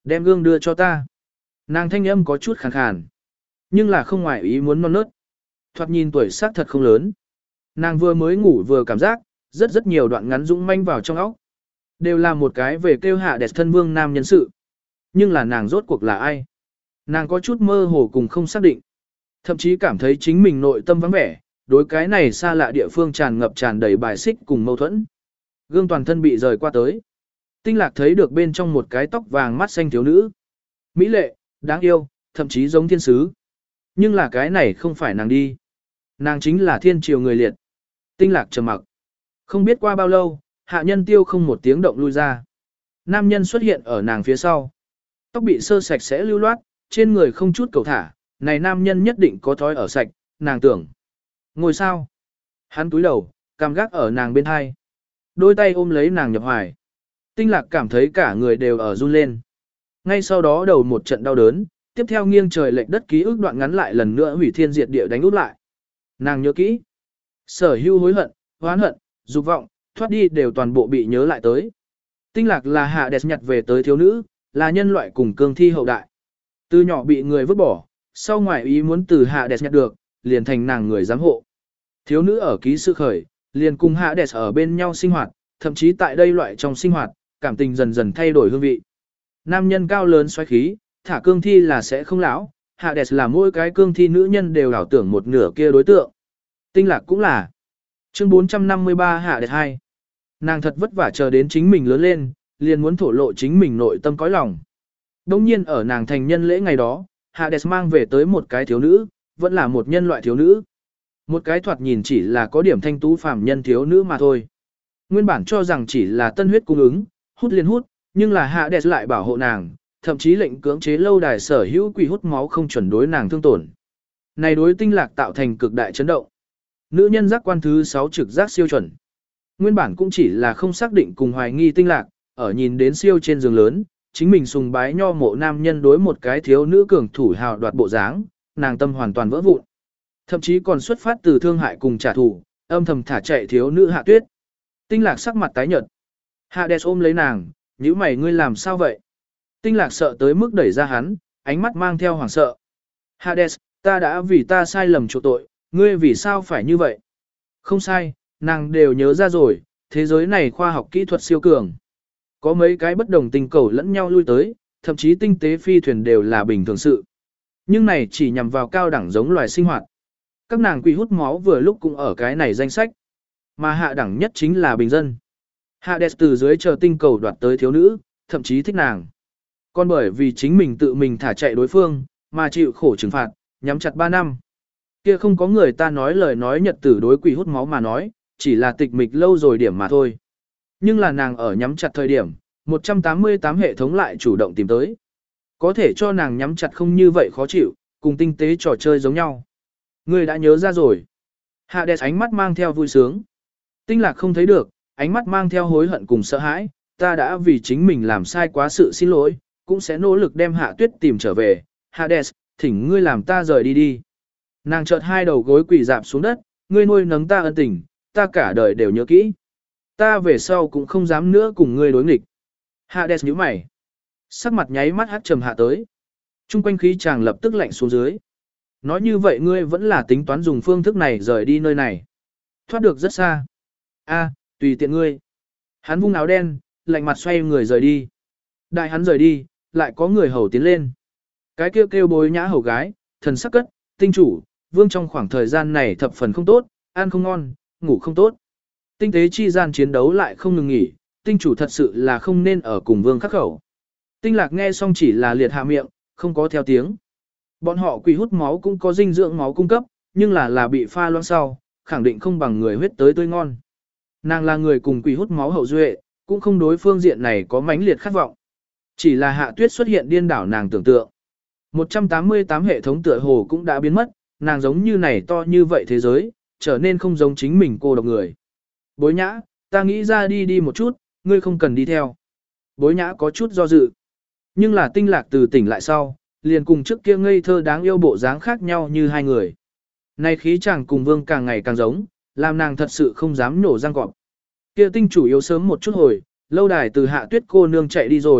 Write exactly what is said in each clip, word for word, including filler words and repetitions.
Đem gương đưa cho ta. Nàng thanh âm có chút khàn khàn, nhưng là không ngoài ý muốn non nớt. Thoạt nhìn tuổi tác thật không lớn. Nàng vừa mới ngủ vừa cảm giác, rất rất nhiều đoạn ngắn dũng manh vào trong óc. Đều là một cái về kêu hạ đẹp thân vương nam nhân sự. Nhưng là nàng rốt cuộc là ai? Nàng có chút mơ hồ cùng không xác định. Thậm chí cảm thấy chính mình nội tâm vắng vẻ, đối cái này xa lạ địa phương tràn ngập tràn đầy bài xích cùng mâu thuẫn. Gương toàn thân bị rời qua tới. Tinh lạc thấy được bên trong một cái tóc vàng mắt xanh thiếu nữ. Mỹ lệ, đáng yêu, thậm chí giống thiên sứ. Nhưng là cái này không phải nàng đi. Nàng chính là thiên triều người liệt. Tinh lạc trầm mặc. Không biết qua bao lâu, hạ nhân tiêu không một tiếng động lui ra. Nam nhân xuất hiện ở nàng phía sau. Tóc bị sơ sạch sẽ lưu loát, trên người không chút cầu thả. Này nam nhân nhất định có thói ở sạch, nàng tưởng. Ngồi sao? Hắn túi đầu, cằm gác ở nàng bên hai. Đôi tay ôm lấy nàng nhập hoài. Tinh lạc cảm thấy cả người đều ở run lên. Ngay sau đó đầu một trận đau đớn, tiếp theo nghiêng trời lệch đất ký ức đoạn ngắn lại lần nữa hủy thiên diệt địa đánh út lại. Nàng nhớ kỹ. Sở hữu hối hận, oán hận, dục vọng, thoát đi đều toàn bộ bị nhớ lại tới. Tinh lạc là hạ đẹp nhặt về tới thiếu nữ, là nhân loại cùng cương thi hậu đại. Từ nhỏ bị người vứt bỏ, sau ngoại ý muốn từ hạ đẹp nhặt được, liền thành nàng người giám hộ. Thiếu nữ ở ký sự khởi, liền cùng hạ đẹp ở bên nhau sinh hoạt, thậm chí tại đây loại trong sinh hoạt, cảm tình dần dần thay đổi hương vị. Nam nhân cao lớn xoáy khí, thả cương thi là sẽ không lão, hạ đẹp là mỗi cái cương thi nữ nhân đều ảo tưởng một nửa kia đối tượng. Tinh lạc cũng là. Chương bốn trăm năm mươi ba hạ đẹp hai. Nàng thật vất vả chờ đến chính mình lớn lên, liền muốn thổ lộ chính mình nội tâm cõi lòng. Đông nhiên ở nàng thành nhân lễ ngày đó, hạ đẹp mang về tới một cái thiếu nữ, vẫn là một nhân loại thiếu nữ. Một cái thoạt nhìn chỉ là có điểm thanh tú phàm nhân thiếu nữ mà thôi. Nguyên bản cho rằng chỉ là tân huyết cung ứng, hút liên hút, nhưng là hạ đẹp lại bảo hộ nàng, thậm chí lệnh cưỡng chế lâu đài sở hữu quỷ hút máu không chuẩn đối nàng thương tổn. Này đối tinh lạc tạo thành cực đại chấn động. Nữ nhân giác quan thứ sáu trực giác siêu chuẩn. Nguyên bản cũng chỉ là không xác định cùng hoài nghi tinh lạc, ở nhìn đến siêu trên giường lớn, chính mình sùng bái nho mộ nam nhân đối một cái thiếu nữ cường thủ hào đoạt bộ dáng, nàng tâm hoàn toàn vỡ vụn. Thậm chí còn xuất phát từ thương hại cùng trả thù, âm thầm thả chạy thiếu nữ Hạ Tuyết. Tinh lạc sắc mặt tái nhợt. Hạ đẹp ôm lấy nàng, nhíu mày ngươi làm sao vậy? Tinh lạc sợ tới mức đẩy ra hắn, ánh mắt mang theo hoảng sợ. Hades, ta đã vì ta sai lầm chỗ tội, ngươi vì sao phải như vậy? Không sai, nàng đều nhớ ra rồi, thế giới này khoa học kỹ thuật siêu cường. Có mấy cái bất đồng tình cầu lẫn nhau lui tới, thậm chí tinh tế phi thuyền đều là bình thường sự. Nhưng này chỉ nhằm vào cao đẳng giống loài sinh hoạt. Các nàng quỷ hút máu vừa lúc cũng ở cái này danh sách. Mà hạ đẳng nhất chính là bình dân. Hades từ dưới chờ tinh cầu đoạt tới thiếu nữ, thậm chí thích nàng. Còn bởi vì chính mình tự mình thả chạy đối phương, mà chịu khổ trừng phạt, nhắm chặt ba năm. Kia không có người ta nói lời nói nhật tử đối quỷ hút máu mà nói, chỉ là tịch mịch lâu rồi điểm mà thôi. Nhưng là nàng ở nhắm chặt thời điểm, một trăm tám mươi tám hệ thống lại chủ động tìm tới. Có thể cho nàng nhắm chặt không như vậy khó chịu, cùng tinh tế trò chơi giống nhau. Người đã nhớ ra rồi. Hades ánh mắt mang theo vui sướng. Tinh lạc không thấy được, ánh mắt mang theo hối hận cùng sợ hãi, ta đã vì chính mình làm sai quá sự xin lỗi, cũng sẽ nỗ lực đem Hạ Tuyết tìm trở về. Hades, thỉnh ngươi làm ta rời đi đi. Nàng chợt hai đầu gối quỳ dạp xuống đất, ngươi nuôi nấng ta ân tình, ta cả đời đều nhớ kỹ. Ta về sau cũng không dám nữa cùng ngươi đối nghịch. Hades nhíu mày. Sắc mặt nháy mắt hắt trầm hạ tới. Trung quanh khí chàng lập tức lạnh xuống dưới. Nói như vậy ngươi vẫn là tính toán dùng phương thức này rời đi nơi này. Thoát được rất xa. A, tùy tiện ngươi. Hắn vung áo đen, lạnh mặt xoay người rời đi. Đại hắn rời đi, lại có người hầu tiến lên. Cái kêu kêu bối nhã hầu gái, thần sắc cất, tinh chủ, vương trong khoảng thời gian này thập phần không tốt, ăn không ngon, ngủ không tốt. Tinh tế chi gian chiến đấu lại không ngừng nghỉ, tinh chủ thật sự là không nên ở cùng vương khắc khẩu. Tinh lạc nghe xong chỉ là liệt hạ miệng, không có theo tiếng. Bọn họ quỷ hút máu cũng có dinh dưỡng máu cung cấp, nhưng là là bị pha loãng sau, khẳng định không bằng người huyết tới tươi ngon. Nàng là người cùng quỷ hút máu hậu duệ, cũng không đối phương diện này có mãnh liệt khát vọng. Chỉ là Hạ Tuyết xuất hiện điên đảo nàng tưởng tượng. một trăm tám mươi tám hệ thống tựa hồ cũng đã biến mất, nàng giống như này to như vậy thế giới, trở nên không giống chính mình cô độc người. Bối nhã, ta nghĩ ra đi đi một chút, ngươi không cần đi theo. Bối nhã có chút do dự. Nhưng là tinh lạc từ tỉnh lại sau, liền cùng trước kia ngây thơ đáng yêu bộ dáng khác nhau như hai người. Nay khí chàng cùng vương càng ngày càng giống, làm nàng thật sự không dám nổ răng cọp. Kia tinh chủ yếu sớm một chút hồi, lâu đài từ Hạ Tuyết cô nương chạy đi rồi,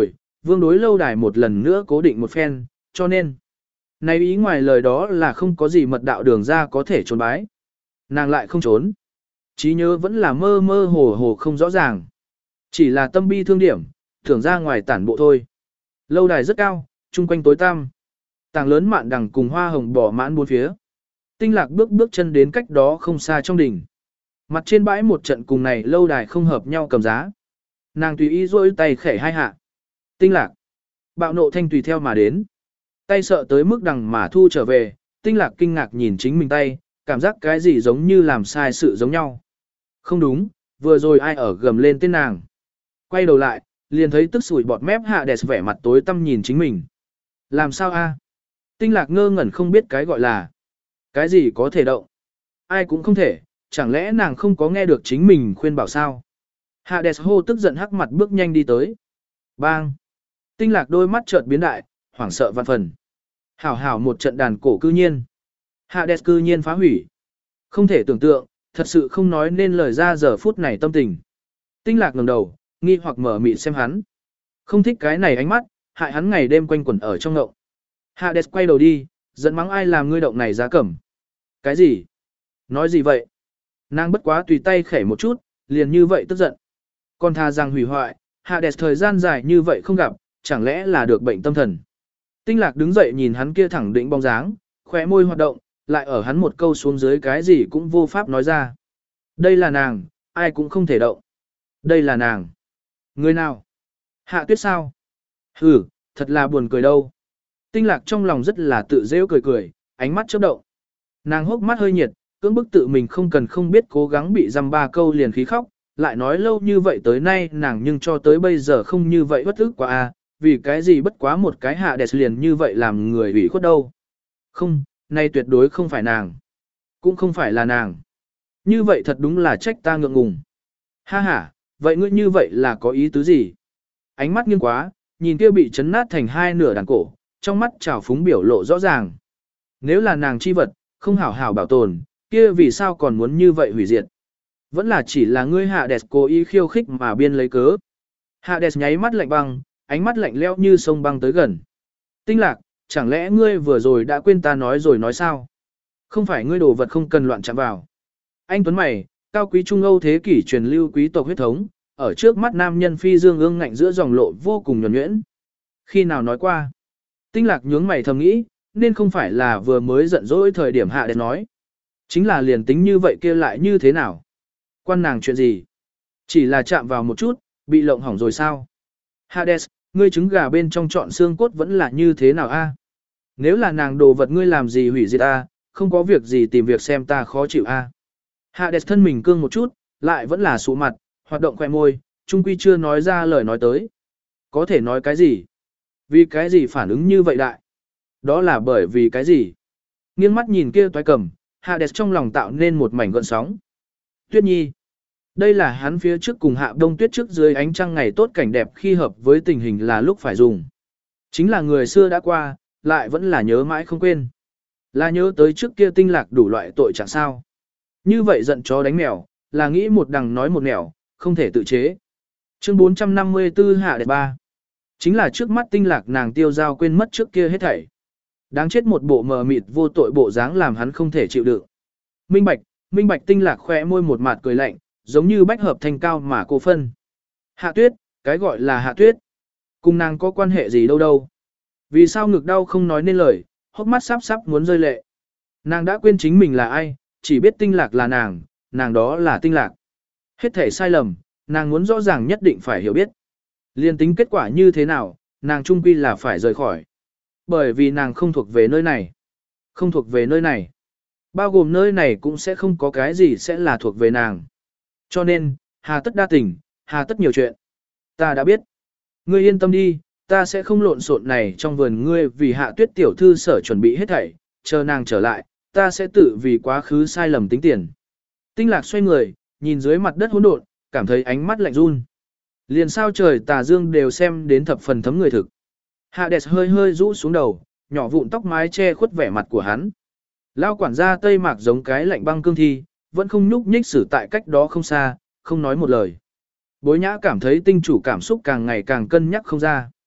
vương đối lâu đài một lần nữa cố định một phen, cho nên. Này ý ngoài lời đó là không có gì mật đạo đường ra có thể trốn bái. Nàng lại không trốn. Trí nhớ vẫn là mơ mơ hồ hồ không rõ ràng. Chỉ là tâm bi thương điểm, thưởng ra ngoài tản bộ thôi. Lâu đài rất cao, chung quanh tối tăm. Tàng lớn mạn đằng cùng hoa hồng bỏ mãn bốn phía. Tinh lạc bước bước chân đến cách đó không xa trong đỉnh. Mặt trên bãi một trận cùng này lâu đài không hợp nhau cầm giá. Nàng tùy ý rôi tay khẽ hai hạ. Tinh lạc. Bạo nộ thanh tùy theo mà đến. Tay sợ tới mức đằng mà thu trở về, tinh lạc kinh ngạc nhìn chính mình tay, cảm giác cái gì giống như làm sai sự giống nhau. Không đúng, vừa rồi ai ở gầm lên tên nàng. Quay đầu lại, liền thấy tức sủi bọt mép hạ đẹp vẻ mặt tối tăm nhìn chính mình. Làm sao a? Tinh lạc ngơ ngẩn không biết cái gọi là. Cái gì có thể động? Ai cũng không thể, chẳng lẽ nàng không có nghe được chính mình khuyên bảo sao? Hades hô tức giận hắc mặt bước nhanh đi tới. Bang! Tinh lạc đôi mắt chợt biến đại, hoảng sợ vạn phần. Hảo hảo một trận đàn cổ cư nhiên. Hades cư nhiên phá hủy. Không thể tưởng tượng, thật sự không nói nên lời ra giờ phút này tâm tình. Tinh lạc ngẩng đầu, nghi hoặc mở mịt xem hắn. Không thích cái này ánh mắt, hại hắn ngày đêm quanh quẩn ở trong ngộng. Hades quay đầu đi, giận mắng ai làm ngươi động này giá cẩm. Cái gì? Nói gì vậy? Nàng bất quá tùy tay khẽ một chút, liền như vậy tức giận. Còn tha rằng hủy hoại, Hades thời gian dài như vậy không gặp, chẳng lẽ là được bệnh tâm thần. Tinh lạc đứng dậy nhìn hắn kia thẳng định bóng dáng, khóe môi hoạt động, lại ở hắn một câu xuống dưới cái gì cũng vô pháp nói ra. Đây là nàng, ai cũng không thể động. Đây là nàng. Người nào? Hạ tuyết sao? Hừ, thật là buồn cười đâu. Tinh lạc trong lòng rất là tự rêu cười cười, ánh mắt chớp động. Nàng hốc mắt hơi nhiệt, cưỡng bức tự mình không cần không biết cố gắng bị dăm ba câu liền khí khóc, lại nói lâu như vậy tới nay nàng nhưng cho tới bây giờ không như vậy bất ức quá a, vì cái gì bất quá một cái hạ đẹp liền như vậy làm người ủy khuất đâu. Không, nay tuyệt đối không phải nàng. Cũng không phải là nàng. Như vậy thật đúng là trách ta ngượng ngùng. Ha ha, vậy ngươi như vậy là có ý tứ gì? Ánh mắt nghiêng quá, nhìn kia bị chấn nát thành hai nửa đàn cổ, trong mắt trào phúng biểu lộ rõ ràng. Nếu là nàng chi vật, không hảo hảo bảo tồn, kia vì sao còn muốn như vậy hủy diệt? Vẫn là chỉ là ngươi hạ đẹp cố ý khiêu khích mà biên lấy cớ. Hạ đẹp nháy mắt lạnh băng, ánh mắt lạnh lẽo như sông băng tới gần. Tinh lạc, chẳng lẽ ngươi vừa rồi đã quên ta nói rồi nói sao? Không phải ngươi đồ vật không cần loạn chạm vào. Anh Tuấn mày, cao quý Trung Âu thế kỷ truyền lưu quý tộc huyết thống, ở trước mắt nam nhân phi dương ương ngạnh giữa dòng lộ vô cùng nhuần nhuyễn. Khi nào nói qua? Tinh lạc nhướng mày thầm nghĩ, nên không phải là vừa mới giận dỗi thời điểm hạ đẹp nói. Chính là liền tính như vậy kia lại như thế nào? Quan nàng chuyện gì? Chỉ là chạm vào một chút, bị lộng hỏng rồi sao? Hades, ngươi trứng gà bên trong trọn xương cốt vẫn là như thế nào a? Nếu là nàng đồ vật ngươi làm gì hủy diệt a, không có việc gì tìm việc xem ta khó chịu a. Hades thân mình cương một chút, lại vẫn là sụ mặt, hoạt động khỏe môi, trung quy chưa nói ra lời nói tới. Có thể nói cái gì? Vì cái gì phản ứng như vậy đại? Đó là bởi vì cái gì? Nghiêng mắt nhìn kia toái cầm, Hades trong lòng tạo nên một mảnh gợn sóng. Tuyết Nhi. Đây là hắn phía trước cùng Hạ Đông Tuyết trước dưới ánh trăng ngày tốt cảnh đẹp khi hợp với tình hình là lúc phải dùng. Chính là người xưa đã qua, lại vẫn là nhớ mãi không quên. Là nhớ tới trước kia tinh lạc đủ loại tội chẳng sao. Như vậy giận chó đánh mèo, là nghĩ một đằng nói một nẻo, không thể tự chế. Chương bốn trăm năm mươi tư hạ đệ ba. Chính là trước mắt tinh lạc nàng tiêu giao quên mất trước kia hết thảy. Đáng chết một bộ mờ mịt vô tội bộ dáng làm hắn không thể chịu đựng. Minh bạch, minh bạch tinh lạc khỏe môi một mặt cười lạnh, giống như bách hợp thanh cao mà cô phân. Hạ tuyết, cái gọi là hạ tuyết. Cùng nàng có quan hệ gì đâu đâu. Vì sao ngực đau không nói nên lời, hốc mắt sắp sắp muốn rơi lệ. Nàng đã quên chính mình là ai, chỉ biết tinh lạc là nàng, nàng đó là tinh lạc. Hết thể sai lầm, nàng muốn rõ ràng nhất định phải hiểu biết. Liên tính kết quả như thế nào, nàng trung quy là phải rời khỏi. Bởi vì nàng không thuộc về nơi này. Không thuộc về nơi này. Bao gồm nơi này cũng sẽ không có cái gì sẽ là thuộc về nàng. Cho nên, hà tất đa tình, hà tất nhiều chuyện. Ta đã biết. Ngươi yên tâm đi, ta sẽ không lộn xộn này trong vườn ngươi vì hạ tuyết tiểu thư sở chuẩn bị hết thảy, chờ nàng trở lại, ta sẽ tự vì quá khứ sai lầm tính tiền. Tinh lạc xoay người, nhìn dưới mặt đất hỗn độn, cảm thấy ánh mắt lạnh run. Liền sao trời tà dương đều xem đến thập phần thấm người thực. Hades hơi hơi rũ xuống đầu, nhỏ vụn tóc mái che khuất vẻ mặt của hắn. Lao quản gia tây mạc giống cái lạnh băng cương thi, vẫn không nhúc nhích xử tại cách đó không xa, không nói một lời. Bối nhã cảm thấy tinh chủ cảm xúc càng ngày càng cân nhắc không ra.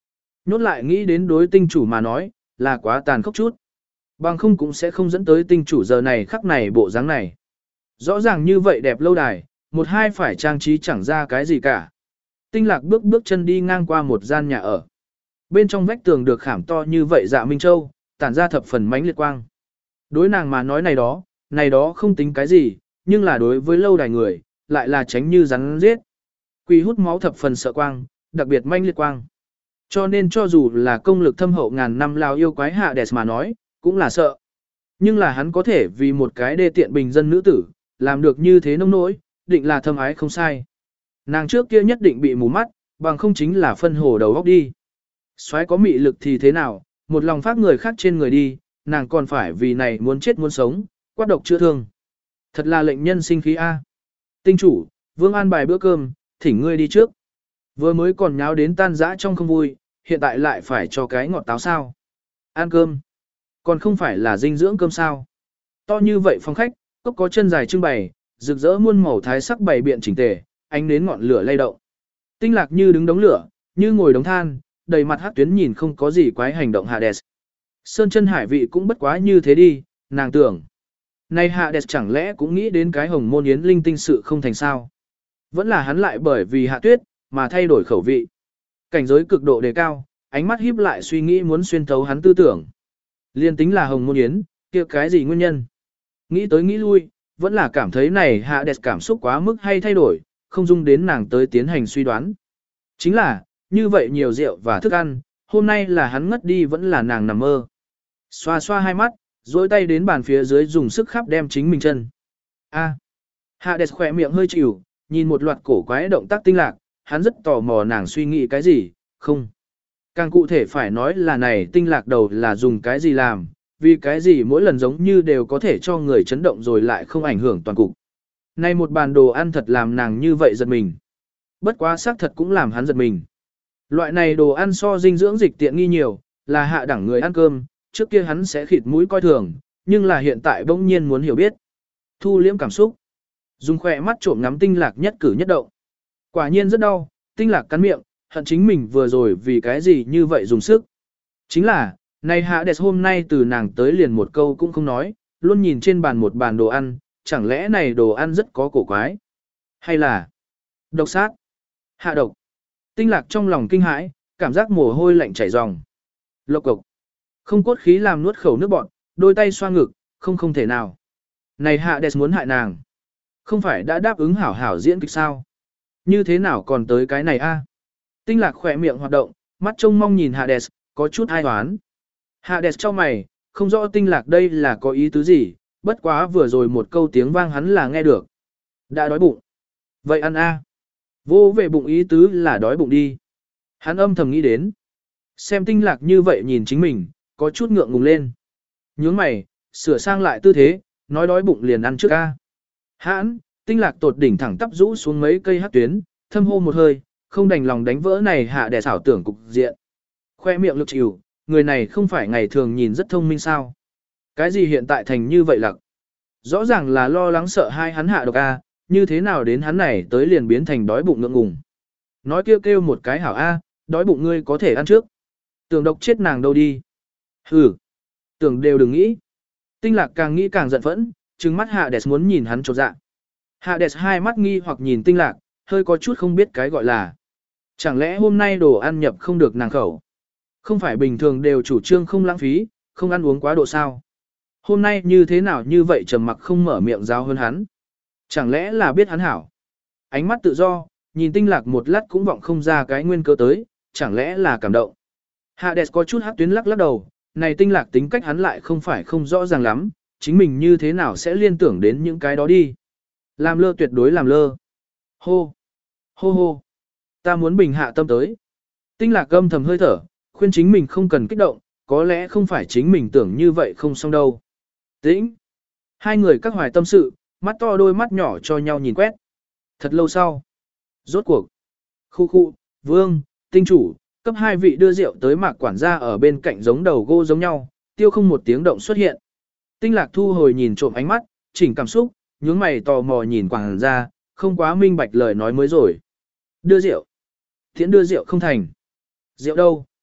Nhốt lại nghĩ đến đối tinh chủ mà nói, là quá tàn khốc chút. Bằng không cũng sẽ không dẫn tới tinh chủ giờ này khắc này bộ dáng này. Rõ ràng như vậy đẹp lâu đài, một hai phải trang trí chẳng ra cái gì cả. Tinh lạc bước bước chân đi ngang qua một gian nhà ở. Bên trong vách tường được khảm to như vậy dạ Minh Châu, tản ra thập phần mánh liệt quang. Đối nàng mà nói này đó, này đó không tính cái gì, nhưng là đối với lâu đài người, lại là tránh như rắn giết. Quỷ hút máu thập phần sợ quang, đặc biệt manh liệt quang. Cho nên cho dù là công lực thâm hậu ngàn năm lao yêu quái Hades mà nói, cũng là sợ. Nhưng là hắn có thể vì một cái đê tiện bình dân nữ tử, làm được như thế nông nỗi, định là thâm ái không sai. Nàng trước kia nhất định bị mù mắt, bằng không chính là phân hồ đầu góc đi. Soái có mị lực thì thế nào, một lòng phát người khác trên người đi, nàng còn phải vì này muốn chết muốn sống, quát độc chữa thương. Thật là lệnh nhân sinh khí A. Tinh chủ, vương an bài bữa cơm, thỉnh ngươi đi trước. Vừa mới còn nháo đến tan dã trong không vui, hiện tại lại phải cho cái ngọt táo sao. Ăn cơm. Còn không phải là dinh dưỡng cơm sao. To như vậy phòng khách, cốc có chân dài trưng bày, rực rỡ muôn màu thái sắc bày biện chỉnh tề, ánh nến ngọn lửa lay động. Tinh lạc như đứng đống lửa, như ngồi đống than, đầy mặt hắc tuyến nhìn không có gì quái hành động Hades. Sơn chân hải vị cũng bất quá như thế đi, nàng tưởng. Này Hades chẳng lẽ cũng nghĩ đến cái hồng môn yến linh tinh sự không thành sao. Vẫn là hắn lại bởi vì hạ tuyết, mà thay đổi khẩu vị. Cảnh giới cực độ đề cao, ánh mắt híp lại suy nghĩ muốn xuyên thấu hắn tư tưởng. Liên tính là hồng môn yến, kia cái gì nguyên nhân? Nghĩ tới nghĩ lui, vẫn là cảm thấy này Hades cảm xúc quá mức hay thay đổi, không dung đến nàng tới tiến hành suy đoán. Chính là, như vậy nhiều rượu và thức ăn, hôm nay là hắn ngất đi vẫn là nàng nằm mơ. Xoa xoa hai mắt, duỗi tay đến bàn phía dưới dùng sức khắp đem chính mình chân. A. Hades khỏe miệng hơi chịu, nhìn một loạt cổ quái động tác tinh lạc, hắn rất tò mò nàng suy nghĩ cái gì, không. Càng cụ thể phải nói là này tinh lạc đầu là dùng cái gì làm, vì cái gì mỗi lần giống như đều có thể cho người chấn động rồi lại không ảnh hưởng toàn cục. Này một bàn đồ ăn thật làm nàng như vậy giật mình. Bất quá xác thật cũng làm hắn giật mình. Loại này đồ ăn so dinh dưỡng dịch tiện nghi nhiều, là hạ đẳng người ăn cơm, trước kia hắn sẽ khịt mũi coi thường, nhưng là hiện tại bỗng nhiên muốn hiểu biết. Thu liễm cảm xúc. Dùng khỏe mắt trộm ngắm tinh lạc nhất cử nhất động. Quả nhiên rất đau, tinh lạc cắn miệng, hận chính mình vừa rồi vì cái gì như vậy dùng sức. Chính là, này Hades hôm nay từ nàng tới liền một câu cũng không nói, luôn nhìn trên bàn một bàn đồ ăn, chẳng lẽ này đồ ăn rất có cổ quái? Hay là độc sát? Hạ độc? Tinh lạc trong lòng kinh hãi, cảm giác mồ hôi lạnh chảy ròng. Lộc cộc. Không cốt khí làm nuốt khẩu nước bọt, đôi tay xoa ngực, không không thể nào. Này Hades muốn hại nàng. Không phải đã đáp ứng hảo hảo diễn kịch sao? Như thế nào còn tới cái này a? Tinh lạc khỏe miệng hoạt động, mắt trông mong nhìn Hades, có chút ai hoán. Hades cho mày, không rõ tinh lạc đây là có ý tứ gì, bất quá vừa rồi một câu tiếng vang hắn là nghe được. Đã đói bụng. Vậy ăn a. Vô về bụng ý tứ là đói bụng đi. Hắn âm thầm nghĩ đến. Xem tinh lạc như vậy nhìn chính mình, có chút ngượng ngùng lên. Nhướng mày, sửa sang lại tư thế, nói đói bụng liền ăn trước a. Hãn, tinh lạc tột đỉnh thẳng tắp rũ xuống mấy cây hắc tuyến, thâm hô một hơi, không đành lòng đánh vỡ này hạ đè xảo tưởng cục diện. Khoe miệng lực chịu, người này không phải ngày thường nhìn rất thông minh sao. Cái gì hiện tại thành như vậy lặc? Rõ ràng là lo lắng sợ hai hắn hạ độc a, như thế nào đến hắn này tới liền biến thành đói bụng ngượng ngùng. Nói kêu kêu một cái hảo a, đói bụng ngươi có thể ăn trước. Tưởng độc chết nàng đâu đi. Hừ, tưởng đều đừng nghĩ. Tinh lạc càng nghĩ càng giận phẫn, trừng mắt Hades muốn nhìn hắn chột dạ. Hades hai mắt nghi hoặc nhìn tinh lạc, hơi có chút không biết cái gọi là. Chẳng lẽ hôm nay đồ ăn nhập không được nàng khẩu? Không phải bình thường đều chủ trương không lãng phí, không ăn uống quá độ sao? Hôm nay như thế nào như vậy trầm mặc không mở miệng giáo hơn hắn? Chẳng lẽ là biết hắn hảo? Ánh mắt tự do, nhìn tinh lạc một lát cũng vọng không ra cái nguyên cơ tới, chẳng lẽ là cảm động? Hades có chút hát tuyến lắc lắc đầu, này tinh lạc tính cách hắn lại không phải không rõ ràng lắm, chính mình như thế nào sẽ liên tưởng đến những cái đó đi. Làm lơ tuyệt đối làm lơ. Hô! Hô hô! Ta muốn bình hạ tâm tới. Tinh lạc âm thầm hơi thở, khuyên chính mình không cần kích động, có lẽ không phải chính mình tưởng như vậy không xong đâu. Tĩnh! Hai người các hoài tâm sự, mắt to đôi mắt nhỏ cho nhau nhìn quét. Thật lâu sau. Rốt cuộc. Khu khu, vương, tinh chủ, cấp hai vị đưa rượu tới mạc quản gia ở bên cạnh giống đầu gô giống nhau, tiêu không một tiếng động xuất hiện. Tinh lạc thu hồi nhìn trộm ánh mắt, chỉnh cảm xúc, nhướng mày tò mò nhìn quản gia, không quá minh bạch lời nói mới rồi. Đưa rượu. Thiện đưa rượu không thành. Rượu đâu?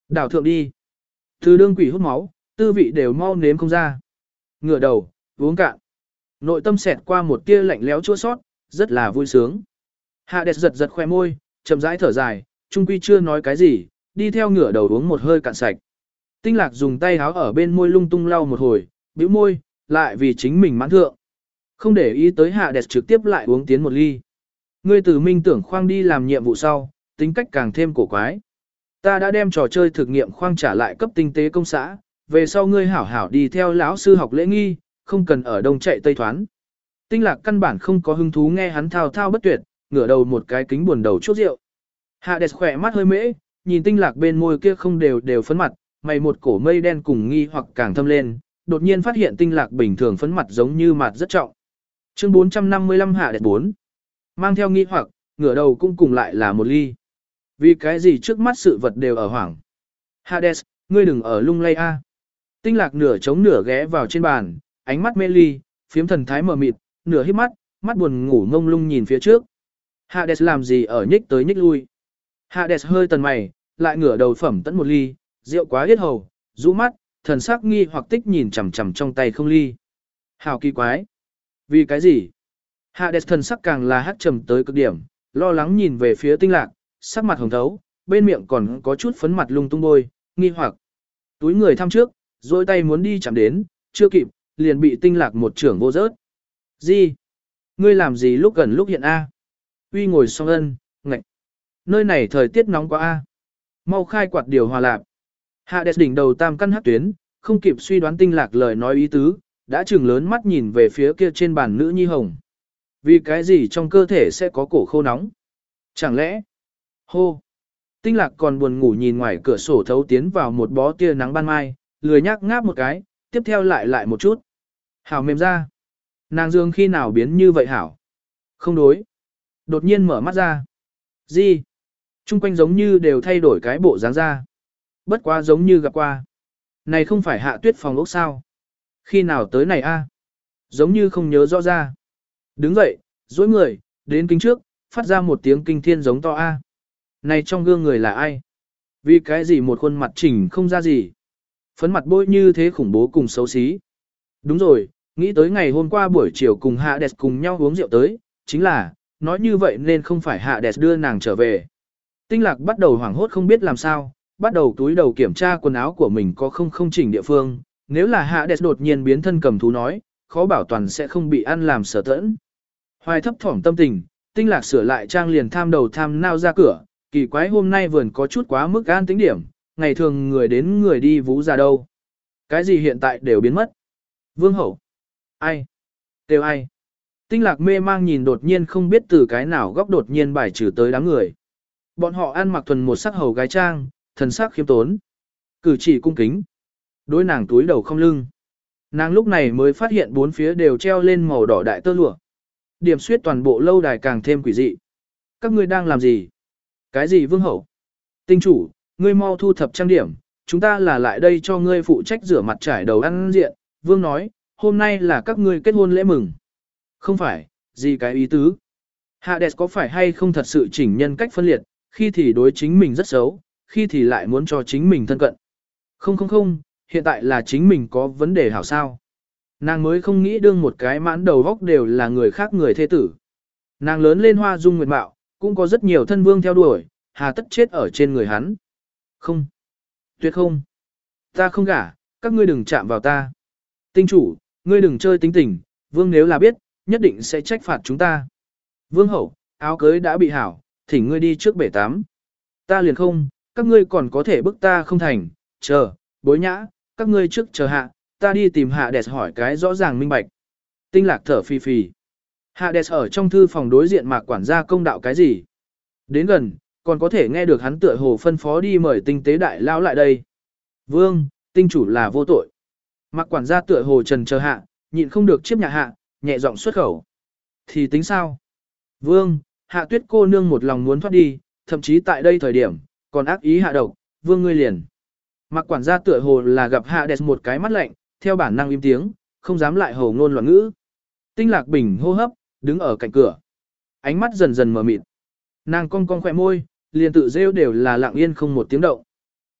Đảo thượng đi. Từ đương quỷ hút máu, tư vị đều mau nếm không ra. Ngửa đầu, uống cạn. Nội tâm xẹt qua một tia lạnh lẽo chua sót, rất là vui sướng. Hades giật giật khoe môi, chậm rãi thở dài, trung quy chưa nói cái gì, đi theo ngửa đầu uống một hơi cạn sạch. Tinh lạc dùng tay háo ở bên môi lung tung lau một hồi, bĩu môi, lại vì chính mình mãn thượng. Không để ý tới Hades trực tiếp lại uống tiến một ly. Ngươi từ minh tưởng khoang đi làm nhiệm vụ sau, tính cách càng thêm cổ quái. Ta đã đem trò chơi thực nghiệm khoang trả lại cấp tinh tế công xã, về sau ngươi hảo hảo đi theo lão sư học lễ nghi, không cần ở đông chạy tây thoán. Tinh lạc căn bản không có hứng thú nghe hắn thao thao bất tuyệt, ngửa đầu một cái kính buồn đầu chút rượu. Hades khỏe mắt hơi mễ, nhìn tinh lạc bên môi kia không đều đều phấn mặt, mày một cổ mây đen cùng nghi hoặc càng thâm lên, đột nhiên phát hiện tinh lạc bình thường phấn mặt giống như mặt rất trọng. Chương bốn trăm năm mươi lăm Hades bốn. Mang theo nghi hoặc, ngửa đầu cũng cùng lại là một ly. Vì cái gì trước mắt sự vật đều ở hoảng. Hades, ngươi đừng ở lung lay a. Tinh lạc nửa chống nửa ghé vào trên bàn, ánh mắt mê ly, phiếm thần thái mờ mịt, nửa híp mắt, mắt buồn ngủ ngông lung nhìn phía trước. Hades làm gì ở nhích tới nhích lui. Hades hơi tần mày, lại ngửa đầu phẩm tẫn một ly, rượu quá yết hầu, rũ mắt, thần sắc nghi hoặc tích nhìn chằm chằm trong tay không ly. Hào kỳ quái. Vì cái gì? Hades thần sắc càng là hắt trầm tới cực điểm, lo lắng nhìn về phía tinh lạc, sắc mặt hồng thấu, bên miệng còn có chút phấn mặt lung tung bôi, nghi hoặc. Túi người thăm trước, dôi tay muốn đi chạm đến, chưa kịp, liền bị tinh lạc một trưởng vô rớt. Gì? Ngươi làm gì lúc gần lúc hiện A? Uy ngồi song ân, ngạch. Nơi này thời tiết nóng quá A. Mau khai quạt điều hòa lạp. Hades đỉnh đầu tam căn hắc tuyến, không kịp suy đoán tinh lạc lời nói ý tứ, đã trừng lớn mắt nhìn về phía kia trên bàn nữ nhi hồng. Vì cái gì trong cơ thể sẽ có cổ khô nóng? Chẳng lẽ? Hô! Tinh lạc còn buồn ngủ nhìn ngoài cửa sổ thấu tiến vào một bó tia nắng ban mai, lười nhác ngáp một cái, tiếp theo lại lại một chút. Hảo mềm ra. Nàng dương khi nào biến như vậy hảo? Không đối. Đột nhiên mở mắt ra. Gì? Trung quanh giống như đều thay đổi cái bộ dáng ra. Bất quá giống như gặp qua. Này không phải Hạ Tuyết phòng ốc sao? Khi nào tới này a? Giống như không nhớ rõ ra. Đứng dậy, duỗi người, đến kính trước, phát ra một tiếng kinh thiên giống to a. Này trong gương người là ai? Vì cái gì một khuôn mặt chỉnh không ra gì? Phấn mặt bôi như thế khủng bố cùng xấu xí. Đúng rồi, nghĩ tới ngày hôm qua buổi chiều cùng Hades cùng nhau uống rượu tới, chính là, nói như vậy nên không phải Hades đưa nàng trở về. Tinh lạc bắt đầu hoảng hốt không biết làm sao, bắt đầu túi đầu kiểm tra quần áo của mình có không không chỉnh địa phương, nếu là Hades đột nhiên biến thân cầm thú nói, khó bảo toàn sẽ không bị ăn làm sở tẫn. Hoài thấp thỏm tâm tình, tinh lạc sửa lại trang liền tham đầu tham nao ra cửa, kỳ quái hôm nay vườn có chút quá mức an tính điểm, ngày thường người đến người đi vú ra đâu. Cái gì hiện tại đều biến mất. Vương hậu. Ai? Đều ai? Tinh lạc mê mang nhìn đột nhiên không biết từ cái nào góc đột nhiên bài trừ tới đám người. Bọn họ ăn mặc thuần một sắc hầu gái trang, thần sắc khiêm tốn. Cử chỉ cung kính. Đối nàng túi đầu không lưng. Nàng lúc này mới phát hiện bốn phía đều treo lên màu đỏ đại tơ lụa. Điểm suyết toàn bộ lâu đài càng thêm quỷ dị. Các ngươi đang làm gì? Cái gì vương hậu? Tinh chủ, ngươi mau thu thập trang điểm, chúng ta là lại đây cho ngươi phụ trách rửa mặt trải đầu ăn diện. Vương nói, hôm nay là các ngươi kết hôn lễ mừng. Không phải, gì cái ý tứ? Hades có phải hay không thật sự chỉnh nhân cách phân liệt, khi thì đối chính mình rất xấu, khi thì lại muốn cho chính mình thân cận. Không không không, hiện tại là chính mình có vấn đề hảo sao. Nàng mới không nghĩ đương một cái mãn đầu góc đều là người khác người thê tử. Nàng lớn lên hoa dung nguyệt mạo, cũng có rất nhiều thân vương theo đuổi, hà tất chết ở trên người hắn. Không. Tuyệt không. Ta không gả, các ngươi đừng chạm vào ta. Tinh chủ, ngươi đừng chơi tính tình, vương nếu là biết, nhất định sẽ trách phạt chúng ta. Vương hậu, áo cưới đã bị hảo, thỉnh ngươi đi trước bể tắm. Ta liền không, các ngươi còn có thể bức ta không thành, chờ, bối nhã, các ngươi trước chờ hạ, ta đi tìm Hades hỏi cái rõ ràng minh bạch. Tinh lạc thở phì phì. Hades ở trong thư phòng đối diện Mạc quản gia công đạo cái gì? Đến gần, còn có thể nghe được hắn tựa hồ phân phó đi mời tinh tế đại lao lại đây. Vương, tinh chủ là vô tội. Mạc quản gia tựa hồ trần chờ hạ, nhịn không được chiếp nhà hạ, nhẹ giọng xuất khẩu. Thì tính sao? Vương, Hạ Tuyết cô nương một lòng muốn thoát đi, thậm chí tại đây thời điểm, còn ác ý hạ độc, vương ngươi liền. Mạc quản gia tựa hồ là gặp Hades một cái mắt lạnh, theo bản năng im tiếng, không dám lại hồ ngôn loạn ngữ. Tinh lạc bình hô hấp, đứng ở cạnh cửa. Ánh mắt dần dần mờ mịt. Nàng cong cong khỏe môi, liền tự rêu đều là lặng yên không một tiếng động.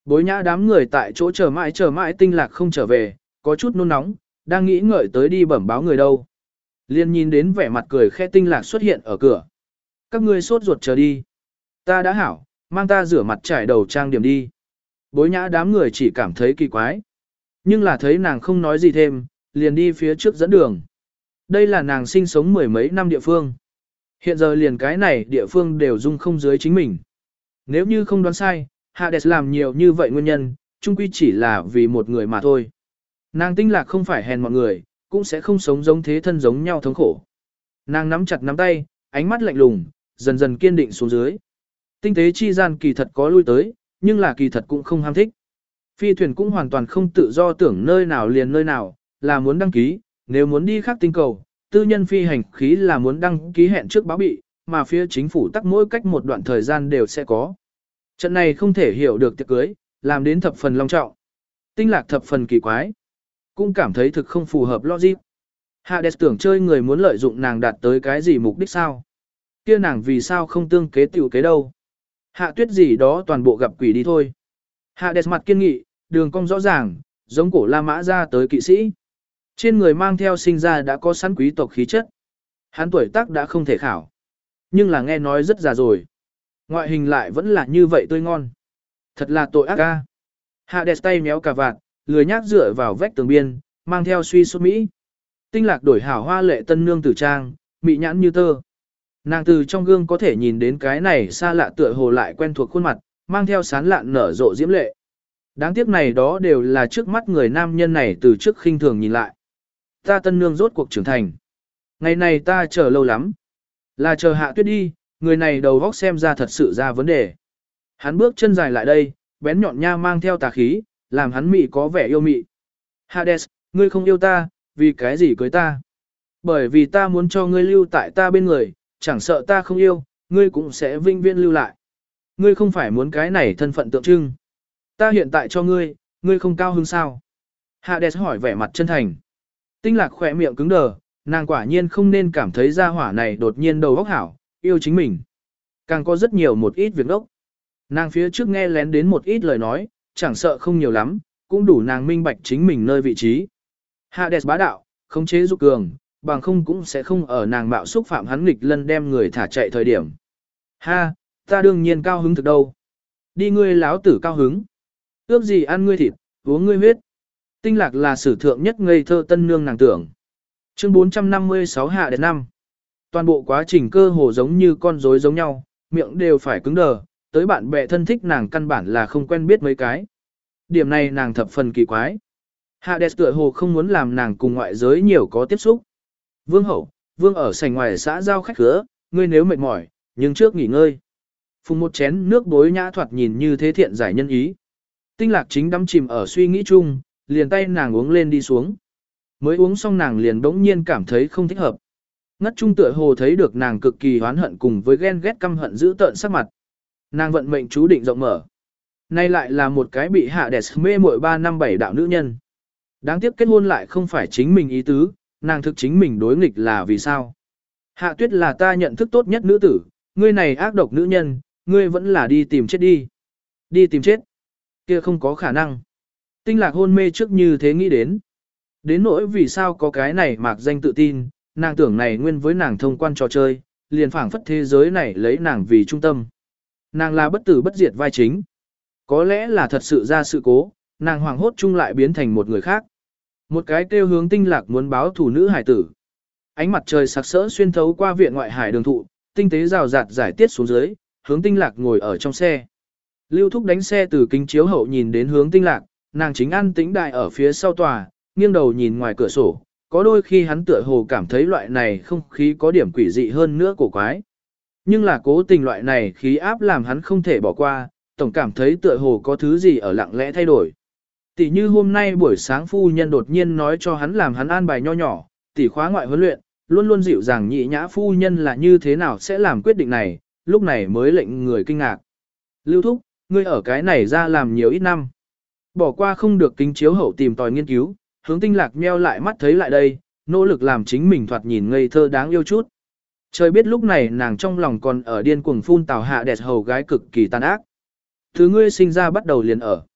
Bối nhã đám người tại chỗ chờ mãi chờ mãi tinh lạc không trở về, có chút nôn nóng, đang nghĩ ngợi tới đi bẩm báo người đâu. Liên nhìn đến vẻ mặt cười khẽ tinh lạc xuất hiện ở cửa. Các ngươi sốt ruột chờ đi. Ta đã hảo, mang ta rửa mặt trải đầu trang điểm đi. Bối nhã đám người chỉ cảm thấy kỳ quái. Nhưng là thấy nàng không nói gì thêm, liền đi phía trước dẫn đường. Đây là nàng sinh sống mười mấy năm địa phương. Hiện giờ liền cái này địa phương đều dung không dưới chính mình. Nếu như không đoán sai, Hades làm nhiều như vậy nguyên nhân, chung quy chỉ là vì một người mà thôi. Nàng tinh lạc không phải hèn mọi người, cũng sẽ không sống giống thế thân giống nhau thống khổ. Nàng nắm chặt nắm tay, ánh mắt lạnh lùng, dần dần kiên định xuống dưới. Tinh tế chi gian kỳ thật có lui tới, nhưng là kỳ thật cũng không ham thích. Phi thuyền cũng hoàn toàn không tự do tưởng nơi nào liền nơi nào, là muốn đăng ký, nếu muốn đi khác tinh cầu, tư nhân phi hành khí là muốn đăng ký hẹn trước báo bị, mà phía chính phủ tắc mỗi cách một đoạn thời gian đều sẽ có. Trận này không thể hiểu được tiệc cưới, làm đến thập phần long trọng. Tinh lạc thập phần kỳ quái, cũng cảm thấy thực không phù hợp logic. Hades tưởng chơi người muốn lợi dụng nàng đạt tới cái gì mục đích sao? Kia nàng vì sao không tương kế tiểu kế đâu? Hạ tuyết gì đó toàn bộ gặp quỷ đi thôi. Hades mặt kiên nghị, đường cong rõ ràng, giống cổ La Mã ra tới kỵ sĩ. Trên người mang theo sinh ra đã có sẵn quý tộc khí chất. Hắn tuổi tác đã không thể khảo. Nhưng là nghe nói rất già rồi. Ngoại hình lại vẫn là như vậy tươi ngon. Thật là tội ác ca. Hades tay méo cà vạt, lười nhác dựa vào vách tường biên, mang theo suy sút Mỹ. Tinh lạc đổi hảo hoa lệ tân nương tử trang, mị nhãn như tơ. Nàng từ trong gương có thể nhìn đến cái này xa lạ tựa hồ lại quen thuộc khuôn mặt, mang theo sán lạn nở rộ diễm lệ. Đáng tiếc này đó đều là trước mắt người nam nhân này từ trước khinh thường nhìn lại. Ta tân nương rốt cuộc trưởng thành. Ngày này ta chờ lâu lắm. Là chờ hạ tuyết đi, người này đầu góc xem ra thật sự ra vấn đề. Hắn bước chân dài lại đây, bén nhọn nha mang theo tà khí, làm hắn mị có vẻ yêu mị. Hades, ngươi không yêu ta, vì cái gì cưới ta? Bởi vì ta muốn cho ngươi lưu tại ta bên người, chẳng sợ ta không yêu, ngươi cũng sẽ vinh viễn lưu lại. Ngươi không phải muốn cái này thân phận tượng trưng. Ta hiện tại cho ngươi, ngươi không cao hứng sao? Hades hỏi vẻ mặt chân thành. Tinh lạc khỏe miệng cứng đờ, nàng quả nhiên không nên cảm thấy gia hỏa này đột nhiên đầu óc hảo, yêu chính mình. Càng có rất nhiều một ít việc đốc. Nàng phía trước nghe lén đến một ít lời nói, chẳng sợ không nhiều lắm, cũng đủ nàng minh bạch chính mình nơi vị trí. Hades bá đạo, khống chế dục cường, bằng không cũng sẽ không ở nàng mạo xúc phạm hắn nghịch lân đem người thả chạy thời điểm. Ha, ta đương nhiên cao hứng thực đâu. Đi ngươi láo tử cao hứng. Ước gì ăn ngươi thịt, uống ngươi huyết. Tinh lạc là sử thượng nhất ngây thơ tân nương nàng tưởng. Chương bốn trăm năm mươi sáu hạ đến năm. Toàn bộ quá trình cơ hồ giống như con rối giống nhau, miệng đều phải cứng đờ, tới bạn bè thân thích nàng căn bản là không quen biết mấy cái. Điểm này nàng thập phần kỳ quái. Hades tựa hồ không muốn làm nàng cùng ngoại giới nhiều có tiếp xúc. Vương hậu, vương ở sảnh ngoài xã giao khách khứa, ngươi nếu mệt mỏi, nhưng trước nghỉ ngơi. Phùng một chén nước bối nhã thoạt nhìn như thế thiện giải nhân ý. Tinh lạc chính đắm chìm ở suy nghĩ chung, liền tay nàng uống lên đi xuống. Mới uống xong nàng liền bỗng nhiên cảm thấy không thích hợp. Ngất trung tựa hồ thấy được nàng cực kỳ hoán hận cùng với ghen ghét căm hận giữ tợn sắc mặt. Nàng vận mệnh chú định rộng mở. Nay lại là một cái bị Hades mê muội ba năm bảy đạo nữ nhân. Đáng tiếc kết hôn lại không phải chính mình ý tứ, nàng thực chính mình đối nghịch là vì sao. Hạ tuyết là ta nhận thức tốt nhất nữ tử, ngươi này ác độc nữ nhân, ngươi vẫn là đi tìm chết đi. Đi tìm chết. Kia không có khả năng. Tinh lạc hôn mê trước như thế nghĩ đến. Đến nỗi vì sao có cái này mạc danh tự tin, nàng tưởng này nguyên với nàng thông quan trò chơi, liền phảng phất thế giới này lấy nàng vì trung tâm. Nàng là bất tử bất diệt vai chính. Có lẽ là thật sự ra sự cố, nàng hoàng hốt chung lại biến thành một người khác. Một cái kêu hướng tinh lạc muốn báo thủ nữ hải tử. Ánh mặt trời sặc sỡ xuyên thấu qua viện ngoại hải đường thụ, tinh tế rào rạt giải tiết xuống dưới, hướng tinh lạc ngồi ở trong xe. Lưu Thúc đánh xe từ kính chiếu hậu nhìn đến hướng tinh lạc, nàng chính ăn tĩnh đại ở phía sau tòa, nghiêng đầu nhìn ngoài cửa sổ, có đôi khi hắn tựa hồ cảm thấy loại này không khí có điểm quỷ dị hơn nữa cổ quái. Nhưng là cố tình loại này khí áp làm hắn không thể bỏ qua, tổng cảm thấy tựa hồ có thứ gì ở lặng lẽ thay đổi. Tỷ như hôm nay buổi sáng phu nhân đột nhiên nói cho hắn làm hắn an bài nho nhỏ, tỷ khóa ngoại huấn luyện, luôn luôn dịu dàng nhị nhã phu nhân là như thế nào sẽ làm quyết định này, lúc này mới lệnh người kinh ngạc. Lưu Thúc, ngươi ở cái này ra làm nhiều ít năm. Bỏ qua không được kính chiếu hậu tìm tòi nghiên cứu, hướng tinh lạc nheo lại mắt thấy lại đây, nỗ lực làm chính mình thoạt nhìn ngây thơ đáng yêu chút. Trời biết lúc này nàng trong lòng còn ở điên cuồng phun tào hạ đẹp hầu gái cực kỳ tàn ác. Thứ ngươi sinh ra bắt đầu liền ở.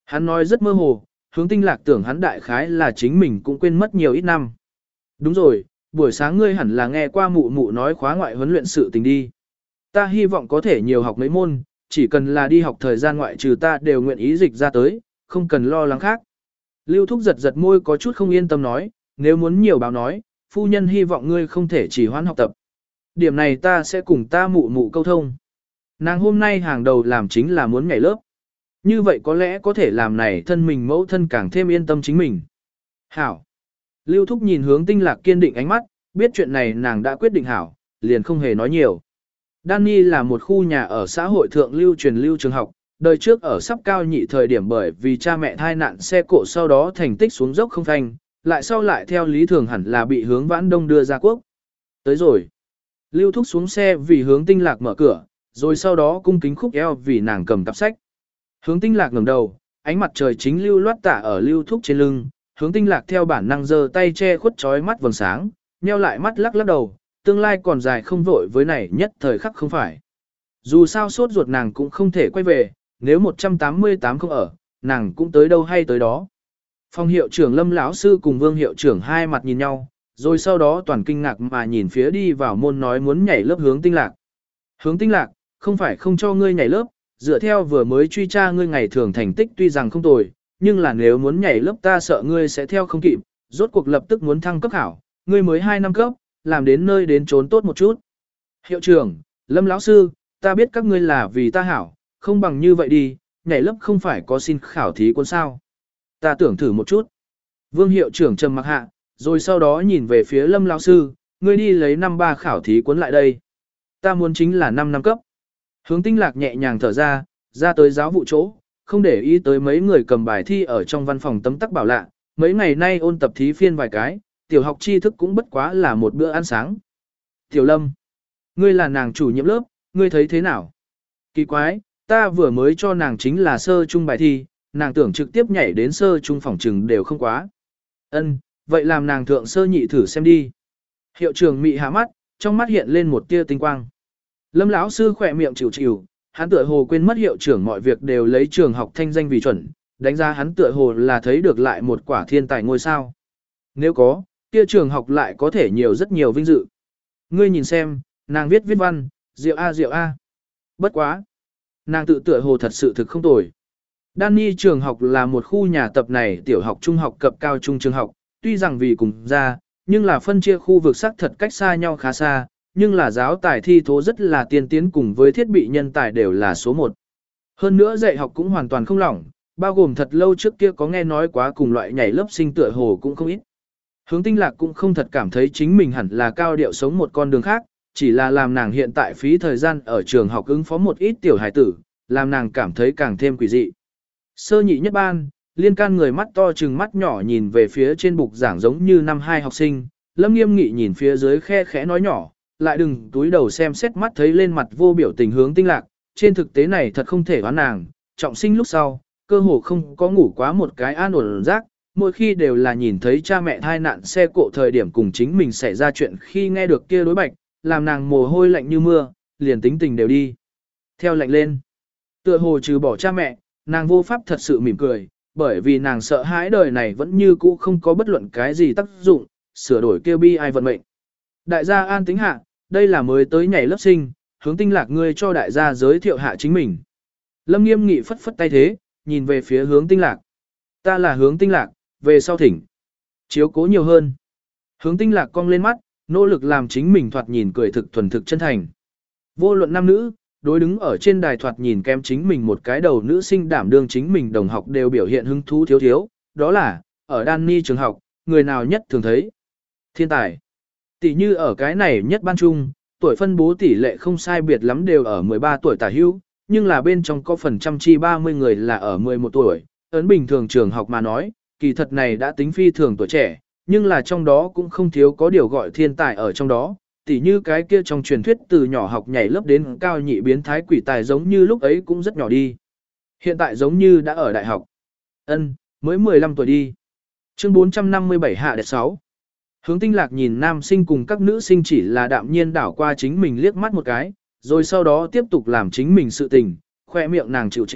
Hắn nói rất mơ hồ, hướng tinh lạc tưởng hắn đại khái là chính mình cũng quên mất nhiều ít năm. Đúng rồi, buổi sáng ngươi hẳn là nghe qua mụ mụ nói khóa ngoại huấn luyện sự tình đi. Ta hy vọng có thể nhiều học mấy môn, chỉ cần là đi học thời gian ngoại trừ ta đều nguyện ý dịch ra tới, không cần lo lắng khác. Lưu Thúc giật giật môi có chút không yên tâm nói, nếu muốn nhiều báo nói, phu nhân hy vọng ngươi không thể chỉ hoãn học tập. Điểm này ta sẽ cùng ta mụ mụ câu thông. Nàng hôm nay hàng đầu làm chính là muốn nhảy lớp. Như vậy có lẽ có thể làm này thân mình mẫu thân càng thêm yên tâm chính mình. Hảo. Lưu Thúc nhìn hướng tinh lạc kiên định ánh mắt, biết chuyện này nàng đã quyết định hảo, liền không hề nói nhiều. Danny là một khu nhà ở xã hội thượng lưu truyền lưu trường học, đời trước ở sắp cao nhị thời điểm bởi vì cha mẹ thai nạn xe cộ sau đó thành tích xuống dốc không phanh, lại sau lại theo lý thường hẳn là bị hướng vãn đông đưa ra quốc. Tới rồi. Lưu Thúc xuống xe vì hướng tinh lạc mở cửa, rồi sau đó cung kính khúc eo vì nàng cầm cặp sách. Hướng tinh lạc ngẩng đầu, ánh mặt trời chính lưu loát tả ở Lưu Thúc trên lưng, hướng tinh lạc theo bản năng giơ tay che khuất chói mắt vầng sáng, nheo lại mắt lắc lắc đầu, tương lai còn dài không vội với này nhất thời khắc không phải. Dù sao sốt ruột nàng cũng không thể quay về, nếu một trăm tám mươi tám không ở, nàng cũng tới đâu hay tới đó. Phòng hiệu trưởng Lâm lão sư cùng Vương hiệu trưởng hai mặt nhìn nhau, rồi sau đó toàn kinh ngạc mà nhìn phía đi vào môn nói muốn nhảy lớp hướng tinh lạc. Hướng tinh lạc, không phải không cho ngươi nhảy lớp, dựa theo vừa mới truy tra ngươi ngày thường thành tích tuy rằng không tồi, nhưng là nếu muốn nhảy lớp ta sợ ngươi sẽ theo không kịp, rốt cuộc lập tức muốn thăng cấp hảo, ngươi mới hai năm cấp, làm đến nơi đến trốn tốt một chút. Hiệu trưởng, Lâm lão sư, ta biết các ngươi là vì ta hảo, không bằng như vậy đi, nhảy lớp không phải có xin khảo thí cuốn sao. Ta tưởng thử một chút. Vương hiệu trưởng trầm mặc hạ, rồi sau đó nhìn về phía Lâm lão sư, ngươi đi lấy năm ba khảo thí cuốn lại đây. Ta muốn chính là năm năm cấp. Hướng tinh lạc nhẹ nhàng thở ra, ra tới giáo vụ chỗ, không để ý tới mấy người cầm bài thi ở trong văn phòng tấm tắc bảo lạ, mấy ngày nay ôn tập thí phiên vài cái, tiểu học tri thức cũng bất quá là một bữa ăn sáng. Tiểu Lâm, ngươi là nàng chủ nhiệm lớp, ngươi thấy thế nào? Kỳ quái, ta vừa mới cho nàng chính là sơ trung bài thi, nàng tưởng trực tiếp nhảy đến sơ trung phòng trừng đều không quá. Ân, vậy làm nàng thượng sơ nhị thử xem đi. Hiệu trưởng mị hạ mắt, trong mắt hiện lên một tia tinh quang. Lâm lão sư khỏe miệng chịu chịu, hắn tựa hồ quên mất hiệu trưởng mọi việc đều lấy trường học thanh danh vì chuẩn, đánh giá hắn tựa hồ là thấy được lại một quả thiên tài ngôi sao. Nếu có, kia trường học lại có thể nhiều rất nhiều vinh dự. Ngươi nhìn xem, nàng viết viết văn, rượu a rượu a. Bất quá. Nàng tự tựa hồ thật sự thực không tồi. Danny trường học là một khu nhà tập này tiểu học trung học cập cao trung trường học, tuy rằng vì cùng ra, nhưng là phân chia khu vực sắc thật cách xa nhau khá xa, nhưng là giáo tài thi thố rất là tiên tiến cùng với thiết bị nhân tài đều là số một. Hơn nữa dạy học cũng hoàn toàn không lỏng, bao gồm thật lâu trước kia có nghe nói quá cùng loại nhảy lớp sinh tựa hồ cũng không ít. Hướng tinh lạc cũng không thật cảm thấy chính mình hẳn là cao điệu sống một con đường khác, chỉ là làm nàng hiện tại phí thời gian ở trường học ứng phó một ít tiểu hải tử, làm nàng cảm thấy càng thêm quỷ dị. Sơ nhị nhất ban, liên can người mắt to trừng mắt nhỏ nhìn về phía trên bục giảng giống như năm hai học sinh, Lâm Nghiêm Nghị nhìn phía dưới khe khẽ nói nhỏ, lại đừng túi đầu xem xét mắt thấy lên mặt vô biểu tình hướng tinh lạc, trên thực tế này thật không thể đoán nàng, trọng sinh lúc sau, cơ hồ không có ngủ quá một cái an ổn giấc, mỗi khi đều là nhìn thấy cha mẹ thai nạn xe cộ thời điểm cùng chính mình xảy ra chuyện khi nghe được kia đối bạch, làm nàng mồ hôi lạnh như mưa, liền tính tình đều đi. Theo lạnh lên, tựa hồ trừ bỏ cha mẹ, nàng vô pháp thật sự mỉm cười, bởi vì nàng sợ hãi đời này vẫn như cũ không có bất luận cái gì tác dụng, sửa đổi kêu bi ai vận mệnh. Đại gia an tính hạ, đây là mới tới nhảy lớp sinh, hướng tinh lạc ngươi cho đại gia giới thiệu hạ chính mình. Lâm Nghiêm Nghị phất phất tay thế, nhìn về phía hướng tinh lạc. Ta là hướng tinh lạc, về sau thỉnh. Chiếu cố nhiều hơn. Hướng tinh lạc cong lên mắt, nỗ lực làm chính mình thoạt nhìn cười thực thuần thực chân thành. Vô luận nam nữ, đối đứng ở trên đài thoạt nhìn kém chính mình một cái đầu nữ sinh đảm đương chính mình đồng học đều biểu hiện hứng thú thiếu thiếu, đó là, ở Danny trường học, người nào nhất thường thấy. Thiên tài. Tỷ như ở cái này nhất ban chung, tuổi phân bố tỷ lệ không sai biệt lắm đều ở mười ba tuổi tả hữu, nhưng là bên trong có phần trăm chi ba mươi người là ở mười một tuổi, ấn bình thường trường học mà nói, kỳ thật này đã tính phi thường tuổi trẻ, nhưng là trong đó cũng không thiếu có điều gọi thiên tài ở trong đó, tỉ như cái kia trong truyền thuyết từ nhỏ học nhảy lớp đến cao nhị biến thái quỷ tài giống như lúc ấy cũng rất nhỏ đi. Hiện tại giống như đã ở đại học. Ân, mới mười lăm tuổi đi. Chương bốn trăm năm mươi bảy hạ đệ sáu. Hướng tinh lạc nhìn nam sinh cùng các nữ sinh chỉ là đạm nhiên đảo qua chính mình liếc mắt một cái, rồi sau đó tiếp tục làm chính mình sự tình, khoe miệng nàng chịu chịu,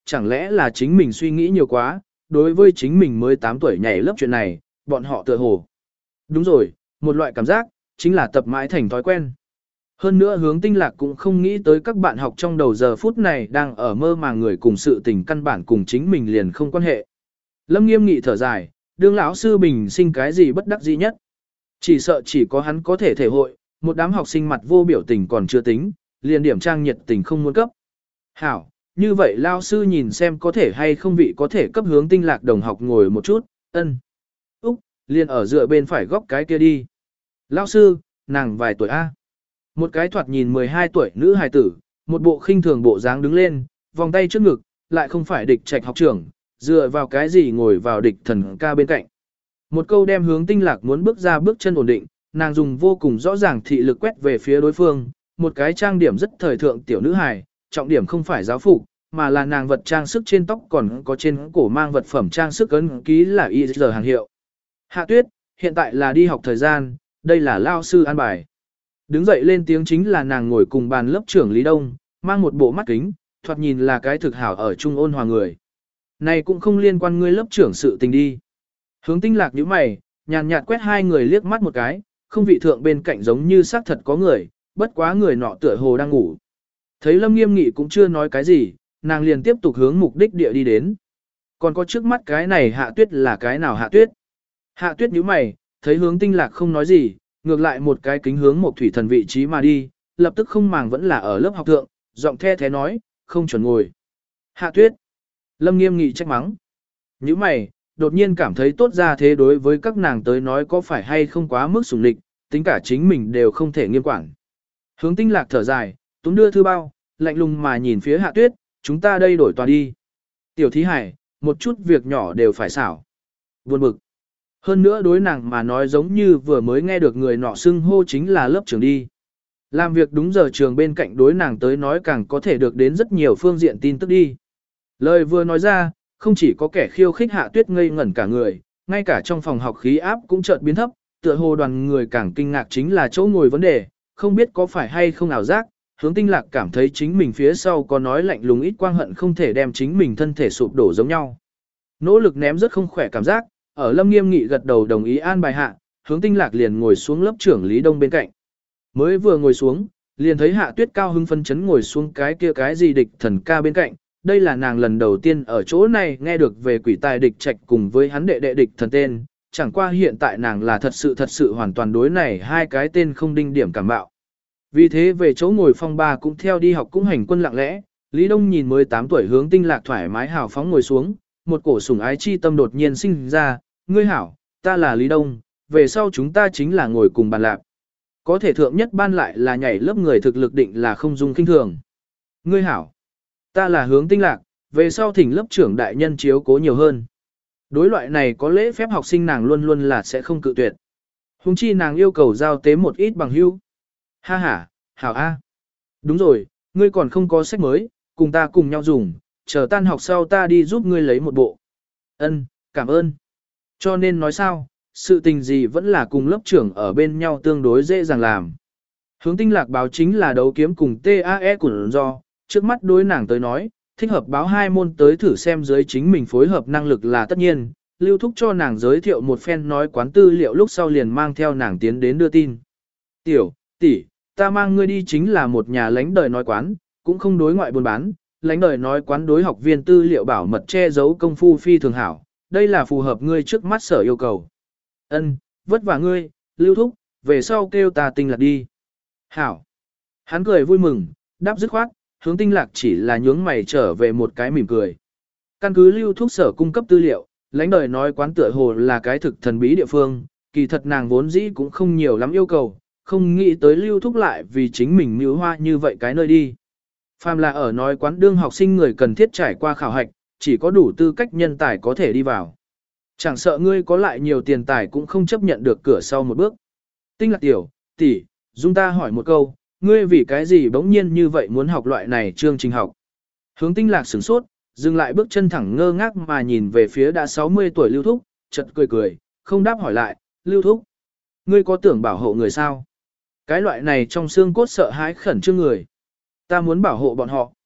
chẳng lẽ là chính mình suy nghĩ nhiều quá, đối với chính mình mới tám tuổi nhảy lớp chuyện này, bọn họ tựa hồ. Đúng rồi, một loại cảm giác, chính là tập mãi thành thói quen. Hơn nữa hướng tinh lạc cũng không nghĩ tới các bạn học trong đầu giờ phút này đang ở mơ màng người cùng sự tình căn bản cùng chính mình liền không quan hệ. Lâm Nghiêm nghị thở dài, đương lão sư bình sinh cái gì bất đắc dĩ nhất. Chỉ sợ chỉ có hắn có thể thể hội, một đám học sinh mặt vô biểu tình còn chưa tính, liền điểm trang nhiệt tình không muốn cấp. Hảo, như vậy lao sư nhìn xem có thể hay không vị có thể cấp hướng tinh lạc đồng học ngồi một chút, ân. Úc, liền ở dựa bên phải góc cái kia đi. Lao sư, nàng vài tuổi A. Một cái thoạt nhìn mười hai tuổi nữ hài tử, một bộ khinh thường bộ dáng đứng lên, vòng tay trước ngực, lại không phải địch trạch học trưởng, dựa vào cái gì ngồi vào địch thần ca bên cạnh. Một câu đem hướng tinh lạc muốn bước ra bước chân ổn định, nàng dùng vô cùng rõ ràng thị lực quét về phía đối phương, một cái trang điểm rất thời thượng tiểu nữ hài, trọng điểm không phải giáo phục, mà là nàng vật trang sức trên tóc còn có trên cổ mang vật phẩm trang sức ấn ký là i giê hàng hiệu. Hạ Tuyết, hiện tại là đi học thời gian, đây là lao sư an bài. Đứng dậy lên tiếng chính là nàng ngồi cùng bàn lớp trưởng Lý Đông, mang một bộ mắt kính, thoạt nhìn là cái thực hảo ở trung ôn hòa người. Này cũng không liên quan ngươi lớp trưởng sự tình đi. Hướng tinh lạc nhíu mày, nhàn nhạt quét hai người liếc mắt một cái, không vị thượng bên cạnh giống như xác thật có người, bất quá người nọ tựa hồ đang ngủ. Thấy Lâm Nghiêm Nghị cũng chưa nói cái gì, nàng liền tiếp tục hướng mục đích địa đi đến. Còn có trước mắt cái này Hạ Tuyết là cái nào Hạ Tuyết? Hạ Tuyết nhíu mày, thấy hướng tinh lạc không nói gì, ngược lại một cái kính hướng một thủy thần vị trí mà đi, lập tức không màng vẫn là ở lớp học thượng, giọng the thế nói, không chuẩn ngồi. Hạ Tuyết. Lâm Nghiêm Nghị trách mắng. Nhíu mày, đột nhiên cảm thấy tốt ra thế đối với các nàng tới nói có phải hay không quá mức sủng lịch, tính cả chính mình đều không thể nghiêm quản. Hướng tinh lạc thở dài, túm đưa thư bao, lạnh lùng mà nhìn phía Hạ Tuyết, chúng ta đây đổi tòa đi. Tiểu thí hải, một chút việc nhỏ đều phải xảo. Buồn bực. Hơn nữa đối nàng mà nói giống như vừa mới nghe được người nọ xưng hô chính là lớp trưởng đi. Làm việc đúng giờ trường bên cạnh đối nàng tới nói càng có thể được đến rất nhiều phương diện tin tức đi. Lời vừa nói ra, không chỉ có kẻ khiêu khích Hạ Tuyết ngây ngẩn cả người, ngay cả trong phòng học khí áp cũng chợt biến thấp, tựa hồ đoàn người càng kinh ngạc chính là chỗ ngồi vấn đề, không biết có phải hay không ảo giác, hướng tinh lạc cảm thấy chính mình phía sau có nói lạnh lùng ít quang hận không thể đem chính mình thân thể sụp đổ giống nhau. Nỗ lực ném rất không khỏe cảm giác, ở Lâm Nghiêm Nghị gật đầu đồng ý an bài hạ, hướng tinh lạc liền ngồi xuống lớp trưởng Lý Đông bên cạnh. Mới vừa ngồi xuống, liền thấy Hạ Tuyết cao hưng phân chấn ngồi xuống cái kia cái gì địch thần ca bên cạnh. Đây là nàng lần đầu tiên ở chỗ này nghe được về quỷ tài địch trạch cùng với hắn đệ đệ địch thần tên, chẳng qua hiện tại nàng là thật sự thật sự hoàn toàn đối này hai cái tên không đinh điểm cảm bạo. Vì thế về chỗ ngồi phong ba cũng theo đi học cũng hành quân lặng lẽ, Lý Đông nhìn mới tám tuổi hướng tinh lạc thoải mái hào phóng ngồi xuống, một cổ sủng ái chi tâm đột nhiên sinh ra, ngươi hảo, ta là Lý Đông, về sau chúng ta chính là ngồi cùng bàn lạc. Có thể thượng nhất ban lại là nhảy lớp người thực lực định là không dung kinh thường. Ngươi hảo, ta là hướng tinh lạc, về sau thỉnh lớp trưởng đại nhân chiếu cố nhiều hơn. Đối loại này có lễ phép học sinh nàng luôn luôn là sẽ không cự tuyệt. Hùng chi nàng yêu cầu giao tế một ít bằng hữu. Ha ha, hảo a. Đúng rồi, ngươi còn không có sách mới, cùng ta cùng nhau dùng, chờ tan học sau ta đi giúp ngươi lấy một bộ. Ân, cảm ơn. Cho nên nói sao, sự tình gì vẫn là cùng lớp trưởng ở bên nhau tương đối dễ dàng làm. Hướng tinh lạc báo chính là đấu kiếm cùng tê a e của do, trước mắt đối nàng tới nói, thích hợp báo hai môn tới thử xem dưới chính mình phối hợp năng lực là tất nhiên, lưu thúc cho nàng giới thiệu một phen nói quán tư liệu lúc sau liền mang theo nàng tiến đến đưa tin. Tiểu, tỷ, ta mang ngươi đi chính là một nhà lánh đời nói quán, cũng không đối ngoại buôn bán, lánh đời nói quán đối học viên tư liệu bảo mật che giấu công phu phi thường hảo, đây là phù hợp ngươi trước mắt sở yêu cầu. Ân, vất vả ngươi, lưu thúc, về sau kêu ta tinh lạc đi. Hảo. Hắn cười vui mừng, đáp dứt khoát, hướng tinh lạc chỉ là nhướng mày trở về một cái mỉm cười. Căn cứ lưu thúc sở cung cấp tư liệu, lãnh đời nói quán tựa hồ là cái thực thần bí địa phương, kỳ thật nàng vốn dĩ cũng không nhiều lắm yêu cầu, không nghĩ tới lưu thúc lại vì chính mình mưu hoa như vậy cái nơi đi. Phàm là ở nói quán đương học sinh người cần thiết trải qua khảo hạch, chỉ có đủ tư cách nhân tài có thể đi vào. Chẳng sợ ngươi có lại nhiều tiền tài cũng không chấp nhận được cửa sau một bước. Tinh lạc tiểu, tỷ, dung ta hỏi một câu, ngươi vì cái gì bỗng nhiên như vậy muốn học loại này chương trình học. Hướng tinh lạc sửng sốt, dừng lại bước chân thẳng ngơ ngác mà nhìn về phía đã sáu mươi tuổi lưu thúc, chợt cười cười, không đáp hỏi lại, lưu thúc. Ngươi có tưởng bảo hộ người sao? Cái loại này trong xương cốt sợ hãi khẩn trương người. Ta muốn bảo hộ bọn họ.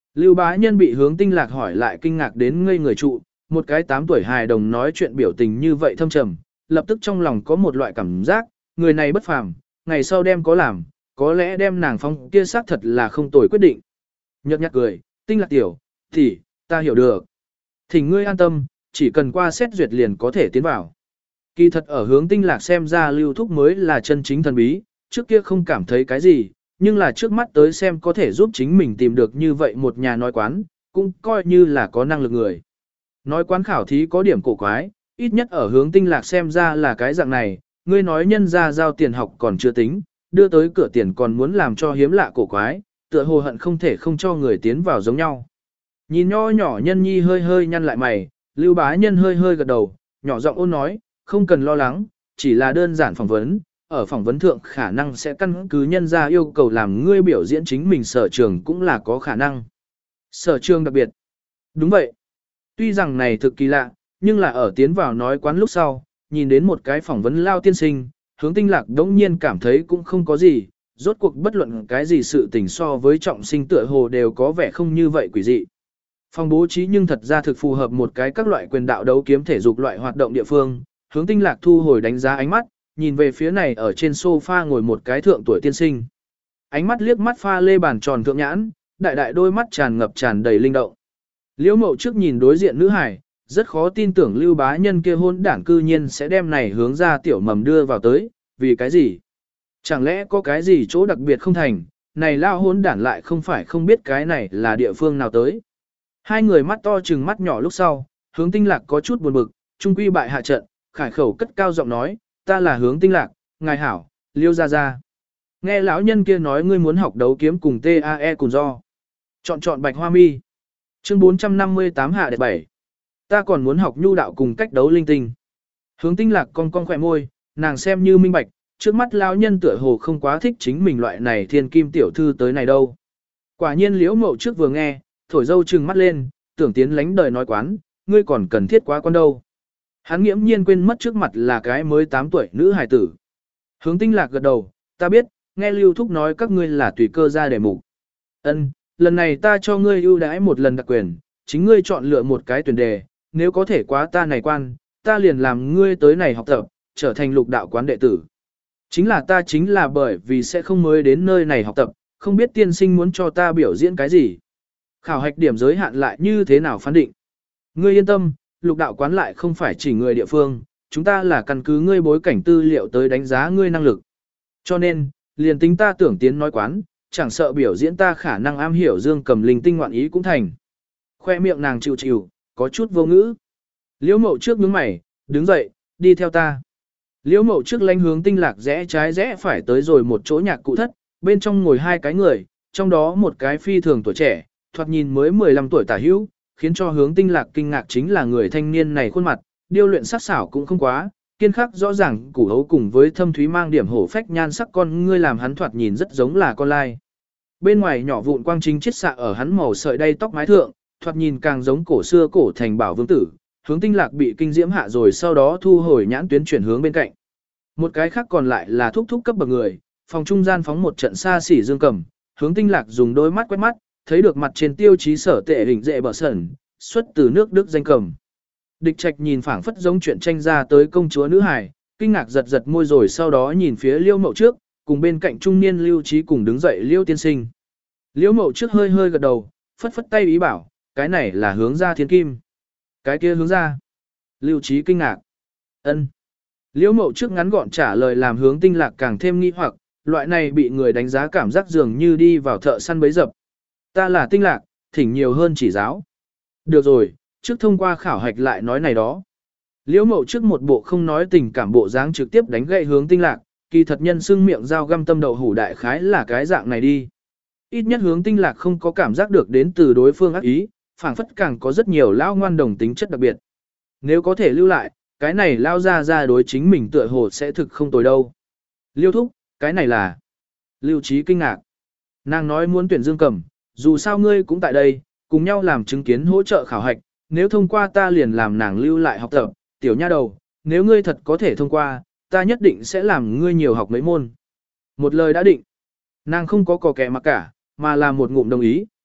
Lưu Bá Nhân bị Hướng Tinh Lạc hỏi lại kinh ngạc đến ngây người trụ, một cái tám tuổi hài đồng nói chuyện biểu tình như vậy thâm trầm, lập tức trong lòng có một loại cảm giác, người này bất phàm, ngày sau đem có làm, có lẽ đem nàng phong kia xác thật là không tồi quyết định. Nhợt nhạt cười, Tinh Lạc tiểu, thì, ta hiểu được. Thỉnh ngươi an tâm, chỉ cần qua xét duyệt liền có thể tiến vào. Kỳ thật ở Hướng Tinh Lạc xem ra Lưu Thúc mới là chân chính thần bí, trước kia không cảm thấy cái gì, nhưng là trước mắt tới xem có thể giúp chính mình tìm được như vậy một nhà nói quán, cũng coi như là có năng lực người. Nói quán khảo thí có điểm cổ quái, ít nhất ở Hướng Tinh Lạc xem ra là cái dạng này, ngươi nói nhân ra giao tiền học còn chưa tính, đưa tới cửa tiền còn muốn làm cho hiếm lạ cổ quái, tựa hồ hận không thể không cho người tiến vào giống nhau. Nhìn nho nhỏ nhân nhi hơi hơi nhăn lại mày, Lưu Bá Nhân hơi hơi gật đầu, nhỏ giọng ôn nói, không cần lo lắng, chỉ là đơn giản phỏng vấn, ở phỏng vấn thượng khả năng sẽ căn cứ nhân ra yêu cầu làm ngươi biểu diễn chính mình sở trường cũng là có khả năng. Sở trường đặc biệt. Đúng vậy. Tuy rằng này thực kỳ lạ, nhưng là ở tiến vào nói quán lúc sau, nhìn đến một cái phỏng vấn lao tiên sinh, Hướng Tinh Lạc đống nhiên cảm thấy cũng không có gì, rốt cuộc bất luận cái gì sự tình so với trọng sinh tựa hồ đều có vẻ không như vậy quỷ dị. Phòng bố trí nhưng thật ra thực phù hợp một cái các loại quyền đạo đấu kiếm thể dục loại hoạt động địa phương, Hướng Tinh Lạc thu hồi đánh giá ánh mắt, nhìn về phía này ở trên sofa ngồi một cái thượng tuổi tiên sinh. Ánh mắt liếc mắt pha lê bàn tròn thượng nhãn, đại đại đôi mắt tràn ngập tràn đầy linh động. Liễu Mậu trước nhìn đối diện nữ hải, rất khó tin tưởng Lưu Bá Nhân kia hôn đảng cư nhiên sẽ đem này hướng ra tiểu mầm đưa vào tới, vì cái gì? Chẳng lẽ có cái gì chỗ đặc biệt không thành, này lao hôn đảng lại không phải không biết cái này là địa phương nào tới. Hai người mắt to trừng mắt nhỏ lúc sau, Hướng Tinh Lạc có chút buồn bực, trung quy bại hạ trận, khải khẩu cất cao giọng nói, ta là Hướng Tinh Lạc, ngài hảo, Liêu gia gia. Nghe lão nhân kia nói ngươi muốn học đấu kiếm cùng tê a e cùng do. Chọn chọn bạch hoa mi. Chương bốn trăm năm mươi tám hạ đệ bảy. Ta còn muốn học nhu đạo cùng cách đấu linh tinh. Hướng Tinh Lạc cong cong khỏe môi, nàng xem như minh bạch, trước mắt lão nhân tựa hồ không quá thích chính mình loại này thiên kim tiểu thư tới này đâu. Quả nhiên Liễu Mậu trước vừa nghe, thổi dâu trừng mắt lên, tưởng tiến lánh đời nói quán, ngươi còn cần thiết quá con đâu. Hắn nghiễm nhiên quên mất trước mặt là cái mới tám tuổi nữ hài tử. Hướng Tinh Lạc gật đầu, ta biết, nghe Lưu Thúc nói các ngươi là tùy cơ ra đề mục. Ân, lần này ta cho ngươi ưu đãi một lần đặc quyền, chính ngươi chọn lựa một cái tuyển đề, nếu có thể quá ta này quan, ta liền làm ngươi tới này học tập, trở thành lục đạo quán đệ tử. Chính là ta chính là bởi vì sẽ không mới đến nơi này học tập, không biết tiên sinh muốn cho ta biểu diễn cái gì. Khảo hạch điểm giới hạn lại như thế nào phán định. Ngươi yên tâm, lục đạo quán lại không phải chỉ người địa phương, chúng ta là căn cứ ngươi bối cảnh tư liệu tới đánh giá ngươi năng lực. Cho nên, liền tính ta tưởng tiến nói quán, chẳng sợ biểu diễn ta khả năng am hiểu dương cầm linh tinh ngoạn ý cũng thành. Khoe miệng nàng chịu chịu, có chút vô ngữ. Liễu Mậu trước nhướng mày, đứng dậy, đi theo ta. Liễu Mậu trước lánh Hướng Tinh Lạc rẽ trái rẽ phải tới rồi một chỗ nhạc cụ thất, bên trong ngồi hai cái người, trong đó một cái phi thường tuổi trẻ, thoạt nhìn mới mười lăm tuổi tả hữu, khiến cho Hướng Tinh Lạc kinh ngạc chính là người thanh niên này khuôn mặt, điêu luyện sắc xảo cũng không quá, kiên khắc rõ ràng củ hấu cùng với thâm thúy mang điểm hổ phách nhan sắc con ngươi làm hắn thoạt nhìn rất giống là con lai. Bên ngoài nhỏ vụn quang chính chiết xạ ở hắn màu sợi đay tóc mái thượng, thoạt nhìn càng giống cổ xưa cổ thành bảo vương tử. Hướng Tinh Lạc bị kinh diễm hạ rồi sau đó thu hồi nhãn tuyến chuyển hướng bên cạnh. Một cái khác còn lại là thúc thúc cấp bậc người, phòng trung gian phóng một trận xa xỉ dương cầm, Hướng Tinh Lạc dùng đôi mắt quét mắt, thấy được mặt trên tiêu chí sở tệ hình dệ bờ sẩn, xuất từ nước Đức danh cầm. Địch Trạch nhìn phảng phất giống chuyện tranh ra tới công chúa nữ hài, kinh ngạc giật giật môi rồi sau đó nhìn phía Liêu Mậu trước, cùng bên cạnh trung niên Lưu Trí cùng đứng dậy Liêu tiên sinh. Liêu Mậu trước hơi hơi gật đầu, phất phất tay ý bảo, cái này là hướng ra thiên kim. Cái kia hướng ra. Lưu Trí kinh ngạc. Ân. Liêu Mậu trước ngắn gọn trả lời làm Hướng Tinh Lạc càng thêm nghi hoặc, loại này bị người đánh giá cảm giác dường như đi vào thợ săn bấy dập. Ta là Tinh Lạc, thỉnh nhiều hơn chỉ giáo. Được rồi, trước thông qua khảo hạch lại nói này đó. Liễu Mậu trước một bộ không nói tình cảm bộ dáng trực tiếp đánh gậy Hướng Tinh Lạc, kỳ thật nhân xưng miệng dao găm tâm đậu hủ đại khái là cái dạng này đi. Ít nhất Hướng Tinh Lạc không có cảm giác được đến từ đối phương ác ý, phảng phất càng có rất nhiều lao ngoan đồng tính chất đặc biệt. Nếu có thể lưu lại, cái này lao ra ra đối chính mình tựa hồ sẽ thực không tồi đâu. Liêu thúc, cái này là... Lưu Trí kinh ngạc. Nàng nói muốn tuyển Dương Cầm, dù sao ngươi cũng tại đây, cùng nhau làm chứng kiến hỗ trợ khảo hạch, nếu thông qua ta liền làm nàng lưu lại học tập, tiểu nha đầu, nếu ngươi thật có thể thông qua, ta nhất định sẽ làm ngươi nhiều học mấy môn. Một lời đã định. Nàng không có cò kẻ mặc cả, mà là một ngụm đồng ý,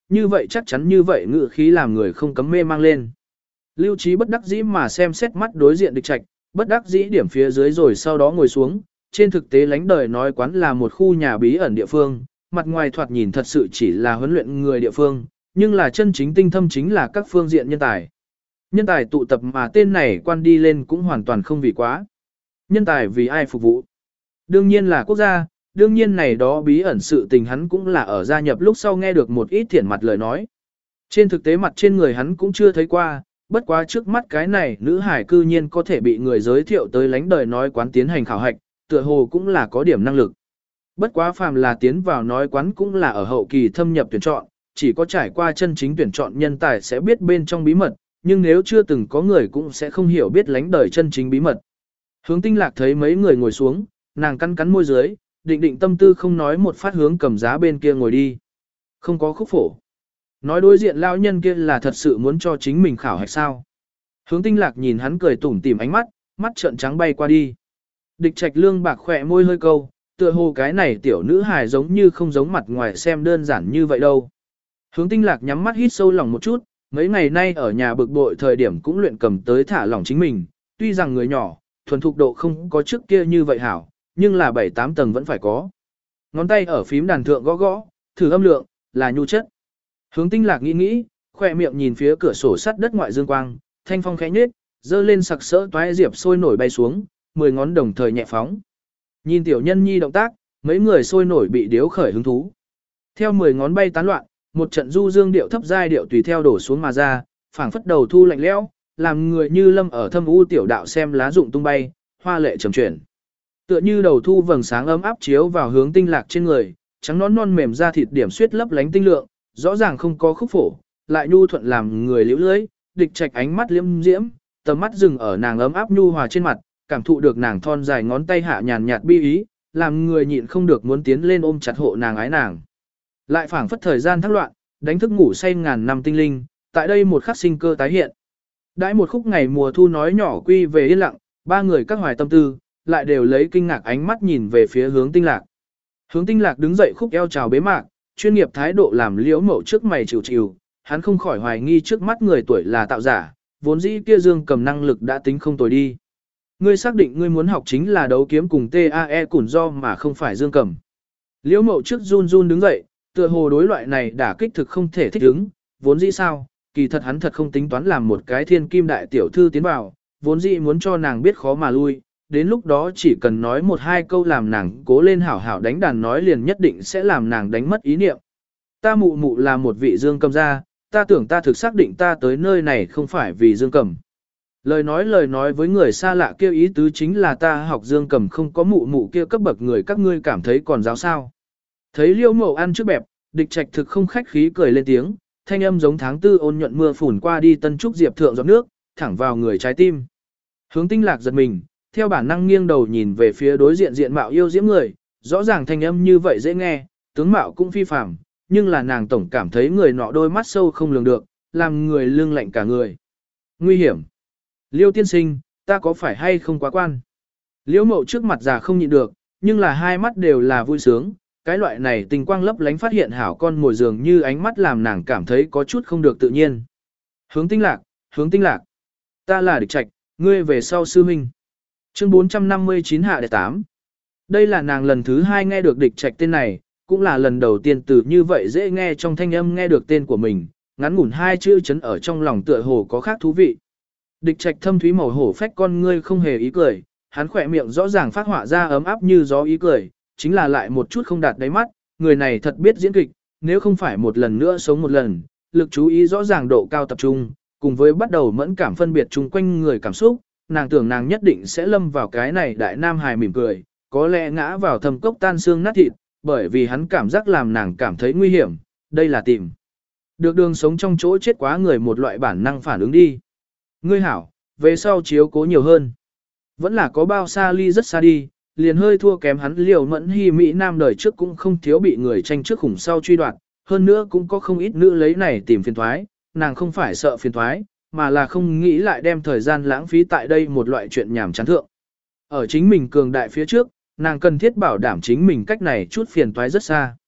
như vậy chắc chắn như vậy ngự khí làm người không cấm mê mang lên. Lưu Trí bất đắc dĩ mà xem xét mắt đối diện Địch Trạch, bất đắc dĩ điểm phía dưới rồi sau đó ngồi xuống, trên thực tế lánh đời nói quán là một khu nhà bí ẩn địa phương, mặt ngoài thoạt nhìn thật sự chỉ là huấn luyện người địa phương, nhưng là chân chính tinh thâm chính là các phương diện nhân tài. Nhân tài tụ tập mà tên này quan đi lên cũng hoàn toàn không vì quá. Nhân tài vì ai phục vụ? Đương nhiên là quốc gia, đương nhiên này đó bí ẩn sự tình hắn cũng là ở gia nhập lúc sau nghe được một ít thiển mặt lời nói. Trên thực tế mặt trên người hắn cũng chưa thấy qua, bất quá trước mắt cái này nữ hải cư nhiên có thể bị người giới thiệu tới lánh đời nói quán tiến hành khảo hạch, tựa hồ cũng là có điểm năng lực. Bất quá phàm là tiến vào nói quán cũng là ở hậu kỳ thâm nhập tuyển chọn, chỉ có trải qua chân chính tuyển chọn nhân tài sẽ biết bên trong bí mật, nhưng nếu chưa từng có người cũng sẽ không hiểu biết lánh đời chân chính bí mật. Hướng Tinh Lạc thấy mấy người ngồi xuống, nàng cắn cắn môi dưới, định định tâm tư không nói một phát hướng cầm giá bên kia ngồi đi. Không có khúc phổ. Nói đối diện lao nhân kia là thật sự muốn cho chính mình khảo hạch sao. Hướng Tinh Lạc nhìn hắn cười tủm tỉm ánh mắt, mắt trợn trắng bay qua đi. Địch Trạch lương bạc khỏe môi hơi câu, tựa hồ cái này tiểu nữ hài giống như không giống mặt ngoài xem đơn giản như vậy đâu. Hướng Tinh Lạc nhắm mắt hít sâu lòng một chút, mấy ngày nay ở nhà bực bội thời điểm cũng luyện cầm tới thả lỏng chính mình, tuy rằng người nhỏ, thuần thục độ không có trước kia như vậy hảo, nhưng là bảy tám tầng vẫn phải có. Ngón tay ở phím đàn thượng gõ gõ, thử âm lượng, là nhu chất. Hướng Tinh Lạc nghĩ nghĩ, khỏe miệng nhìn phía cửa sổ sắt đất ngoại dương quang, thanh phong khẽ nhếch, dơ lên sặc sỡ toái diệp sôi nổi bay xuống, mười ngón đồng thời nhẹ phóng. Nhìn tiểu nhân nhi động tác, mấy người sôi nổi bị điếu khởi hứng thú. Theo mười ngón bay tán loạn, một trận du dương điệu thấp giai điệu tùy theo đổ xuống mà ra, phảng phất đầu thu lạnh lẽo, làm người như lâm ở thâm u tiểu đạo xem lá rụng tung bay, hoa lệ trầm chuyển. Tựa như đầu thu vầng sáng ấm áp chiếu vào Hướng Tinh Lạc trên người, trắng nón non mềm da thịt điểm xuyết lấp lánh tinh lượng, rõ ràng không có khúc phổ, lại nhu thuận làm người liễu lưới, Địch Trạch ánh mắt liễm diễm, tầm mắt dừng ở nàng ấm áp nhu hòa trên mặt, cảm thụ được nàng thon dài ngón tay hạ nhàn nhạt bi ý, làm người nhịn không được muốn tiến lên ôm chặt hộ nàng ái nàng. Lại phảng phất thời gian thác loạn, đánh thức ngủ say ngàn năm tinh linh, tại đây một khắc sinh cơ tái hiện. Đãi một khúc ngày mùa thu nói nhỏ quy về yên lặng, ba người các hoài tâm tư, lại đều lấy kinh ngạc ánh mắt nhìn về phía Hướng Tinh Lạc. Hướng Tinh Lạc đứng dậy khúc eo chào bế mạc, chuyên nghiệp thái độ làm liễu mậu trước mày chịu chịu, hắn không khỏi hoài nghi trước mắt người tuổi là tạo giả, vốn dĩ kia dương cầm năng lực đã tính không tồi đi. Ngươi xác định ngươi muốn học chính là đấu kiếm cùng tê a e củn do mà không phải dương cầm. Liễu mậu trước run run đứng dậy, tựa hồ đối loại này đả kích thực không thể thích ứng, vốn dĩ sao, kỳ thật hắn thật không tính toán làm một cái thiên kim đại tiểu thư tiến vào, vốn dĩ muốn cho nàng biết khó mà lui, đến lúc đó chỉ cần nói một hai câu làm nàng cố lên hảo hảo đánh đàn nói liền nhất định sẽ làm nàng đánh mất ý niệm. Ta mụ mụ là một vị dương cầm gia, ta tưởng ta thực xác định ta tới nơi này không phải vì dương cầm. Lời nói lời nói với người xa lạ kêu ý tứ chính là ta học dương cầm không có mụ mụ kia cấp bậc người các ngươi cảm thấy còn giáo sao. Thấy Liễu Mậu ăn trước bẹp, Địch Trạch thực không khách khí cười lên tiếng, thanh âm giống tháng tư ôn nhuận mưa phùn qua đi tân trúc diệp thượng giọt nước, thẳng vào người trái tim. Hướng Tinh Lạc giật mình, theo bản năng nghiêng đầu nhìn về phía đối diện diện mạo yêu diễm người, rõ ràng thanh âm như vậy dễ nghe, tướng mạo cũng phi phàm, nhưng là nàng tổng cảm thấy người nọ đôi mắt sâu không lường được, làm người lưng lạnh cả người. Nguy hiểm. Liêu tiên sinh, ta có phải hay không quá quan? Liễu Mậu trước mặt già không nhịn được, nhưng là hai mắt đều là vui sướng, cái loại này tình quang lấp lánh phát hiện hảo con mồi dường như ánh mắt làm nàng cảm thấy có chút không được tự nhiên. Hướng Tinh Lạc, Hướng Tinh Lạc, ta là Địch Trạch, ngươi về sau sư huynh. Chương bốn trăm năm mươi chín hạ đệ tám. Đây là nàng lần thứ hai nghe được Địch Trạch tên này, cũng là lần đầu tiên từ như vậy dễ nghe trong thanh âm nghe được tên của mình, ngắn ngủn hai chữ chấn ở trong lòng tựa hồ có khác thú vị. Địch Trạch thâm thúy màu hổ phách con ngươi không hề ý cười, hắn khỏe miệng rõ ràng phát họa ra ấm áp như gió ý cười, chính là lại một chút không đạt đáy mắt, người này thật biết diễn kịch, nếu không phải một lần nữa sống một lần, lực chú ý rõ ràng độ cao tập trung, cùng với bắt đầu mẫn cảm phân biệt chung quanh người cảm xúc, nàng tưởng nàng nhất định sẽ lâm vào cái này đại nam hài mỉm cười, có lẽ ngã vào thâm cốc tan xương nát thịt, bởi vì hắn cảm giác làm nàng cảm thấy nguy hiểm, đây là tìm được đường sống trong chỗ chết quá người một loại bản năng phản ứng đi. Ngươi hảo, về sau chiếu cố nhiều hơn. Vẫn là có bao xa ly rất xa đi, liền hơi thua kém hắn liều mẫn hy Mỹ Nam đời trước cũng không thiếu bị người tranh trước khủng sau truy đoạt, hơn nữa cũng có không ít nữ lấy này tìm phiền thoái, nàng không phải sợ phiền thoái, mà là không nghĩ lại đem thời gian lãng phí tại đây một loại chuyện nhảm chán thượng. Ở chính mình cường đại phía trước, nàng cần thiết bảo đảm chính mình cách này chút phiền toái rất xa.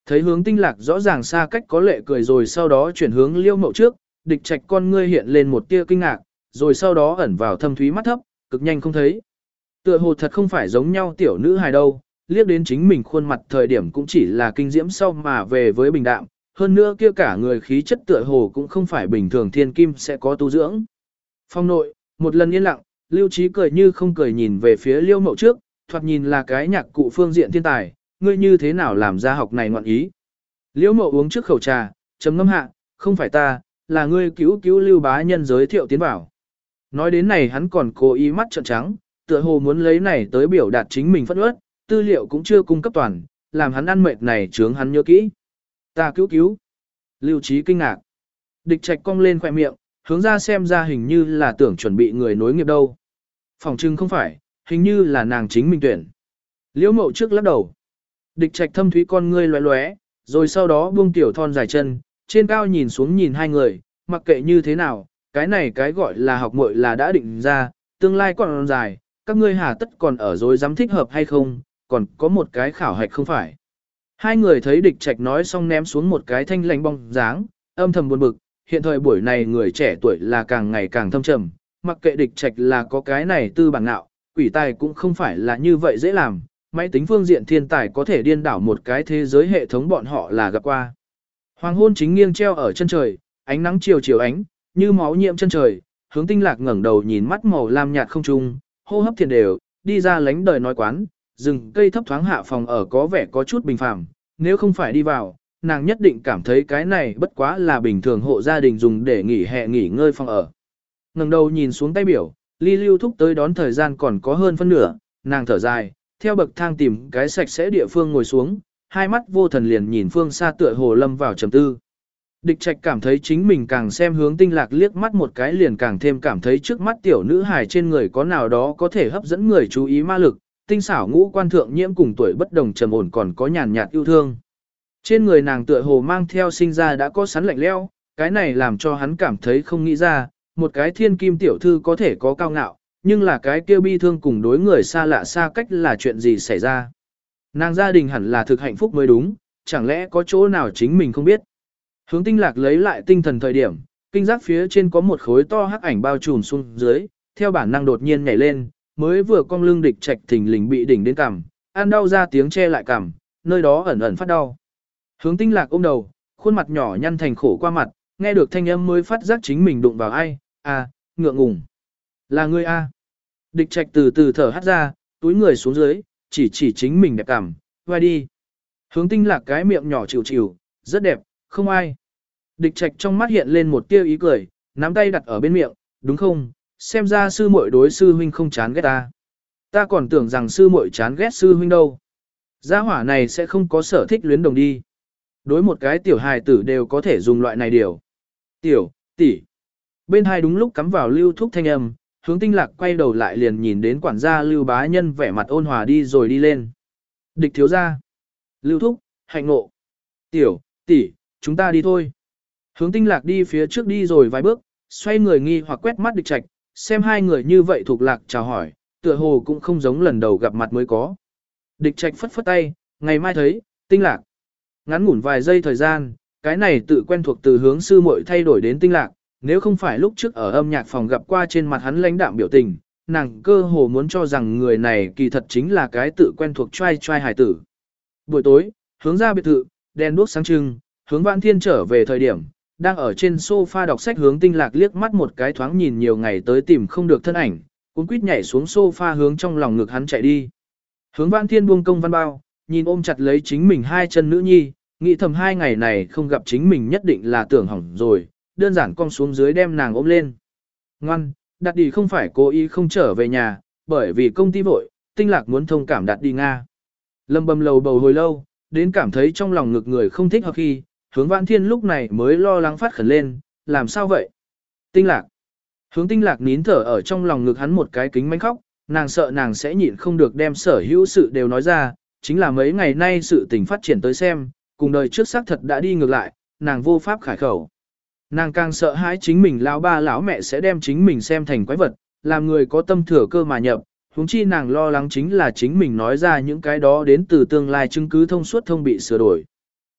Thấy hướng tinh lạc rõ ràng xa cách có lệ cười rồi sau đó chuyển hướng liêu mậu trước, địch trạch con ngươi hiện lên một tia kinh ngạc, rồi sau đó ẩn vào thâm thúy mắt thấp, cực nhanh không thấy. Tựa hồ thật không phải giống nhau tiểu nữ hài đâu, liếc đến chính mình khuôn mặt thời điểm cũng chỉ là kinh diễm sau mà về với bình đạm, hơn nữa kia cả người khí chất tựa hồ cũng không phải bình thường thiên kim sẽ có tu dưỡng. Phong nội, một lần yên lặng, Lưu Trí cười như không cười nhìn về phía liêu mậu trước, thoạt nhìn là cái nhạc cụ phương diện thiên tài, ngươi như thế nào làm ra học này ngoạn ý. Liễu mậu uống trước khẩu trà, trầm ngâm hạ, không phải ta, là ngươi cứu cứu Lưu bá nhân giới thiệu tiến bảo. Nói đến này hắn còn cố ý mắt trợn trắng, tựa hồ muốn lấy này tới biểu đạt chính mình phất ớt, tư liệu cũng chưa cung cấp toàn, làm hắn ăn mệt này chướng hắn nhớ kỹ. Ta cứu cứu. Lưu Trí kinh ngạc. Địch Trạch cong lên khỏe miệng, hướng ra xem ra hình như là tưởng chuẩn bị người nối nghiệp đâu. Phòng trưng không phải, hình như là nàng chính mình tuyển. Liễu mậu trước lắc đầu. Địch Trạch thâm thúy con ngươi lóe lóe, rồi sau đó buông tiểu thon dài chân, trên cao nhìn xuống nhìn hai người, mặc kệ như thế nào, cái này cái gọi là học muội là đã định ra, tương lai còn dài, các ngươi hà tất còn ở dối dám thích hợp hay không, còn có một cái khảo hạch không phải. Hai người thấy Địch Trạch nói xong ném xuống một cái thanh lãnh bóng dáng, âm thầm buồn bực, hiện thời buổi này người trẻ tuổi là càng ngày càng thâm trầm, mặc kệ Địch Trạch là có cái này tư bản ngạo, quỷ tài cũng không phải là như vậy dễ làm, máy tính phương diện thiên tài có thể điên đảo một cái thế giới hệ thống bọn họ là gặp qua. Hoàng hôn chính nghiêng treo ở chân trời, ánh nắng chiều chiều ánh, như máu nhiễm chân trời, hướng tinh lạc ngẩng đầu nhìn mắt màu lam nhạt không trung, hô hấp thiền đều, đi ra lánh đời nói quán, rừng cây thấp thoáng hạ phòng ở có vẻ có chút bình phàm, nếu không phải đi vào, nàng nhất định cảm thấy cái này bất quá là bình thường hộ gia đình dùng để nghỉ hè nghỉ ngơi phòng ở. Ngẩng đầu nhìn xuống tay biểu, ly lưu thúc tới đón thời gian còn có hơn phân nửa, nàng thở dài, theo bậc thang tìm cái sạch sẽ địa phương ngồi xuống, hai mắt vô thần liền nhìn phương xa tựa hồ lâm vào trầm tư. Địch Trạch cảm thấy chính mình càng xem hướng tinh lạc liếc mắt một cái liền càng thêm cảm thấy trước mắt tiểu nữ hài trên người có nào đó có thể hấp dẫn người chú ý ma lực, tinh xảo ngũ quan thượng nhiễm cùng tuổi bất đồng trầm ổn còn có nhàn nhạt yêu thương. Trên người nàng tựa hồ mang theo sinh ra đã có sắn lạnh leo, cái này làm cho hắn cảm thấy không nghĩ ra, một cái thiên kim tiểu thư có thể có cao ngạo, nhưng là cái kêu bi thương cùng đối người xa lạ xa cách là chuyện gì xảy ra. Nàng gia đình hẳn là thực hạnh phúc mới đúng, chẳng lẽ có chỗ nào chính mình không biết. Hướng tinh lạc lấy lại tinh thần thời điểm, kinh giác phía trên có một khối to hắc ảnh bao trùm xuống dưới, theo bản năng đột nhiên nhảy lên, mới vừa cong lưng Địch Trạch thình lình bị đỉnh đến cằm, ăn đau ra tiếng che lại cằm, nơi đó ẩn ẩn phát đau. Hướng tinh lạc ôm đầu, khuôn mặt nhỏ nhăn thành khổ qua mặt, nghe được thanh âm mới phát giác chính mình đụng vào ai, à, ngượng ngùng. Là ngươi a. Địch Trạch từ từ thở hắt ra, túi người xuống dưới, chỉ chỉ chính mình đẹp cằm, vai đi. Hướng tinh lạc cái miệng nhỏ chịu chịu, rất đẹp, không ai. Địch Trạch trong mắt hiện lên một tia ý cười, nắm tay đặt ở bên miệng, đúng không, xem ra sư muội đối sư huynh không chán ghét ta. Ta còn tưởng rằng sư muội chán ghét sư huynh đâu. Gia hỏa này sẽ không có sở thích luyến đồng đi. Đối một cái tiểu hài tử đều có thể dùng loại này điều. Tiểu, tỷ. Bên hai đúng lúc cắm vào lưu thúc thanh âm, hướng tinh lạc quay đầu lại liền nhìn đến quản gia lưu bá nhân vẻ mặt ôn hòa đi rồi đi lên. Địch thiếu gia. Lưu thúc, hạnh ngộ. Tiểu, tỷ, chúng ta đi thôi. Hướng tinh lạc đi phía trước đi rồi vài bước, xoay người nghi hoặc quét mắt Địch Trạch, xem hai người như vậy thuộc lạc chào hỏi, tựa hồ cũng không giống lần đầu gặp mặt mới có. Địch Trạch phất phất tay, ngày mai thấy, tinh lạc. Ngắn ngủn vài giây thời gian, cái này tự quen thuộc từ hướng sư muội thay đổi đến tinh lạc, nếu không phải lúc trước ở âm nhạc phòng gặp qua trên mặt hắn lãnh đạm biểu tình, nàng cơ hồ muốn cho rằng người này kỳ thật chính là cái tự quen thuộc trai trai hài tử. Buổi tối, hướng ra biệt thự, đèn đuốc sáng trưng, hướng Vãn Thiên trở về thời điểm, đang ở trên sofa đọc sách hướng tinh lạc liếc mắt một cái thoáng nhìn nhiều ngày tới tìm không được thân ảnh, cũng quýt nhảy xuống sofa hướng trong lòng ngực hắn chạy đi. Hướng Vãn Thiên buông công văn bao, nhìn ôm chặt lấy chính mình hai chân nữ nhi, nghĩ thầm hai ngày này không gặp chính mình nhất định là tưởng hỏng rồi, đơn giản cong xuống dưới đem nàng ôm lên. Ngoan, Đạt đi không phải cố ý không trở về nhà, bởi vì công ty vội, tinh lạc muốn thông cảm Đạt đi Nga. Lâm bầm lầu bầu hồi lâu, đến cảm thấy trong lòng ngực người không thích hợp khi, hướng Vãn Thiên lúc này mới lo lắng phát khẩn lên, làm sao vậy? Tinh lạc. Hướng tinh lạc nín thở ở trong lòng ngực hắn một cái kính mánh khóc, nàng sợ nàng sẽ nhịn không được đem sở hữu sự đều nói ra, chính là mấy ngày nay sự tình phát triển tới xem, cùng đời trước xác thật đã đi ngược lại, nàng vô pháp khải khẩu. Nàng càng sợ hãi chính mình lão ba lão mẹ sẽ đem chính mình xem thành quái vật, làm người có tâm thừa cơ mà nhập, huống chi nàng lo lắng chính là chính mình nói ra những cái đó đến từ tương lai chứng cứ thông suốt thông bị sửa đổi.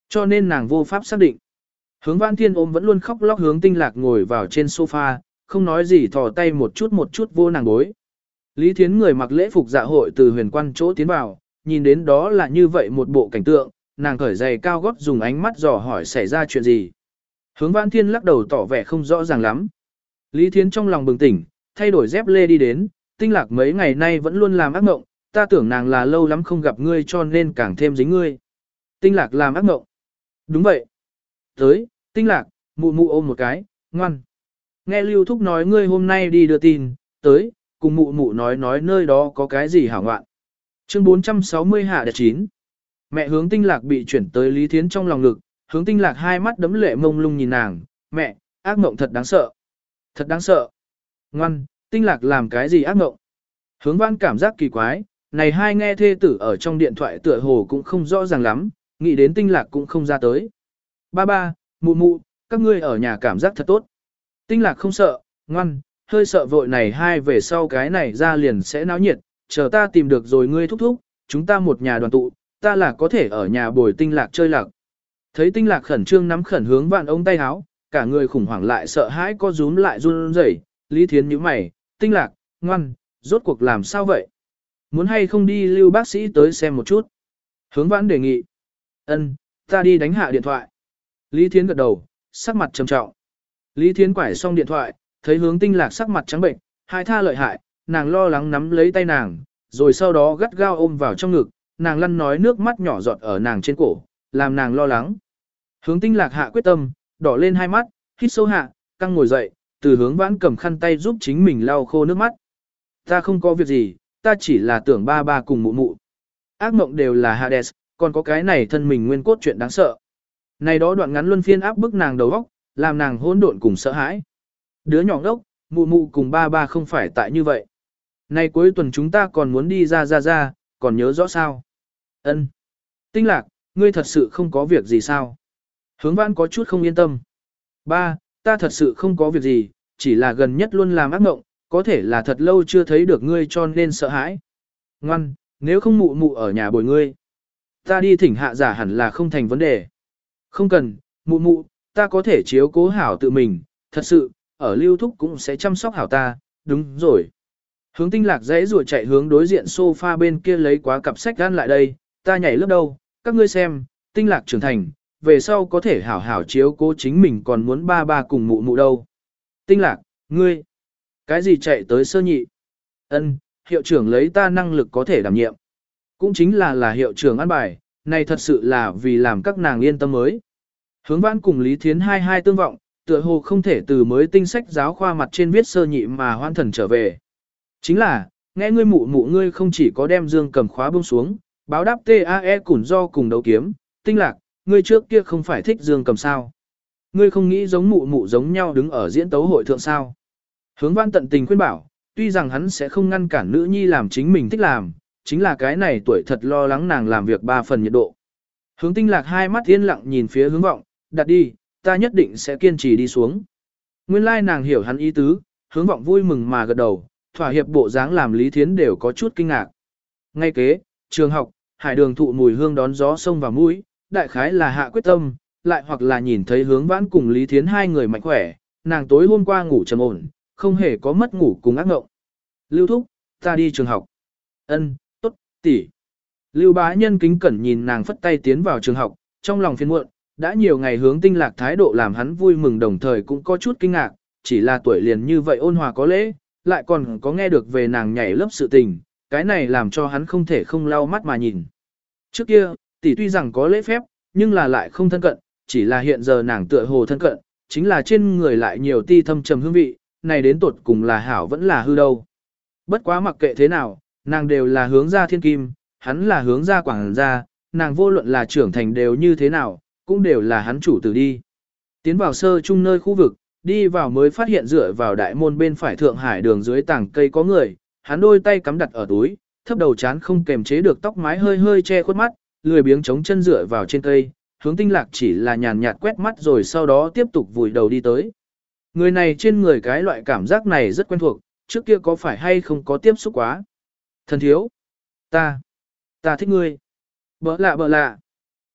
Cho nên nàng vô pháp xác định. Hướng Vãn Thiên ôm vẫn luôn khóc lóc hướng Tinh Lạc ngồi vào trên sofa, không nói gì thò tay một chút một chút vô nàng bối. Lý Thiến người mặc lễ phục dạ hội từ huyền quan chỗ tiến vào, nhìn đến đó là như vậy một bộ cảnh tượng, nàng cởi giày cao gót dùng ánh mắt dò hỏi xảy ra chuyện gì. Hướng Vãn Thiên lắc đầu tỏ vẻ không rõ ràng lắm. Lý Thiến trong lòng bừng tỉnh, thay đổi dép lê đi đến, Tinh Lạc mấy ngày nay vẫn luôn làm ác mộng, ta tưởng nàng là lâu lắm không gặp ngươi cho nên càng thêm dính ngươi. Tinh Lạc làm ác mộng. Đúng vậy. Tới, Tinh Lạc, mụ mụ ôm một cái, ngoan. Nghe Lưu Thúc nói ngươi hôm nay đi đưa tin, tới, cùng mụ mụ nói nói nơi đó có cái gì hảo ngoạn. Chương bốn trăm sáu mươi hạ đẹp chín. Mẹ Hướng Tinh Lạc bị chuyển tới Lý Thiến trong lòng ngực, Hướng Tinh Lạc hai mắt đấm lệ mông lung nhìn nàng, mẹ, ác mộng thật đáng sợ. Thật đáng sợ. Ngoan, Tinh Lạc làm cái gì ác mộng? Hướng Vãn cảm giác kỳ quái, này hai nghe thê tử ở trong điện thoại tựa hồ cũng không rõ ràng lắm, nghĩ đến Tinh Lạc cũng không ra tới. Ba ba, mụ mụ, các ngươi ở nhà cảm giác thật tốt. Tinh Lạc không sợ, ngoan, hơi sợ vội này hai về sau cái này ra liền sẽ náo nhiệt, chờ ta tìm được rồi ngươi thúc thúc, chúng ta một nhà đoàn tụ, ta là có thể ở nhà bồi Tinh Lạc chơi lạc. Thấy Tinh Lạc khẩn trương nắm khẩn Hướng Vãn ống tay áo, cả người khủng hoảng lại sợ hãi co rúm lại run rẩy, Lý Thiến nhíu mày, Tinh Lạc, ngoan, rốt cuộc làm sao vậy? Muốn hay không đi lưu bác sĩ tới xem một chút? Hướng Vãn đề nghị. Ân, ta đi đánh hạ điện thoại. Lý Thiến gật đầu, sắc mặt trầm trọng. Lý Thiến quải xong điện thoại, thấy Hướng Tinh Lạc sắc mặt trắng bệnh, hai tha lợi hại, nàng lo lắng nắm lấy tay nàng, rồi sau đó gắt gao ôm vào trong ngực, nàng lăn nói nước mắt nhỏ giọt ở nàng trên cổ, làm nàng lo lắng. Hướng Tinh Lạc hạ quyết tâm, đỏ lên hai mắt, hít sâu hạ, căng ngồi dậy, từ Hướng Vãn cầm khăn tay giúp chính mình lau khô nước mắt. Ta không có việc gì, ta chỉ là tưởng ba ba cùng mụ mụ. Ác mộng đều là Hades, còn có cái này thân mình nguyên cốt chuyện đáng sợ. Này đó đoạn ngắn luân phiên áp bức nàng đầu óc, làm nàng hỗn độn cùng sợ hãi. Đứa nhỏ ngốc, mụ mụ cùng ba ba không phải tại như vậy. Này cuối tuần chúng ta còn muốn đi ra ra ra, còn nhớ rõ sao? Ân. Tinh Lạc, ngươi thật sự không có việc gì sao? Hướng Vãn có chút không yên tâm. Ba, ta thật sự không có việc gì, chỉ là gần nhất luôn làm ác mộng, có thể là thật lâu chưa thấy được ngươi cho nên sợ hãi. Ngoan, nếu không mụ mụ ở nhà bồi ngươi. Ta đi thỉnh hạ giả hẳn là không thành vấn đề. Không cần, mụ mụ, ta có thể chiếu cố hảo tự mình, thật sự, ở Lưu Thúc cũng sẽ chăm sóc hảo ta, đúng rồi. Hướng Tinh Lạc dãy rùa chạy hướng đối diện sofa bên kia lấy quá cặp sách gan lại đây, ta nhảy lớp đâu, các ngươi xem, Tinh Lạc trưởng thành, về sau có thể hảo hảo chiếu cố chính mình còn muốn ba ba cùng mụ mụ đâu. Tinh Lạc, ngươi, cái gì chạy tới sơ nhị? Ân, hiệu trưởng lấy ta năng lực có thể đảm nhiệm. Cũng chính là là hiệu trưởng ăn bài, này thật sự là vì làm các nàng yên tâm mới. Hướng Vãn cùng Lý Thiến hai hai tương vọng, tựa hồ không thể từ mới tinh sách giáo khoa mặt trên viết sơ nhị mà hoan thần trở về. Chính là, nghe ngươi mụ mụ ngươi không chỉ có đem dương cầm khóa buông xuống, báo đáp tê a e củn do cùng đấu kiếm, Tinh Lạc, ngươi trước kia không phải thích dương cầm sao. Ngươi không nghĩ giống mụ mụ giống nhau đứng ở diễn tấu hội thượng sao. Hướng Vãn tận tình khuyên bảo, tuy rằng hắn sẽ không ngăn cản nữ nhi làm chính mình thích làm, chính là cái này tuổi thật lo lắng nàng làm việc ba phần nhiệt độ. Hướng Tinh Lạc hai mắt yên lặng nhìn phía Hướng Vọng, đặt đi, ta nhất định sẽ kiên trì đi xuống. Nguyên lai nàng hiểu hắn ý tứ, Hướng Vọng vui mừng mà gật đầu, thỏa hiệp bộ dáng làm Lý Thiến đều có chút kinh ngạc. Ngay kế, trường học, hải đường thụ mùi hương đón gió sông vào mũi, đại khái là hạ quyết tâm, lại hoặc là nhìn thấy Hướng Vãn cùng Lý Thiến hai người mạnh khỏe, nàng tối hôm qua ngủ trầm ổn, không hề có mất ngủ cùng ác mộng. Lưu Thúc, ta đi trường học. Ân, tốt, tỷ. Lưu Bá Nhân kính cẩn nhìn nàng phất tay tiến vào trường học, trong lòng phiền muộn, đã nhiều ngày Hướng Tinh Lạc thái độ làm hắn vui mừng đồng thời cũng có chút kinh ngạc, chỉ là tuổi liền như vậy ôn hòa có lễ, lại còn có nghe được về nàng nhảy lớp sự tình, cái này làm cho hắn không thể không lau mắt mà nhìn. Trước kia, tỷ tuy rằng có lễ phép, nhưng là lại không thân cận, chỉ là hiện giờ nàng tựa hồ thân cận, chính là trên người lại nhiều ti thâm trầm hương vị, này đến tột cùng là hảo vẫn là hư đâu. Bất quá mặc kệ thế nào, nàng đều là hướng ra thiên kim, hắn là hướng ra quảng gia, nàng vô luận là trưởng thành đều như thế nào, cũng đều là hắn chủ tử đi. Tiến vào sơ trung nơi khu vực, đi vào mới phát hiện dựa vào đại môn bên phải Thượng Hải đường dưới tảng cây có người, hắn đôi tay cắm đặt ở túi, thấp đầu chán không kềm chế được tóc mái hơi hơi che khuất mắt, lười biếng chống chân dựa vào trên cây, Hướng Tinh Lạc chỉ là nhàn nhạt quét mắt rồi sau đó tiếp tục vùi đầu đi tới. Người này trên người cái loại cảm giác này rất quen thuộc, trước kia có phải hay không có tiếp xúc quá. Thần thiếu, ta, ta thích ngươi. Bỡ lạ bỡ lạ.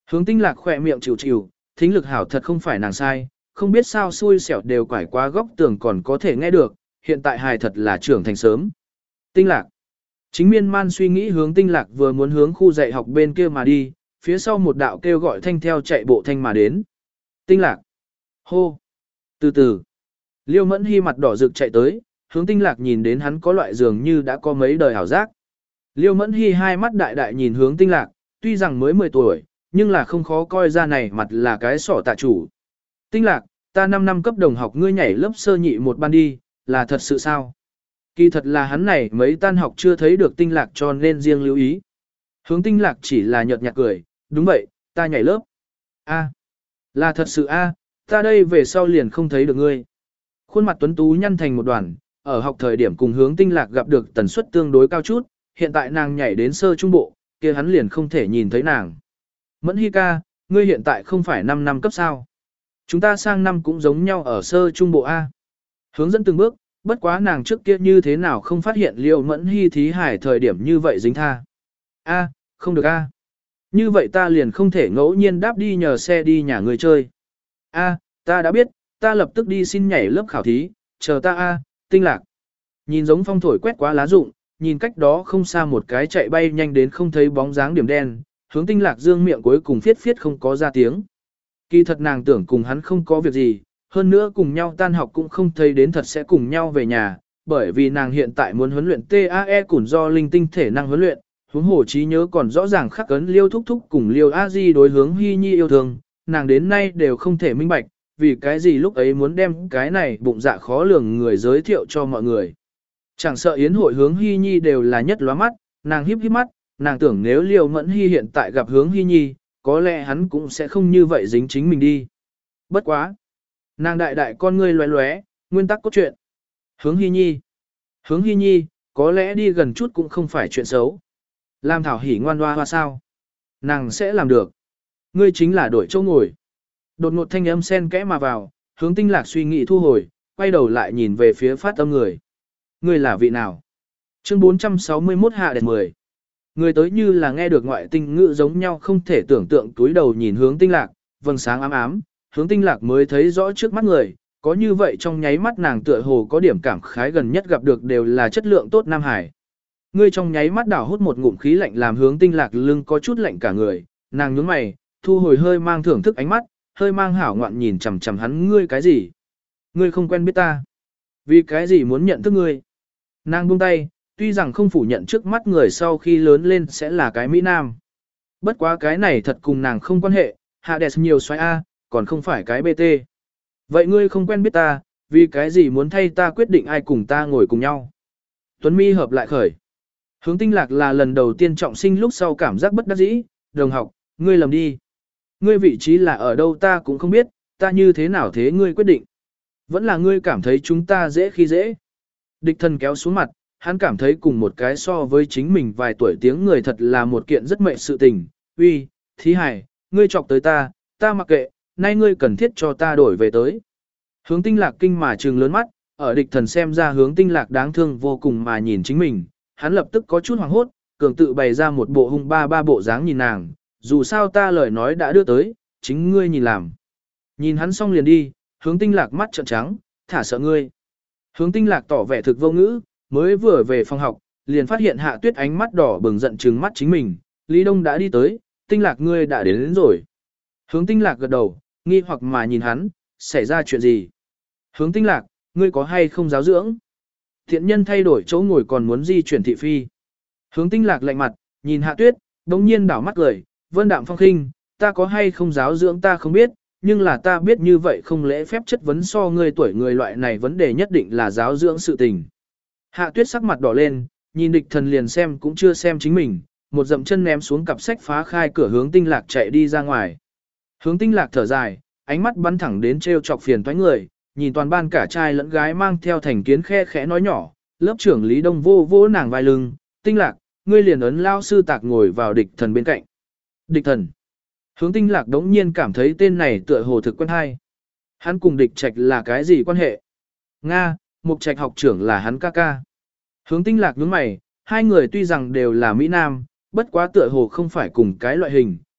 Hướng tinh lạc khỏe miệng chịu chịu, thính lực hảo thật không phải nàng sai, không biết sao xui xẻo đều quải qua góc tường còn có thể nghe được, hiện tại hài thật là trưởng thành sớm. Tinh lạc. Chính miên man suy nghĩ hướng tinh lạc vừa muốn hướng khu dạy học bên kia mà đi, phía sau một đạo kêu gọi thanh theo chạy bộ thanh mà đến. Tinh lạc. Hô. Từ từ. Liêu mẫn hy mặt đỏ rực chạy tới, hướng tinh lạc nhìn đến hắn có loại dường như đã có mấy đời hảo giác. Liêu mẫn hy hai mắt đại đại nhìn hướng tinh lạc, tuy rằng mới mười tuổi, nhưng là không khó coi ra này mặt là cái sỏ tạ chủ. Tinh lạc, ta năm năm cấp đồng học ngươi nhảy lớp sơ nhị một ban đi, là thật sự sao? Kỳ thật là hắn này mấy tan học chưa thấy được tinh lạc cho nên riêng lưu ý. Hướng tinh lạc chỉ là nhợt nhạt cười, đúng vậy, ta nhảy lớp. A, là thật sự a, ta đây về sau liền không thấy được ngươi. Khuôn mặt tuấn tú nhăn thành một đoàn, ở học thời điểm cùng hướng tinh lạc gặp được tần suất tương đối cao chút, hiện tại nàng nhảy đến sơ trung bộ, kia hắn liền không thể nhìn thấy nàng. Mẫn Hi ca, ngươi hiện tại không phải năm năm cấp sao? Chúng ta sang năm cũng giống nhau ở sơ trung bộ A. Hướng dẫn từng bước, bất quá nàng trước kia như thế nào không phát hiện Liêu Mẫn Hi thí hải thời điểm như vậy dính tha. A, không được A. Như vậy ta liền không thể ngẫu nhiên đáp đi nhờ xe đi nhà người chơi. A, ta đã biết, ta lập tức đi xin nhảy lớp khảo thí, chờ ta A, tinh lạc. Nhìn giống phong thổi quét quá lá rụng, nhìn cách đó không xa một cái chạy bay nhanh đến không thấy bóng dáng điểm đen, hướng tinh lạc dương miệng cuối cùng phiết phiết không có ra tiếng. Kỳ thật nàng tưởng cùng hắn không có việc gì, hơn nữa cùng nhau tan học cũng không thấy đến thật sẽ cùng nhau về nhà, bởi vì nàng hiện tại muốn huấn luyện tê a e củn do linh tinh thể năng huấn luyện, huống hồ trí nhớ còn rõ ràng khắc ấn Liêu Thúc Thúc cùng Liêu A Di đối hướng Hy Nhi yêu thương, nàng đến nay đều không thể minh bạch, vì cái gì lúc ấy muốn đem cái này bụng dạ khó lường người giới thiệu cho mọi người. Chẳng sợ yến hội hướng Hy Nhi đều là nhất lóa mắt, nàng híp híp mắt, nàng tưởng nếu Liêu Mẫn Hy hiện tại gặp hướng Hy Nhi, có lẽ hắn cũng sẽ không như vậy dính chính mình đi. Bất quá. Nàng đại đại con ngươi lóe lóe, nguyên tắc cốt truyện. Hướng Hy Nhi. Hướng Hy Nhi, có lẽ đi gần chút cũng không phải chuyện xấu. Làm thảo hỉ ngoan hoa hoa sao. Nàng sẽ làm được. Ngươi chính là đổi chỗ ngồi. Đột ngột thanh âm sen kẽ mà vào, hướng tinh lạc suy nghĩ thu hồi, quay đầu lại nhìn về phía phát âm người. Ngươi là vị nào? Chương bốn trăm sáu mươi mốt hạ đẹp mười. Người tới như là nghe được ngoại tinh ngữ giống nhau không thể tưởng tượng túi đầu nhìn hướng tinh lạc, vầng sáng ám ám, hướng tinh lạc mới thấy rõ trước mắt người, có như vậy trong nháy mắt nàng tựa hồ có điểm cảm khái gần nhất gặp được đều là chất lượng tốt Nam Hải. Ngươi trong nháy mắt đảo hút một ngụm khí lạnh làm hướng tinh lạc lưng có chút lạnh cả người, nàng nhướng mày, thu hồi hơi mang thưởng thức ánh mắt, hơi mang hảo ngoạn nhìn chằm chằm hắn. Ngươi cái gì? Ngươi không quen biết ta. Vì cái gì muốn nhận thức ngươi? Nàng buông tay, tuy rằng không phủ nhận trước mắt người sau khi lớn lên sẽ là cái Mỹ Nam. Bất quá cái này thật cùng nàng không quan hệ, hạ đẹp nhiều xoay A, còn không phải cái bê tê. Vậy ngươi không quen biết ta, vì cái gì muốn thay ta quyết định ai cùng ta ngồi cùng nhau? Tuấn mi hợp lại khởi. Hướng tinh lạc là lần đầu tiên trọng sinh lúc sau cảm giác bất đắc dĩ, đồng học, ngươi lầm đi. Ngươi vị trí là ở đâu ta cũng không biết, ta như thế nào thế ngươi quyết định. Vẫn là ngươi cảm thấy chúng ta dễ khi dễ. Địch thần kéo xuống mặt, hắn cảm thấy cùng một cái so với chính mình vài tuổi tiếng người thật là một kiện rất mệnh sự tình. Uy, thí hải, ngươi chọc tới ta, ta mặc kệ, nay ngươi cần thiết cho ta đổi về tới. Hướng tinh lạc kinh mà trừng lớn mắt, ở địch thần xem ra hướng tinh lạc đáng thương vô cùng mà nhìn chính mình, hắn lập tức có chút hoảng hốt, cường tự bày ra một bộ hung ba ba bộ dáng nhìn nàng, dù sao ta lời nói đã đưa tới, chính ngươi nhìn làm. Nhìn hắn xong liền đi, hướng tinh lạc mắt trợn trắng, thả sợ ngươi. Hướng tinh lạc tỏ vẻ thực vô ngữ, mới vừa về phòng học, liền phát hiện hạ tuyết ánh mắt đỏ bừng giận trừng mắt chính mình, Lý Đông đã đi tới, tinh lạc ngươi đã đến, đến rồi. Hướng tinh lạc gật đầu, nghi hoặc mà nhìn hắn, xảy ra chuyện gì? Hướng tinh lạc, ngươi có hay không giáo dưỡng? Thiện nhân thay đổi chỗ ngồi còn muốn di chuyển thị phi. Hướng tinh lạc lạnh mặt, nhìn hạ tuyết, đống nhiên đảo mắt cười, vân đạm phong khinh, ta có hay không giáo dưỡng ta không biết, nhưng là ta biết như vậy không lễ phép chất vấn so ngươi tuổi người loại này vấn đề nhất định là giáo dưỡng sự tình. Hạ tuyết sắc mặt đỏ lên, nhìn địch thần liền xem cũng chưa xem chính mình, một dậm chân ném xuống cặp sách phá khai cửa hướng tinh lạc chạy đi ra ngoài. Hướng tinh lạc thở dài, ánh mắt bắn thẳng đến treo chọc phiền toái người, nhìn toàn ban cả trai lẫn gái mang theo thành kiến khe khẽ nói nhỏ, lớp trưởng Lý Đông vô vô nàng vai lưng, tinh lạc, ngươi liền ấn lao sư tạc ngồi vào địch thần bên cạnh. Địch thần. Hướng tinh lạc đống nhiên cảm thấy tên này tựa hồ thực quen hay. Hắn cùng địch trạch là cái gì quan hệ? Nga, mục trạch học trưởng là hắn ca ca. Hướng tinh lạc nhướng mày, hai người tuy rằng đều là Mỹ Nam, bất quá tựa hồ không phải cùng cái loại hình,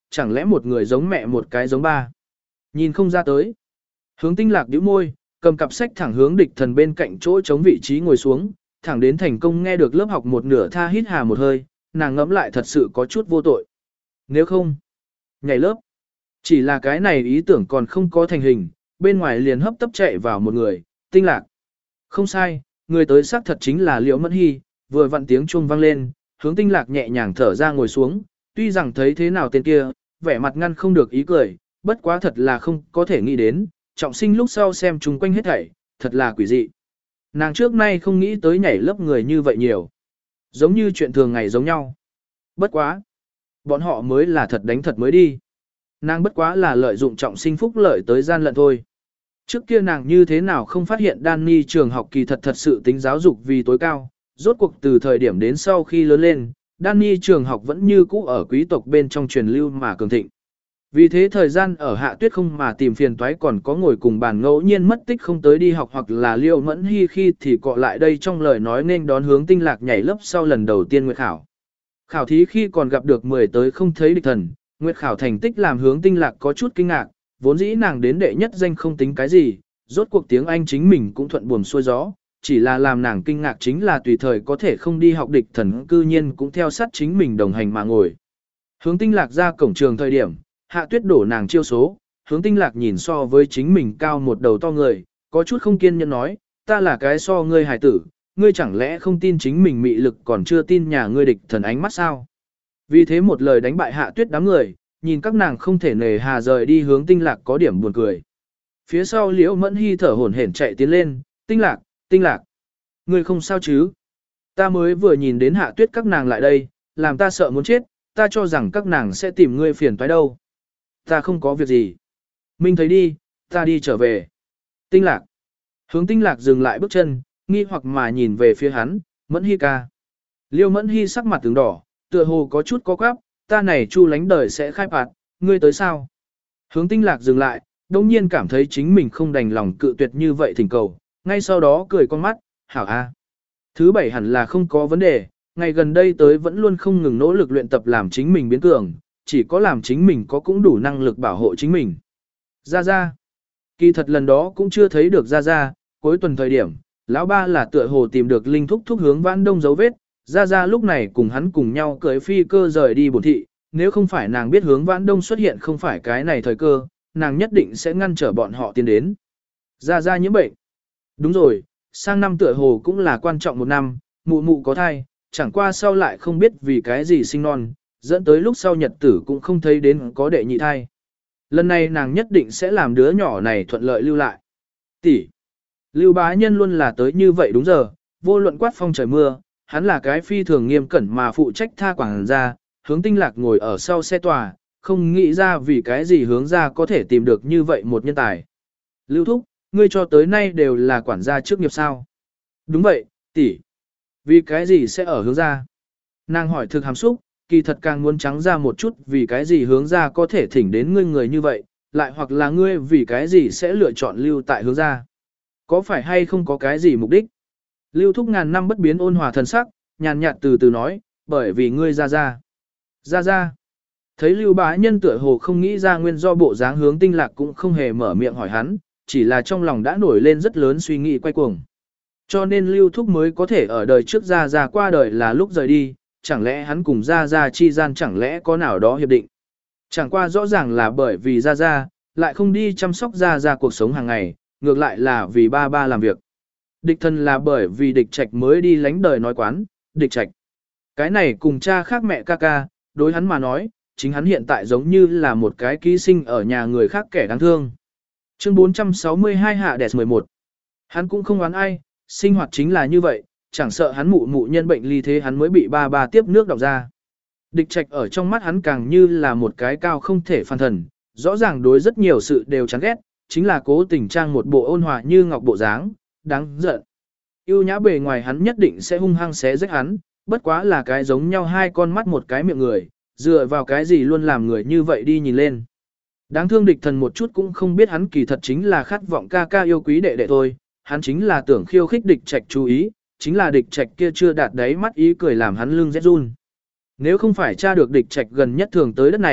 chẳng lẽ một người giống mẹ một cái giống ba. Nhìn không ra tới. Hướng tinh lạc nhíu môi, cầm cặp sách thẳng hướng địch thần bên cạnh chỗ chống vị trí ngồi xuống, thẳng đến thành công nghe được lớp học một nửa tha hít hà một hơi, nàng ngẫm lại thật sự có chút vô tội. Nếu không, nhảy lớp. Chỉ là cái này ý tưởng còn không có thành hình, bên ngoài liền hấp tấp chạy vào một người, tinh lạc. Không sai, người tới xác thật chính là Liễu Mẫn Hy, vừa vặn tiếng chuông vang lên, hướng tinh lạc nhẹ nhàng thở ra ngồi xuống, tuy rằng thấy thế nào tên kia, vẻ mặt ngăn không được ý cười, bất quá thật là không có thể nghĩ đến, trọng sinh lúc sau xem chung quanh hết thảy, thật là quỷ dị. Nàng trước nay không nghĩ tới nhảy lớp người như vậy nhiều. Giống như chuyện thường ngày giống nhau. Bất quá. Bọn họ mới là thật đánh thật mới đi. Nàng bất quá là lợi dụng trọng sinh phúc lợi tới gian lận thôi. Trước kia nàng như thế nào không phát hiện Danny trường học kỳ thật thật sự tính giáo dục vì tối cao. Rốt cuộc từ thời điểm đến sau khi lớn lên, Danny trường học vẫn như cũ ở quý tộc bên trong truyền lưu mà cường thịnh. Vì thế thời gian ở Hạ Tuyết không mà tìm phiền toái còn có ngồi cùng bàn ngẫu nhiên mất tích không tới đi học hoặc là Liêu Mẫn Hy khi thì cọ lại đây trong lời nói nên đón hướng tinh lạc nhảy lớp sau lần đầu tiên nguyệt khảo. Khảo thí khi còn gặp được mười tới không thấy địch thần, nguyệt khảo thành tích làm hướng tinh lạc có chút kinh ngạc, vốn dĩ nàng đến đệ nhất danh không tính cái gì, rốt cuộc tiếng Anh chính mình cũng thuận buồm xuôi gió, chỉ là làm nàng kinh ngạc chính là tùy thời có thể không đi học địch thần cư nhiên cũng theo sát chính mình đồng hành mà ngồi. Hướng tinh lạc ra cổng trường thời điểm, Hạ Tuyết đổ nàng chiêu số, hướng tinh lạc nhìn so với chính mình cao một đầu to người, có chút không kiên nhẫn nói, ta là cái so ngươi hài tử, ngươi chẳng lẽ không tin chính mình mị lực còn chưa tin nhà ngươi địch thần ánh mắt sao? Vì thế một lời đánh bại Hạ Tuyết đám người, nhìn các nàng không thể nề hà rời đi hướng tinh lạc có điểm buồn cười. Phía sau Liễu Mẫn Hy thở hổn hển chạy tiến lên, tinh lạc, tinh lạc, ngươi không sao chứ? Ta mới vừa nhìn đến Hạ Tuyết các nàng lại đây, làm ta sợ muốn chết, ta cho rằng các nàng sẽ tìm ngươi phiền toái đâu. Ta không có việc gì. Minh thấy đi, ta đi trở về. Tinh lạc. Hướng tinh lạc dừng lại bước chân, nghi hoặc mà nhìn về phía hắn, Mẫn Hy ca. Liêu Mẫn Hy sắc mặt tướng đỏ, tựa hồ có chút có quáp, ta này chu lánh đời sẽ khai phạt, ngươi tới sao? Hướng tinh lạc dừng lại, đồng nhiên cảm thấy chính mình không đành lòng cự tuyệt như vậy thỉnh cầu, ngay sau đó cười con mắt, hảo a. Thứ bảy hẳn là không có vấn đề, ngày gần đây tới vẫn luôn không ngừng nỗ lực luyện tập làm chính mình biến cường, chỉ có làm chính mình có cũng đủ năng lực bảo hộ chính mình. Ra ra. Kỳ thật lần đó cũng chưa thấy được ra ra, cuối tuần thời điểm, lão ba là tựa hồ tìm được linh thúc thúc hướng Vãn Đông dấu vết, ra ra lúc này cùng hắn cùng nhau cưỡi phi cơ rời đi bổn thị, nếu không phải nàng biết hướng Vãn Đông xuất hiện không phải cái này thời cơ, nàng nhất định sẽ ngăn trở bọn họ tiến đến. Ra ra nhiễm bệnh. Đúng rồi, sang năm tựa hồ cũng là quan trọng một năm, mụ mụ có thai, chẳng qua sau lại không biết vì cái gì sinh non, dẫn tới lúc sau nhật tử cũng không thấy đến có đệ nhị thai. Lần này nàng nhất định sẽ làm đứa nhỏ này thuận lợi lưu lại. Tỷ. Lưu bá nhân luôn là tới như vậy đúng giờ, vô luận quát phong trời mưa, hắn là cái phi thường nghiêm cẩn mà phụ trách tha quảng ra, hướng tinh lạc ngồi ở sau xe tòa, không nghĩ ra vì cái gì hướng ra có thể tìm được như vậy một nhân tài. Lưu thúc, ngươi cho tới nay đều là quản gia trước nghiệp sao? Đúng vậy, tỷ. Vì cái gì sẽ ở hướng ra? Nàng hỏi thực hàm xúc, kỳ thật càng muốn trắng ra một chút vì cái gì hướng ra có thể thỉnh đến ngươi người như vậy, lại hoặc là ngươi vì cái gì sẽ lựa chọn lưu tại hướng ra. Có phải hay không có cái gì mục đích? Lưu thúc ngàn năm bất biến ôn hòa thần sắc, nhàn nhạt từ từ nói, bởi vì ngươi ra ra. Ra ra. Thấy lưu bá nhân tựa hồ không nghĩ ra nguyên do bộ dáng hướng tinh lạc cũng không hề mở miệng hỏi hắn, chỉ là trong lòng đã nổi lên rất lớn suy nghĩ quay cuồng. Cho nên lưu thúc mới có thể ở đời trước ra ra qua đời là lúc rời đi, chẳng lẽ hắn cùng Gia Gia chi gian chẳng lẽ có nào đó hiệp định. Chẳng qua rõ ràng là bởi vì Gia Gia, lại không đi chăm sóc Gia Gia cuộc sống hàng ngày, ngược lại là vì ba ba làm việc. Địch thân là bởi vì địch trạch mới đi lánh đời nói quán, địch trạch. Cái này cùng cha khác mẹ ca ca, đối hắn mà nói, chính hắn hiện tại giống như là một cái ký sinh ở nhà người khác kẻ đáng thương. Chương bốn trăm sáu mươi hai Hạ Đẹp mười một. Hắn cũng không oán ai, sinh hoạt chính là như vậy, chẳng sợ hắn mụ mụ nhân bệnh ly thế hắn mới bị ba ba tiếp nước đọc ra. Địch trạch ở trong mắt hắn càng như là một cái cao không thể phản thần, rõ ràng đối rất nhiều sự đều chán ghét, chính là cố tình trang một bộ ôn hòa như ngọc bộ dáng, đáng giận. Yêu nhã bề ngoài hắn nhất định sẽ hung hăng xé rách hắn, bất quá là cái giống nhau hai con mắt một cái miệng người, dựa vào cái gì luôn làm người như vậy đi nhìn lên. Đáng thương địch thần một chút cũng không biết hắn kỳ thật chính là khát vọng ca ca yêu quý đệ đệ thôi, hắn chính là tưởng khiêu khích địch trạch chú ý, chính là địch trạch kia chưa đạt đáy mắt ý cười làm hắn lưng rét run. Nếu không phải tra được địch trạch gần nhất thường tới đất này,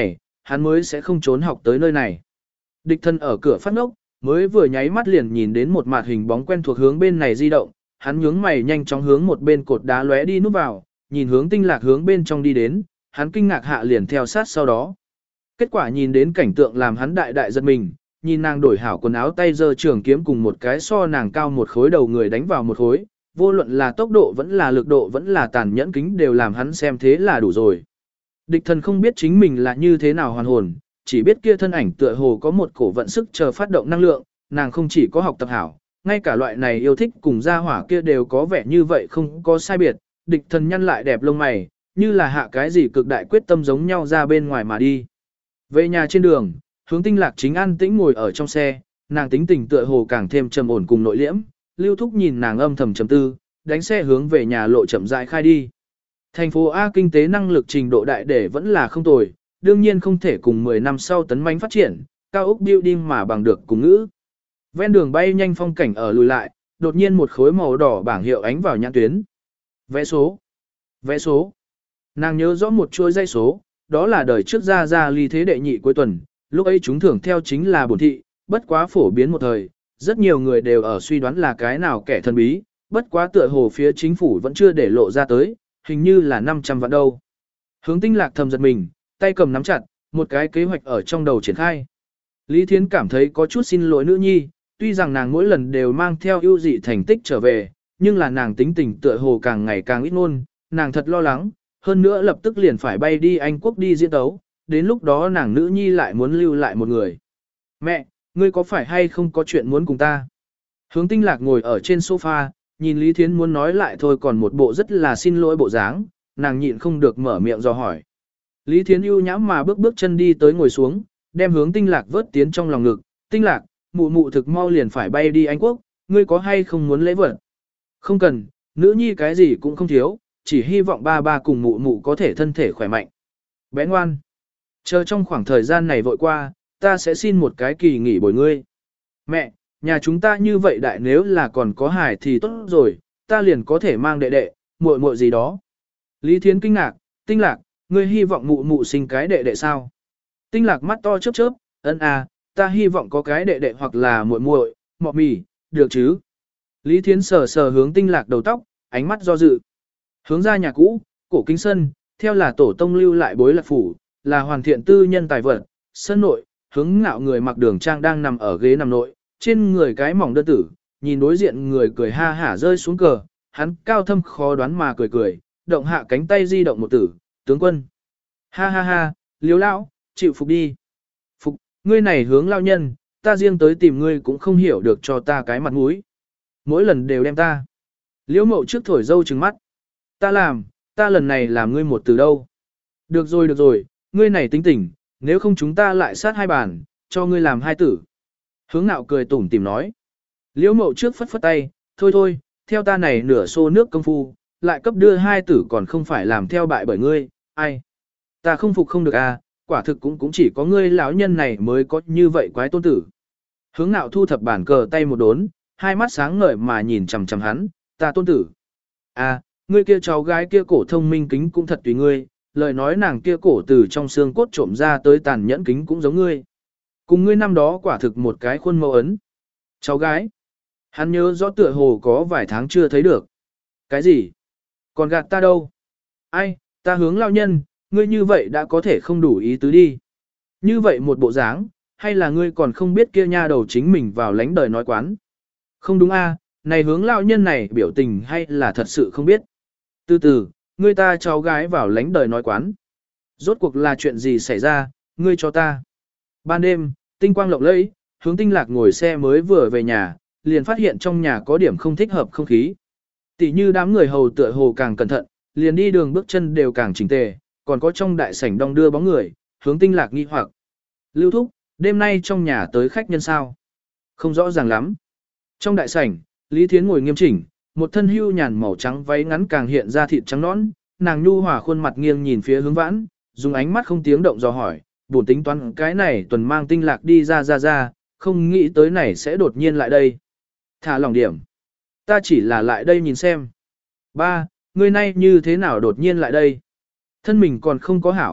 hắn mới sẽ không trốn học tới nơi này. Địch thân ở cửa phát ngốc, mới vừa nháy mắt liền nhìn đến một mạt hình bóng quen thuộc hướng bên này di động, hắn nhướng mày nhanh chóng hướng một bên cột đá lóe đi núp vào, nhìn hướng Tinh Lạc hướng bên trong đi đến, hắn kinh ngạc hạ liền theo sát sau đó. Kết quả nhìn đến cảnh tượng làm hắn đại đại giật mình, nhìn nàng đổi hảo quần áo tay giơ trường kiếm cùng một cái so nàng cao một khối đầu người đánh vào một khối, vô luận là tốc độ vẫn là lực độ vẫn là tàn nhẫn kính đều làm hắn xem thế là đủ rồi. Địch thần không biết chính mình là như thế nào hoàn hồn, chỉ biết kia thân ảnh tựa hồ có một cổ vận sức chờ phát động năng lượng, nàng không chỉ có học tập hảo, ngay cả loại này yêu thích cùng gia hỏa kia đều có vẻ như vậy không có sai biệt, địch thần nhăn lại đẹp lông mày, như là hạ cái gì cực đại quyết tâm giống nhau ra bên ngoài mà đi. Về nhà trên đường, Hướng Tinh Lạc chính an tĩnh ngồi ở trong xe, nàng tính tình tựa hồ càng thêm trầm ổn cùng nội liễm, Lưu Thúc nhìn nàng âm thầm trầm tư, đánh xe hướng về nhà lộ chậm rãi khai đi. Thành phố A kinh tế năng lực trình độ đại để vẫn là không tồi, đương nhiên không thể cùng mười năm sau tấn manh phát triển, cao ốc building mà bằng được cùng ngữ. Ven đường bay nhanh phong cảnh ở lùi lại, đột nhiên một khối màu đỏ bảng hiệu ánh vào nhãn tuyến. Vé số. Vé số. Nàng nhớ rõ một chuỗi dây số, đó là đời trước ra ra ly thế đệ nhị cuối tuần, lúc ấy chúng thưởng theo chính là bổn thị, bất quá phổ biến một thời, rất nhiều người đều ở suy đoán là cái nào kẻ thần bí, bất quá tựa hồ phía chính phủ vẫn chưa để lộ ra tới, hình như là năm trăm vạn đâu. Hướng Tinh Lạc thầm giật mình, tay cầm nắm chặt, một cái kế hoạch ở trong đầu triển khai. Lý Thiến cảm thấy có chút xin lỗi nữ nhi, tuy rằng nàng mỗi lần đều mang theo ưu dị thành tích trở về, nhưng là nàng tính tình tựa hồ càng ngày càng ít ngôn, nàng thật lo lắng, hơn nữa lập tức liền phải bay đi Anh Quốc đi diễn tấu, đến lúc đó nàng nữ nhi lại muốn lưu lại một người. Mẹ, ngươi có phải hay không có chuyện muốn cùng ta? Hướng Tinh Lạc ngồi ở trên sofa, nhìn Lý Thiến muốn nói lại thôi còn một bộ rất là xin lỗi bộ dáng, nàng nhịn không được mở miệng do hỏi. Lý Thiến ưu nhãm mà bước bước chân đi tới ngồi xuống, đem Hướng Tinh Lạc vớt tiến trong lòng ngực, Tinh Lạc, mụ mụ thực mau liền phải bay đi Anh Quốc, ngươi có hay không muốn lễ vật? Không cần, nữ nhi cái gì cũng không thiếu, chỉ hy vọng ba ba cùng mụ mụ có thể thân thể khỏe mạnh. Bé ngoan, chờ trong khoảng thời gian này vội qua, ta sẽ xin một cái kỳ nghỉ bồi ngươi. Mẹ, nhà chúng ta như vậy đại nếu là còn có hài thì tốt rồi, ta liền có thể mang đệ đệ, muội muội gì đó. Lý Thiến kinh ngạc, Tinh Lạc, ngươi hy vọng mụ mụ sinh cái đệ đệ sao? Tinh Lạc mắt to chớp chớp, ân à, ta hy vọng có cái đệ đệ hoặc là muội muội, mọ mì, được chứ? Lý Thiến sờ sờ hướng Tinh Lạc đầu tóc, ánh mắt do dự. Hướng ra nhà cũ, cổ kính sân, theo là tổ tông lưu lại bối lạc phủ, là hoàn thiện tư nhân tài vật, sân nội, hướng ngạo người mặc đường trang đang nằm ở ghế nằm nội, trên người cái mỏng đơn tử, nhìn đối diện người cười ha hả rơi xuống cờ, hắn cao thâm khó đoán mà cười cười, động hạ cánh tay di động một tử, tướng quân. Ha ha ha, liếu lão, chịu phục đi. Phục, ngươi này hướng lao nhân, ta riêng tới tìm ngươi cũng không hiểu được cho ta cái mặt mũi. Mỗi lần đều đem ta. Liễu mậu trước thổi dâu trừng mắt. Ta làm, ta lần này làm ngươi một từ đâu. Được rồi được rồi, ngươi này tính tình, nếu không chúng ta lại sát hai bàn, cho ngươi làm hai tử. Hướng nạo cười tủm tìm nói. Liễu mậu trước phất phất tay, thôi thôi, theo ta này nửa xô nước công phu, lại cấp đưa hai tử còn không phải làm theo bại bởi ngươi, ai. Ta không phục không được à, quả thực cũng cũng chỉ có ngươi lão nhân này mới có như vậy quái tôn tử. Hướng nạo thu thập bản cờ tay một đốn, hai mắt sáng ngời mà nhìn chằm chằm hắn, ta tôn tử. À, ngươi kia cháu gái kia cổ thông minh kính cũng thật tùy ngươi, lời nói nàng kia cổ từ trong xương cốt trộm ra tới tàn nhẫn kính cũng giống ngươi. Cùng ngươi năm đó quả thực một cái khuôn mẫu ấn. Cháu gái. Hắn nhớ rõ tựa hồ có vài tháng chưa thấy được. Cái gì? Còn gạt ta đâu? Ai, ta hướng lao nhân, ngươi như vậy đã có thể không đủ ý tứ đi. Như vậy một bộ dáng, hay là ngươi còn không biết kia nha đầu chính mình vào lánh đời nói quán. Không đúng a, này hướng lao nhân này biểu tình hay là thật sự không biết. Từ từ, ngươi ta cháu gái vào lánh đời nói quán. Rốt cuộc là chuyện gì xảy ra, ngươi cho ta. Ban đêm, tinh quang lộng lẫy, hướng Tinh Lạc ngồi xe mới vừa về nhà, liền phát hiện trong nhà có điểm không thích hợp không khí. Tỷ như đám người hầu tựa hồ càng cẩn thận, liền đi đường bước chân đều càng chỉnh tề, còn có trong đại sảnh đong đưa bóng người, hướng Tinh Lạc nghi hoặc. Lưu thúc, đêm nay trong nhà tới khách nhân sao? Không rõ ràng lắm. Trong đại sảnh, Lý Thiến ngồi nghiêm chỉnh, một thân hưu nhàn màu trắng váy ngắn càng hiện ra thịt trắng nõn, nàng nhu hòa khuôn mặt nghiêng nhìn phía hướng Vãn, dùng ánh mắt không tiếng động dò hỏi, buồn tính toán cái này tuần mang Tinh Lạc đi ra ra ra, không nghĩ tới này sẽ đột nhiên lại đây. Thả lòng điểm. Ta chỉ là lại đây nhìn xem. Ba, ngươi nay như thế nào đột nhiên lại đây? Thân mình còn không có hảo,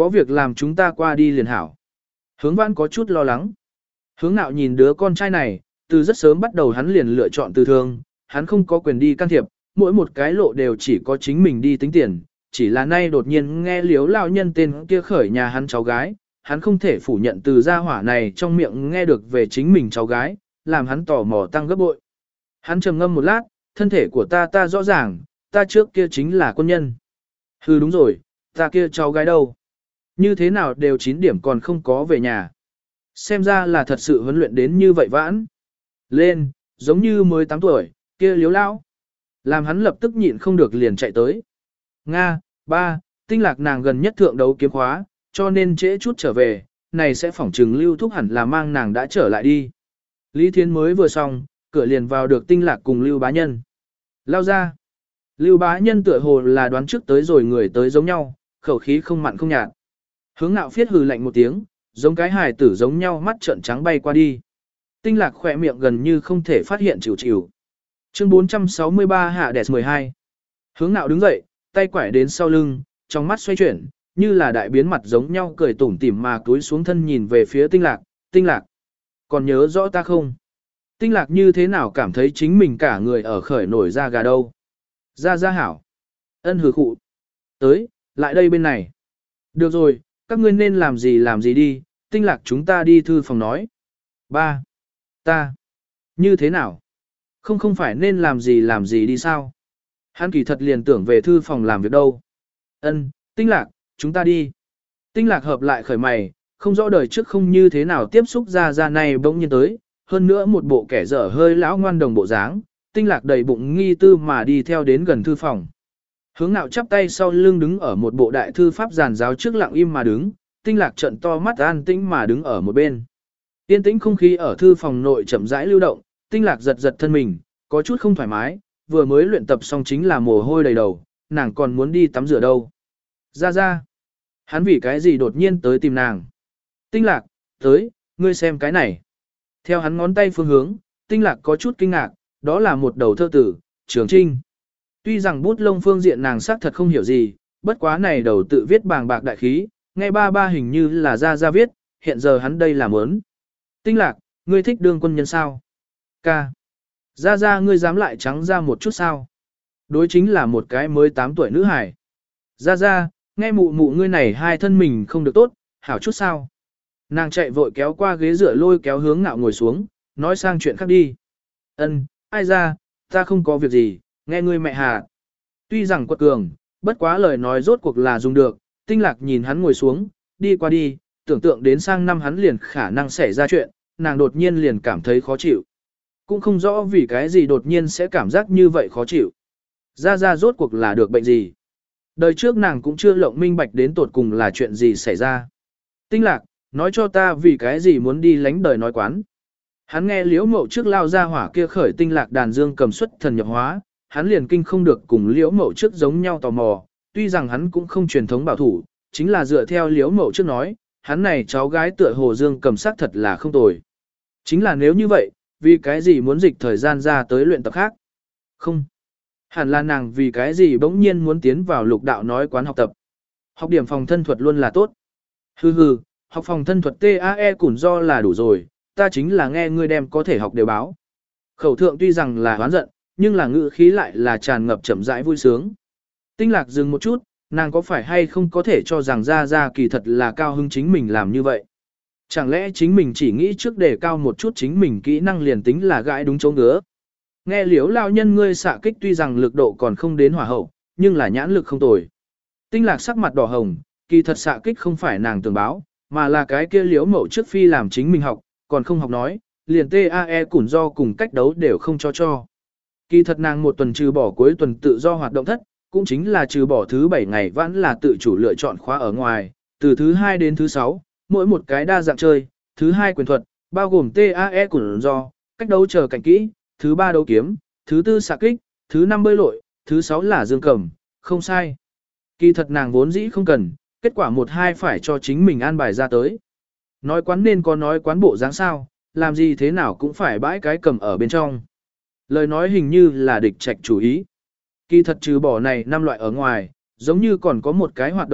Có việc làm chúng ta qua đi liền hảo. Hướng Vãn có chút lo lắng. Hướng Nạo nhìn đứa con trai này, từ rất sớm bắt đầu hắn liền lựa chọn từ thương, hắn không có quyền đi can thiệp, mỗi một cái lộ đều chỉ có chính mình đi tính tiền, chỉ là nay đột nhiên nghe liếu lão nhân tên kia khởi nhà hắn cháu gái, hắn không thể phủ nhận từ gia hỏa này trong miệng nghe được về chính mình cháu gái, làm hắn tò mò tăng gấp bội. Hắn trầm ngâm một lát, thân thể của ta ta rõ ràng, ta trước kia chính là quân nhân. Hừ đúng rồi, ta kia cháu gái đâu? Như thế nào đều chín điểm còn không có về nhà. Xem ra là thật sự huấn luyện đến như vậy Vãn. Lên, giống như mới tám tuổi, kia liếu lão. Làm hắn lập tức nhịn không được liền chạy tới. Nga, ba, tinh lạc nàng gần nhất thượng đấu kiếm khóa, cho nên trễ chút trở về, này sẽ phỏng trừng lưu thúc hẳn là mang nàng đã trở lại đi. Lý Thiến mới vừa xong, cửa liền vào được tinh lạc cùng lưu bá nhân. Lao ra. Lưu bá nhân tựa hồ là đoán trước tới rồi người tới giống nhau, khẩu khí không mặn không nhạt. Hướng Nạo phiết hừ lạnh một tiếng, giống cái hài tử giống nhau mắt trợn trắng bay qua đi. Tinh lạc khỏe miệng gần như không thể phát hiện chịu chịu. Chương bốn trăm sáu mươi ba hạ đẹp mười hai. Hướng Nạo đứng dậy, tay quải đến sau lưng, trong mắt xoay chuyển, như là đại biến mặt giống nhau cười tủm tỉm mà cúi xuống thân nhìn về phía tinh lạc, tinh lạc. Còn nhớ rõ ta không? Tinh lạc như thế nào cảm thấy chính mình cả người ở khởi nổi da gà đâu? Ra ra hảo. Ân hừ khụ. Tới, lại đây bên này. Được rồi, các ngươi nên làm gì làm gì đi, tinh lạc chúng ta đi thư phòng nói. Ba. Ta. Như thế nào? Không không phải nên làm gì làm gì đi sao? Hắn kỳ thật liền tưởng về thư phòng làm việc đâu. Ân, tinh lạc, chúng ta đi. Tinh lạc hợp lại khởi mày, không rõ đời trước không như thế nào tiếp xúc ra ra này bỗng nhiên tới, hơn nữa một bộ kẻ dở hơi lão ngoan đồng bộ dáng, tinh lạc đầy bụng nghi tư mà đi theo đến gần thư phòng. Hướng Nạo chắp tay sau lưng đứng ở một bộ đại thư pháp giàn giáo trước lặng im mà đứng, tinh lạc trận to mắt an tĩnh mà đứng ở một bên. Yên tĩnh không khí ở thư phòng nội chậm rãi lưu động, tinh lạc giật giật thân mình, có chút không thoải mái, vừa mới luyện tập xong chính là mồ hôi đầy đầu, nàng còn muốn đi tắm rửa đâu. Ra ra, hắn vì cái gì đột nhiên tới tìm nàng. Tinh lạc, tới, ngươi xem cái này. Theo hắn ngón tay phương hướng, tinh lạc có chút kinh ngạc, đó là một đầu thơ tử, Trường Trinh. Tuy rằng bút lông phương diện nàng xác thật không hiểu gì, bất quá này đầu tự viết bàng bạc đại khí, nghe ba ba hình như là ra ra viết, hiện giờ hắn đây là mớn. Tinh lạc, ngươi thích đương quân nhân sao? Ca. Ra ra ngươi dám lại trắng ra một chút sao? Đối chính là một cái mới tám tuổi nữ hải. Ra ra, nghe mụ mụ ngươi này hai thân mình không được tốt, hảo chút sao? Nàng chạy vội kéo qua ghế dựa lôi kéo Hướng Nạo ngồi xuống, nói sang chuyện khác đi. Ân, ai ra, ta không có việc gì, nghe ngươi mẹ hà. Tuy rằng quật cường, bất quá lời nói rốt cuộc là dùng được, tinh lạc nhìn hắn ngồi xuống, đi qua đi, tưởng tượng đến sang năm hắn liền khả năng xảy ra chuyện, nàng đột nhiên liền cảm thấy khó chịu. Cũng không rõ vì cái gì đột nhiên sẽ cảm giác như vậy khó chịu. Ra ra rốt cuộc là được bệnh gì. Đời trước nàng cũng chưa lộng minh bạch đến tột cùng là chuyện gì xảy ra. Tinh lạc, nói cho ta vì cái gì muốn đi lánh đời nói quán. Hắn nghe liễu mậu trước lao ra hỏa kia khởi tinh lạc đàn dương cầm xuất thần nhập hóa, hắn liền kinh không được cùng liễu mậu trước giống nhau tò mò, tuy rằng hắn cũng không truyền thống bảo thủ, chính là dựa theo liễu mậu trước nói, hắn này cháu gái tựa hồ dương cầm sắc thật là không tồi. Chính là nếu như vậy, vì cái gì muốn dịch thời gian ra tới luyện tập khác? Không. Hẳn là nàng vì cái gì bỗng nhiên muốn tiến vào lục đạo nói quán học tập. Học điểm phòng thân thuật luôn là tốt. Hừ hừ, học phòng thân thuật tê a e củn do là đủ rồi, ta chính là nghe ngươi đem có thể học đều báo. Khẩu thượng tuy rằng là hoán giận, nhưng là ngữ khí lại là tràn ngập chậm rãi vui sướng. Tinh lạc dừng một chút, nàng có phải hay không có thể cho rằng ra ra kỳ thật là cao hứng chính mình làm như vậy. Chẳng lẽ chính mình chỉ nghĩ trước để cao một chút chính mình kỹ năng liền tính là gãi đúng chỗ ngứa. Nghe liếu lao nhân ngươi xạ kích tuy rằng lực độ còn không đến hỏa hậu, nhưng là nhãn lực không tồi. Tinh lạc sắc mặt đỏ hồng, kỳ thật xạ kích không phải nàng tường báo, mà là cái kia liếu mậu trước phi làm chính mình học, còn không học nói, liền tê a e củn do cùng cách đấu đều không cho cho. Kỳ thật nàng một tuần trừ bỏ cuối tuần tự do hoạt động thất, cũng chính là trừ bỏ thứ bảy ngày vẫn là tự chủ lựa chọn khóa ở ngoài, từ thứ hai đến thứ sáu, mỗi một cái đa dạng chơi, thứ hai quyền thuật, bao gồm tê a e củn do, cách đấu chờ cảnh kỹ, thứ ba đấu kiếm, thứ tư xạ kích, thứ năm bơi lội, thứ sáu là dương cầm, không sai. Kỳ thật nàng vốn dĩ không cần, kết quả một hai phải cho chính mình an bài ra tới. Nói quán nên có nói quán bộ dáng sao, làm gì thế nào cũng phải bãi cái cầm ở bên trong. Lời nói hình như là địch trạch chủ ý. Kỳ thật trừ bỏ này năm loại ở ngoài, giống như còn có một cái hoạt động thất,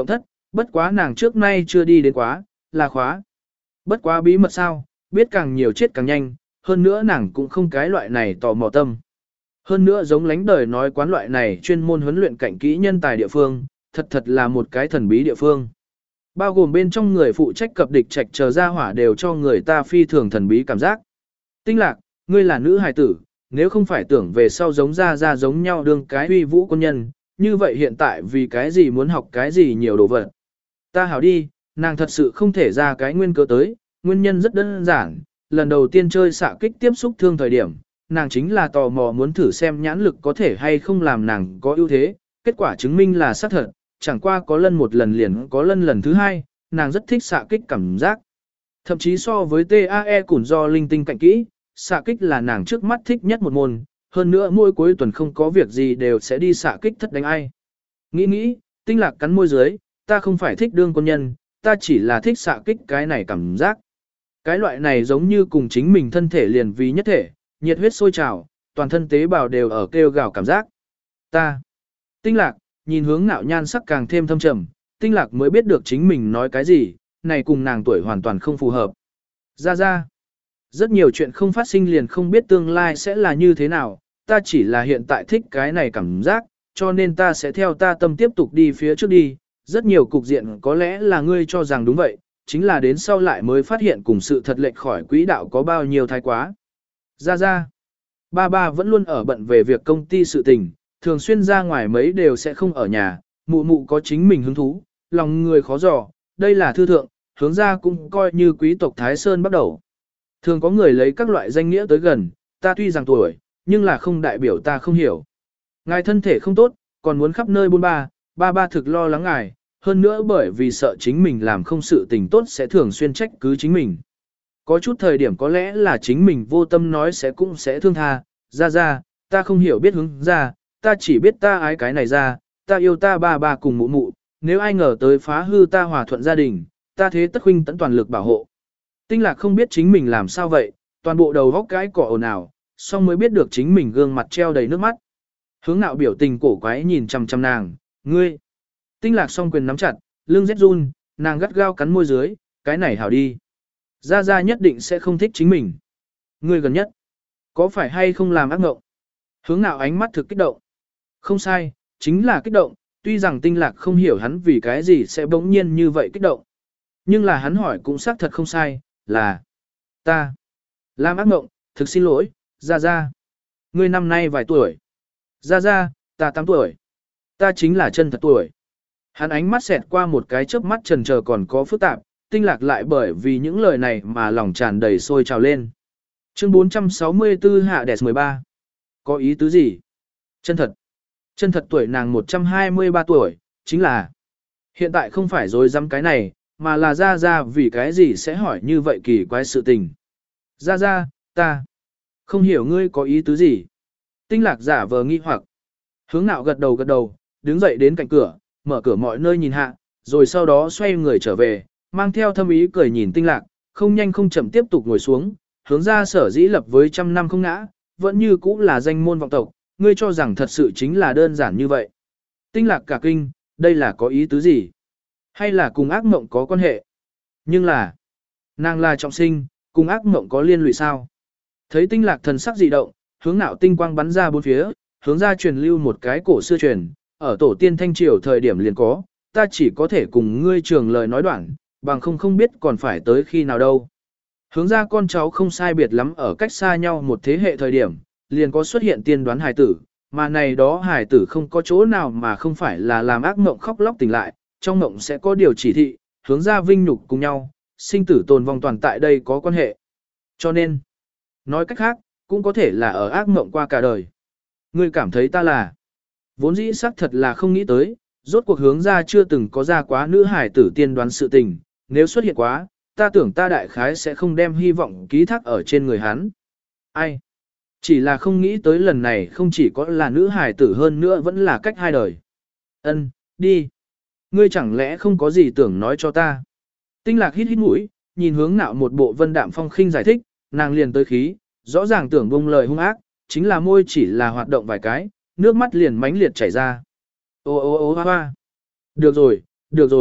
bất quá nàng trước nay chưa đi đến quá, là khóa. Bất quá bí mật sao, biết càng nhiều chết càng nhanh, hơn nữa nàng cũng không cái loại này tò mò tâm. Hơn nữa giống lánh đời nói quán loại này chuyên môn huấn luyện cảnh kỹ nhân tài địa phương, thật thật là một cái thần bí địa phương. Bao gồm bên trong người phụ trách cập địch trạch chờ ra hỏa đều cho người ta phi thường thần bí cảm giác. Tinh lạc, ngươi là nữ hài tử, nếu không phải tưởng về sau giống ra ra giống nhau đương cái uy vũ quân nhân, như vậy hiện tại vì cái gì muốn học cái gì nhiều đồ vật. Ta hảo đi, nàng thật sự không thể ra cái nguyên cớ tới, nguyên nhân rất đơn giản, lần đầu tiên chơi xạ kích tiếp xúc thương thời điểm, nàng chính là tò mò muốn thử xem nhãn lực có thể hay không làm nàng có ưu thế, kết quả chứng minh là xác thật, chẳng qua có lần một lần liền có lần lần thứ hai, nàng rất thích xạ kích cảm giác. Thậm chí so với tê a e củn do linh tinh cạnh kỹ, xạ kích là nàng trước mắt thích nhất một môn, hơn nữa mỗi cuối tuần không có việc gì đều sẽ đi xạ kích thất đánh ai. Nghĩ nghĩ, Tinh Lạc cắn môi dưới, ta không phải thích đương quân nhân, ta chỉ là thích xạ kích cái này cảm giác. Cái loại này giống như cùng chính mình thân thể liền vì nhất thể, nhiệt huyết sôi trào, toàn thân tế bào đều ở kêu gào cảm giác. Ta. Tinh Lạc, nhìn hướng Nạo Nhan sắc càng thêm thâm trầm, Tinh Lạc mới biết được chính mình nói cái gì, này cùng nàng tuổi hoàn toàn không phù hợp. Ra ra. Rất nhiều chuyện không phát sinh liền không biết tương lai sẽ là như thế nào, ta chỉ là hiện tại thích cái này cảm giác, cho nên ta sẽ theo ta tâm tiếp tục đi phía trước đi, rất nhiều cục diện có lẽ là ngươi cho rằng đúng vậy, chính là đến sau lại mới phát hiện cùng sự thật lệch khỏi quỹ đạo có bao nhiêu thái quá. Ra ra, ba ba vẫn luôn ở bận về việc công ty sự tình, thường xuyên ra ngoài mấy đều sẽ không ở nhà, mụ mụ có chính mình hứng thú, lòng người khó dò, đây là thư thượng, hướng ra cũng coi như quý tộc Thái Sơn bắt đầu. Thường có người lấy các loại danh nghĩa tới gần, ta tuy rằng tuổi, nhưng là không đại biểu ta không hiểu. Ngài thân thể không tốt, còn muốn khắp nơi buôn ba, ba ba thực lo lắng ngài, hơn nữa bởi vì sợ chính mình làm không sự tình tốt sẽ thường xuyên trách cứ chính mình. Có chút thời điểm có lẽ là chính mình vô tâm nói sẽ cũng sẽ thương tha, ra ra, ta không hiểu biết hướng ra, ta chỉ biết ta ái cái này ra, ta yêu ta ba ba cùng mụ mụ, nếu ai ngờ tới phá hư ta hòa thuận gia đình, ta thế tất huynh tận toàn lực bảo hộ. Tinh Lạc không biết chính mình làm sao vậy, toàn bộ đầu góc cái cỏ ồn ào, xong mới biết được chính mình gương mặt treo đầy nước mắt. Hướng Nạo biểu tình cổ quái nhìn chằm chằm nàng, ngươi. Tinh Lạc song quyền nắm chặt, lưng rét run, nàng gắt gao cắn môi dưới, cái này hảo đi. Gia Gia nhất định sẽ không thích chính mình. Ngươi gần nhất, có phải hay không làm ác mộng? Hướng Nạo ánh mắt thực kích động. Không sai, chính là kích động, tuy rằng Tinh Lạc không hiểu hắn vì cái gì sẽ bỗng nhiên như vậy kích động. Nhưng là hắn hỏi cũng xác thật không sai, là ta. Làm ác mộng, thực xin lỗi, Gia Gia. Ngươi năm nay vài tuổi? Gia Gia, ta tám tuổi. Ta chính là chân thật tuổi. Hắn ánh mắt xẹt qua một cái chớp mắt trần chờ còn có phức tạp, Tinh Lạc lại bởi vì những lời này mà lòng tràn đầy sôi trào lên. Chương bốn trăm sáu mươi tư Hạ Đẹp mười ba. Có ý tứ gì? Chân thật. Chân thật tuổi nàng một trăm hai mươi ba tuổi, chính là. Hiện tại không phải dối dám cái này, mà là Gia Gia vì cái gì sẽ hỏi như vậy kỳ quái sự tình. Gia Gia, ta. Không hiểu ngươi có ý tứ gì. Tinh Lạc giả vờ nghi hoặc. Hướng Nạo gật đầu gật đầu, đứng dậy đến cạnh cửa, mở cửa mọi nơi nhìn hạ, rồi sau đó xoay người trở về, mang theo thâm ý cười nhìn Tinh Lạc, không nhanh không chậm tiếp tục ngồi xuống, hướng ra sở dĩ lập với trăm năm không ngã, vẫn như cũ là danh môn vọng tộc, ngươi cho rằng thật sự chính là đơn giản như vậy. Tinh Lạc cả kinh, đây là có ý tứ gì? Hay là cùng ác mộng có quan hệ? Nhưng là, nàng là trọng sinh, cùng ác mộng có liên lụy sao? Thấy Tinh Lạc thần sắc dị động, hướng Nạo tinh quang bắn ra bốn phía, hướng ra truyền lưu một cái cổ xưa truyền, ở tổ tiên thanh triều thời điểm liền có, ta chỉ có thể cùng ngươi trường lời nói đoạn, bằng không không biết còn phải tới khi nào đâu. Hướng ra con cháu không sai biệt lắm ở cách xa nhau một thế hệ thời điểm, liền có xuất hiện tiên đoán hài tử, mà này đó hài tử không có chỗ nào mà không phải là làm ác mộng khóc lóc tỉnh lại, trong mộng sẽ có điều chỉ thị, hướng ra vinh nhục cùng nhau, sinh tử tồn vong toàn tại đây có quan hệ. Cho nên, nói cách khác, cũng có thể là ở ác mộng qua cả đời. Ngươi cảm thấy ta là, vốn dĩ xác thật là không nghĩ tới, rốt cuộc hướng ra chưa từng có ra quá nữ hải tử tiên đoán sự tình, nếu xuất hiện quá, ta tưởng ta đại khái sẽ không đem hy vọng ký thác ở trên người hắn. Ai? Chỉ là không nghĩ tới lần này không chỉ có là nữ hải tử hơn nữa vẫn là cách hai đời. Ân, đi. Ngươi chẳng lẽ không có gì tưởng nói cho ta? Tinh Lạc hít hít mũi, nhìn hướng Nạo một bộ vân đạm phong khinh giải thích, nàng liền tới khí, rõ ràng tưởng bông lời hung ác, chính là môi chỉ là hoạt động vài cái, nước mắt liền mãnh liệt chảy ra. Ô ô ô hoa hoa. Được rồi, được rồi,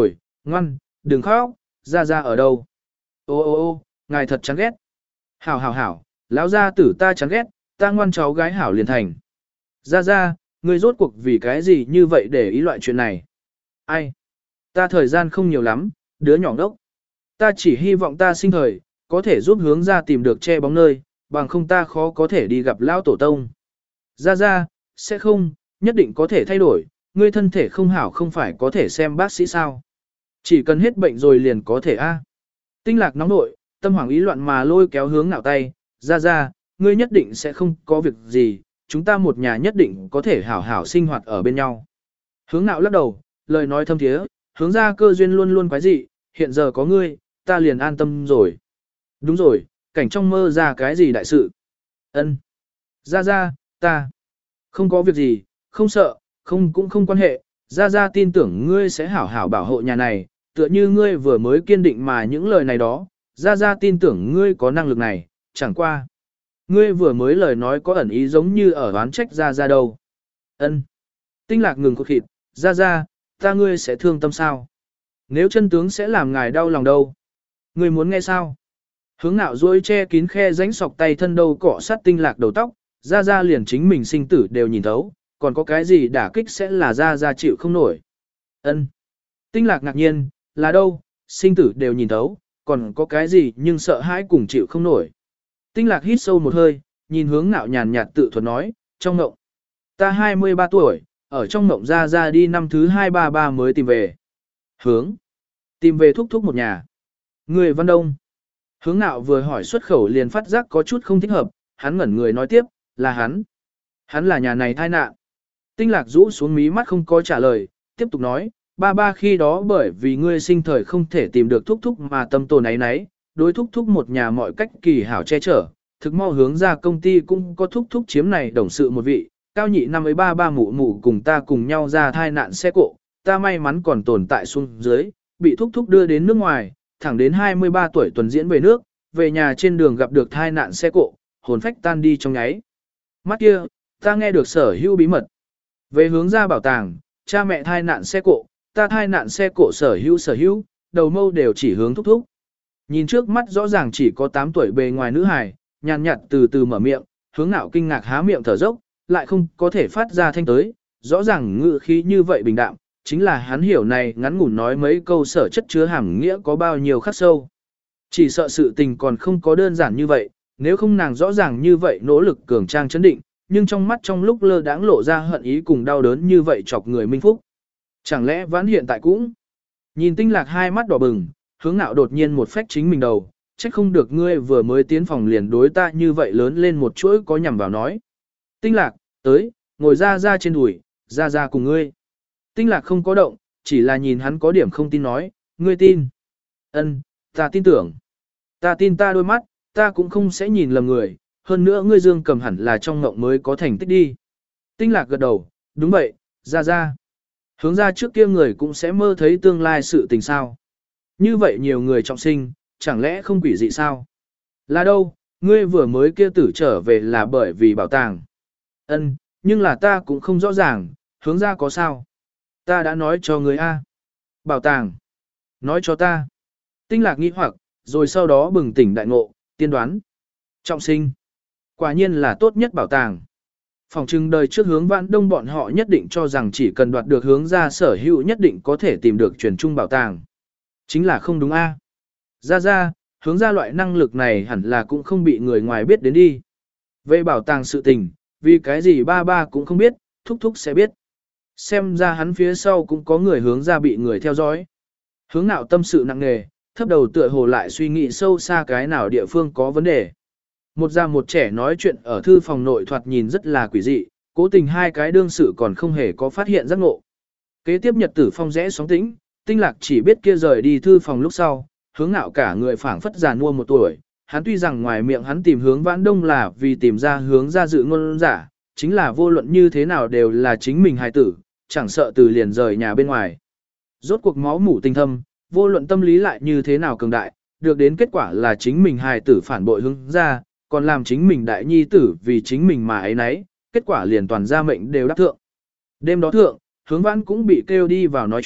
Ngoan, đừng khóc, Gia Gia ở đâu? Ô ô ô, ngài thật chán ghét. Hảo hảo hảo, lão gia tử ta chán ghét, ta ngoan cháu gái hảo liền thành. Gia Gia, ngươi rốt cuộc vì cái gì như vậy để ý loại chuyện này? Ai? Ta thời gian không nhiều lắm, đứa nhỏ đốc. Ta chỉ hy vọng ta sinh thời, có thể giúp hướng ra tìm được che bóng nơi, bằng không ta khó có thể đi gặp lão tổ tông. Gia Gia, sẽ không, nhất định có thể thay đổi, ngươi thân thể không hảo không phải có thể xem bác sĩ sao. Chỉ cần hết bệnh rồi liền có thể a. Tinh lạc nóng nội, tâm hoảng ý loạn mà lôi kéo hướng nạo tay, Gia Gia, ngươi nhất định sẽ không có việc gì, chúng ta một nhà nhất định có thể hảo hảo sinh hoạt ở bên nhau. Hướng nạo lắc đầu, lời nói thâm thiế, hướng ra cơ duyên luôn luôn quái dị, hiện giờ có ngươi, ta liền an tâm rồi. Đúng rồi, cảnh trong mơ ra cái gì đại sự? Ân, Gia Gia, ta không có việc gì, không sợ, không cũng không quan hệ, Gia Gia tin tưởng ngươi sẽ hảo hảo bảo hộ nhà này, tựa như ngươi vừa mới kiên định mà những lời này đó, Gia Gia tin tưởng ngươi có năng lực này, chẳng qua. Ngươi vừa mới lời nói có ẩn ý giống như ở oán trách Gia Gia đâu. Ân. Tinh lạc ngừng cột khịt, Gia Gia, ta ngươi sẽ thương tâm sao? Nếu chân tướng sẽ làm ngài đau lòng đâu? Ngươi muốn nghe sao? Hướng nạo duỗi che kín khe rãnh sọc tay thân đâu cọ sát tinh lạc đầu tóc, Gia Gia liền chính mình sinh tử đều nhìn thấu, còn có cái gì đả kích sẽ là Gia Gia chịu không nổi. Ân. Tinh lạc ngạc nhiên, là đâu, sinh tử đều nhìn thấu, còn có cái gì nhưng sợ hãi cùng chịu không nổi. Tinh lạc hít sâu một hơi, nhìn hướng nạo nhàn nhạt tự thuật nói, trong ngộng. Ta hai mươi ba tuổi, ở trong ngộng Gia Gia đi năm thứ hai ba ba mới tìm về. Hướng. Tìm về thúc thúc một nhà. Người Văn Đông. Hướng nạo vừa hỏi xuất khẩu liền phát giác có chút không thích hợp, hắn ngẩn người nói tiếp, là hắn. Hắn là nhà này thai nạn. Tinh lạc rũ xuống mí mắt không có trả lời, tiếp tục nói, ba ba khi đó bởi vì ngươi sinh thời không thể tìm được thúc thúc mà tâm tồn ấy nấy, đối thúc thúc một nhà mọi cách kỳ hảo che chở, thực mau hướng ra công ty cũng có thúc thúc chiếm này đồng sự một vị, cao nhị năm ấy ba ba mụ mụ cùng ta cùng nhau ra thai nạn xe cộ, ta may mắn còn tồn tại xuống dưới, bị thúc thúc đưa đến nước ngoài, thẳng đến hai mươi ba tuổi tuần diễn về nước, về nhà trên đường gặp được thai nạn xe cộ, hồn phách tan đi trong nháy. Mắt kia, ta nghe được sở hữu bí mật. Về hướng ra bảo tàng, cha mẹ thai nạn xe cộ, ta thai nạn xe cộ sở hữu sở hữu, đầu mâu đều chỉ hướng thúc thúc. Nhìn trước mắt rõ ràng chỉ có tám tuổi bề ngoài nữ hài, nhàn nhạt từ từ mở miệng, hướng nạo kinh ngạc há miệng thở dốc, lại không có thể phát ra thanh tới, rõ ràng ngữ khí như vậy bình đạm, chính là hắn hiểu này ngắn ngủn nói mấy câu sở chất chứa hàm nghĩa có bao nhiêu khắc sâu. Chỉ sợ sự tình còn không có đơn giản như vậy, nếu không nàng rõ ràng như vậy nỗ lực cường trang chấn định, nhưng trong mắt trong lúc lơ đãng lộ ra hận ý cùng đau đớn như vậy chọc người minh phúc. Chẳng lẽ vãn hiện tại cũng nhìn tinh lạc hai mắt đỏ bừng, hướng nạo đột nhiên một phách chính mình đầu, trách không được ngươi vừa mới tiến phòng liền đối ta như vậy lớn lên một chuỗi có nhằm vào nói. Tinh lạc, tới, ngồi ra ra trên đùi, ra ra cùng ngươi. Tinh lạc không có động, chỉ là nhìn hắn có điểm không tin nói, ngươi tin. Ân, ta tin tưởng. Ta tin ta đôi mắt, ta cũng không sẽ nhìn lầm người, hơn nữa ngươi dương cầm hẳn là trong ngộng mới có thành tích đi. Tinh lạc gật đầu, đúng vậy, ra ra. Hướng ra trước kia người cũng sẽ mơ thấy tương lai sự tình sao. Như vậy nhiều người trọng sinh, chẳng lẽ không quỷ dị sao? Là đâu, ngươi vừa mới kia tử trở về là bởi vì bảo tàng. Ân, nhưng là ta cũng không rõ ràng, hướng ra có sao. Ta đã nói cho ngươi A. Bảo tàng. Nói cho ta. Tinh lạc nghi hoặc, rồi sau đó bừng tỉnh đại ngộ, tiên đoán. Trọng sinh. Quả nhiên là tốt nhất bảo tàng. Phòng trưng đời trước hướng vãn đông bọn họ nhất định cho rằng chỉ cần đoạt được hướng ra sở hữu nhất định có thể tìm được truyền trung bảo tàng. Chính là không đúng A. Ra ra, hướng ra loại năng lực này hẳn là cũng không bị người ngoài biết đến đi. Về bảo tàng sự tình, vì cái gì ba ba cũng không biết, thúc thúc sẽ biết. Xem ra hắn phía sau cũng có người hướng ra bị người theo dõi. Hướng nạo tâm sự nặng nề, thấp đầu tựa hồ lại suy nghĩ sâu xa cái nào địa phương có vấn đề. Một già một trẻ nói chuyện ở thư phòng nội thoạt nhìn rất là quỷ dị, cố tình hai cái đương sự còn không hề có phát hiện giác ngộ. Kế tiếp nhật tử phong rẽ sóng tĩnh, tinh lạc chỉ biết kia rời đi thư phòng lúc sau, hướng nạo cả người phảng phất già nua một tuổi. Hắn tuy rằng ngoài miệng hắn tìm hướng vãn đông là vì tìm ra hướng ra dự ngôn giả, chính là vô luận như thế nào đều là chính mình hài tử, chẳng sợ từ liền rời nhà bên ngoài. Rốt cuộc máu mủ tinh thâm, vô luận tâm lý lại như thế nào cường đại, được đến kết quả là chính mình hài tử phản bội hướng ra, còn làm chính mình đại nhi tử vì chính mình mà ấy nấy, kết quả liền toàn gia mệnh đều đắc thượng. Đêm đó thượng, hướng vãn cũng bị kêu đi vào nói chuyện,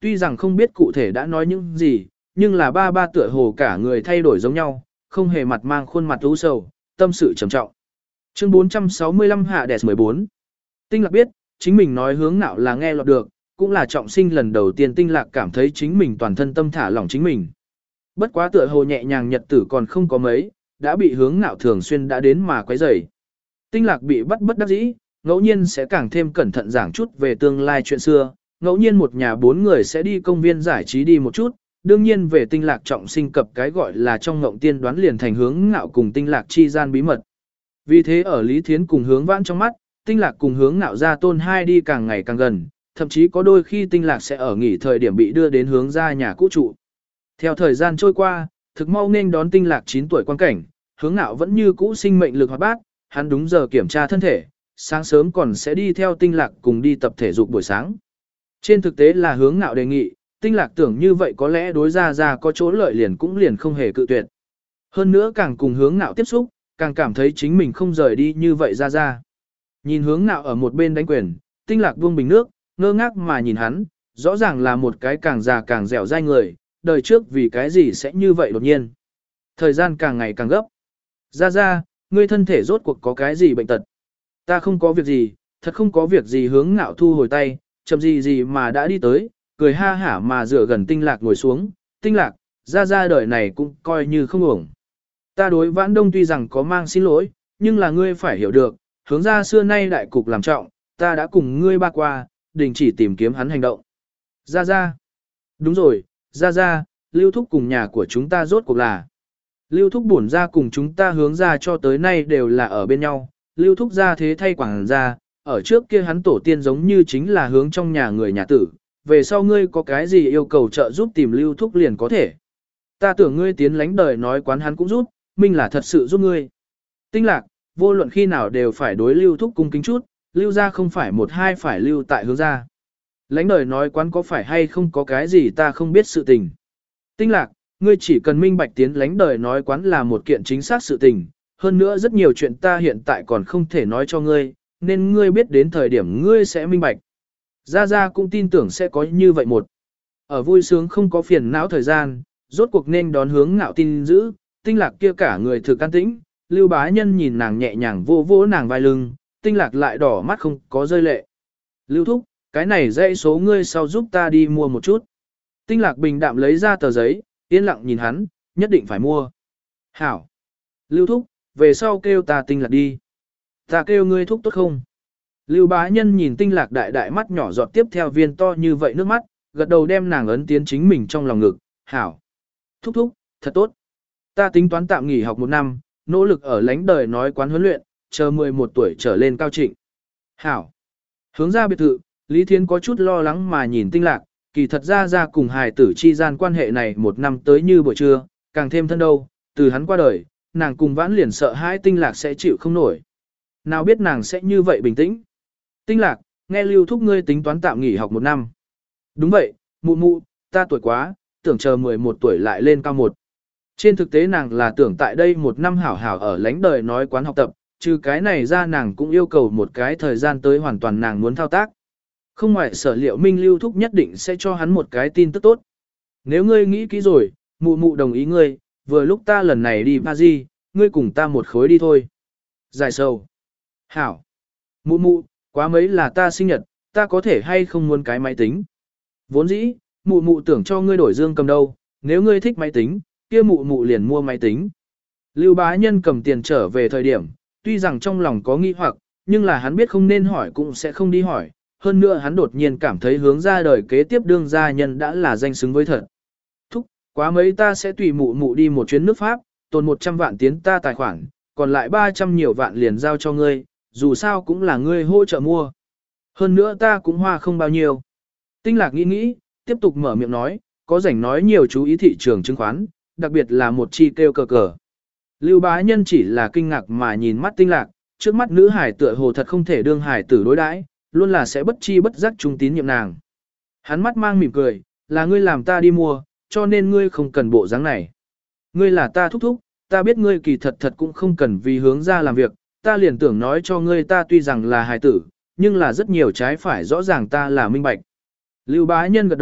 tuy rằng không biết cụ thể đã nói những gì, nhưng là ba ba tựa hồ cả người thay đổi giống nhau, không hề mặt mang khuôn mặt u sầu, tâm sự trầm trọng. Chương bốn trăm sáu mươi lăm hạ đẹp mười bốn. Tinh Lạc biết, chính mình nói hướng nạo là nghe lọt được, cũng là trọng sinh lần đầu tiên Tinh Lạc cảm thấy chính mình toàn thân tâm thả lỏng chính mình. Bất quá tựa hồ nhẹ nhàng nhật tử còn không có mấy, đã bị hướng nạo thường xuyên đã đến mà quấy rầy. Tinh Lạc bị bắt bất đắc dĩ, ngẫu nhiên sẽ càng thêm cẩn thận giảng chút về tương lai chuyện xưa, ngẫu nhiên một nhà bốn người sẽ đi công viên giải trí đi một chút, đương nhiên về Tinh Lạc trọng sinh cập cái gọi là trong ngộng tiên đoán liền thành hướng nạo cùng Tinh Lạc chi gian bí mật. Vì thế ở Lý Thiến cùng hướng vãn trong mắt, Tinh Lạc cùng hướng nạo ra tôn hai đi càng ngày càng gần, thậm chí có đôi khi Tinh Lạc sẽ ở nghỉ thời điểm bị đưa đến hướng ra nhà cũ trụ. Theo thời gian trôi qua, thực mau nên đón Tinh Lạc chín tuổi quan cảnh, hướng nạo vẫn như cũ sinh mệnh lực hoạt bát, hắn đúng giờ kiểm tra thân thể, sáng sớm còn sẽ đi theo Tinh Lạc cùng đi tập thể dục buổi sáng. Trên thực tế là hướng nạo đề nghị, Tinh Lạc tưởng như vậy có lẽ đối ra ra có chỗ lợi liền cũng liền không hề cự tuyệt. Hơn nữa càng cùng hướng nạo tiếp xúc, càng cảm thấy chính mình không rời đi như vậy ra ra. Nhìn hướng nạo ở một bên đánh quyền, Tinh Lạc buông bình nước, ngơ ngác mà nhìn hắn, rõ ràng là một cái càng già càng dẻo dai người, đời trước vì cái gì sẽ như vậy đột nhiên. Thời gian càng ngày càng gấp. Ra ra, ngươi thân thể rốt cuộc có cái gì bệnh tật? Ta không có việc gì, thật không có việc gì. Hướng nạo thu hồi tay, chậm gì gì mà đã đi tới, cười ha hả mà dựa gần Tinh Lạc ngồi xuống. Tinh Lạc, ra ra đời này cũng coi như không uổng. Ta đối Vãn Đông tuy rằng có mang xin lỗi, nhưng là ngươi phải hiểu được, hướng ra xưa nay đại cục làm trọng, ta đã cùng ngươi ba qua, đình chỉ tìm kiếm hắn hành động. Ra ra. Đúng rồi, ra ra, Lưu Thúc cùng nhà của chúng ta rốt cuộc là. Lưu Thúc bổn ra cùng chúng ta hướng ra cho tới nay đều là ở bên nhau, Lưu Thúc ra thế thay quảng ra, ở trước kia hắn tổ tiên giống như chính là hướng trong nhà người nhà tử, về sau ngươi có cái gì yêu cầu trợ giúp tìm Lưu Thúc liền có thể. Ta tưởng ngươi tiến lánh đời nói quán hắn cũng giúp, minh là thật sự giúp ngươi. Tinh Lạc, vô luận khi nào đều phải đối Lưu Thúc cung kính chút, Lưu ra không phải một hai phải lưu tại hướng ra. Lánh đời nói quán có phải hay không có cái gì ta không biết sự tình. Tinh Lạc, ngươi chỉ cần minh bạch tiến lánh đời nói quán là một kiện chính xác sự tình, hơn nữa rất nhiều chuyện ta hiện tại còn không thể nói cho ngươi, nên ngươi biết đến thời điểm ngươi sẽ minh bạch. Gia Gia cũng tin tưởng sẽ có như vậy một. Ở vui sướng không có phiền não thời gian, rốt cuộc nên đón hướng ngạo tin giữ, Tinh Lạc kia cả người thực can tĩnh, Lưu Bá Nhân nhìn nàng nhẹ nhàng vô vỗ nàng vai lưng, Tinh Lạc lại đỏ mắt không có rơi lệ. Lưu Thúc, cái này dãy số ngươi sau giúp ta đi mua một chút. Tinh Lạc bình đạm lấy ra tờ giấy, yên lặng nhìn hắn, nhất định phải mua. Hảo. Lưu Thúc, về sau kêu ta Tinh Lạc đi. Ta kêu ngươi Thúc tốt không? Lưu Bá Nhân nhìn Tinh Lạc đại đại mắt nhỏ giọt tiếp theo viên to như vậy nước mắt, gật đầu đem nàng ấn tiến chính mình trong lòng ngực. Hảo. Thúc thúc, thật tốt. Ta tính toán tạm nghỉ học một năm, nỗ lực ở lánh đời nói quán huấn luyện, chờ mười một tuổi trở lên cao trịnh. Hảo. Hướng ra biệt thự, Lý Thiến có chút lo lắng mà nhìn Tinh Lạc, kỳ thật ra ra cùng hài tử chi gian quan hệ này một năm tới như buổi trưa, càng thêm thân đâu, từ hắn qua đời, nàng cùng Vãn liền sợ hãi Tinh Lạc sẽ chịu không nổi. Nào biết nàng sẽ như vậy bình tĩnh. Tinh Lạc, nghe Lưu Thúc ngươi tính toán tạm nghỉ học một năm. Đúng vậy, mụ mụ, ta tuổi quá, tưởng chờ mười một tuổi lại lên cao một. Trên thực tế nàng là tưởng tại đây một năm hảo hảo ở lánh đời nói quán học tập, trừ cái này ra nàng cũng yêu cầu một cái thời gian tới hoàn toàn nàng muốn thao tác. Không ngoại sở liệu Minh Lưu Thúc nhất định sẽ cho hắn một cái tin tức tốt. Nếu ngươi nghĩ kỹ rồi, mụ mụ đồng ý ngươi, vừa lúc ta lần này đi Paris, ngươi cùng ta một khối đi thôi. Giải sầu. Hảo. Mụ mụ, quá mấy là ta sinh nhật, ta có thể hay không muốn cái máy tính. Vốn dĩ, mụ mụ tưởng cho ngươi đổi dương cầm đâu, nếu ngươi thích máy tính, kia mụ mụ liền mua máy tính. Lưu Bá Nhân cầm tiền trở về thời điểm, tuy rằng trong lòng có nghi hoặc, nhưng là hắn biết không nên hỏi cũng sẽ không đi hỏi. Hơn nữa hắn đột nhiên cảm thấy hướng ra đời kế tiếp đương gia nhân đã là danh xứng với thật. Thúc, quá mấy ta sẽ tùy mụ mụ đi một chuyến nước Pháp, tồn một trăm vạn tiến ta tài khoản, còn lại ba trăm nhiều vạn liền giao cho ngươi, dù sao cũng là ngươi hỗ trợ mua. Hơn nữa ta cũng hoa không bao nhiêu. Tinh Lạc nghĩ nghĩ, tiếp tục mở miệng nói, có rảnh nói nhiều chú ý thị trường chứng khoán, đặc biệt là một chi kêu cờ cờ. Lưu Bá Nhân chỉ là kinh ngạc mà nhìn mắt Tinh Lạc, trước mắt nữ hải tựa hồ thật không thể đương hải tử đối đãi, luôn là sẽ bất chi bất giác trung tín nhiệm nàng. Hắn mắt mang mỉm cười, là ngươi làm ta đi mua, cho nên ngươi không cần bộ dáng này. Ngươi là ta thúc thúc, ta biết ngươi kỳ thật thật cũng không cần vì hướng ra làm việc, ta liền tưởng nói cho ngươi ta tuy rằng là hài tử, nhưng là rất nhiều trái phải rõ ràng ta là minh bạch. Lưu Bá Nhân gật đầu,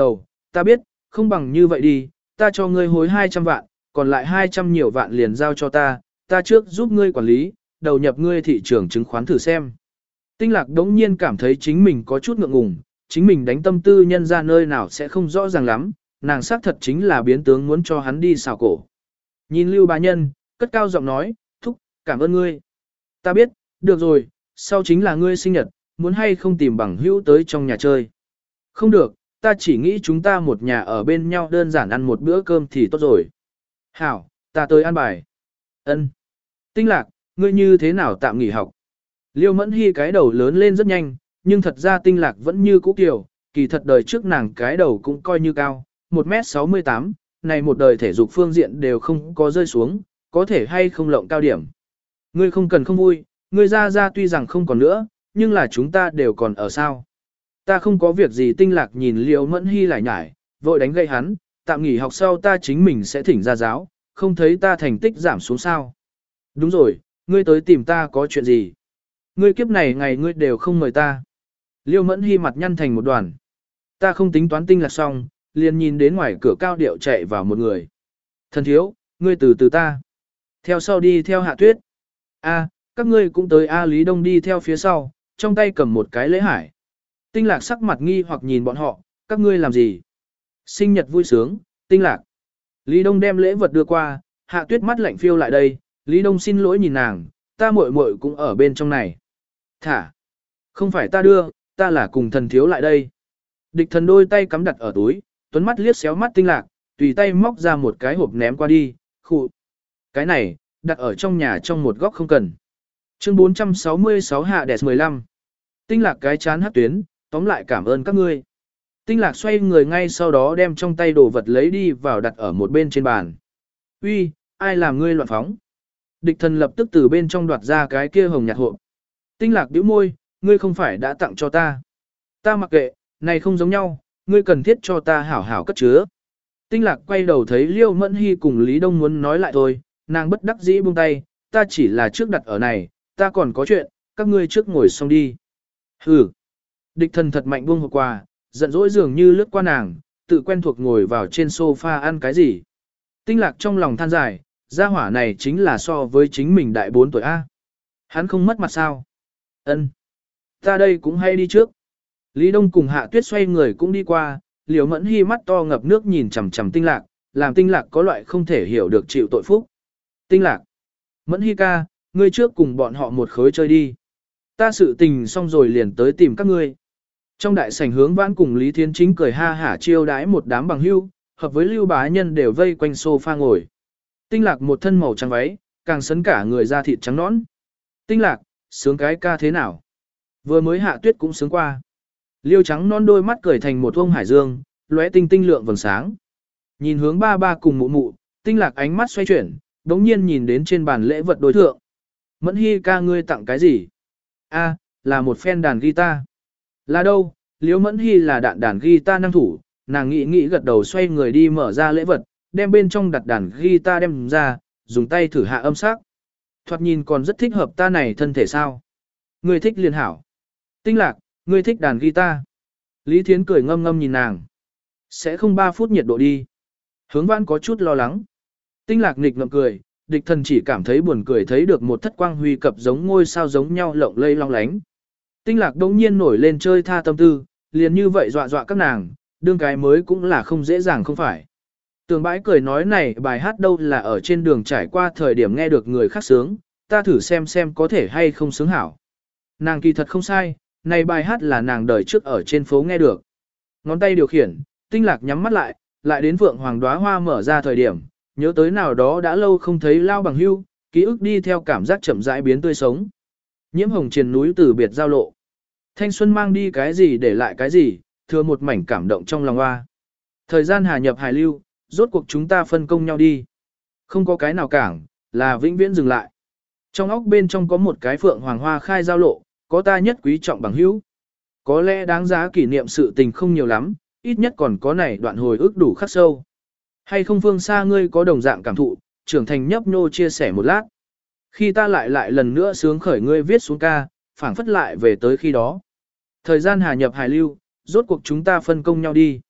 ta biết, không bằng như vậy đi, ta cho ngươi hối hai trăm vạn, còn lại hai trăm nhiều vạn liền giao cho ta, ta trước giúp ngươi quản lý, đầu nhập ngươi thị trường chứng khoán thử xem. Tinh lạc đống nhiên cảm thấy chính mình có chút ngượng ngùng, chính mình đánh tâm tư nhân ra nơi nào sẽ không rõ ràng lắm, nàng xác thật chính là biến tướng muốn cho hắn đi xào cổ. Nhìn Lưu Bá Nhân, cất cao giọng nói, thúc, cảm ơn ngươi. Ta biết, được rồi, sau chính là ngươi sinh nhật, muốn hay không tìm bằng hữu tới trong nhà chơi. Không được, ta chỉ nghĩ chúng ta một nhà ở bên nhau đơn giản ăn một bữa cơm thì tốt rồi. Hảo, ta tới ăn bài. Ân. Tinh lạc, ngươi như thế nào tạm nghỉ học? Liêu Mẫn Hy cái đầu lớn lên rất nhanh, nhưng thật ra tinh lạc vẫn như cũ kiểu, kỳ thật đời trước nàng cái đầu cũng coi như cao, một mét sáu mươi tám, này một đời thể dục phương diện đều không có rơi xuống, có thể hay không lộng cao điểm. Ngươi không cần không vui, ngươi ra ra tuy rằng không còn nữa, nhưng là chúng ta đều còn ở sao. Ta không có việc gì. Tinh lạc nhìn Liêu Mẫn Hy lại nhải, vội đánh gây hắn, tạm nghỉ học sau ta chính mình sẽ thỉnh ra giáo, không thấy ta thành tích giảm xuống sao. Đúng rồi, ngươi tới tìm ta có chuyện gì? Ngươi kiếp này ngày ngươi đều không mời ta. Liêu Mẫn Hy mặt nhăn thành một đoàn. Ta không tính toán tinh lạc xong, liền nhìn đến ngoài cửa cao điệu chạy vào một người. Thần thiếu, ngươi từ từ ta. Theo sau đi theo Hạ Tuyết. A, các ngươi cũng tới A. Lý Đông đi theo phía sau, trong tay cầm một cái lễ hải. Tinh lạc sắc mặt nghi hoặc nhìn bọn họ, các ngươi làm gì? Sinh nhật vui sướng, tinh lạc. Lý Đông đem lễ vật đưa qua, Hạ Tuyết mắt lạnh phiêu lại đây, Lý Đông xin lỗi nhìn nàng, ta muội muội cũng ở bên trong này. Thả. Không phải ta đưa, ta là cùng thần thiếu lại đây. Địch thần đôi tay cắm đặt ở túi, tuấn mắt liếc xéo mắt tinh lạc, tùy tay móc ra một cái hộp ném qua đi, khụ. Cái này, đặt ở trong nhà trong một góc không cần. Chương bốn trăm sáu mươi sáu hạ đẹp mười lăm. Tinh lạc cái chán hát tuyến, tóm lại cảm ơn các ngươi. Tinh lạc xoay người ngay sau đó đem trong tay đồ vật lấy đi vào đặt ở một bên trên bàn. Uy, ai làm ngươi loạn phóng? Địch thần lập tức từ bên trong đoạt ra cái kia hồng nhạt hộp. Tinh lạc bĩu môi, ngươi không phải đã tặng cho ta. Ta mặc kệ, này không giống nhau, ngươi cần thiết cho ta hảo hảo cất chứa. Tinh lạc quay đầu thấy Liêu Mẫn Hy cùng Lý Đông muốn nói lại thôi, nàng bất đắc dĩ buông tay, ta chỉ là trước đặt ở này, ta còn có chuyện, các ngươi trước ngồi xong đi. Hừ. Địch thần thật mạnh buông hộp quà, giận dỗi dường như lướt qua nàng, tự quen thuộc ngồi vào trên sofa ăn cái gì. Tinh lạc trong lòng than dài, gia hỏa này chính là so với chính mình đại bốn tuổi A. Hắn không mất mặt sao? Ân, ta đây cũng hay đi trước. Lý Đông cùng Hạ Tuyết xoay người cũng đi qua, Liễu Mẫn Hy mắt to ngập nước nhìn chằm chằm tinh lạc, làm tinh lạc có loại không thể hiểu được chịu tội phúc. Tinh lạc, Mẫn Hy ca, ngươi trước cùng bọn họ một khối chơi đi. Ta sự tình xong rồi liền tới tìm các ngươi. Trong đại sảnh Hướng Vãn cùng Lý Thiến Chính cười ha hả chiêu đãi một đám bằng hữu, hợp với Lưu Bá Nhân đều vây quanh sofa ngồi. Tinh lạc một thân màu trắng váy, càng sấn cả người da thịt trắng nõn. Tinh lạc, sướng cái ca thế nào? Vừa mới Hạ Tuyết cũng sướng qua. Liêu trắng non đôi mắt cười thành một ông hải dương, lóe tinh tinh lượng vầng sáng. Nhìn Hướng ba ba cùng mụ mụ, tinh lạc ánh mắt xoay chuyển, đống nhiên nhìn đến trên bàn lễ vật đối thượng. Mẫn Hy ca ngươi tặng cái gì? A, là một phen đàn guitar. Là đâu? Liễu Mẫn Hy là đạn đàn guitar năng thủ, nàng nghĩ nghĩ gật đầu xoay người đi mở ra lễ vật, đem bên trong đặt đàn guitar đem ra, dùng tay thử hạ âm sắc. Thoạt nhìn còn rất thích hợp ta này thân thể sao? Ngươi thích liền hảo. Tinh lạc, ngươi thích đàn guitar. Lý Thiến cười ngâm ngâm nhìn nàng. Sẽ không ba phút nhiệt độ đi. Hướng Vãn có chút lo lắng. Tinh lạc nghịch ngậm cười, địch thần chỉ cảm thấy buồn cười thấy được một thất quang huy cập giống ngôi sao giống nhau lộng lây long lánh. Tinh lạc đông nhiên nổi lên chơi tha tâm tư, liền như vậy dọa dọa các nàng, đương cái mới cũng là không dễ dàng không phải. Tường bãi cười nói này bài hát đâu là ở trên đường trải qua thời điểm nghe được người khác sướng, ta thử xem xem có thể hay không sướng hảo. Nàng kỳ thật không sai, này bài hát là nàng đời trước ở trên phố nghe được. Ngón tay điều khiển, tinh lạc nhắm mắt lại, lại đến vượng hoàng đóa hoa mở ra thời điểm, nhớ tới nào đó đã lâu không thấy lao bằng hưu, ký ức đi theo cảm giác chậm rãi biến tươi sống. Nhiễm hồng triền núi từ biệt giao lộ. Thanh xuân mang đi cái gì để lại cái gì, thừa một mảnh cảm động trong lòng hoa. Thời gian hà nhập hài lưu, rốt cuộc chúng ta phân công nhau đi. Không có cái nào cảng, là vĩnh viễn dừng lại. Trong óc bên trong có một cái phượng hoàng hoa khai giao lộ, có ta nhất quý trọng bằng hữu. Có lẽ đáng giá kỷ niệm sự tình không nhiều lắm, ít nhất còn có này đoạn hồi ức đủ khắc sâu. Hay không phương xa ngươi có đồng dạng cảm thụ, trưởng thành nhấp nhô chia sẻ một lát. Khi ta lại lại lần nữa sướng khởi ngươi viết xuống ca, phảng phất lại về tới khi đó. Thời gian hà nhập hài lưu, rốt cuộc chúng ta phân công nhau đi.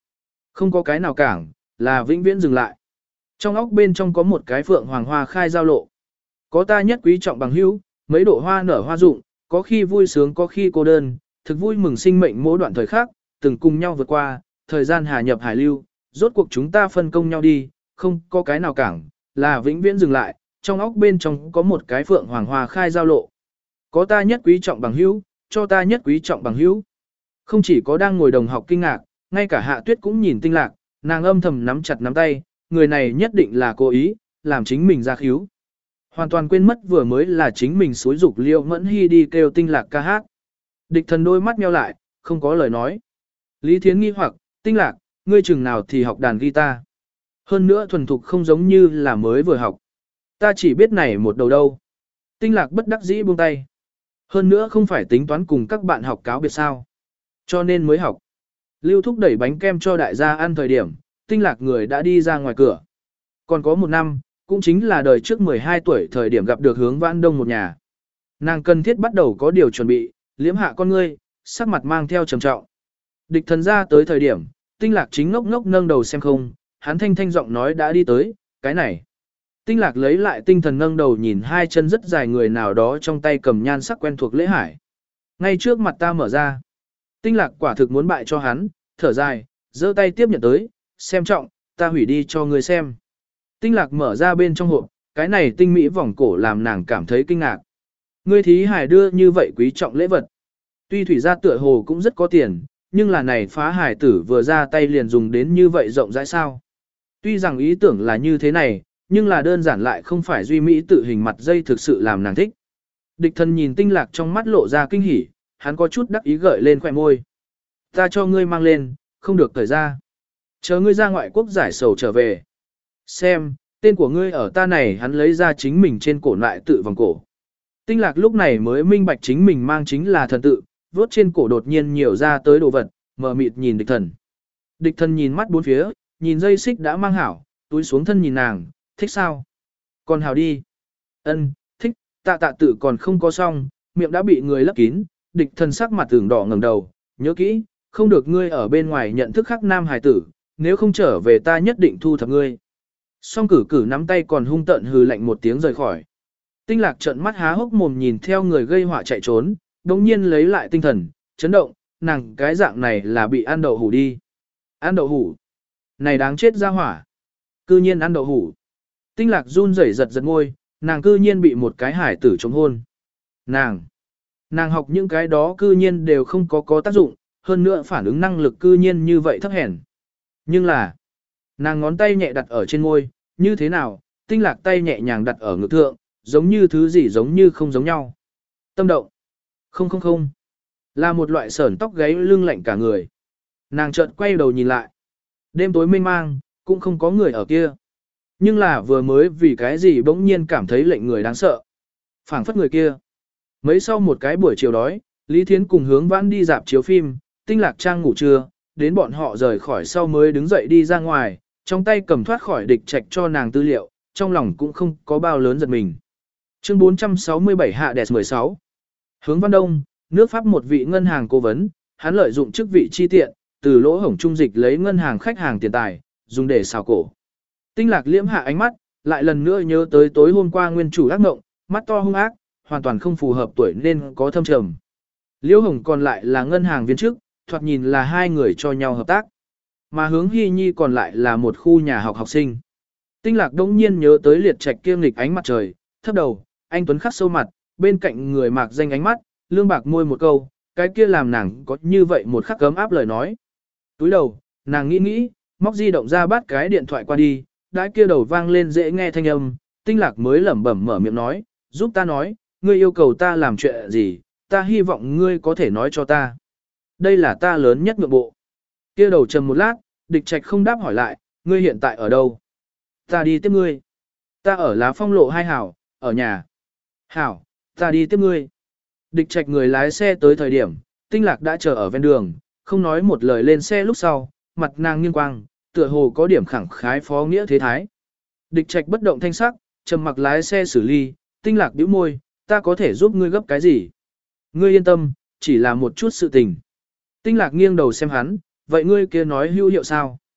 Không có cái nào cảng, là vĩnh viễn dừng lại. Trong óc bên trong có một cái phượng hoàng hoa khai giao lộ. Có ta nhất quý trọng bằng hữu, mấy độ hoa nở hoa rụng, có khi vui sướng có khi cô đơn, thực vui mừng sinh mệnh mỗi đoạn thời khắc, từng cùng nhau vượt qua, thời gian hà nhập hải lưu, rốt cuộc chúng ta phân công nhau đi, không có cái nào cảng, là vĩnh viễn dừng lại, trong óc bên trong có một cái phượng hoàng hoa khai giao lộ. Có ta nhất quý trọng bằng hữu, cho ta nhất quý trọng bằng hữu. Không chỉ có đang ngồi đồng học kinh ngạc, ngay cả Hạ Tuyết cũng nhìn Tinh Lạc, nàng âm thầm nắm chặt nắm tay, người này nhất định là cố ý, làm chính mình ra khíu. Hoàn toàn quên mất vừa mới là chính mình xúi dục Liêu Mẫn Hy đi kêu Tinh Lạc ca hát. Địch thần đôi mắt nheo lại, không có lời nói. Lý Thiến nghi hoặc, Tinh Lạc, ngươi chừng nào thì học đàn guitar. Hơn nữa thuần thục không giống như là mới vừa học. Ta chỉ biết này một đầu đâu. Tinh Lạc bất đắc dĩ buông tay. Hơn nữa không phải tính toán cùng các bạn học cáo biệt sao. Cho nên mới học. Lưu Thúc đẩy bánh kem cho đại gia ăn thời điểm, Tinh Lạc người đã đi ra ngoài cửa. Còn có một năm, cũng chính là đời trước mười hai tuổi thời điểm gặp được Hướng Vãn Đông một nhà. Nàng cần thiết bắt đầu có điều chuẩn bị, liếm hạ con ngươi, sắc mặt mang theo trầm trọng. Địch thần ra tới thời điểm, Tinh Lạc chính ngốc ngốc nâng đầu xem không, hắn thanh thanh giọng nói đã đi tới, cái này. Tinh Lạc lấy lại tinh thần nâng đầu nhìn hai chân rất dài người nào đó trong tay cầm nhan sắc quen thuộc Lễ Hải. Ngay trước mặt ta mở ra. Tinh Lạc quả thực muốn bại cho hắn, thở dài, giơ tay tiếp nhận tới, xem trọng, ta hủy đi cho ngươi xem. Tinh Lạc mở ra bên trong hộp, cái này tinh mỹ vòng cổ làm nàng cảm thấy kinh ngạc. Ngươi thí hải đưa như vậy quý trọng lễ vật. Tuy thủy gia tựa hồ cũng rất có tiền, nhưng là này phá hải tử vừa ra tay liền dùng đến như vậy rộng rãi sao. Tuy rằng ý tưởng là như thế này, nhưng là đơn giản lại không phải duy mỹ tự hình mặt dây thực sự làm nàng thích. Địch thần nhìn Tinh Lạc trong mắt lộ ra kinh hỉ, hắn có chút đắc ý gợi lên khỏe môi. Ta cho ngươi mang lên, không được cởi ra. Chờ ngươi ra ngoại quốc giải sầu trở về. Xem, tên của ngươi ở ta này hắn lấy ra chính mình trên cổ lại tự vòng cổ. Tinh Lạc lúc này mới minh bạch chính mình mang chính là thần tự, vuốt trên cổ đột nhiên nhiều ra tới đồ vật, mờ mịt nhìn địch thần. Địch thần nhìn mắt bốn phía, nhìn dây xích đã mang hảo, túi xuống thân nhìn nàng, thích sao? Còn hảo đi. Ân, thích, tạ tạ tự còn không có xong, miệng đã bị người lấp kín, địch thần sắc mặt tưởng đỏ ngẩng đầu, nhớ kỹ, không được ngươi ở bên ngoài nhận thức khắc nam hài tử, nếu không trở về ta nhất định thu thập ngươi. Song cử cử nắm tay còn hung tợn hừ lạnh một tiếng rời khỏi. Tinh Lạc trợn mắt há hốc mồm nhìn theo người gây họa chạy trốn, đồng nhiên lấy lại tinh thần, chấn động, nàng cái dạng này là bị ăn đậu hủ đi. Ăn đậu hủ. Này đáng chết ra hỏa. Cư nhiên ăn đậu hủ. Tinh Lạc run rẩy giật giật ngôi, nàng cư nhiên bị một cái hải tử chống hôn. Nàng. Nàng học những cái đó cư nhiên đều không có có tác dụng, hơn nữa phản ứng năng lực cư nhiên như vậy thấp hèn. Nhưng là, nàng ngón tay nhẹ đặt ở trên môi, như thế nào, Tinh Lạc tay nhẹ nhàng đặt ở ngực thượng, giống như thứ gì giống như không giống nhau. Tâm động. Không không không. Là một loại sởn tóc gáy lưng lạnh cả người. Nàng chợt quay đầu nhìn lại. Đêm tối mênh mang, cũng không có người ở kia. Nhưng là vừa mới vì cái gì bỗng nhiên cảm thấy lệnh người đáng sợ. Phảng phất người kia. Mấy sau một cái buổi chiều đói, Lý Thiến cùng Hướng Vãn đi dạp chiếu phim, Tinh Lạc Trang ngủ trưa, đến bọn họ rời khỏi sau mới đứng dậy đi ra ngoài, trong tay cầm thoát khỏi địch trạch cho nàng tư liệu, trong lòng cũng không có bao lớn giật mình. Chương bốn trăm sáu mươi bảy Hạ Đẹp mười sáu. Hướng Văn Đông, nước Pháp một vị ngân hàng cố vấn, hắn lợi dụng chức vị chi tiện, từ lỗ hổng trung dịch lấy ngân hàng khách hàng tiền tài, dùng để xào cổ. Tinh Lạc liễm hạ ánh mắt, lại lần nữa nhớ tới tối hôm qua nguyên chủ ác mộng, mắt to hung ác, hoàn toàn không phù hợp tuổi nên có thâm trầm. Liễu Hồng còn lại là ngân hàng viên chức, thoạt nhìn là hai người cho nhau hợp tác. Mà Hướng Hy Nhi còn lại là một khu nhà học học sinh. Tinh Lạc đông nhiên nhớ tới liệt trạch kiêm lịch ánh mặt trời, thấp đầu, anh Tuấn khắc sâu mặt, bên cạnh người mạc danh ánh mắt, lương bạc môi một câu, cái kia làm nàng có như vậy một khắc cấm áp lời nói. Túi đầu, nàng nghĩ nghĩ, móc di động ra bắt cái điện thoại qua đi, đãi kia đầu vang lên dễ nghe thanh âm, Tinh Lạc mới lẩm bẩm mở miệng nói, giúp ta nói, ngươi yêu cầu ta làm chuyện gì, ta hy vọng ngươi có thể nói cho ta. Đây là ta lớn nhất ngượng bộ. Kia đầu trầm một lát, địch trạch không đáp hỏi lại, ngươi hiện tại ở đâu? Ta đi tiếp ngươi. Ta ở Lá Phong lộ hai hảo, ở nhà. Hảo, ta đi tiếp ngươi. Địch trạch người lái xe tới thời điểm, Tinh Lạc đã chờ ở ven đường, không nói một lời lên xe lúc sau, mặt nàng nghiêng quang, tựa hồ có điểm khẳng khái phó nghĩa thế thái. Địch trạch bất động thanh sắc, trầm mặc lái xe xử lý, Tinh Lạc bĩu môi, ta có thể giúp ngươi gấp cái gì? Ngươi yên tâm, chỉ là một chút sự tình. Tinh Lạc nghiêng đầu xem hắn, vậy ngươi kia nói hữu hiệu sao?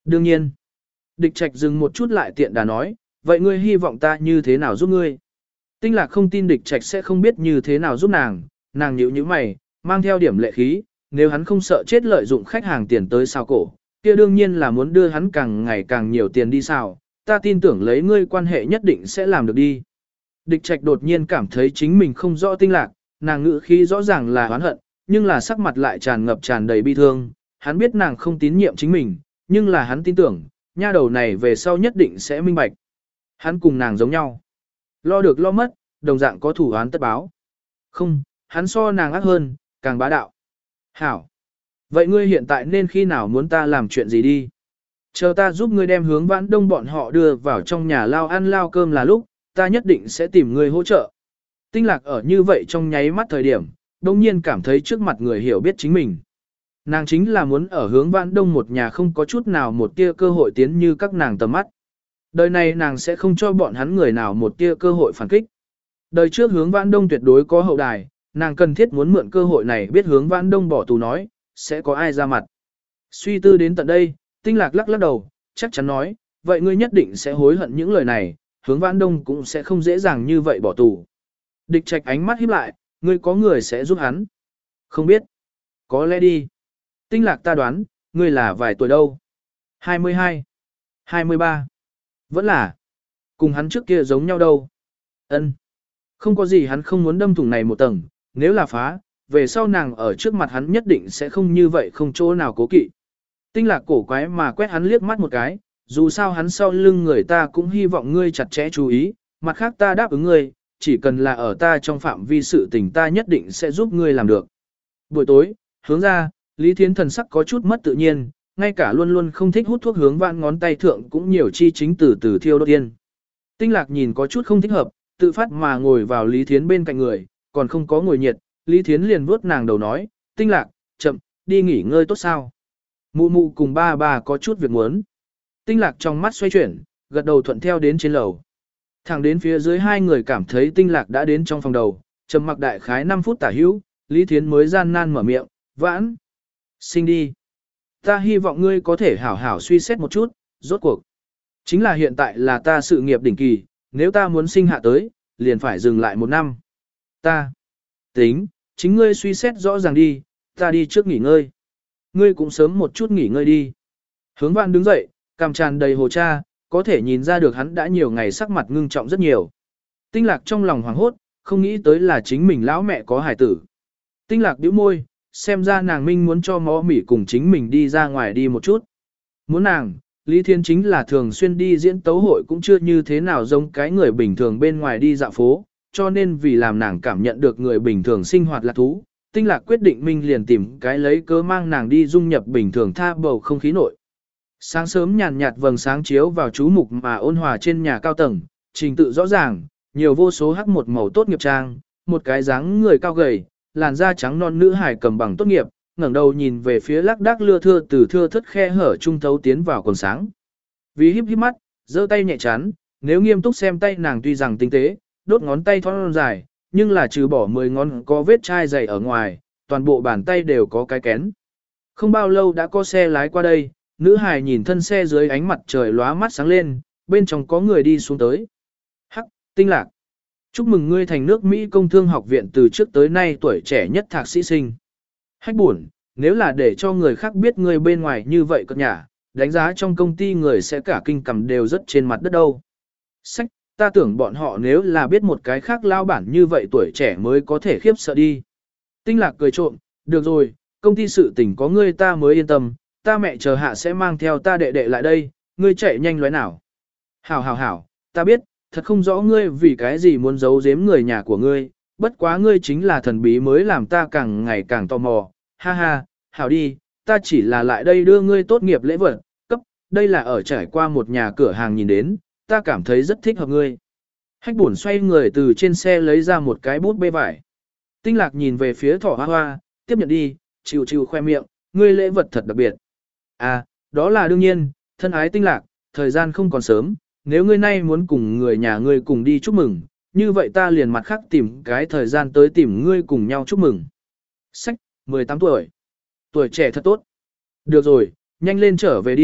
Đương nhiên. Địch Trạch dừng một chút lại tiện đà nói, vậy ngươi hy vọng ta như thế nào giúp ngươi? Tinh Lạc không tin Địch Trạch sẽ không biết như thế nào giúp nàng, nàng nhíu nhíu mày, mang theo điểm lệ khí, nếu hắn không sợ chết lợi dụng khách hàng tiền tới sao cổ, kia đương nhiên là muốn đưa hắn càng ngày càng nhiều tiền đi sao, ta tin tưởng lấy ngươi quan hệ nhất định sẽ làm được đi. Địch Trạch đột nhiên cảm thấy chính mình không rõ Tinh Lạc, nàng ngữ khí rõ ràng là oán hận, nhưng là sắc mặt lại tràn ngập tràn đầy bi thương, hắn biết nàng không tín nhiệm chính mình, nhưng là hắn tin tưởng, nha đầu này về sau nhất định sẽ minh bạch. Hắn cùng nàng giống nhau. Lo được lo mất, đồng dạng có thủ án tất báo. Không, hắn so nàng ác hơn, càng bá đạo. Hảo. Vậy ngươi hiện tại nên khi nào muốn ta làm chuyện gì đi? Chờ ta giúp ngươi đem hướng vãn đông bọn họ đưa vào trong nhà lao ăn lao cơm là lúc, ta nhất định sẽ tìm ngươi hỗ trợ. Tinh Lạc ở như vậy trong nháy mắt thời điểm, đông nhiên cảm thấy trước mặt người hiểu biết chính mình. Nàng chính là muốn ở hướng vãn đông một nhà không có chút nào một tia cơ hội tiến như các nàng tầm mắt. Đời này nàng sẽ không cho bọn hắn người nào một tia cơ hội phản kích. Đời trước hướng vãn đông tuyệt đối có hậu đài, nàng cần thiết muốn mượn cơ hội này biết hướng vãn đông bỏ tù nói, sẽ có ai ra mặt. Suy tư đến tận đây, Tinh Lạc lắc lắc đầu, chắc chắn nói, vậy ngươi nhất định sẽ hối hận những lời này, hướng vãn đông cũng sẽ không dễ dàng như vậy bỏ tù. Địch Trạch ánh mắt híp lại, ngươi có người sẽ giúp hắn. Không biết. Có lẽ đi. Tinh Lạc ta đoán, ngươi là vài tuổi đâu? hai mươi hai, hai mươi ba. Vẫn là. Cùng hắn trước kia giống nhau đâu. Ân. Không có gì hắn không muốn đâm thủng này một tầng, nếu là phá, về sau nàng ở trước mặt hắn nhất định sẽ không như vậy không chỗ nào cố kỵ. Tinh Lạc cổ quái mà quét hắn liếc mắt một cái, dù sao hắn sau lưng người ta cũng hy vọng ngươi chặt chẽ chú ý, mặt khác ta đáp ứng ngươi, chỉ cần là ở ta trong phạm vi sự tình ta nhất định sẽ giúp ngươi làm được. Buổi tối, hướng ra, Lý Thiến thần sắc có chút mất tự nhiên, ngay cả luôn luôn không thích hút thuốc hướng vãn ngón tay thượng cũng nhiều chi chính từ từ thiêu đốt tiên. Tinh Lạc nhìn có chút không thích hợp, tự phát mà ngồi vào Lý Thiến bên cạnh người, còn không có ngồi nhiệt, Lý Thiến liền vuốt nàng đầu nói, Tinh Lạc, chậm, đi nghỉ ngơi tốt sao. Mụ mụ cùng ba bà có chút việc muốn. Tinh Lạc trong mắt xoay chuyển, gật đầu thuận theo đến trên lầu. Thẳng đến phía dưới hai người cảm thấy Tinh Lạc đã đến trong phòng đầu, trầm mặc đại khái năm phút tả hữu, Lý Thiến mới gian nan mở miệng, vãn. Sinh đi. Ta hy vọng ngươi có thể hảo hảo suy xét một chút, rốt cuộc. Chính là hiện tại là ta sự nghiệp đỉnh kỳ, nếu ta muốn sinh hạ tới, liền phải dừng lại một năm. Ta. Tính, chính ngươi suy xét rõ ràng đi, ta đi trước nghỉ ngơi. Ngươi cũng sớm một chút nghỉ ngơi đi. Hướng Vãn đứng dậy, cằm tràn đầy hồ cha, có thể nhìn ra được hắn đã nhiều ngày sắc mặt ngưng trọng rất nhiều. Tinh Lạc trong lòng hoảng hốt, không nghĩ tới là chính mình lão mẹ có hài tử. Tinh Lạc bĩu môi, xem ra nàng minh muốn cho mõ mỉ cùng chính mình đi ra ngoài đi một chút. Muốn nàng, Lý Thiên chính là thường xuyên đi diễn tấu hội cũng chưa như thế nào giống cái người bình thường bên ngoài đi dạo phố, cho nên vì làm nàng cảm nhận được người bình thường sinh hoạt lạc thú, Tinh Lạc quyết định minh liền tìm cái lấy cớ mang nàng đi dung nhập bình thường tha bầu không khí nội. Sáng sớm nhàn nhạt vầng sáng chiếu vào chú mục mà ôn hòa trên nhà cao tầng, trình tự rõ ràng, nhiều vô số hắc một màu tốt nghiệp trang, một cái dáng người cao gầy, làn da trắng non nữ hài cầm bằng tốt nghiệp, ngẩng đầu nhìn về phía lác đác lưa thưa từ thưa thất khe hở trung thấu tiến vào quần sáng. Vì híp híp mắt, giơ tay nhẹ chán, nếu nghiêm túc xem tay nàng tuy rằng tinh tế, đốt ngón tay thon dài, nhưng là trừ bỏ mười ngón có vết chai dày ở ngoài, toàn bộ bàn tay đều có cái kén. Không bao lâu đã có xe lái qua đây, nữ hài nhìn thân xe dưới ánh mặt trời lóa mắt sáng lên, bên trong có người đi xuống tới. Hắc, Tinh Lạc. Chúc mừng ngươi thành nước Mỹ công thương học viện từ trước tới nay tuổi trẻ nhất thạc sĩ sinh. Hách buồn, nếu là để cho người khác biết ngươi bên ngoài như vậy cất nhả, đánh giá trong công ty người sẽ cả kinh cầm đều rất trên mặt đất đâu. Sách, ta tưởng bọn họ nếu là biết một cái khác lao bản như vậy tuổi trẻ mới có thể khiếp sợ đi. Tinh Lạc cười trộm, được rồi, công ty sự tình có ngươi ta mới yên tâm, ta mẹ chờ hạ sẽ mang theo ta đệ đệ lại đây, ngươi chạy nhanh lóe nào. Hảo hảo hảo, ta biết, thật không rõ ngươi vì cái gì muốn giấu giếm người nhà của ngươi, bất quá ngươi chính là thần bí mới làm ta càng ngày càng tò mò, ha ha, hảo đi, ta chỉ là lại đây đưa ngươi tốt nghiệp lễ vật, cấp, đây là ở trải qua một nhà cửa hàng nhìn đến, ta cảm thấy rất thích hợp ngươi. Hách buồn xoay người từ trên xe lấy ra một cái bút bê vải. Tinh Lạc nhìn về phía thỏ hoa hoa, tiếp nhận đi, chịu chịu khoe miệng, ngươi lễ vật thật đặc biệt. À, đó là đương nhiên, thân ái Tinh Lạc, thời gian không còn sớm, nếu ngươi nay muốn cùng người nhà ngươi cùng đi chúc mừng, như vậy ta liền mặt khác tìm cái thời gian tới tìm ngươi cùng nhau chúc mừng. Sách, mười tám tuổi. Tuổi trẻ thật tốt. Được rồi, nhanh lên trở về đi,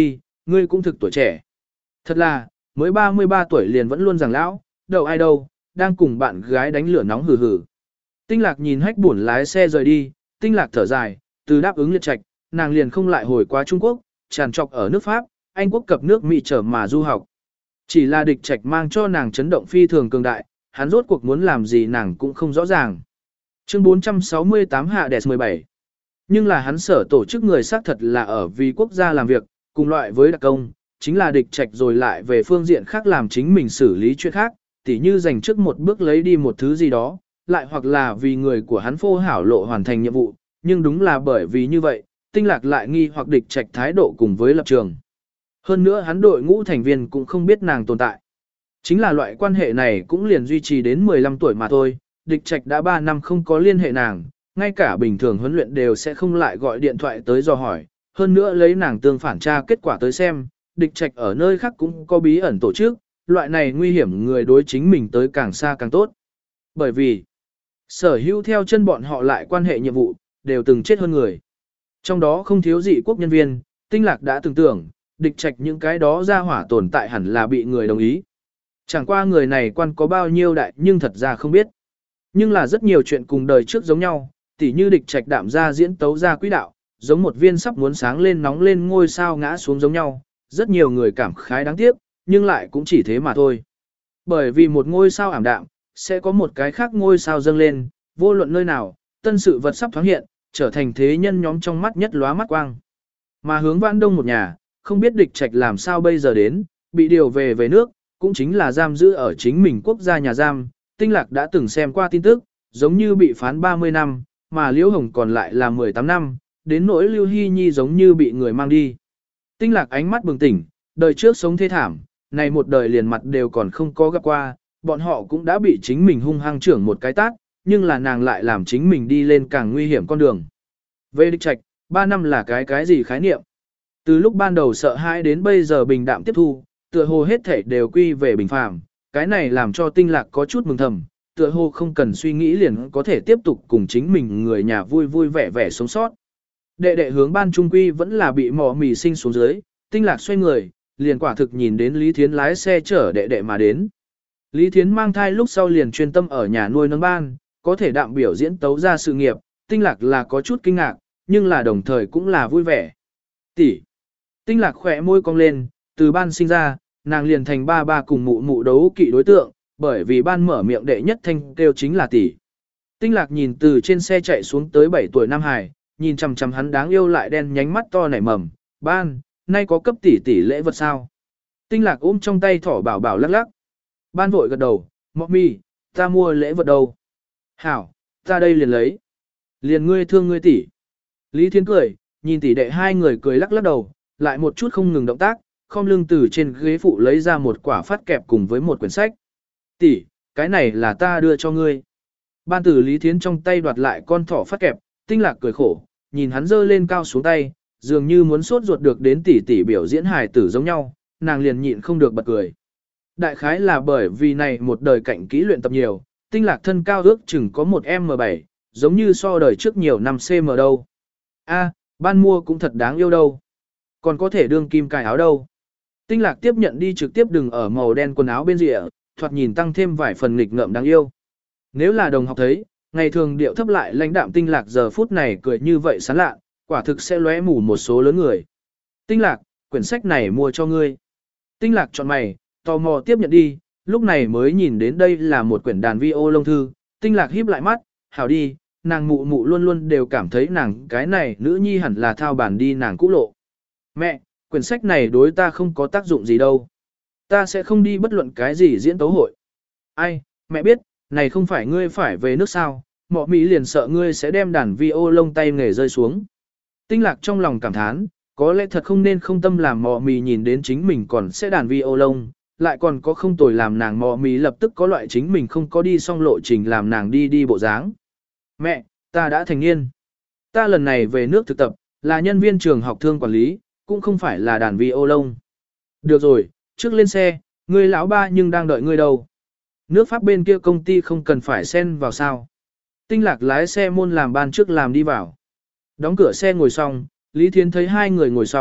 ngươi cũng thực tuổi trẻ. Thật là, mới ba mươi ba tuổi liền vẫn luôn rằng lão, đâu ai đâu, đang cùng bạn gái đánh lửa nóng hừ hừ. Tinh lạc nhìn hách buồn lái xe rời đi, tinh lạc thở dài, từ đáp ứng liệt trạch, nàng liền không lại hồi qua Trung Quốc, tràn trọc ở nước Pháp, Anh Quốc cập nước Mỹ trở mà du học. Chỉ là địch trạch mang cho nàng chấn động phi thường cường đại, hắn rốt cuộc muốn làm gì nàng cũng không rõ ràng. Chương bốn trăm sáu mươi tám hạ đẹp mười bảy. Nhưng là hắn sở tổ chức người xác thật là ở vì quốc gia làm việc, cùng loại với đặc công, chính là địch trạch rồi lại về phương diện khác làm chính mình xử lý chuyện khác, tỉ như dành trước một bước lấy đi một thứ gì đó, lại hoặc là vì người của hắn phô hảo lộ hoàn thành nhiệm vụ, nhưng đúng là bởi vì như vậy, tinh lạc lại nghi hoặc địch trạch thái độ cùng với lập trường. Hơn nữa hắn đội ngũ thành viên cũng không biết nàng tồn tại. Chính là loại quan hệ này cũng liền duy trì đến mười lăm tuổi mà thôi, địch trạch đã ba năm không có liên hệ nàng, ngay cả bình thường huấn luyện đều sẽ không lại gọi điện thoại tới dò hỏi, hơn nữa lấy nàng tương phản tra kết quả tới xem, địch trạch ở nơi khác cũng có bí ẩn tổ chức, loại này nguy hiểm người đối chính mình tới càng xa càng tốt. Bởi vì, sở hữu theo chân bọn họ lại quan hệ nhiệm vụ, đều từng chết hơn người. Trong đó không thiếu dị quốc nhân viên, tinh lạc đã tưởng tưởng, địch trạch những cái đó ra hỏa tồn tại hẳn là bị người đồng ý. Chẳng qua người này quan có bao nhiêu đại nhưng thật ra không biết. Nhưng là rất nhiều chuyện cùng đời trước giống nhau, tỉ như địch trạch đạm ra diễn tấu ra quỹ đạo, giống một viên sắp muốn sáng lên nóng lên ngôi sao ngã xuống giống nhau, rất nhiều người cảm khái đáng tiếc, nhưng lại cũng chỉ thế mà thôi. Bởi vì một ngôi sao ảm đạm, sẽ có một cái khác ngôi sao dâng lên, vô luận nơi nào, tân sự vật sắp thoáng hiện, trở thành thế nhân nhóm trong mắt nhất lóa mắt quang. Mà hướng Vãn Đông một nhà, không biết địch trạch làm sao bây giờ đến, bị điều về về nước, cũng chính là giam giữ ở chính mình quốc gia nhà giam, tinh lạc đã từng xem qua tin tức, giống như bị phán ba mươi năm, mà Liễu Hồng còn lại là mười tám năm, đến nỗi Lưu Hy Nhi giống như bị người mang đi. Tinh lạc ánh mắt bừng tỉnh, đời trước sống thê thảm, này một đời liền mặt đều còn không có gặp qua, bọn họ cũng đã bị chính mình hung hăng trưởng một cái tát, nhưng là nàng lại làm chính mình đi lên càng nguy hiểm con đường. Về địch trạch, ba năm là cái cái gì khái niệm? Từ lúc ban đầu sợ hãi đến bây giờ bình đạm tiếp thu, tựa hồ hết thể đều quy về bình phàm, cái này làm cho tinh lạc có chút mừng thầm, tựa hồ không cần suy nghĩ liền có thể tiếp tục cùng chính mình người nhà vui vui vẻ vẻ sống sót. Đệ đệ hướng ban trung quy vẫn là bị mỏ mì sinh xuống dưới, tinh lạc xoay người, liền quả thực nhìn đến Lý Thiến lái xe chở đệ đệ mà đến. Lý Thiến mang thai lúc sau liền chuyên tâm ở nhà nuôi nấng ban, có thể đạm biểu diễn tấu ra sự nghiệp, tinh lạc là có chút kinh ngạc, nhưng là đồng thời cũng là vui vẻ. Tỷ. Tinh lạc khỏe môi cong lên, từ ban sinh ra, nàng liền thành ba ba cùng mụ mụ đấu kỵ đối tượng, bởi vì ban mở miệng đệ nhất thanh kêu chính là tỷ. Tinh lạc nhìn từ trên xe chạy xuống tới bảy tuổi Nam Hải, nhìn chằm chằm hắn đáng yêu lại đen nhánh mắt to nảy mầm, ban, nay có cấp tỷ tỷ lễ vật sao? Tinh lạc ôm trong tay thỏ bảo bảo lắc lắc. Ban vội gật đầu, mọ mi, ta mua lễ vật đâu? Hảo, ta đây liền lấy. Liền ngươi thương ngươi tỷ. Lý Thiên cười, nhìn tỷ đệ hai người cười lắc lắc đầu, lại một chút không ngừng động tác, khom lưng từ trên ghế phụ lấy ra một quả phát kẹp cùng với một quyển sách. Tỷ, cái này là ta đưa cho ngươi. Ban tử Lý Thiến trong tay đoạt lại con thỏ phát kẹp, tinh lạc cười khổ, nhìn hắn giơ lên cao xuống tay, dường như muốn sốt ruột được đến tỷ tỷ biểu diễn hài tử giống nhau, nàng liền nhịn không được bật cười. Đại khái là bởi vì này một đời cạnh kỹ luyện tập nhiều, tinh lạc thân cao ước chừng có một em bảy, giống như so đời trước nhiều năm xăng đâu. A, ban mua cũng thật đáng yêu đâu. Còn có thể đương kim cài áo đâu. Tinh lạc tiếp nhận đi trực tiếp đừng ở màu đen quần áo bên rìa, thoạt nhìn tăng thêm vài phần nghịch ngợm đáng yêu. Nếu là đồng học thấy, ngày thường điệu thấp lại lãnh đạm tinh lạc giờ phút này cười như vậy sán lạ, quả thực sẽ lóe mù một số lớn người. Tinh lạc, quyển sách này mua cho ngươi. Tinh lạc chọn mày, tò mò tiếp nhận đi, lúc này mới nhìn đến đây là một quyển đàn vi ô lông thư, tinh lạc híp lại mắt, hảo đi, nàng mụ mụ luôn luôn đều cảm thấy nàng cái này nữ nhi hẳn là thao bản đi nàng cũ lộ. Mẹ, quyển sách này đối ta không có tác dụng gì đâu. Ta sẽ không đi bất luận cái gì diễn tấu hội. Ai, mẹ biết, này không phải ngươi phải về nước sao, mọ Mỹ liền sợ ngươi sẽ đem đàn vi ô lông tay nghề rơi xuống. Tinh lạc trong lòng cảm thán, có lẽ thật không nên không tâm làm mọ mì nhìn đến chính mình còn sẽ đàn vi ô lông, lại còn có không tồi làm nàng mọ mì lập tức có loại chính mình không có đi xong lộ trình làm nàng đi đi bộ dáng. Mẹ, ta đã thành niên. Ta lần này về nước thực tập, là nhân viên trường học thương quản lý, cũng không phải là đàn vi ô lông. Được rồi, trước lên xe, ngươi lão ba nhưng đang đợi ngươi đâu. Nước Pháp bên kia công ty không cần phải xen vào sao. Tinh lạc lái xe môn làm ban trước làm đi vào. Đóng cửa xe ngồi xong, Lý Thiến thấy hai người ngồi xong,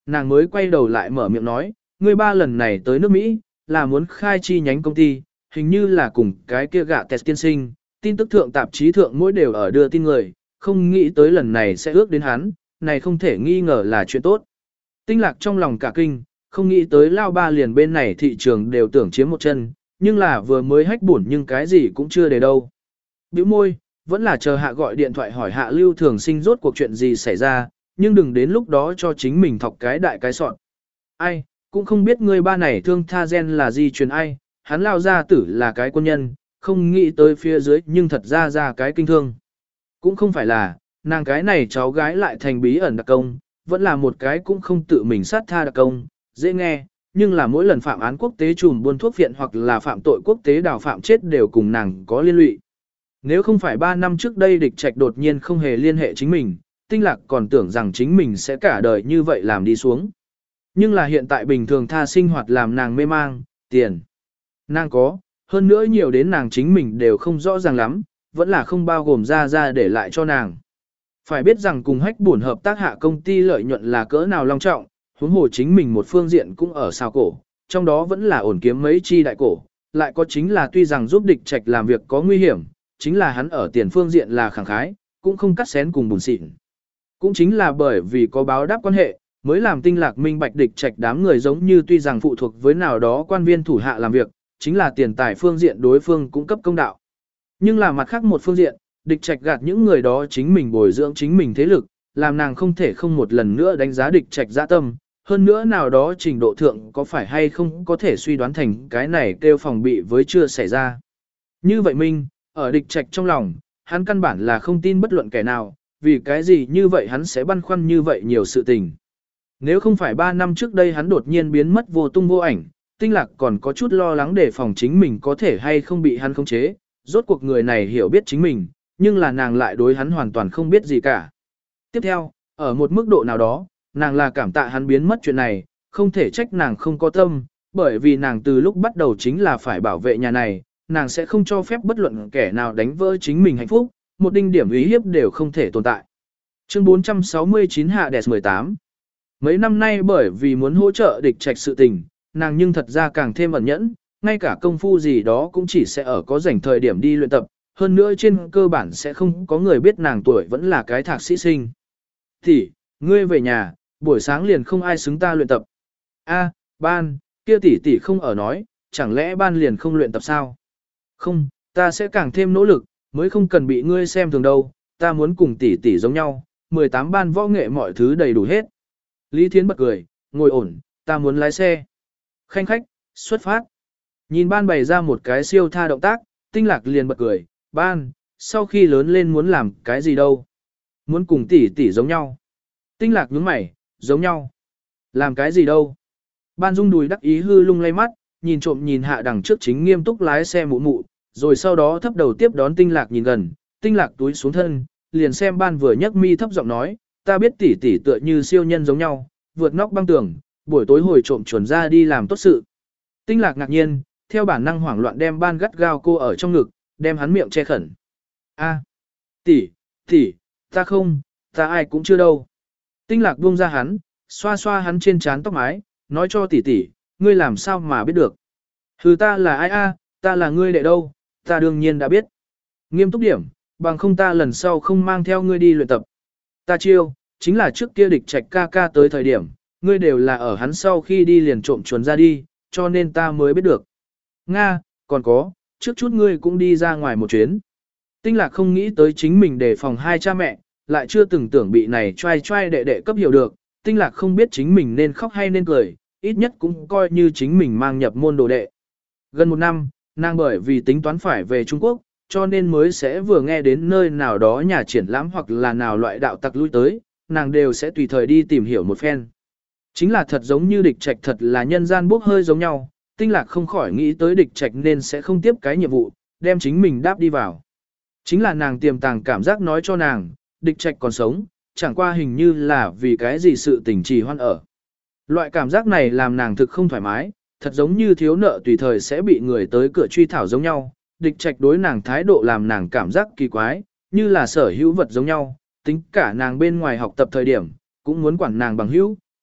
nàng mới quay đầu lại mở miệng nói, ngươi ba lần này tới nước Mỹ, là muốn khai chi nhánh công ty, hình như là cùng cái kia gạ test tiên sinh, tin tức thượng tạp chí thượng mỗi đều ở đưa tin người, không nghĩ tới lần này sẽ ước đến hắn, này không thể nghi ngờ là chuyện tốt. Tinh lạc trong lòng cả kinh, không nghĩ tới lao ba liền bên này thị trường đều tưởng chiếm một chân, nhưng là vừa mới hách buồn nhưng cái gì cũng chưa để đâu. Bĩu môi, vẫn là chờ hạ gọi điện thoại hỏi hạ Lưu Thường Sinh rốt cuộc chuyện gì xảy ra, nhưng đừng đến lúc đó cho chính mình thọc cái đại cái sọn. Ai, cũng không biết người ba này thương tha gen là gì truyền ai, hắn lao ra tử là cái quân nhân, không nghĩ tới phía dưới nhưng thật ra ra cái kinh thương. Cũng không phải là, nàng cái này cháu gái lại thành bí ẩn đặc công, vẫn là một cái cũng không tự mình sát tha đặc công, dễ nghe, nhưng là mỗi lần phạm án quốc tế trùm buôn thuốc viện hoặc là phạm tội quốc tế đào phạm chết đều cùng nàng có liên lụy. Nếu không phải ba năm trước đây địch trạch đột nhiên không hề liên hệ chính mình, tinh lạc còn tưởng rằng chính mình sẽ cả đời như vậy làm đi xuống. Nhưng là hiện tại bình thường tha sinh hoạt làm nàng mê mang, tiền. Nàng có, hơn nữa nhiều đến nàng chính mình đều không rõ ràng lắm, vẫn là không bao gồm ra ra để lại cho nàng. Phải biết rằng cùng hách buồn hợp tác hạ công ty lợi nhuận là cỡ nào long trọng, huống hồ chính mình một phương diện cũng ở sao cổ, trong đó vẫn là ổn kiếm mấy chi đại cổ, lại có chính là tuy rằng giúp địch trạch làm việc có nguy hiểm, chính là hắn ở tiền phương diện là khẳng khái, cũng không cắt xén cùng bùn xịn. Cũng chính là bởi vì có báo đáp quan hệ, mới làm tinh lạc minh bạch địch trạch đám người giống như tuy rằng phụ thuộc với nào đó quan viên thủ hạ làm việc, chính là tiền tài phương diện đối phương cũng cấp công đạo. Nhưng là mặt khác một phương diện, địch trạch gạt những người đó chính mình bồi dưỡng chính mình thế lực, làm nàng không thể không một lần nữa đánh giá địch trạch dã tâm, hơn nữa nào đó trình độ thượng có phải hay không có thể suy đoán thành cái này kêu phòng bị với chưa xảy ra. Như vậy Minh, ở địch trạch trong lòng, hắn căn bản là không tin bất luận kẻ nào, vì cái gì như vậy hắn sẽ băn khoăn như vậy nhiều sự tình. Nếu không phải ba năm trước đây hắn đột nhiên biến mất vô tung vô ảnh, tinh lạc còn có chút lo lắng để phòng chính mình có thể hay không bị hắn khống chế, rốt cuộc người này hiểu biết chính mình, nhưng là nàng lại đối hắn hoàn toàn không biết gì cả. Tiếp theo, ở một mức độ nào đó, nàng là cảm tạ hắn biến mất chuyện này, không thể trách nàng không có tâm, bởi vì nàng từ lúc bắt đầu chính là phải bảo vệ nhà này, nàng sẽ không cho phép bất luận kẻ nào đánh vỡ chính mình hạnh phúc, một đinh điểm ý hiếp đều không thể tồn tại. Chương bốn trăm sáu mươi chín Hạ Đẹp mười tám. Mấy năm nay bởi vì muốn hỗ trợ địch trạch sự tình, nàng nhưng thật ra càng thêm ẩn nhẫn, ngay cả công phu gì đó cũng chỉ sẽ ở có rảnh thời điểm đi luyện tập, hơn nữa trên cơ bản sẽ không có người biết nàng tuổi vẫn là cái thạc sĩ sinh. Thì, ngươi về nhà, buổi sáng liền không ai xứng ta luyện tập. A, ban, kia tỷ tỷ không ở nói, chẳng lẽ ban liền không luyện tập sao? Không, ta sẽ càng thêm nỗ lực, mới không cần bị ngươi xem thường đâu, ta muốn cùng tỷ tỷ giống nhau, mười tám ban võ nghệ mọi thứ đầy đủ hết. Lý Thiến bật cười, ngồi ổn, ta muốn lái xe. Khanh khách, xuất phát. Nhìn ban bày ra một cái siêu tha động tác, tinh lạc liền bật cười, ban, sau khi lớn lên muốn làm cái gì đâu? Muốn cùng tỷ tỷ giống nhau. Tinh lạc nhướng mày, giống nhau. Làm cái gì đâu? Ban Dung đùi đắc ý hư lung lay mắt, nhìn trộm nhìn hạ đằng trước chính nghiêm túc lái xe mụ mụ, rồi sau đó thấp đầu tiếp đón tinh lạc nhìn gần, tinh lạc túi xuống thân, liền xem ban vừa nhấc mi thấp giọng nói, ta biết tỷ tỷ tựa như siêu nhân giống nhau, vượt nóc băng tường, buổi tối hồi trộm chuẩn ra đi làm tốt sự. Tinh lạc ngạc nhiên, theo bản năng hoảng loạn đem ban gắt gao cô ở trong ngực, đem hắn miệng che khẩn. A, tỷ, tỷ, ta không, ta ai cũng chưa đâu. Tinh lạc buông ra hắn, xoa xoa hắn trên trán tóc mái, nói cho tỷ tỷ, ngươi làm sao mà biết được. Hừ ta là ai a, ta là ngươi đệ đâu, ta đương nhiên đã biết. Nghiêm túc điểm, bằng không ta lần sau không mang theo ngươi đi luyện tập. Ta chiêu, chính là trước kia địch trạch ca ca tới thời điểm, ngươi đều là ở hắn sau khi đi liền trộm chuồn ra đi, cho nên ta mới biết được. Nga, còn có, trước chút ngươi cũng đi ra ngoài một chuyến. Tinh lạc không nghĩ tới chính mình đề phòng hai cha mẹ, lại chưa từng tưởng bị này trai trai đệ đệ cấp hiểu được. Tinh lạc không biết chính mình nên khóc hay nên cười, ít nhất cũng coi như chính mình mang nhập môn đồ đệ. Gần một năm, nàng bởi vì tính toán phải về Trung Quốc, cho nên mới sẽ vừa nghe đến nơi nào đó nhà triển lãm hoặc là nào loại đạo tặc lui tới, nàng đều sẽ tùy thời đi tìm hiểu một phen. Chính là thật giống như địch trạch thật là nhân gian bốc hơi giống nhau, tinh lạc không khỏi nghĩ tới địch trạch nên sẽ không tiếp cái nhiệm vụ, đem chính mình đáp đi vào. Chính là nàng tiềm tàng cảm giác nói cho nàng, địch trạch còn sống, chẳng qua hình như là vì cái gì sự tình trì hoãn ở. Loại cảm giác này làm nàng thực không thoải mái, thật giống như thiếu nợ tùy thời sẽ bị người tới cửa truy thảo giống nhau, địch trạch đối nàng thái độ làm nàng cảm giác kỳ quái, như là sở hữu vật giống nhau, tính cả nàng bên ngoài học tập thời điểm, cũng muốn quản nàng bằng hữu,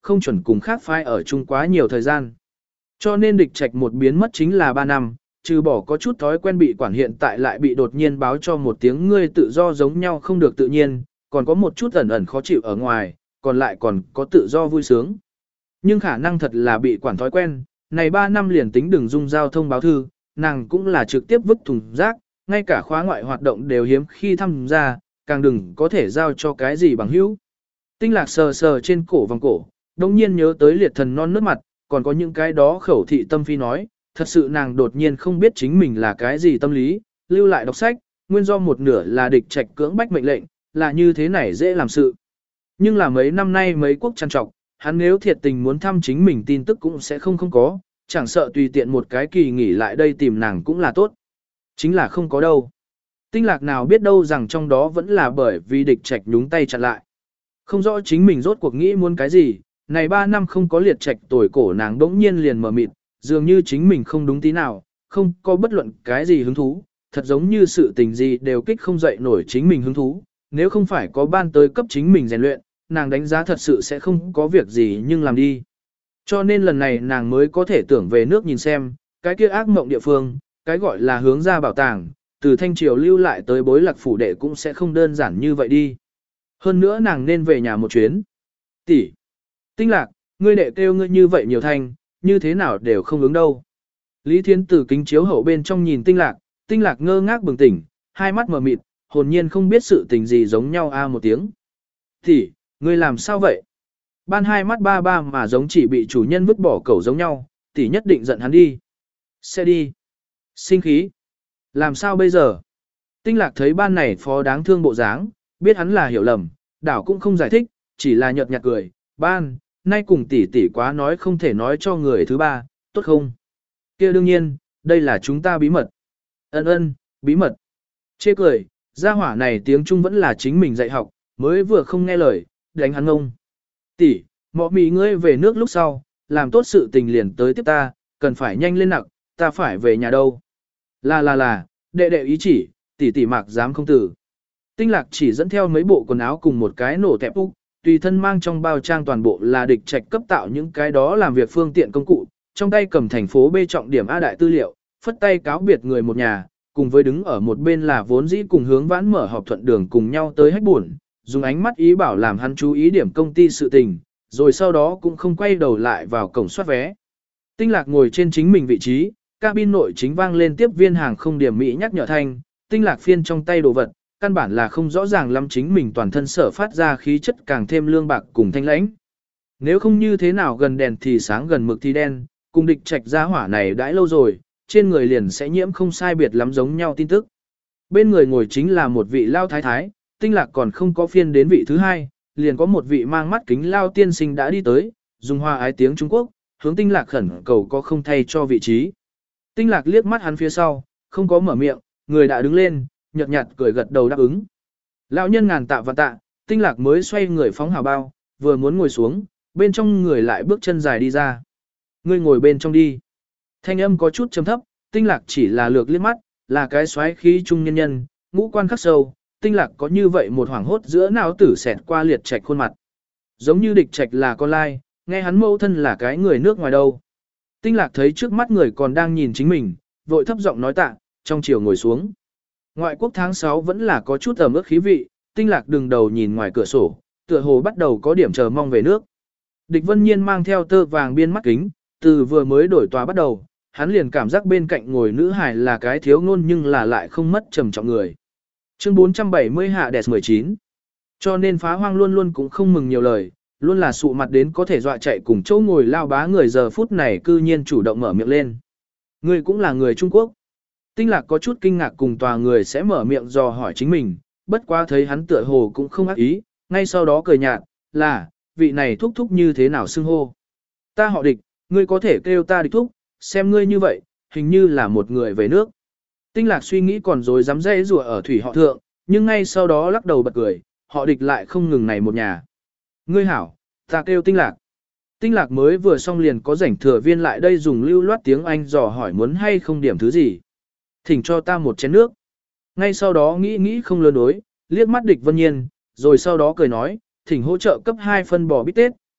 không chuẩn cùng khác phái ở chung quá nhiều thời gian. Cho nên địch trạch một biến mất chính là ba năm, trừ bỏ có chút thói quen bị quản hiện tại lại bị đột nhiên báo cho một tiếng ngươi tự do giống nhau không được tự nhiên, còn có một chút ẩn ẩn khó chịu ở ngoài, còn lại còn có tự do vui sướng. Nhưng khả năng thật là bị quản thói quen, này ba năm liền tính đừng dung giao thông báo thư, nàng cũng là trực tiếp vứt thùng rác, ngay cả khóa ngoại hoạt động đều hiếm khi tham gia, càng đừng có thể giao cho cái gì bằng hữu. Tinh lạc sờ sờ trên cổ vòng cổ, đồng nhiên nhớ tới liệt thần non nước mặt, còn có những cái đó khẩu thị tâm phi nói, thật sự nàng đột nhiên không biết chính mình là cái gì tâm lý, lưu lại đọc sách, nguyên do một nửa là địch trạch cưỡng bách mệnh lệnh, là như thế này dễ làm sự. Nhưng là mấy năm nay mấy quốc trăn trọc, hắn nếu thiệt tình muốn thăm chính mình tin tức cũng sẽ không không có, chẳng sợ tùy tiện một cái kỳ nghỉ lại đây tìm nàng cũng là tốt. Chính là không có đâu. Tinh lạc nào biết đâu rằng trong đó vẫn là bởi vì địch trạch nhúng tay chặn lại. Không rõ chính mình rốt cuộc nghĩ muốn cái gì, này ba năm không có liệt trạch tuổi cổ nàng đống nhiên liền mở mịt, dường như chính mình không đúng tí nào, không có bất luận cái gì hứng thú, thật giống như sự tình gì đều kích không dậy nổi chính mình hứng thú, nếu không phải có ban tới cấp chính mình rèn luyện, nàng đánh giá thật sự sẽ không có việc gì nhưng làm đi. Cho nên lần này nàng mới có thể tưởng về nước nhìn xem, cái kia ác mộng địa phương, cái gọi là hướng ra bảo tàng, từ thanh triều lưu lại tới bối lạc phủ đệ cũng sẽ không đơn giản như vậy đi. Hơn nữa nàng nên về nhà một chuyến. Tỷ, Tinh lạc, ngươi đệ kêu ngươi như vậy nhiều thanh, như thế nào đều không ứng đâu. Lý Thiến từ kính chiếu hậu bên trong nhìn tinh lạc, tinh lạc ngơ ngác bừng tỉnh, hai mắt mở mịt, hồn nhiên không biết sự tình gì giống nhau a một tiếng. Tỷ, ngươi làm sao vậy? Ban hai mắt ba ba mà giống chỉ bị chủ nhân vứt bỏ cẩu giống nhau, tỷ nhất định giận hắn đi. Sẽ đi. Sinh khí. Làm sao bây giờ? Tinh lạc thấy ban này phó đáng thương bộ dáng, biết hắn là hiểu lầm, đảo cũng không giải thích, chỉ là nhợt nhạt cười. Ban, nay cùng tỷ tỷ quá nói không thể nói cho người thứ ba, tốt không? Kia đương nhiên, đây là chúng ta bí mật. Ân ân, bí mật. Chê cười, gia hỏa này tiếng Trung vẫn là chính mình dạy học, mới vừa không nghe lời, đánh hắn ngông. Tỷ, mọ mì ngươi về nước lúc sau, làm tốt sự tình liền tới tiếp ta, cần phải nhanh lên nặng, ta phải về nhà đâu. Là là là, đệ đệ ý chỉ, tỷ tỷ mạc dám không tử. Tinh lạc chỉ dẫn theo mấy bộ quần áo cùng một cái nổ tẹp úc, tùy thân mang trong bao trang toàn bộ là địch trạch cấp tạo những cái đó làm việc phương tiện công cụ, trong tay cầm thành phố B trọng điểm A đại tư liệu, phất tay cáo biệt người một nhà, cùng với đứng ở một bên là vốn dĩ cùng hướng vãn mở họp thuận đường cùng nhau tới hết buồn, dùng ánh mắt ý bảo làm hắn chú ý điểm công ty sự tình, rồi sau đó cũng không quay đầu lại vào cổng soát vé. Tinh lạc ngồi trên chính mình vị trí, cabin nội chính vang lên tiếp viên hàng không điểm mỹ nhắc nhở thanh, tinh lạc phiên trong tay đồ vật, căn bản là không rõ ràng lắm chính mình toàn thân sở phát ra khí chất càng thêm lương bạc cùng thanh lãnh. Nếu không như thế nào gần đèn thì sáng gần mực thì đen, cùng địch trạch gia hỏa này đãi lâu rồi, trên người liền sẽ nhiễm không sai biệt lắm giống nhau tin tức. Bên người ngồi chính là một vị lao thái thái, tinh lạc còn không có phiên đến vị thứ hai, liền có một vị mang mắt kính lao tiên sinh đã đi tới, dùng hoa ái tiếng Trung Quốc, hướng tinh lạc khẩn cầu có không thay cho vị trí. Tinh lạc liếc mắt hắn phía sau, không có mở miệng, người đã đứng lên, nhợt nhạt cười gật đầu đáp ứng. Lão nhân ngàn tạ và tạ, tinh lạc mới xoay người phóng hào bao, vừa muốn ngồi xuống, bên trong người lại bước chân dài đi ra. Ngươi ngồi bên trong đi. Thanh âm có chút trầm thấp, tinh lạc chỉ là lược liếc mắt, là cái xoáy khí trung nhân nhân, ngũ quan khắc sâu, tinh lạc có như vậy một hoảng hốt giữa não tử xẹt qua liệt trạch khuôn mặt. Giống như địch trạch là con lai, nghe hắn mâu thân là cái người nước ngoài đâu. Tinh lạc thấy trước mắt người còn đang nhìn chính mình, vội thấp giọng nói tạ, trong chiều ngồi xuống. Ngoại quốc tháng sáu vẫn là có chút ẩm ướt khí vị, tinh lạc đừng đầu nhìn ngoài cửa sổ, tựa hồ bắt đầu có điểm chờ mong về nước. Địch Vân Nhiên mang theo tơ vàng biên mắt kính, từ vừa mới đổi tòa bắt đầu, hắn liền cảm giác bên cạnh ngồi nữ hài là cái thiếu ngôn nhưng là lại không mất trầm trọng người. Chương bốn trăm bảy mươi hạ đẹp mười chín. Cho nên phá hoang luôn luôn cũng không mừng nhiều lời, luôn là sụ mặt đến có thể dọa chạy cùng chỗ ngồi lao bá người giờ phút này cư nhiên chủ động mở miệng lên. Người cũng là người Trung Quốc. Tinh lạc có chút kinh ngạc cùng tòa người sẽ mở miệng dò hỏi chính mình, bất quá thấy hắn tựa hồ cũng không ác ý, ngay sau đó cười nhạt, là, vị này thúc thúc như thế nào xưng hô. Ta họ địch, ngươi có thể kêu ta địch thúc, xem ngươi như vậy, hình như là một người về nước. Tinh lạc suy nghĩ còn rồi dám dây rùa ở thủy họ thượng, nhưng ngay sau đó lắc đầu bật cười, họ địch lại không ngừng này một nhà. Ngươi hảo, ta kêu tinh lạc. Tinh lạc mới vừa xong liền có rảnh thừa viên lại đây dùng lưu loát tiếng Anh dò hỏi muốn hay không điểm thứ gì. Thỉnh cho ta một chén nước. Ngay sau đó nghĩ nghĩ không lừa đối, liếc mắt địch Vân Nhiên, rồi sau đó cười nói, thỉnh hỗ trợ cấp hai phân bò bít tết,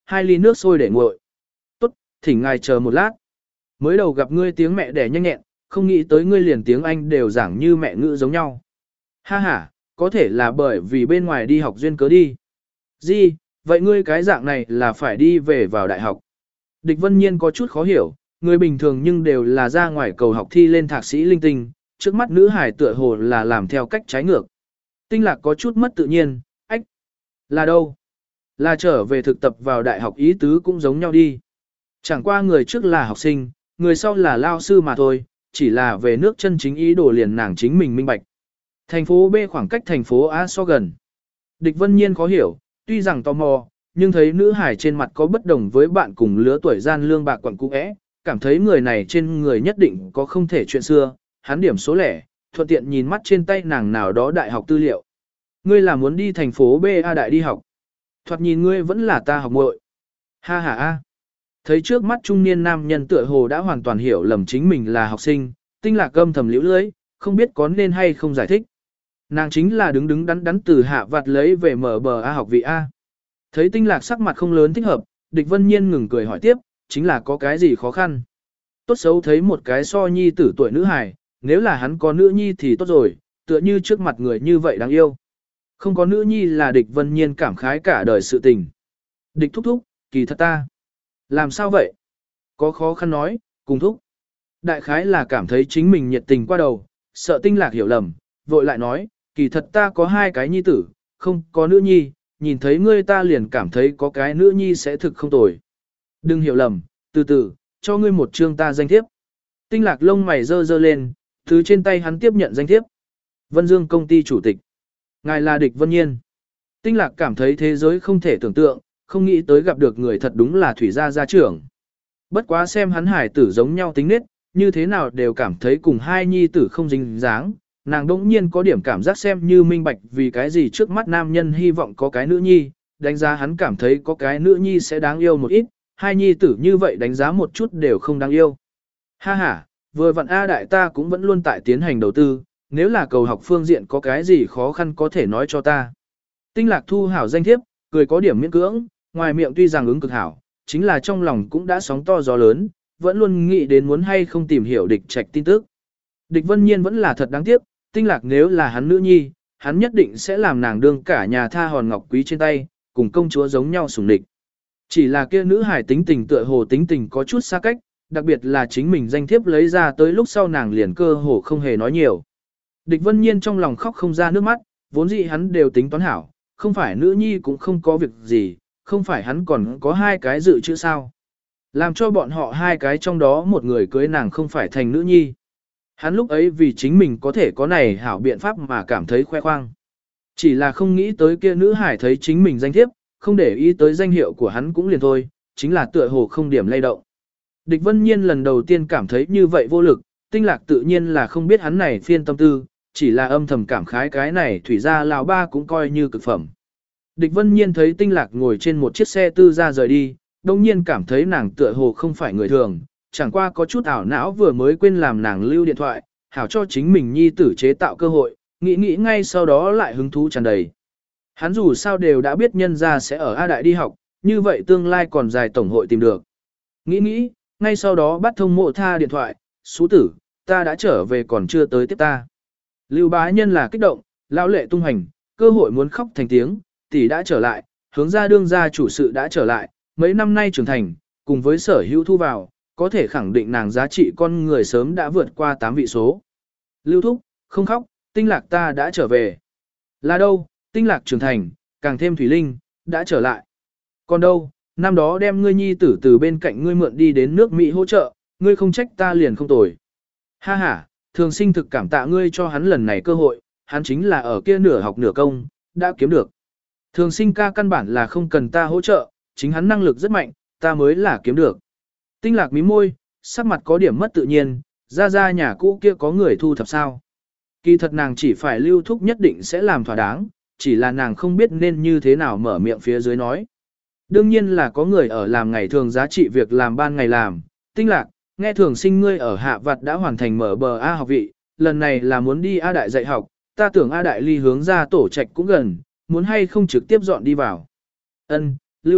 hai ly nước sôi để nguội. Tốt, thỉnh ngài chờ một lát. Mới đầu gặp ngươi tiếng mẹ đẻ nhanh nhẹn, không nghĩ tới ngươi liền tiếng Anh đều giảng như mẹ ngữ giống nhau. Ha ha, có thể là bởi vì bên ngoài đi học duyên cớ đi. Gì, vậy ngươi cái dạng này là phải đi về vào đại học. Địch Vân Nhiên có chút khó hiểu, người bình thường nhưng đều là ra ngoài cầu học thi lên thạc sĩ linh tinh, trước mắt nữ hải tựa hồ là làm theo cách trái ngược. Tinh Lạc có chút mất tự nhiên, ách, là đâu? Là trở về thực tập vào đại học ý tứ cũng giống nhau đi. Chẳng qua người trước là học sinh, người sau là lao sư mà thôi, chỉ là về nước chân chính ý đồ liền nàng chính mình minh bạch. Thành phố B khoảng cách thành phố A so gần. Địch Vân Nhiên khó hiểu, tuy rằng tò mò, nhưng thấy nữ hải trên mặt có bất đồng với bạn cùng lứa tuổi gian lương bạc quặng cũ é, cảm thấy người này trên người nhất định có không thể chuyện xưa, hắn điểm số lẻ, thuận tiện nhìn mắt trên tay nàng nào đó đại học tư liệu. Ngươi là muốn đi thành phố B A đại đi học. Thoạt nhìn ngươi vẫn là ta học muội. Ha ha a. Thấy trước mắt trung niên nam nhân tựa hồ đã hoàn toàn hiểu lầm chính mình là học sinh, Tinh Lạc âm thầm liễu lưới, không biết có nên hay không giải thích. Nàng chính là đứng đứng đắn đắn từ hạ vặt lấy về mở bờ A học vị A. Thấy Tinh Lạc sắc mặt không lớn thích hợp, Địch Vân Nhiên ngừng cười hỏi tiếp, chính là có cái gì khó khăn. Tốt xấu thấy một cái so nhi tử tuổi nữ hài, nếu là hắn có nữ nhi thì tốt rồi, tựa như trước mặt người như vậy đáng yêu. Không có nữ nhi là Địch Vân Nhiên cảm khái cả đời sự tình. Địch thúc thúc, kỳ thật ta. Làm sao vậy? Có khó khăn nói, cùng thúc. Đại khái là cảm thấy chính mình nhiệt tình qua đầu, sợ Tinh Lạc hiểu lầm, vội lại nói, kỳ thật ta có hai cái nhi tử, không có nữ nhi, nhìn thấy ngươi ta liền cảm thấy có cái nữ nhi sẽ thực không tồi. Đừng hiểu lầm, từ từ, cho ngươi một chương ta danh thiếp. Tinh Lạc lông mày dơ dơ lên, thứ trên tay hắn tiếp nhận danh thiếp. Vân Dương công ty chủ tịch. Ngài là Địch Vân Nhiên. Tinh Lạc cảm thấy thế giới không thể tưởng tượng, không nghĩ tới gặp được người thật đúng là thủy gia gia trưởng. Bất quá xem hắn hải tử giống nhau tính nết, như thế nào đều cảm thấy cùng hai nhi tử không dính dáng. Nàng đỗng nhiên có điểm cảm giác xem như minh bạch vì cái gì trước mắt nam nhân hy vọng có cái nữ nhi, đánh giá hắn cảm thấy có cái nữ nhi sẽ đáng yêu một ít, hai nhi tử như vậy đánh giá một chút đều không đáng yêu. Ha ha, vừa vặn A đại ta cũng vẫn luôn tại tiến hành đầu tư, nếu là cầu học phương diện có cái gì khó khăn có thể nói cho ta. Tinh Lạc thu hảo danh thiếp, cười có điểm miễn cưỡng, ngoài miệng tuy rằng ứng cực hảo, chính là trong lòng cũng đã sóng to gió lớn, vẫn luôn nghĩ đến muốn hay không tìm hiểu Địch Trạch tin tức. Địch Vân Nhiên vẫn là thật đáng tiếc, Tinh Lạc nếu là hắn nữ nhi, hắn nhất định sẽ làm nàng đương cả nhà tha hòn ngọc quý trên tay, cùng công chúa giống nhau sủng địch. Chỉ là kia nữ hải tính tình tựa hồ tính tình có chút xa cách, đặc biệt là chính mình danh thiếp lấy ra tới lúc sau nàng liền cơ hồ không hề nói nhiều. Địch Vân Nhiên trong lòng khóc không ra nước mắt, vốn dĩ hắn đều tính toán hảo, không phải nữ nhi cũng không có việc gì, không phải hắn còn có hai cái dự chữ sao. Làm cho bọn họ hai cái trong đó một người cưới nàng không phải thành nữ nhi. Hắn lúc ấy vì chính mình có thể có này hảo biện pháp mà cảm thấy khoe khoang. Chỉ là không nghĩ tới kia nữ hải thấy chính mình danh thiếp, không để ý tới danh hiệu của hắn cũng liền thôi, chính là tựa hồ không điểm lay động. Địch Vân Nhiên lần đầu tiên cảm thấy như vậy vô lực, Tinh Lạc tự nhiên là không biết hắn này phiên tâm tư, chỉ là âm thầm cảm khái cái này thủy gia lão ba cũng coi như cực phẩm. Địch Vân Nhiên thấy Tinh Lạc ngồi trên một chiếc xe tư ra rời đi, đồng nhiên cảm thấy nàng tựa hồ không phải người thường, chẳng qua có chút ảo não vừa mới quên làm nàng lưu điện thoại, hảo cho chính mình nhi tử chế tạo cơ hội, nghĩ nghĩ ngay sau đó lại hứng thú tràn đầy. Hắn dù sao đều đã biết nhân gia sẽ ở A Đại đi học, như vậy tương lai còn dài tổng hội tìm được. Nghĩ nghĩ, ngay sau đó bắt thông Mộ Tha điện thoại, "Sú tử, ta đã trở về còn chưa tới tiếp ta." Lưu Bá Nhân là kích động, lão lệ tung hành, cơ hội muốn khóc thành tiếng, tỷ đã trở lại, hướng ra đương gia chủ sự đã trở lại, mấy năm nay trưởng thành, cùng với sở hữu thu vào, có thể khẳng định nàng giá trị con người sớm đã vượt qua tám vị số. Lưu thúc, không khóc, Tinh Lạc ta đã trở về. Là đâu, Tinh Lạc trưởng thành, càng thêm thủy linh, đã trở lại. Còn đâu, năm đó đem ngươi nhi tử từ bên cạnh ngươi mượn đi đến nước Mỹ hỗ trợ, ngươi không trách ta liền không tồi. Ha ha, Thường Sinh thực cảm tạ ngươi cho hắn lần này cơ hội, hắn chính là ở kia nửa học nửa công, đã kiếm được. Thường Sinh ca căn bản là không cần ta hỗ trợ, chính hắn năng lực rất mạnh, ta mới là kiếm được. Tinh Lạc mím môi, sắc mặt có điểm mất tự nhiên, ra ra nhà cũ kia có người thu thập sao. Kỳ thật nàng chỉ phải lưu thúc nhất định sẽ làm thỏa đáng, chỉ là nàng không biết nên như thế nào mở miệng phía dưới nói. Đương nhiên là có người ở làm ngày thường giá trị việc làm ban ngày làm. Tinh Lạc, nghe Thường Sinh ngươi ở hạ vặt đã hoàn thành mở bờ A học vị, lần này là muốn đi A Đại dạy học, ta tưởng A Đại ly hướng ra tổ trạch cũng gần, muốn hay không trực tiếp dọn đi vào. Ân, lưu thúc,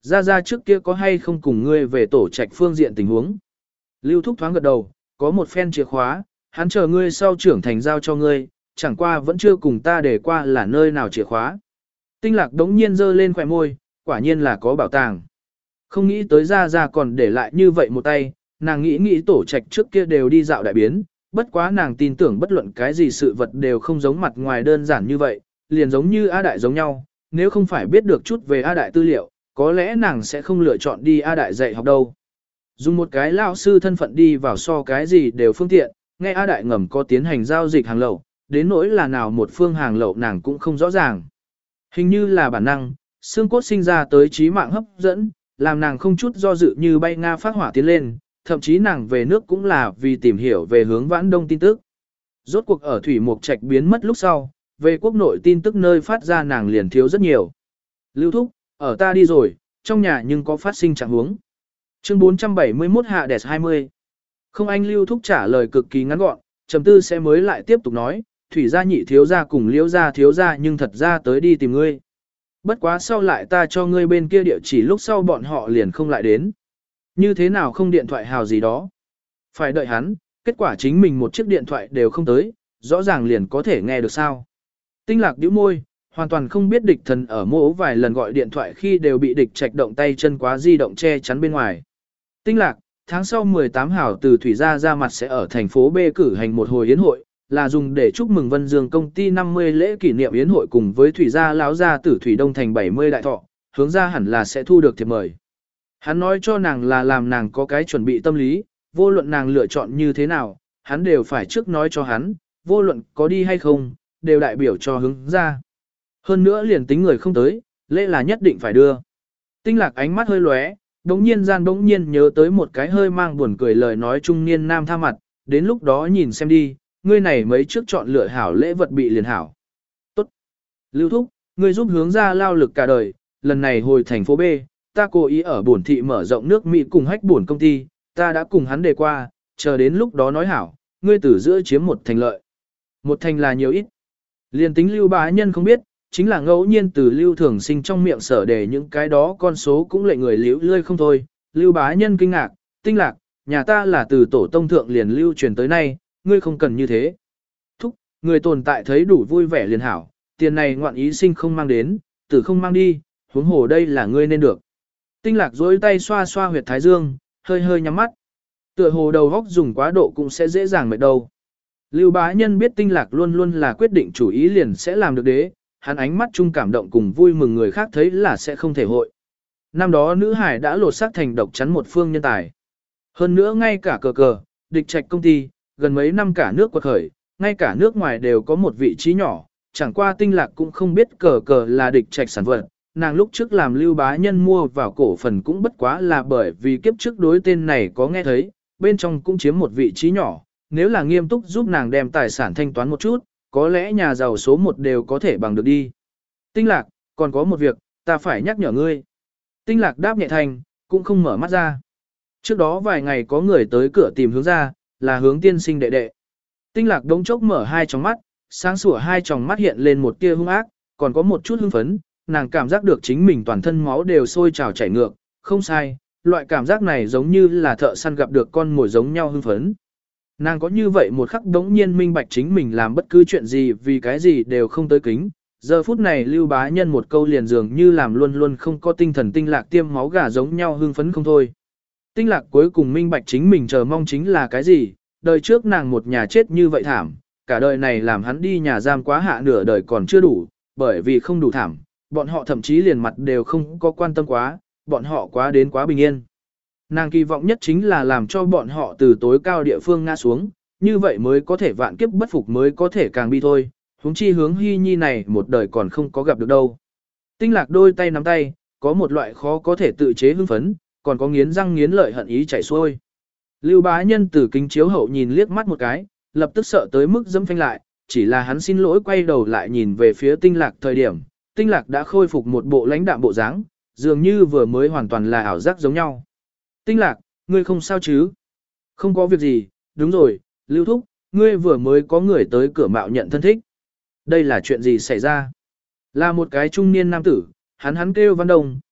Ra ra trước kia có hay không cùng ngươi về tổ trạch phương diện tình huống. Lưu Thúc thoáng gật đầu, có một phen chìa khóa, hắn chờ ngươi sau trưởng thành giao cho ngươi, chẳng qua vẫn chưa cùng ta để qua là nơi nào chìa khóa. Tinh Lạc đống nhiên giơ lên khỏe môi, quả nhiên là có bảo tàng. Không nghĩ tới ra ra còn để lại như vậy một tay, nàng nghĩ nghĩ tổ trạch trước kia đều đi dạo đại biến, bất quá nàng tin tưởng bất luận cái gì sự vật đều không giống mặt ngoài đơn giản như vậy, liền giống như A Đại giống nhau, nếu không phải biết được chút về A Đại tư liệu, có lẽ nàng sẽ không lựa chọn đi A Đại dạy học đâu. Dùng một cái lao sư thân phận đi vào so cái gì đều phương tiện, nghe A Đại ngầm có tiến hành giao dịch hàng lậu, đến nỗi là nào một phương hàng lậu nàng cũng không rõ ràng. Hình như là bản năng, xương cốt sinh ra tới trí mạng hấp dẫn, làm nàng không chút do dự như bay Nga phát hỏa tiến lên, thậm chí nàng về nước cũng là vì tìm hiểu về hướng Vãn Đông tin tức. Rốt cuộc ở Thủy Mục Trạch biến mất lúc sau, về quốc nội tin tức nơi phát ra nàng liền thiếu rất nhiều. Lưu Thúc, ở ta đi rồi, trong nhà nhưng có phát sinh trạng huống. Chương bốn trăm bảy mươi mốt hạ đẹp hai mươi. Không anh Lưu Thúc trả lời cực kỳ ngắn gọn, trầm tư sẽ mới lại tiếp tục nói, Thủy gia nhị thiếu gia cùng Liễu gia thiếu gia nhưng thật ra tới đi tìm ngươi. Bất quá sau lại ta cho ngươi bên kia địa chỉ lúc sau bọn họ liền không lại đến. Như thế nào không điện thoại hào gì đó. Phải đợi hắn, kết quả chính mình một chiếc điện thoại đều không tới, rõ ràng liền có thể nghe được sao. Tinh Lạc nhíu môi, hoàn toàn không biết địch thần ở mỗ vài lần gọi điện thoại khi đều bị địch trạch động tay chân quá di động che chắn bên ngoài. Tinh Lạc, tháng sau mười tám hảo từ Thủy gia ra mặt sẽ ở thành phố B cử hành một hồi yến hội, là dùng để chúc mừng Vân Dương công ty năm mươi lễ kỷ niệm yến hội cùng với Thủy gia láo gia tử Thủy Đông thành bảy mươi đại thọ, hướng ra hẳn là sẽ thu được thiệp mời. Hắn nói cho nàng là làm nàng có cái chuẩn bị tâm lý, vô luận nàng lựa chọn như thế nào, hắn đều phải trước nói cho hắn, vô luận có đi hay không, đều đại biểu cho hướng ra. Hơn nữa liền tính người không tới, lễ là nhất định phải đưa. Tinh Lạc ánh mắt hơi lóe, đống nhiên gian đống nhiên nhớ tới một cái hơi mang buồn cười lời nói trung niên nam tha mặt, đến lúc đó nhìn xem đi, ngươi này mấy trước chọn lựa hảo lễ vật bị liền hảo. Tốt. Lưu Thúc, ngươi giúp hướng ra lao lực cả đời, lần này hồi thành phố B, ta cố ý ở bổn thị mở rộng nước Mỹ cùng hách bổn công ty, ta đã cùng hắn đề qua, chờ đến lúc đó nói hảo, ngươi từ giữa chiếm một thành lợi. Một thành là nhiều ít. Liên tính Lưu Bá Nhân không biết, chính là ngẫu nhiên từ Lưu Thường Sinh trong miệng sở để những cái đó con số cũng lệ người liễu lươi không thôi. Lưu Bá Nhân kinh ngạc, Tinh Lạc, nhà ta là từ tổ tông thượng liền lưu truyền tới nay, ngươi không cần như thế. Thúc, người tồn tại thấy đủ vui vẻ liền hảo, tiền này ngoạn ý sinh không mang đến, tử không mang đi, huống hồ đây là ngươi nên được. Tinh Lạc duỗi tay xoa xoa huyệt thái dương, hơi hơi nhắm mắt. Tựa hồ đầu góc dùng quá độ cũng sẽ dễ dàng mệt đầu. Lưu Bá Nhân biết Tinh Lạc luôn luôn là quyết định chủ ý liền sẽ làm được đế, hắn ánh mắt chung cảm động cùng vui mừng người khác thấy là sẽ không thể hội. Năm đó nữ hải đã lột xác thành độc chắn một phương nhân tài. Hơn nữa ngay cả cờ cờ, địch trạch công ty, gần mấy năm cả nước quật khởi, ngay cả nước ngoài đều có một vị trí nhỏ, chẳng qua Tinh Lạc cũng không biết cờ cờ là địch trạch sản vật. Nàng lúc trước làm Lưu Bá Nhân mua vào cổ phần cũng bất quá là bởi vì kiếp trước đối tên này có nghe thấy, bên trong cũng chiếm một vị trí nhỏ, nếu là nghiêm túc giúp nàng đem tài sản thanh toán một chút, có lẽ nhà giàu số một đều có thể bằng được đi. Tinh Lạc, còn có một việc, ta phải nhắc nhở ngươi. Tinh Lạc đáp nhẹ thành, cũng không mở mắt ra. Trước đó vài ngày có người tới cửa tìm hướng ra, là hướng tiên sinh đệ đệ. Tinh Lạc đống chốc mở hai tròng mắt, sáng sủa hai tròng mắt hiện lên một tia hung ác, còn có một chút hưng phấn, nàng cảm giác được chính mình toàn thân máu đều sôi trào chảy ngược, không sai, loại cảm giác này giống như là thợ săn gặp được con mồi giống nhau hưng phấn. Nàng có như vậy một khắc đống nhiên minh bạch chính mình làm bất cứ chuyện gì vì cái gì đều không tới kính. Giờ phút này Lưu Bá Nhân một câu liền dường như làm luôn luôn không có tinh thần Tinh Lạc tiêm máu gà giống nhau hưng phấn không thôi. Tinh Lạc cuối cùng minh bạch chính mình chờ mong chính là cái gì, đời trước nàng một nhà chết như vậy thảm, cả đời này làm hắn đi nhà giam quá hạ nửa đời còn chưa đủ, bởi vì không đủ thảm, bọn họ thậm chí liền mặt đều không có quan tâm quá, bọn họ quá đến quá bình yên. Nàng kỳ vọng nhất chính là làm cho bọn họ từ tối cao địa phương ngã xuống, như vậy mới có thể vạn kiếp bất phục mới có thể càng bi thôi, huống chi hướng Hy Nhi này một đời còn không có gặp được đâu. Tinh Lạc đôi tay nắm tay, có một loại khó có thể tự chế hưng phấn, còn có nghiến răng nghiến lợi hận ý chảy xuôi. Lưu Bá Nhân từ kính chiếu hậu nhìn liếc mắt một cái, lập tức sợ tới mức dẫm phanh lại, chỉ là hắn xin lỗi quay đầu lại nhìn về phía Tinh Lạc thời điểm, Tinh Lạc đã khôi phục một bộ lãnh đạm bộ dáng, dường như vừa mới hoàn toàn là ảo giác giống nhau. Tinh Lạc, ngươi không sao chứ? Không có việc gì, đúng rồi, Lưu Thúc, ngươi vừa mới có người tới cửa mạo nhận thân thích. Đây là chuyện gì xảy ra? Là một cái trung niên nam tử, hắn hắn kêu Văn Đông,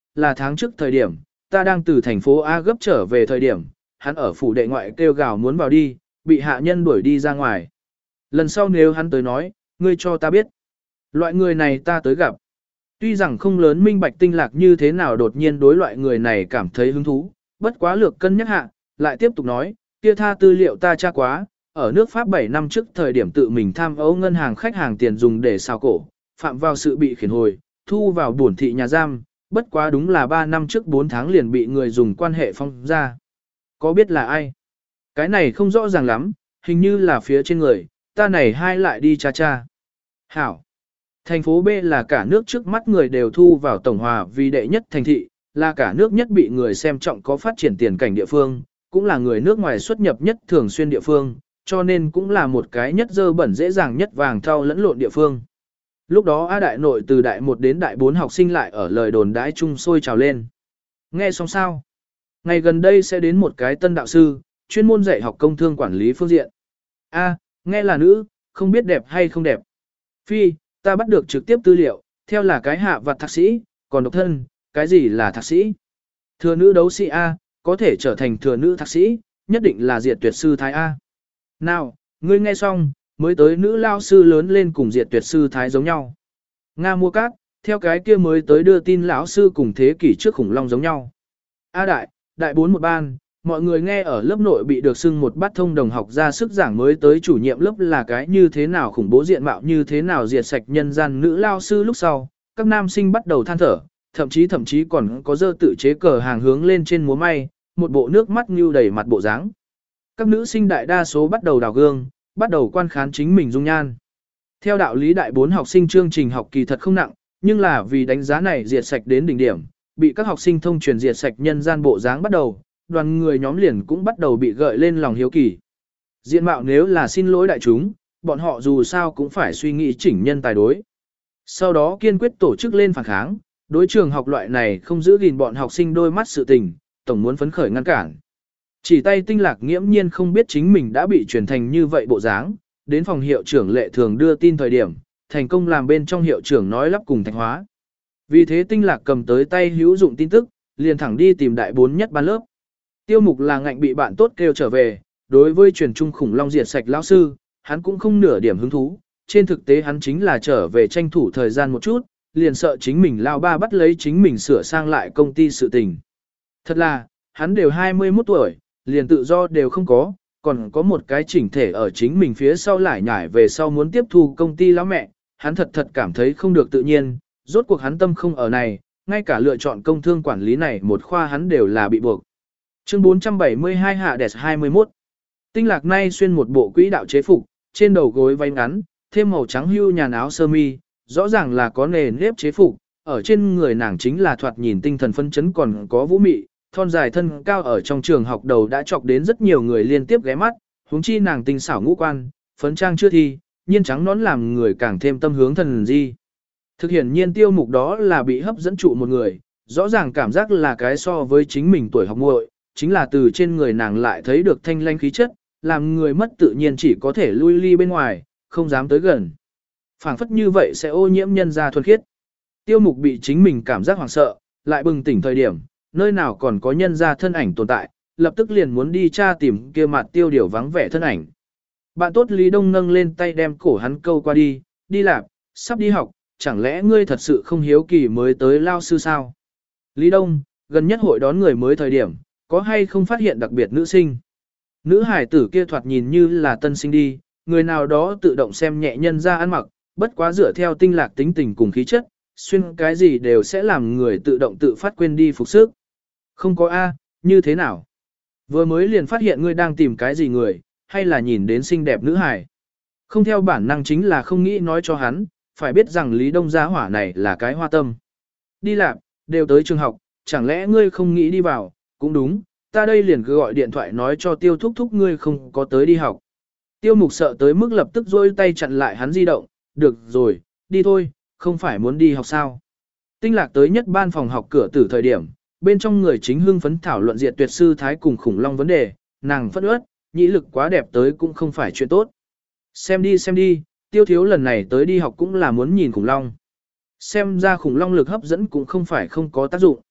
là tháng trước thời điểm, ta đang từ thành phố A gấp trở về thời điểm, hắn ở phủ đệ ngoại kêu gào muốn vào đi, bị hạ nhân đuổi đi ra ngoài. Lần sau nếu hắn tới nói, ngươi cho ta biết. Loại người này ta tới gặp. Tuy rằng không lớn minh bạch tinh lạc như thế nào đột nhiên đối loại người này cảm thấy hứng thú, bất quá lược cân nhắc hạ, lại tiếp tục nói, kia tha tư liệu ta tra quá, ở nước Pháp bảy năm trước thời điểm tự mình tham ô ngân hàng khách hàng tiền dùng để xào cổ, phạm vào sự bị khiển hồi, thu vào bổn thị nhà giam, bất quá đúng là ba năm trước bốn tháng liền bị người dùng quan hệ phong ra. Có biết là ai? Cái này không rõ ràng lắm, hình như là phía trên người, ta này hai lại đi cha cha. Hảo. Thành phố B là cả nước trước mắt người đều thu vào tổng hòa vì đệ nhất thành thị, là cả nước nhất bị người xem trọng có phát triển tiền cảnh địa phương, cũng là người nước ngoài xuất nhập nhất thường xuyên địa phương, cho nên cũng là một cái nhất dơ bẩn dễ dàng nhất vàng thau lẫn lộn địa phương. Lúc đó A đại nội từ đại một đến đại bốn học sinh lại ở lời đồn đãi chung sôi trào lên. Nghe xong sao? Ngày gần đây sẽ đến một cái tân đạo sư, chuyên môn dạy học công thương quản lý phương diện. A, nghe là nữ, không biết đẹp hay không đẹp. Phi, ta bắt được trực tiếp tư liệu, theo là cái hạ vặt thạc sĩ, còn độc thân, cái gì là thạc sĩ? Thừa nữ đấu sĩ A, có thể trở thành thừa nữ thạc sĩ, nhất định là diệt tuyệt sư thái A. Nào, ngươi nghe xong, mới tới nữ lao sư lớn lên cùng diệt tuyệt sư thái giống nhau. Nga mua cát, theo cái kia mới tới đưa tin lão sư cùng thế kỷ trước khủng long giống nhau. A đại, đại bốn một ban, mọi người nghe ở lớp nội bị được xưng một bát thông đồng học ra sức giảng mới tới chủ nhiệm lớp là cái như thế nào khủng bố diện mạo như thế nào diệt sạch nhân gian nữ lao sư lúc sau, các nam sinh bắt đầu than thở, thậm chí thậm chí còn có dơ tự chế cờ hàng hướng lên trên múa may, một bộ nước mắt như đầy mặt bộ dáng. Các nữ sinh đại đa số bắt đầu đào gương, bắt đầu quan khán chính mình dung nhan. Theo đạo lý đại bốn học sinh chương trình học kỳ thật không nặng, nhưng là vì đánh giá này diệt sạch đến đỉnh điểm, bị các học sinh thông truyền diệt sạch nhân gian bộ dáng bắt đầu, đoàn người nhóm liền cũng bắt đầu bị gợi lên lòng hiếu kỳ. Diện mạo nếu là xin lỗi đại chúng, bọn họ dù sao cũng phải suy nghĩ chỉnh nhân tài đối. Sau đó kiên quyết tổ chức lên phản kháng, đối trường học loại này không giữ gìn bọn học sinh đôi mắt sự tình, tổng muốn phấn khởi ngăn cản. Chỉ tay tinh lạc nghiễm nhiên không biết chính mình đã bị truyền thành như vậy bộ dáng, đến phòng hiệu trưởng lệ thường đưa tin thời điểm, thành công làm bên trong hiệu trưởng nói lắp cùng thạch hóa. Vì thế tinh lạc cầm tới tay hữu dụng tin tức, liền thẳng đi tìm đại bốn nhất ban lớp. Tiêu mục là ngạnh bị bạn tốt kêu trở về, đối với truyền trung khủng long diệt sạch lão sư, hắn cũng không nửa điểm hứng thú, trên thực tế hắn chính là trở về tranh thủ thời gian một chút, liền sợ chính mình lao ba bắt lấy chính mình sửa sang lại công ty sự tình. Thật là, hắn đều hai mươi mốt tuổi, liền tự do đều không có, còn có một cái chỉnh thể ở chính mình phía sau lại nhảy về sau muốn tiếp thu công ty lão mẹ, hắn thật thật cảm thấy không được tự nhiên, rốt cuộc hắn tâm không ở này, ngay cả lựa chọn công thương quản lý này một khoa hắn đều là bị buộc. Chương bốn trăm bảy mươi hai hạ đẹp hai mươi mốt. Tinh lạc nay xuyên một bộ quỹ đạo chế phục, trên đầu gối váy ngắn, thêm màu trắng hưu nhàn áo sơ mi, rõ ràng là có nề nếp chế phục, ở trên người nàng chính là thoạt nhìn tinh thần phân chấn còn có vũ mị, thon dài thân cao ở trong trường học đầu đã chọc đến rất nhiều người liên tiếp ghé mắt, huống chi nàng tinh xảo ngũ quan, phấn trang chưa thi, nhiên trắng nón làm người càng thêm tâm hướng thần di. Thực hiện nhiên tiêu mục đó là bị hấp dẫn trụ một người, rõ ràng cảm giác là cái so với chính mình tuổi học muội, chính là từ trên người nàng lại thấy được thanh lanh khí chất, làm người mất tự nhiên chỉ có thể lui ly bên ngoài, không dám tới gần. Phảng phất như vậy sẽ ô nhiễm nhân gia thuần khiết. Tiêu mục bị chính mình cảm giác hoảng sợ, lại bừng tỉnh thời điểm, nơi nào còn có nhân gia thân ảnh tồn tại, lập tức liền muốn đi tra tìm kia mặt tiêu điều vắng vẻ thân ảnh. Bạn tốt Lý Đông nâng lên tay đem cổ hắn câu qua đi, đi làm, sắp đi học, chẳng lẽ ngươi thật sự không hiếu kỳ mới tới lao sư sao? Lý Đông, gần nhất hội đón người mới thời điểm, có hay không phát hiện đặc biệt nữ sinh? Nữ hải tử kia thoạt nhìn như là tân sinh đi, người nào đó tự động xem nhẹ nhân ra ăn mặc, bất quá dựa theo tinh lạc tính tình cùng khí chất, xuyên cái gì đều sẽ làm người tự động tự phát quên đi phục sức. Không có A, như thế nào? Vừa mới liền phát hiện ngươi đang tìm cái gì người, hay là nhìn đến xinh đẹp nữ hải. Không theo bản năng chính là không nghĩ nói cho hắn, phải biết rằng Lý Đông gia hỏa này là cái hoa tâm. Đi làm, đều tới trường học, chẳng lẽ ngươi không nghĩ đi vào, cũng đúng, ta đây liền cứ gọi điện thoại nói cho tiêu thúc thúc ngươi không có tới đi học. Tiêu mục sợ tới mức lập tức rôi tay chặn lại hắn di động, được rồi, đi thôi, không phải muốn đi học sao. Tinh lạc tới nhất ban phòng học cửa từ thời điểm, bên trong người chính hưng phấn thảo luận diệt tuyệt sư thái cùng khủng long vấn đề, nàng phất ướt, nhĩ lực quá đẹp tới cũng không phải chuyện tốt. Xem đi xem đi, tiêu thiếu lần này tới đi học cũng là muốn nhìn khủng long. Xem ra khủng long lực hấp dẫn cũng không phải không có tác dụng.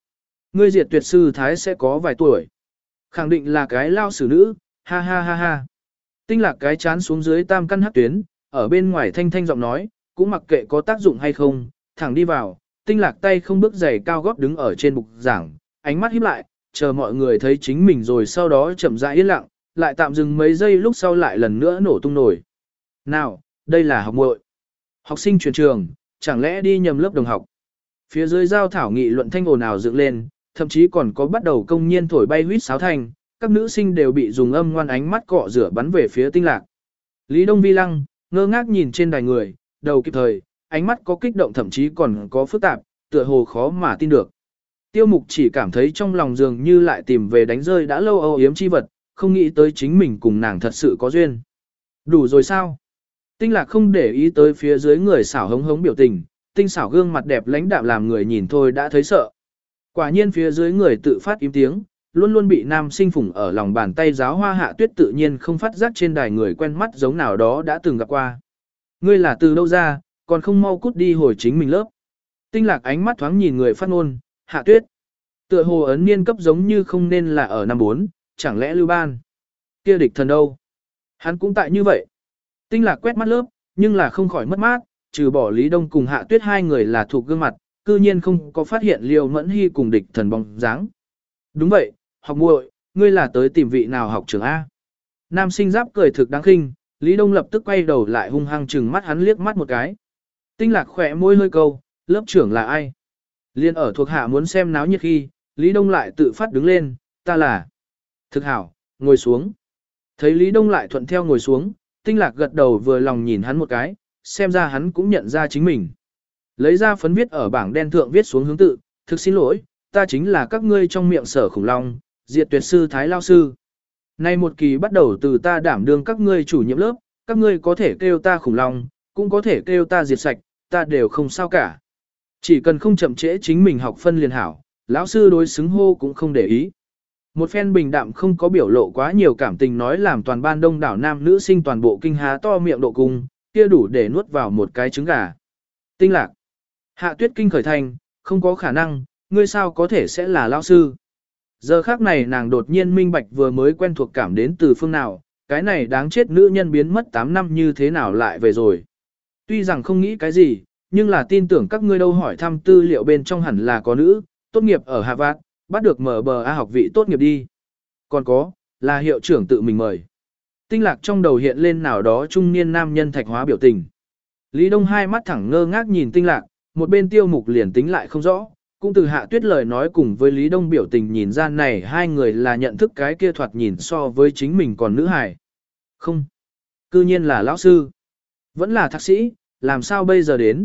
Ngươi Diệt Tuyệt sư thái sẽ có vài tuổi. Khẳng định là cái lao sử nữ, ha ha ha ha. Tinh Lạc cái chán xuống dưới tam căn hắc tuyến, ở bên ngoài thanh thanh giọng nói, cũng mặc kệ có tác dụng hay không, thẳng đi vào. Tinh Lạc tay không bước giày cao gót đứng ở trên bục giảng, ánh mắt híp lại, chờ mọi người thấy chính mình rồi sau đó chậm rãi yên lặng, lại tạm dừng mấy giây lúc sau lại lần nữa nổ tung nổi. Nào, đây là học muội. Học sinh chuyển trường, chẳng lẽ đi nhầm lớp đồng học. Phía dưới giao thảo nghị luận thanh ồn ào dựng lên, thậm chí còn có bắt đầu công nhiên thổi bay huýt sáo thanh, các nữ sinh đều bị dùng âm ngoan ánh mắt cọ rửa bắn về phía Tinh Lạc. Lý Đông Vi lăng, ngơ ngác nhìn trên đài người, đầu kịp thời, ánh mắt có kích động thậm chí còn có phức tạp, tựa hồ khó mà tin được. Tiêu Mục chỉ cảm thấy trong lòng dường như lại tìm về đánh rơi đã lâu âu yếm chi vật, không nghĩ tới chính mình cùng nàng thật sự có duyên. Đủ rồi sao? Tinh Lạc không để ý tới phía dưới người xảo hống hống biểu tình, tinh xảo gương mặt đẹp lãnh đạm làm người nhìn thôi đã thấy sợ. Quả nhiên phía dưới người tự phát im tiếng, luôn luôn bị nam sinh phủng ở lòng bàn tay giáo hoa Hạ Tuyết tự nhiên không phát giác trên đài người quen mắt giống nào đó đã từng gặp qua. Ngươi là từ đâu ra, còn không mau cút đi hồi chính mình lớp. Tinh Lạc ánh mắt thoáng nhìn người phát ngôn, Hạ Tuyết. Tựa hồ ấn niên cấp giống như không nên là ở năm bốn, chẳng lẽ Lưu Ban. Kia địch thần đâu? Hắn cũng tại như vậy. Tinh Lạc quét mắt lớp, nhưng là không khỏi mất mát, trừ bỏ Lý Đông cùng Hạ Tuyết hai người là thuộc gương mặt, cư nhiên không có phát hiện Liêu Mẫn Hy cùng địch thần bóng dáng. Đúng vậy, học muội, ngươi là tới tìm vị nào học trưởng A. Nam sinh giáp cười thực đáng khinh, Lý Đông lập tức quay đầu lại hung hăng trừng mắt hắn liếc mắt một cái. Tinh Lạc khỏe môi hơi câu, lớp trưởng là ai? Liên ở thuộc hạ muốn xem náo nhiệt khi, Lý Đông lại tự phát đứng lên, ta là. Thực hảo, ngồi xuống. Thấy Lý Đông lại thuận theo ngồi xuống, Tinh Lạc gật đầu vừa lòng nhìn hắn một cái, xem ra hắn cũng nhận ra chính mình. Lấy ra phấn viết ở bảng đen thượng viết xuống hướng tự, thực xin lỗi, ta chính là các ngươi trong miệng Sở Khủng Long, Diệt Tuyệt sư Thái Lao sư. Nay một kỳ bắt đầu từ ta đảm đương các ngươi chủ nhiệm lớp, các ngươi có thể kêu ta Khủng Long, cũng có thể kêu ta diệt sạch, ta đều không sao cả. Chỉ cần không chậm trễ chính mình học phân liền hảo, lão sư đối xứng hô cũng không để ý. Một phen bình đạm không có biểu lộ quá nhiều cảm tình nói làm toàn ban đông đảo nam nữ sinh toàn bộ kinh há to miệng độ cung, kia đủ để nuốt vào một cái trứng gà. Tinh Lạc. Hạ Tuyết kinh khởi thành, không có khả năng, ngươi sao có thể sẽ là lão sư. Giờ khác này nàng đột nhiên minh bạch vừa mới quen thuộc cảm đến từ phương nào, cái này đáng chết nữ nhân biến mất tám năm như thế nào lại về rồi. Tuy rằng không nghĩ cái gì, nhưng là tin tưởng các ngươi đâu hỏi thăm tư liệu bên trong hẳn là có nữ, tốt nghiệp ở Harvard, bắt được mở bờ A học vị tốt nghiệp đi. Còn có, là hiệu trưởng tự mình mời. Tinh Lạc trong đầu hiện lên nào đó trung niên nam nhân thạch hóa biểu tình. Lý Đông hai mắt thẳng ngơ ngác nhìn Tinh Lạc, một bên Tiêu Mục liền tính lại không rõ, cũng từ Hạ Tuyết lời nói cùng với Lý Đông biểu tình nhìn ra này hai người là nhận thức cái kia thoạt nhìn so với chính mình còn nữ hài. Không, cư nhiên là lão sư, vẫn là thạc sĩ, làm sao bây giờ đến?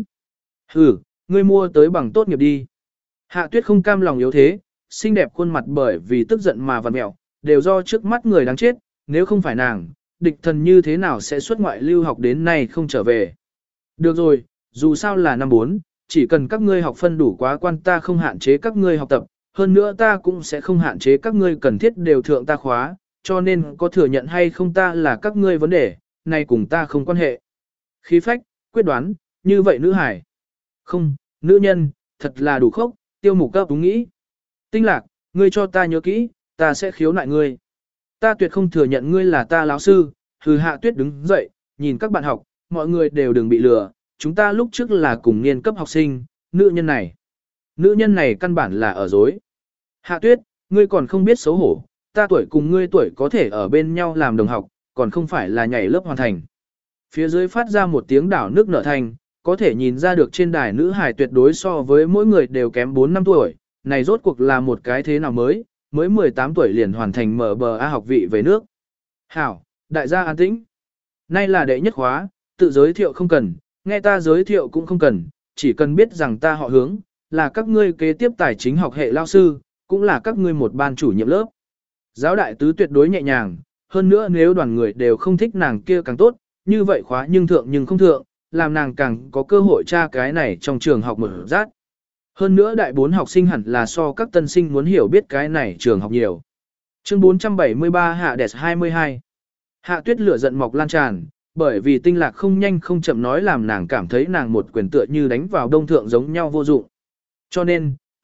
Ừ, ngươi mua tới bằng tốt nghiệp đi. Hạ Tuyết không cam lòng yếu thế, xinh đẹp khuôn mặt bởi vì tức giận mà vặn mẹo, đều do trước mắt người đáng chết, nếu không phải nàng, địch thần như thế nào sẽ xuất ngoại lưu học đến nay không trở về. Được rồi, dù sao là năm bốn, chỉ cần các ngươi học phân đủ quá quan ta không hạn chế các ngươi học tập, hơn nữa ta cũng sẽ không hạn chế các ngươi cần thiết đều thượng ta khóa, cho nên có thừa nhận hay không ta là các ngươi vấn đề, này cùng ta không quan hệ. Khí phách, quyết đoán, như vậy nữ hải. Không, nữ nhân, thật là đủ khốc, Tiêu Mục cấp đúng nghĩ. Tinh Lạc, ngươi cho ta nhớ kỹ, ta sẽ khiếu nại ngươi. Ta tuyệt không thừa nhận ngươi là ta lão sư. Hừ. Hạ Tuyết đứng dậy, nhìn các bạn học, mọi người đều đừng bị lừa, chúng ta lúc trước là cùng niên cấp học sinh, nữ nhân này. Nữ nhân này căn bản là ở dối. Hạ Tuyết, ngươi còn không biết xấu hổ, ta tuổi cùng ngươi tuổi có thể ở bên nhau làm đồng học, còn không phải là nhảy lớp hoàn thành. Phía dưới phát ra một tiếng đảo nước nở thành, có thể nhìn ra được trên đài nữ hài tuyệt đối so với mỗi người đều kém bốn năm tuổi, này rốt cuộc là một cái thế nào mới, mới mười tám tuổi liền hoàn thành mở bờ A học vị về nước. Hảo, đại gia an tĩnh. Nay là đệ nhất khóa, tự giới thiệu không cần, nghe ta giới thiệu cũng không cần, chỉ cần biết rằng ta họ Hướng, là các ngươi kế tiếp tài chính học hệ lao sư, cũng là các ngươi một ban chủ nhiệm lớp. Giáo đại tứ tuyệt đối nhẹ nhàng, hơn nữa nếu đoàn người đều không thích nàng kia càng tốt, như vậy khóa nhưng thượng nhưng không thượng, làm nàng càng có cơ hội tra cái này trong trường học mở rát. Hơn nữa đại bốn học sinh hẳn là so các tân sinh muốn hiểu biết cái này trường học nhiều. Chương bốn trăm bảy mươi ba Hạ Đẹp hai mươi hai. Hạ Tuyết lửa giận mọc lan tràn, bởi vì Tinh Lạc không nhanh không chậm nói làm nàng cảm thấy nàng một quyền tựa như đánh vào đông thượng giống nhau vô dụng. Cho nên,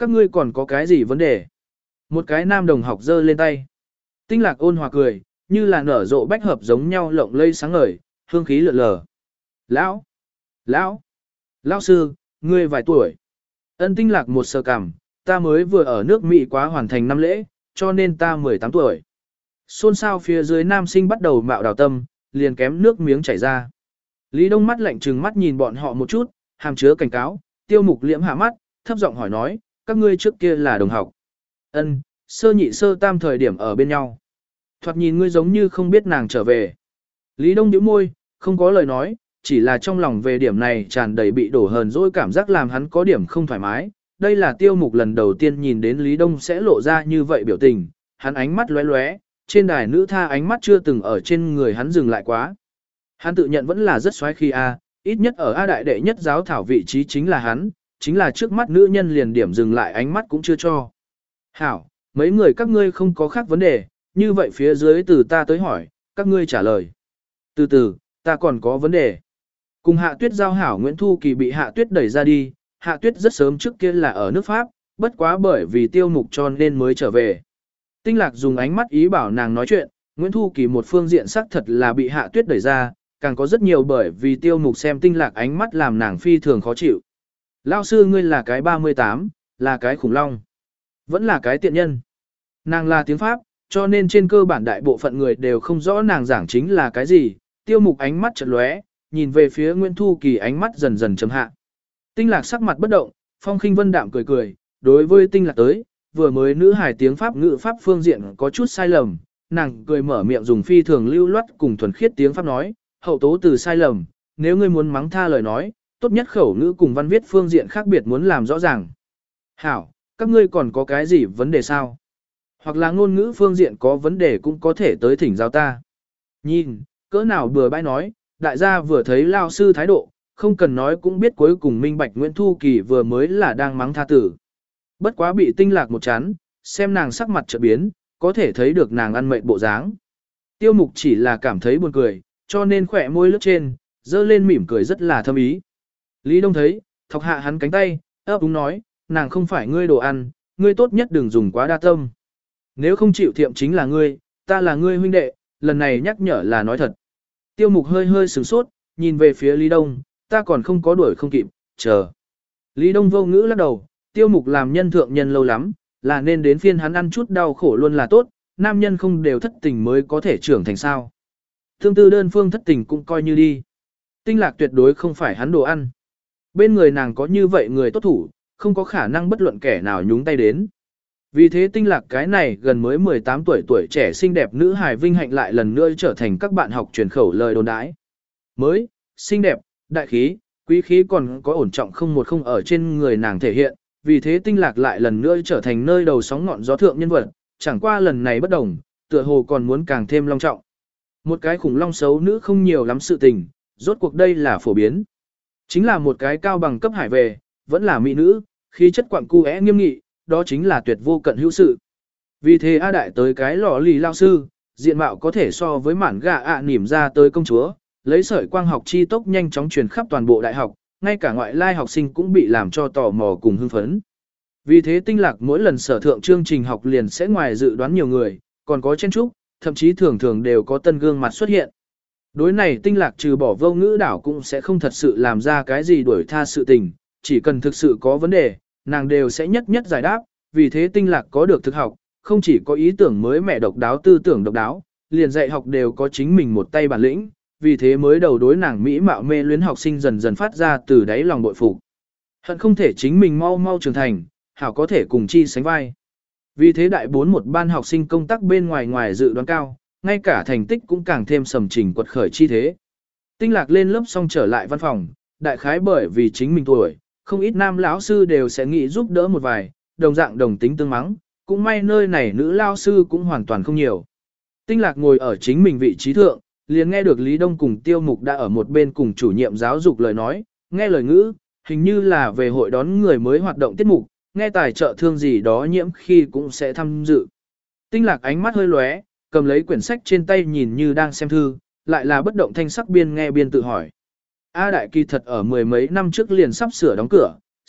Các ngươi còn có cái gì vấn đề? Một cái nam đồng học giơ lên tay. Tinh Lạc ôn hòa cười, như là nở rộ bách hợp giống nhau lộng lây sáng ngời, hương khí lượn lờ. Lão! Lão! Lão sư, ngươi vài tuổi? Ân Tinh Lạc một sờ cằm, ta mới vừa ở nước Mỹ quá hoàn thành năm lễ, cho nên ta mười tám tuổi. Xôn xao phía dưới nam sinh bắt đầu mạo đào tâm, liền kém nước miếng chảy ra. Lý Đông mắt lạnh trừng mắt nhìn bọn họ một chút, hàm chứa cảnh cáo, Tiêu Mục liễm hạ mắt, thấp giọng hỏi nói, các ngươi trước kia là đồng học. Ân, sơ nhị sơ tam thời điểm ở bên nhau. Thoạt nhìn ngươi giống như không biết nàng trở về. Lý Đông nhíu môi, không có lời nói, chỉ là trong lòng về điểm này tràn đầy bị đổ hờn dỗi cảm giác làm hắn có điểm không thoải mái. Đây là Tiêu Mục lần đầu tiên nhìn đến Lý Đông sẽ lộ ra như vậy biểu tình, hắn ánh mắt lóe lóe, trên đài nữ tha ánh mắt chưa từng ở trên người hắn dừng lại quá. Hắn tự nhận vẫn là rất xoáy khi A, ít nhất ở A đại đệ nhất giáo thảo vị trí chính là hắn, chính là trước mắt nữ nhân liền điểm dừng lại ánh mắt cũng chưa cho. Hảo, mấy người các ngươi không có khác vấn đề, như vậy phía dưới từ ta tới hỏi, các ngươi trả lời. Từ từ, ta còn có vấn đề. Cùng Hạ Tuyết giao hảo Nguyễn Thu Kỳ bị Hạ Tuyết đẩy ra đi, Hạ Tuyết rất sớm trước kia là ở nước Pháp, bất quá bởi vì Tiêu Mục cho nên mới trở về. Tinh Lạc dùng ánh mắt ý bảo nàng nói chuyện, Nguyễn Thu Kỳ một phương diện xác thật là bị Hạ Tuyết đẩy ra, càng có rất nhiều bởi vì Tiêu Mục xem Tinh Lạc ánh mắt làm nàng phi thường khó chịu. Lao sư ngươi là cái ba mươi tám, là cái khủng long, vẫn là cái tiện nhân. Nàng là tiếng Pháp, cho nên trên cơ bản đại bộ phận người đều không rõ nàng giảng chính là cái gì. Tiêu Mục ánh mắt chợt lóe, nhìn về phía Nguyễn Thu Kỳ ánh mắt dần dần chấm hạ. Tinh Lạc sắc mặt bất động, Phong Khinh Vân đạm cười cười, đối với Tinh Lạc tới, vừa mới nữ hài tiếng Pháp ngữ Pháp phương diện có chút sai lầm, nàng cười mở miệng dùng phi thường lưu loát cùng thuần khiết tiếng Pháp nói, hậu tố từ sai lầm, nếu ngươi muốn mắng tha lời nói, tốt nhất khẩu ngữ cùng văn viết phương diện khác biệt muốn làm rõ ràng. Hảo, các ngươi còn có cái gì vấn đề sao? Hoặc là ngôn ngữ phương diện có vấn đề cũng có thể tới thỉnh giáo ta. Nhìn, cỡ nào bừa bãi nói, đại gia vừa thấy lao sư thái độ, không cần nói cũng biết cuối cùng minh bạch Nguyễn Thu Kỳ vừa mới là đang mắng tha tử. Bất quá bị Tinh Lạc một chán, xem nàng sắc mặt chợt biến, có thể thấy được nàng ăn mệt bộ dáng. Tiêu Mục chỉ là cảm thấy buồn cười, cho nên khỏe môi lướt trên, dơ lên mỉm cười rất là thâm ý. Lý Đông thấy, thọc hạ hắn cánh tay, ấp úng nói, nàng không phải ngươi đồ ăn, ngươi tốt nhất đừng dùng quá đa tâm. Nếu không chịu thiệm chính là ngươi, ta là ngươi huynh đệ, lần này nhắc nhở là nói thật. Tiêu Mục hơi hơi sửng sốt, nhìn về phía Lý Đông, ta còn không có đuổi không kịp, chờ. Lý Đông vô ngữ lắc đầu, Tiêu Mục làm nhân thượng nhân lâu lắm, là nên đến phiên hắn ăn chút đau khổ luôn là tốt, nam nhân không đều thất tình mới có thể trưởng thành sao. Thương tư đơn phương thất tình cũng coi như đi. Tinh Lạc tuyệt đối không phải hắn đồ ăn. Bên người nàng có như vậy người tốt thủ, không có khả năng bất luận kẻ nào nhúng tay đến. Vì thế Tinh Lạc cái này gần mới mười tám tuổi tuổi trẻ xinh đẹp nữ hài vinh hạnh lại lần nữa trở thành các bạn học truyền khẩu lời đồn đãi. Mới, xinh đẹp, đại khí, quý khí còn có ổn trọng không một không ở trên người nàng thể hiện, vì thế Tinh Lạc lại lần nữa trở thành nơi đầu sóng ngọn gió thượng nhân vật, chẳng qua lần này bất đồng, tựa hồ còn muốn càng thêm long trọng. Một cái khủng long xấu nữ không nhiều lắm sự tình, rốt cuộc đây là phổ biến. Chính là một cái cao bằng cấp hải về, vẫn là mỹ nữ, khí chất quặng cu é nghiêm nghị, đó chính là tuyệt vô cận hữu sự. Vì thế A Đại tới cái lò lì lao sư, diện mạo có thể so với mản gà ạ à nỉm ra tới công chúa, lấy sợi quang học chi tốc nhanh chóng truyền khắp toàn bộ đại học, ngay cả ngoại lai học sinh cũng bị làm cho tò mò cùng hưng phấn. Vì thế Tinh Lạc mỗi lần sở thượng chương trình học liền sẽ ngoài dự đoán nhiều người, còn có chen trúc, thậm chí thường thường đều có tân gương mặt xuất hiện. Đối này Tinh Lạc trừ bỏ vô ngữ đảo cũng sẽ không thật sự làm ra cái gì đuổi tha sự tình, chỉ cần thực sự có vấn đề, nàng đều sẽ nhất nhất giải đáp, vì thế Tinh Lạc có được thực học, không chỉ có ý tưởng mới mẻ độc đáo tư tưởng độc đáo, liền dạy học đều có chính mình một tay bản lĩnh, vì thế mới đầu đối nàng mỹ mạo mê luyến học sinh dần dần phát ra từ đáy lòng bội phục. Hận không thể chính mình mau mau trưởng thành, hảo có thể cùng chi sánh vai. Vì thế đại bốn một ban học sinh công tác bên ngoài ngoài dự đoán cao, ngay cả thành tích cũng càng thêm sầm trình quật khởi chi thế. Tinh Lạc lên lớp xong trở lại văn phòng, đại khái bởi vì chính mình tuổi, không ít nam lão sư đều sẽ nghĩ giúp đỡ một vài, đồng dạng đồng tính tương mắng, cũng may nơi này nữ lão sư cũng hoàn toàn không nhiều. Tinh Lạc ngồi ở chính mình vị trí thượng, liền nghe được Lý Đông cùng Tiêu Mục đã ở một bên cùng chủ nhiệm giáo dục lời nói, nghe lời ngữ, hình như là về hội đón người mới hoạt động tiết mục, nghe tài trợ thương gì đó nhiễm khi cũng sẽ tham dự. Tinh Lạc ánh mắt hơi lóe, cầm lấy quyển sách trên tay nhìn như đang xem thư, lại là bất động thanh sắc biên nghe biên tự hỏi. A Đại kỳ thật ở mười mấy năm trước liền sắp sửa đóng cửa,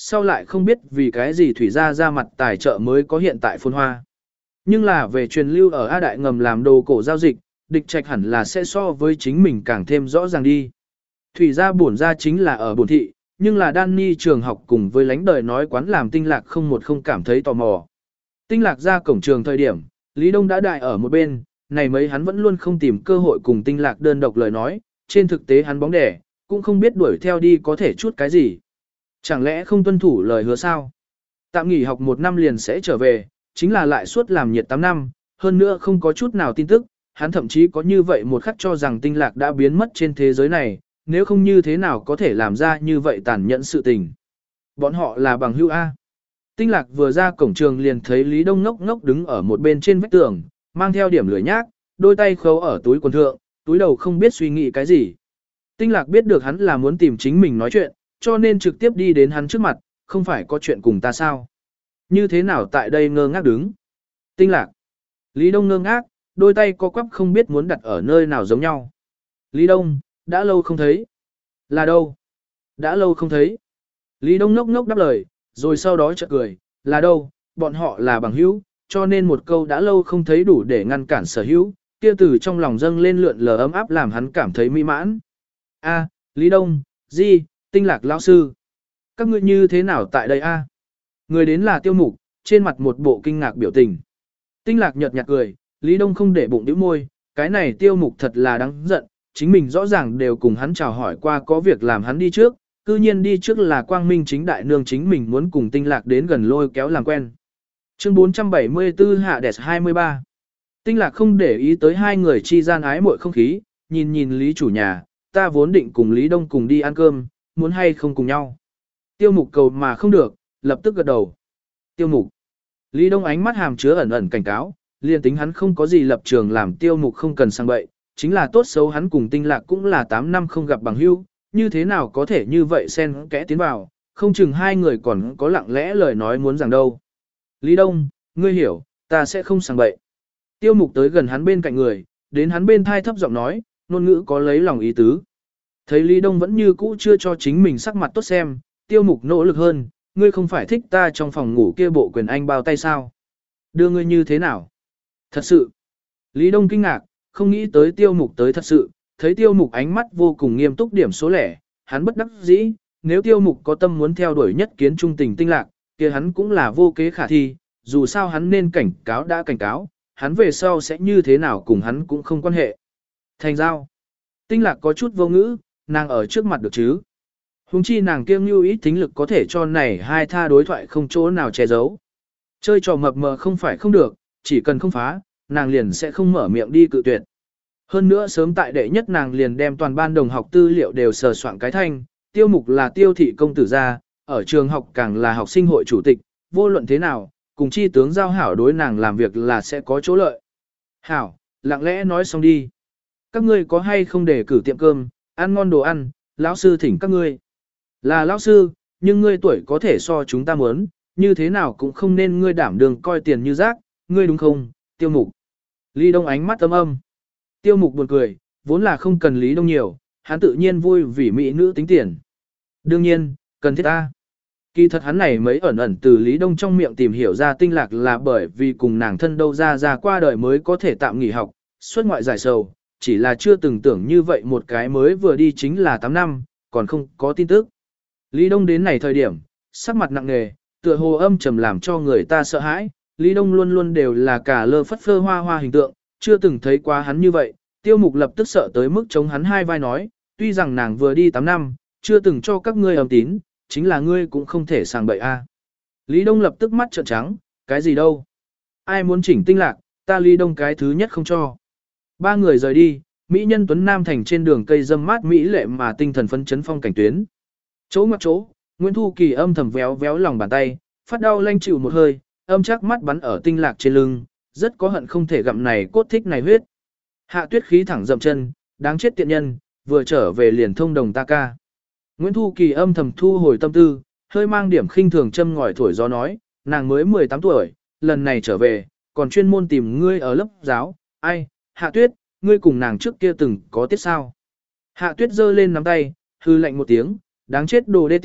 sau lại không biết vì cái gì thủy gia ra mặt tài trợ mới có hiện tại phồn hoa. Nhưng là về truyền lưu ở A Đại ngầm làm đồ cổ giao dịch, địch trạch hẳn là sẽ so với chính mình càng thêm rõ ràng đi. Thủy gia bổn ra chính là ở bổn thị, nhưng là Danny trường học cùng với lánh đời nói quán làm tinh lạc không một không cảm thấy tò mò. Tinh lạc ra cổng trường thời điểm, Lý Đông đã đại ở một bên, này mấy hắn vẫn luôn không tìm cơ hội cùng tinh lạc đơn độc lời nói, trên thực tế hắn bóng đẻ, cũng không biết đuổi theo đi có thể chút cái gì. Chẳng lẽ không tuân thủ lời hứa sao? Tạm nghỉ học một năm liền sẽ trở về, chính là lại suốt làm nhiệt tám năm, hơn nữa không có chút nào tin tức, hắn thậm chí có như vậy một khắc cho rằng tinh lạc đã biến mất trên thế giới này, nếu không như thế nào có thể làm ra như vậy tàn nhẫn sự tình. Bọn họ là bằng hữu A. Tinh lạc vừa ra cổng trường liền thấy Lý Đông ngốc ngốc đứng ở một bên trên vách tường, mang theo điểm lưỡi nhác, đôi tay khâu ở túi quần thượng, túi đầu không biết suy nghĩ cái gì. Tinh lạc biết được hắn là muốn tìm chính mình nói chuyện, cho nên trực tiếp đi đến hắn trước mặt, không phải có chuyện cùng ta sao? Như thế nào tại đây ngơ ngác đứng? Tinh lạc. Lý Đông ngơ ngác, đôi tay co quắp không biết muốn đặt ở nơi nào giống nhau. Lý Đông, đã lâu không thấy. Là đâu? Đã lâu không thấy. Lý Đông ngốc ngốc đáp lời, rồi sau đó chợt cười, là đâu, bọn họ là bằng hữu, cho nên một câu đã lâu không thấy đủ để ngăn cản sở hữu, kia từ trong lòng dâng lên lượn lờ ấm áp làm hắn cảm thấy mỹ mãn. A, Lý Đông, Di, Tinh lạc lão sư. Các ngươi như thế nào tại đây a? Người đến là Tiêu Mục, trên mặt một bộ kinh ngạc biểu tình. Tinh lạc nhợt nhạt cười, Lý Đông không để bụng đĩu môi, cái này Tiêu Mục thật là đáng giận, chính mình rõ ràng đều cùng hắn chào hỏi qua có việc làm hắn đi trước, cư nhiên đi trước là quang minh chính đại nương chính mình muốn cùng Tinh lạc đến gần lôi kéo làm quen. Chương bốn trăm bảy mươi tư Hạ Đẹp hai mươi ba. Tinh lạc không để ý tới hai người chi gian ái muội không khí, nhìn nhìn Lý chủ nhà, ta vốn định cùng Lý Đông cùng đi ăn cơm, muốn hay không cùng nhau. Tiêu Mục cầu mà không được, lập tức gật đầu. Tiêu Mục. Lý Đông ánh mắt hàm chứa ẩn ẩn cảnh cáo, liền tính hắn không có gì lập trường làm Tiêu Mục không cần sang bậy, chính là tốt xấu hắn cùng Tinh lạc cũng là tám năm không gặp bằng hữu, như thế nào có thể như vậy xen kẽ tiến vào, không chừng hai người còn có lặng lẽ lời nói muốn rằng đâu. Lý Đông, ngươi hiểu, ta sẽ không sang bậy. Tiêu Mục tới gần hắn bên cạnh người, đến hắn bên thai thấp giọng nói, ngôn ngữ có lấy lòng ý tứ. Thấy Lý Đông vẫn như cũ chưa cho chính mình sắc mặt tốt xem, Tiêu Mục nỗ lực hơn, ngươi không phải thích ta trong phòng ngủ kia bộ quyền anh bao tay sao? Đưa ngươi như thế nào? Thật sự. Lý Đông kinh ngạc, không nghĩ tới Tiêu Mục tới thật sự, thấy Tiêu Mục ánh mắt vô cùng nghiêm túc điểm số lẻ, hắn bất đắc dĩ, nếu Tiêu Mục có tâm muốn theo đuổi nhất kiến trung tình Tinh lạc, kia hắn cũng là vô kế khả thi, dù sao hắn nên cảnh cáo đã cảnh cáo, hắn về sau sẽ như thế nào cùng hắn cũng không quan hệ. Thành giao. Tinh lạc có chút vô ngữ, nàng ở trước mặt được chứ. Hùng chi nàng kiêng như ít thính lực có thể cho này hai tha đối thoại không chỗ nào che giấu. Chơi trò mập mờ không phải không được, chỉ cần không phá, nàng liền sẽ không mở miệng đi cự tuyệt. Hơn nữa sớm tại đệ nhất nàng liền đem toàn ban đồng học tư liệu đều sờ soạn cái thanh, Tiêu Mục là Tiêu thị công tử gia, ở trường học càng là học sinh hội chủ tịch, vô luận thế nào, cùng chi tướng giao hảo đối nàng làm việc là sẽ có chỗ lợi. Hảo, lặng lẽ nói xong đi. Các ngươi có hay không để cử tiệm cơm, ăn ngon đồ ăn, lão sư thỉnh các ngươi. Là lão sư, nhưng ngươi tuổi có thể so chúng ta muốn, như thế nào cũng không nên ngươi đảm đường coi tiền như rác, ngươi đúng không, Tiêu Mục. Lý Đông ánh mắt âm âm. Tiêu Mục buồn cười, vốn là không cần Lý Đông nhiều, hắn tự nhiên vui vì mỹ nữ tính tiền. Đương nhiên, cần thiết ta. Kỳ thật hắn này mấy ẩn ẩn từ Lý Đông trong miệng tìm hiểu ra Tinh lạc là bởi vì cùng nàng thân đâu ra ra qua đời mới có thể tạm nghỉ học, xuất ngoại giải sầu, chỉ là chưa từng tưởng như vậy một cái mới vừa đi chính là tám năm, còn không có tin tức. Lý Đông đến này thời điểm, sắc mặt nặng nề, tựa hồ âm trầm làm cho người ta sợ hãi, Lý Đông luôn luôn đều là cả lơ phất phơ hoa hoa hình tượng, chưa từng thấy quá hắn như vậy, Tiêu Mục lập tức sợ tới mức chống hắn hai vai nói, tuy rằng nàng vừa đi tám năm, chưa từng cho các ngươi ấm tín, chính là ngươi cũng không thể sàng bậy a. Lý Đông lập tức mắt trợn trắng, cái gì đâu? Ai muốn chỉnh Tinh lạc, ta Lý Đông cái thứ nhất không cho. Ba người rời đi, Mỹ nhân Tuấn Nam thành trên đường cây dâm mát Mỹ lệ mà tinh thần phấn chấn phong cảnh tuyến. Chỗ ngoặc chỗ, Nguyễn Thu Kỳ âm thầm véo véo lòng bàn tay, phát đau lanh chịu một hơi, âm chắc mắt bắn ở Tinh lạc trên lưng, rất có hận không thể gặm này cốt thích này huyết. Hạ Tuyết khí thẳng dậm chân, đáng chết tiện nhân, vừa trở về liền thông đồng ta ca. Nguyễn Thu Kỳ âm thầm thu hồi tâm tư, hơi mang điểm khinh thường châm ngòi thổi gió nói, nàng mới mười tám tuổi, lần này trở về, còn chuyên môn tìm ngươi ở lớp giáo, ai, Hạ Tuyết, ngươi cùng nàng trước kia từng có tiết sao. Hạ Tuyết giơ lên nắm tay, hư lạnh một tiếng, đáng chết đồ đê tiện,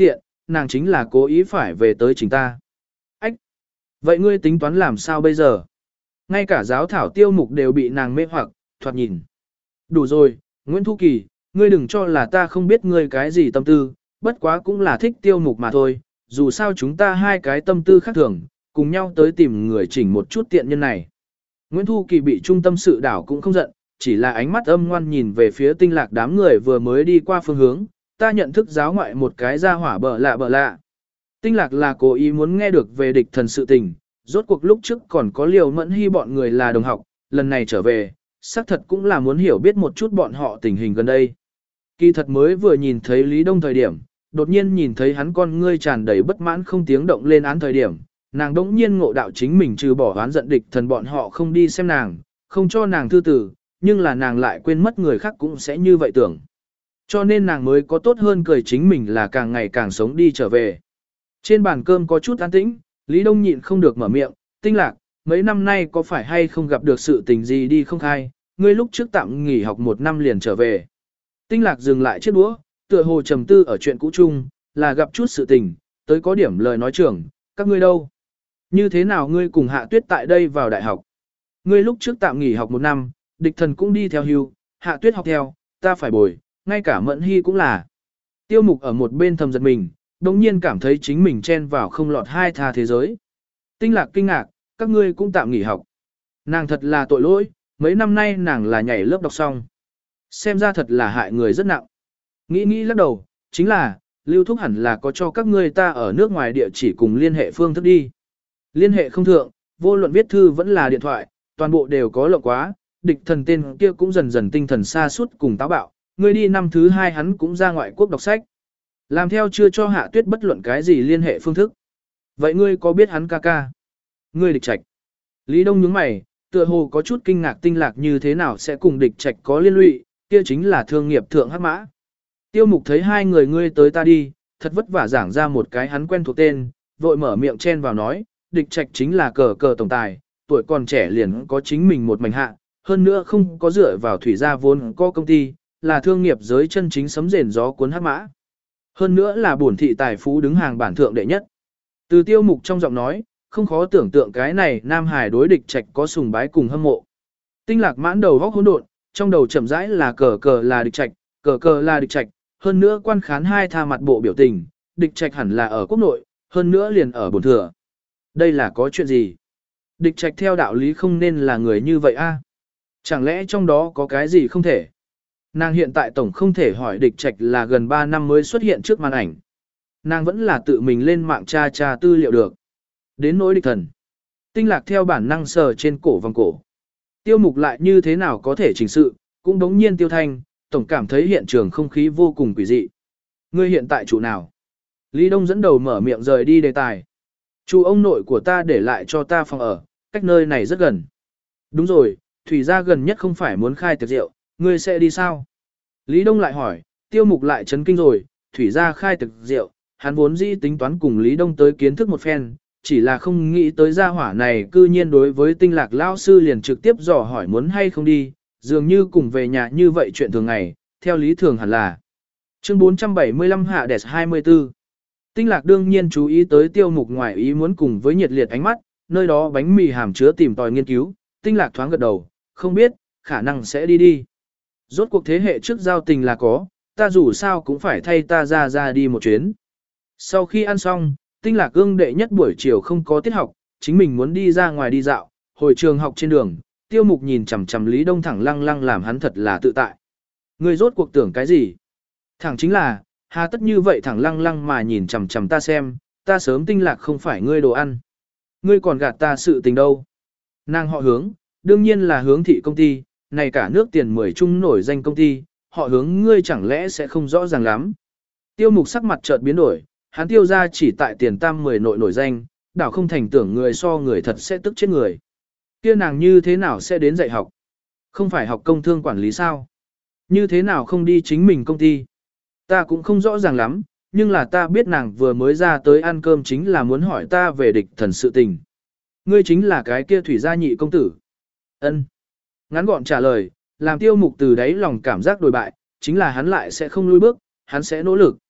nàng chính là cố ý phải về tới chính ta. Ách! Vậy ngươi tính toán làm sao bây giờ? Ngay cả giáo thảo Tiêu Mục đều bị nàng mê hoặc, thoạt nhìn. Đủ rồi, Nguyễn Thu Kỳ, ngươi đừng cho là ta không biết ngươi cái gì tâm tư, bất quá cũng là thích Tiêu Mục mà thôi, dù sao chúng ta hai cái tâm tư khác thường, cùng nhau tới tìm người chỉnh một chút tiện nhân này. Nguyễn Thu Kỳ bị trung tâm sự đảo cũng không giận, chỉ là ánh mắt âm ngoan nhìn về phía Tinh Lạc đám người vừa mới đi qua phương hướng, ta nhận thức giáo ngoại một cái ra hỏa bợ lạ bợ lạ. Tinh Lạc là cố ý muốn nghe được về địch thần sự tình, rốt cuộc lúc trước còn có Liều Mẫn Hy bọn người là đồng học, lần này trở về, xác thật cũng là muốn hiểu biết một chút bọn họ tình hình gần đây. Kỳ thật mới vừa nhìn thấy Lý Đông thời điểm, đột nhiên nhìn thấy hắn con ngươi tràn đầy bất mãn không tiếng động lên án thời điểm, nàng đỗng nhiên ngộ đạo chính mình trừ bỏ oán giận địch thần bọn họ không đi xem nàng, không cho nàng thư tử, nhưng là nàng lại quên mất người khác cũng sẽ như vậy tưởng. Cho nên nàng mới có tốt hơn cười chính mình là càng ngày càng sống đi trở về. Trên bàn cơm có chút an tĩnh, Lý Đông nhịn không được mở miệng, Tinh Lạc, mấy năm nay có phải hay không gặp được sự tình gì đi không khai, ngươi lúc trước tạm nghỉ học một năm liền trở về. Tinh Lạc dừng lại chiếc đũa, tựa hồ trầm tư ở chuyện cũ chung, là gặp chút sự tình, tới có điểm lời nói trưởng, các ngươi đâu? Như thế nào ngươi cùng Hạ Tuyết tại đây vào đại học? Ngươi lúc trước tạm nghỉ học một năm, địch thần cũng đi theo hưu, Hạ Tuyết học theo, ta phải bồi, ngay cả Mẫn Hy cũng là. Tiêu Mục ở một bên thầm giật mình, đồng nhiên cảm thấy chính mình chen vào không lọt hai tha thế giới. Tinh Lạc kinh ngạc, các ngươi cũng tạm nghỉ học. Nàng thật là tội lỗi, mấy năm nay nàng là nhảy lớp đọc xong. Xem ra thật là hại người rất nặng. Nghĩ nghĩ lắc đầu, chính là, Lưu Thúc hẳn là có cho các ngươi ta ở nước ngoài địa chỉ cùng liên hệ phương thức đi. Liên hệ không thượng, vô luận viết thư vẫn là điện thoại, toàn bộ đều có lộng quá, địch thần tên kia cũng dần dần tinh thần xa suốt cùng táo bạo, người đi năm thứ hai hắn cũng ra ngoại quốc đọc sách. Làm theo chưa cho Hạ Tuyết bất luận cái gì liên hệ phương thức. Vậy ngươi có biết hắn ca ca? Ngươi địch trạch. Lý Đông nhướng mày, tựa hồ có chút kinh ngạc Tinh Lạc như thế nào sẽ cùng địch trạch có liên lụy, kia chính là thương nghiệp thượng hắc mã. Tiêu Mục thấy hai người ngươi tới ta đi, thật vất vả giảng ra một cái hắn quen thuộc tên, vội mở miệng chen vào nói, địch trạch chính là cờ cờ tổng tài, tuổi còn trẻ liền có chính mình một mảnh hạ, hơn nữa không có dựa vào thủy gia vốn có công ty, là thương nghiệp giới chân chính sấm rền gió cuốn hắc mã. Hơn nữa là bổn thị tài phú đứng hàng bản thượng đệ nhất. Từ Tiêu Mục trong giọng nói, không khó tưởng tượng cái này Nam Hải đối địch trạch có sùng bái cùng hâm mộ. Tinh Lạc mãn đầu góc hỗn độn, trong đầu chậm rãi là cờ cờ là địch trạch, cờ cờ là địch trạch, hơn nữa quan khán hai tha mặt bộ biểu tình, địch trạch hẳn là ở quốc nội, hơn nữa liền ở bổn thừa. Đây là có chuyện gì? Địch trạch theo đạo lý không nên là người như vậy a? Chẳng lẽ trong đó có cái gì không thể? Nàng hiện tại tổng không thể hỏi địch trạch là gần ba năm mới xuất hiện trước màn ảnh. Nàng vẫn là tự mình lên mạng tra tra tư liệu được. Đến nỗi địch thần. Tinh Lạc theo bản năng sờ trên cổ vòng cổ. Tiêu Mục lại như thế nào có thể chỉnh sự, cũng đống nhiên tiêu thanh, tổng cảm thấy hiện trường không khí vô cùng quỷ dị. Ngươi hiện tại chủ nào? Lý Đông dẫn đầu mở miệng rời đi đề tài. Chủ ông nội của ta để lại cho ta phòng ở, cách nơi này rất gần. Đúng rồi, Thủy gia gần nhất không phải muốn khai tiệc rượu, ngươi sẽ đi sao? Lý Đông lại hỏi, Tiêu Mục lại chấn kinh rồi, Thủy gia khai tiệc rượu, hắn vốn dĩ tính toán cùng Lý Đông tới kiến thức một phen, chỉ là không nghĩ tới gia hỏa này cư nhiên đối với Tinh Lạc lão sư liền trực tiếp dò hỏi muốn hay không đi, dường như cùng về nhà như vậy chuyện thường ngày, theo lý thường hẳn là. Chương bốn trăm bảy mươi lăm Hạ Đẹp hai mươi tư. Tinh Lạc đương nhiên chú ý tới Tiêu Mục ngoài ý muốn cùng với nhiệt liệt ánh mắt, nơi đó bánh mì hàm chứa tìm tòi nghiên cứu, Tinh Lạc thoáng gật đầu, không biết, khả năng sẽ đi đi. Rốt cuộc thế hệ trước giao tình là có, ta dù sao cũng phải thay ta ra ra đi một chuyến. Sau khi ăn xong, Tinh Lạc ương đệ nhất buổi chiều không có tiết học, chính mình muốn đi ra ngoài đi dạo, hồi trường học trên đường, Tiêu Mục nhìn chằm chằm Lý Đông thẳng lăng lăng làm hắn thật là tự tại. Ngươi rốt cuộc tưởng cái gì? Thẳng chính là, hà tất như vậy thẳng lăng lăng mà nhìn chằm chằm ta xem, ta sớm Tinh Lạc không phải ngươi đồ ăn. Ngươi còn gạt ta sự tình đâu? Nàng họ Hướng, đương nhiên là Hướng thị công ty, này cả nước tiền mười chung nổi danh công ty, họ Hướng ngươi chẳng lẽ sẽ không rõ ràng lắm. Tiêu Mục sắc mặt chợt biến đổi, hắn Tiêu ra chỉ tại tiền tam mười nội nổi danh, đảo không thành tưởng người so người thật sẽ tức chết người. Kia nàng như thế nào sẽ đến dạy học? Không phải học công thương quản lý sao? Như thế nào không đi chính mình công ty? Ta cũng không rõ ràng lắm, nhưng là ta biết nàng vừa mới ra tới ăn cơm chính là muốn hỏi ta về địch thần sự tình. Ngươi chính là cái kia Thủy gia nhị công tử. Ân. Ngắn gọn trả lời, làm Tiêu Mục từ đáy lòng cảm giác đồi bại, chính là hắn lại sẽ không lùi bước, hắn sẽ nỗ lực.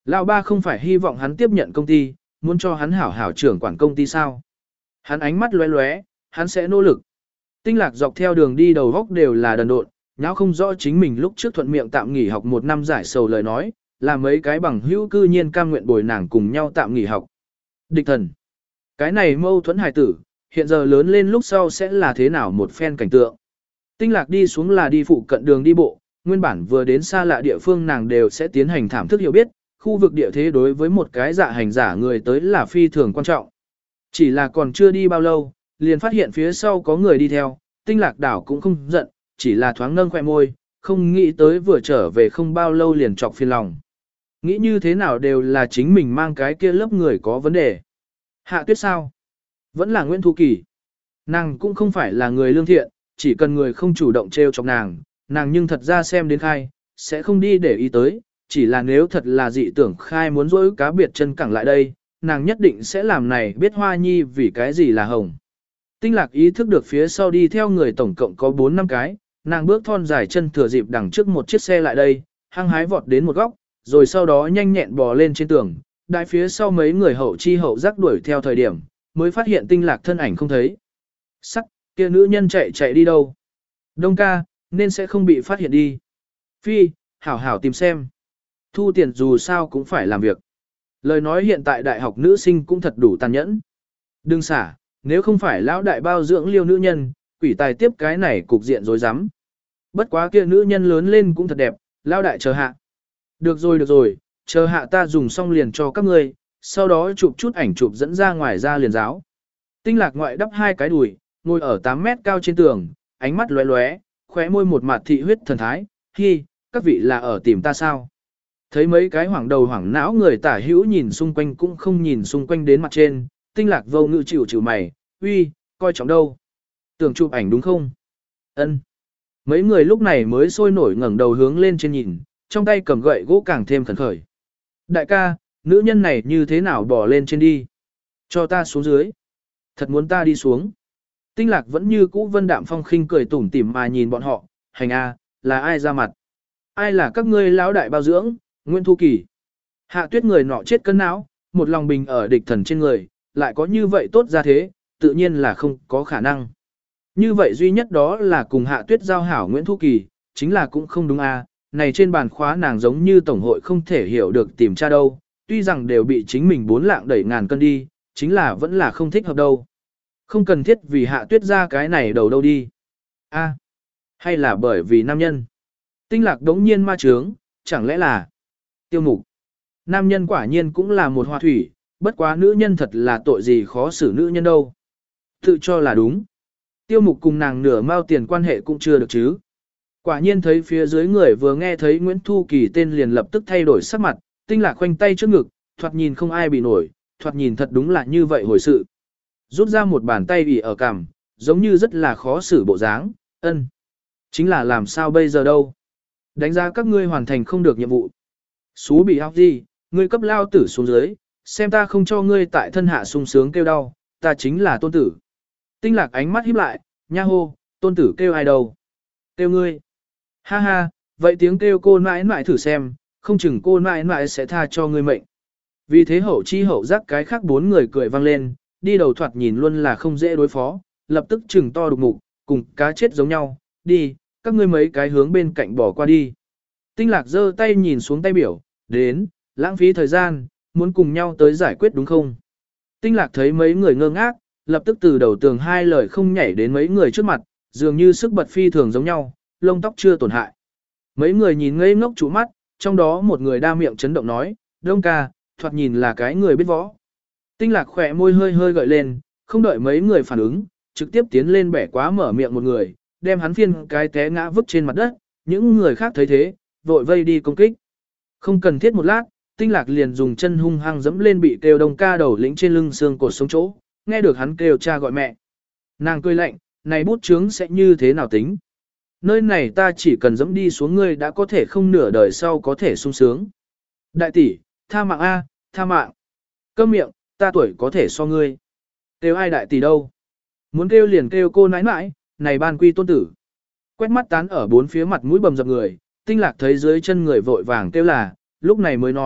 Lão ba không phải hy vọng hắn tiếp nhận công ty, muốn cho hắn hảo hảo trưởng quản công ty sao. Hắn ánh mắt lóe lóe, hắn sẽ nỗ lực. Tinh Lạc dọc theo đường đi đầu góc đều là đần độn, nháo không rõ chính mình lúc trước thuận miệng tạm nghỉ học một năm giải sầu lời nói, là mấy cái bằng hữu cư nhiên cam nguyện bồi nàng cùng nhau tạm nghỉ học. Địch thần. Cái này mâu thuẫn hài tử, hiện giờ lớn lên lúc sau sẽ là thế nào một phen cảnh tượng. Tinh Lạc đi xuống là đi phụ cận đường đi bộ, nguyên bản vừa đến xa lạ địa phương nàng đều sẽ tiến hành thảm thức hiểu biết, khu vực địa thế đối với một cái dạ hành giả người tới là phi thường quan trọng. Chỉ là còn chưa đi bao lâu, liền phát hiện phía sau có người đi theo, Tinh Lạc đảo cũng không giận, chỉ là thoáng nâng khoe môi, không nghĩ tới vừa trở về không bao lâu liền chọc phiền lòng. Nghĩ như thế nào đều là chính mình mang cái kia lớp người có vấn đề. Hạ Tuyết sao? Vẫn là Nguyễn Thu Kỳ. Nàng cũng không phải là người lương thiện, chỉ cần người không chủ động trêu chọc nàng, nàng nhưng thật ra xem đến khai, sẽ không đi để ý tới, chỉ là nếu thật là dị tưởng khai muốn dỗi cá biệt chân cẳng lại đây, nàng nhất định sẽ làm này biết Hoa Nhi vì cái gì là hồng. Tinh Lạc ý thức được phía sau đi theo người tổng cộng có bốn năm cái, nàng bước thon dài chân thừa dịp đằng trước một chiếc xe lại đây, hăng hái vọt đến một góc, rồi sau đó nhanh nhẹn bò lên trên tường, đại phía sau mấy người hậu chi hậu giác đuổi theo thời điểm, mới phát hiện Tinh Lạc thân ảnh không thấy. Sắc, kia nữ nhân chạy chạy đi đâu? Đông ca, nên sẽ không bị phát hiện đi. Phi, hảo hảo tìm xem. Thu tiền dù sao cũng phải làm việc. Lời nói hiện tại đại học nữ sinh cũng thật đủ tàn nhẫn. Đừng xả, nếu không phải lão đại bao dưỡng liêu nữ nhân, quỷ tài tiếp cái này cục diện rối rắm. Bất quá kia nữ nhân lớn lên cũng thật đẹp, lão đại chờ hạ. Được rồi được rồi, chờ hạ ta dùng xong liền cho các ngươi, sau đó chụp chút ảnh chụp dẫn ra ngoài ra liền giáo. Tinh Lạc ngoại đắp hai cái đùi, ngồi ở tám mét cao trên tường, ánh mắt lóe lóe, khóe môi một mặt thị huyết thần thái, hi, các vị là ở tìm ta sao? Thấy mấy cái hoảng đầu hoảng não người tả hữu nhìn xung quanh cũng không nhìn xung quanh đến mặt trên, Tinh Lạc vô ngữ chịu chịu mày, uy, coi trọng đâu? Tưởng chụp ảnh đúng không? Ân. Mấy người lúc này mới sôi nổi ngẩng đầu hướng lên trên nhìn, trong tay cầm gậy gỗ càng thêm khẩn khởi. Đại ca, nữ nhân này như thế nào bỏ lên trên đi? Cho ta xuống dưới. Thật muốn ta đi xuống. Tinh Lạc vẫn như cũ vân đạm phong khinh cười tủm tỉm mà nhìn bọn họ, hành a, là ai ra mặt? Ai là các ngươi lão đại bao dưỡng, Nguyễn Thu Kỳ? Hạ Tuyết người nọ chết cân não, một lòng bình ở địch thần trên người, lại có như vậy tốt ra thế, tự nhiên là không có khả năng. Như vậy duy nhất đó là cùng Hạ Tuyết giao hảo Nguyễn Thu Kỳ, chính là cũng không đúng a, này trên bàn khóa nàng giống như tổng hội không thể hiểu được tìm tra đâu, tuy rằng đều bị chính mình bốn lạng đẩy ngàn cân đi, chính là vẫn là không thích hợp đâu. Không cần thiết vì Hạ Tuyết ra cái này đầu đâu đi. A, hay là bởi vì nam nhân. Tinh Lạc đống nhiên ma trướng, chẳng lẽ là Tiêu Mục. Nam nhân quả nhiên cũng là một hoa thủy, bất quá nữ nhân thật là tội gì khó xử nữ nhân đâu. Tự cho là đúng. Tiêu Mục cùng nàng nửa mao tiền quan hệ cũng chưa được chứ. Quả nhiên thấy phía dưới người vừa nghe thấy Nguyễn Thu Kỳ tên liền lập tức thay đổi sắc mặt, Tinh Lạc khoanh tay trước ngực, thoạt nhìn không ai bị nổi, thoạt nhìn thật đúng là như vậy hồi sự. Rút ra một bàn tay ủy ở cằm, giống như rất là khó xử bộ dáng, ân. Chính là làm sao bây giờ đâu. Đánh giá các ngươi hoàn thành không được nhiệm vụ. Xú bị học gì, ngươi cấp lao tử xuống dưới, xem ta không cho ngươi tại thân hạ sung sướng kêu đau, ta chính là Tôn Tử. Tinh Lạc ánh mắt híp lại, nha hô, Tôn Tử kêu ai đâu? Kêu ngươi. Ha ha, vậy tiếng kêu cô mãi mãi thử xem, không chừng cô mãi mãi sẽ tha cho ngươi mệnh. Vì thế hậu chi hậu giác cái khác bốn người cười vang lên, đi đầu thoạt nhìn luôn là không dễ đối phó, lập tức chừng to đục mục, cùng cá chết giống nhau, đi, các ngươi mấy cái hướng bên cạnh bỏ qua đi. Tinh Lạc giơ tay nhìn xuống tay biểu, đến, lãng phí thời gian, muốn cùng nhau tới giải quyết đúng không? Tinh Lạc thấy mấy người ngơ ngác, lập tức từ đầu tường hai lời không nhảy đến mấy người trước mặt, dường như sức bật phi thường giống nhau, lông tóc chưa tổn hại. Mấy người nhìn ngây ngốc trụ mắt, trong đó một người đa miệng chấn động nói, Đông ca, thoạt nhìn là cái người biết võ. Tinh Lạc khỏe môi hơi hơi gợi lên, không đợi mấy người phản ứng, trực tiếp tiến lên bẻ quá mở miệng một người, đem hắn phiên cái té ngã vứt trên mặt đất, những người khác thấy thế, vội vây đi công kích. Không cần thiết một lát, Tinh Lạc liền dùng chân hung hăng dẫm lên bị kêu Đông ca đầu lĩnh trên lưng xương cột sống chỗ, nghe được hắn kêu cha gọi mẹ. Nàng cười lạnh, này bút chướng sẽ như thế nào tính? Nơi này ta chỉ cần dẫm đi xuống ngươi đã có thể không nửa đời sau có thể sung sướng. Đại tỷ, tha mạng A, tha mạng. Câm miệng, ta tuổi có thể so ngươi. Kêu ai đại tỷ đâu? Muốn kêu liền kêu cô nãi nãi, này ban quy tôn tử. Quét mắt tán ở bốn phía mặt mũi bầm dập người, Tinh Lạc thấy dưới chân người vội vàng kêu là, lúc này mới nói,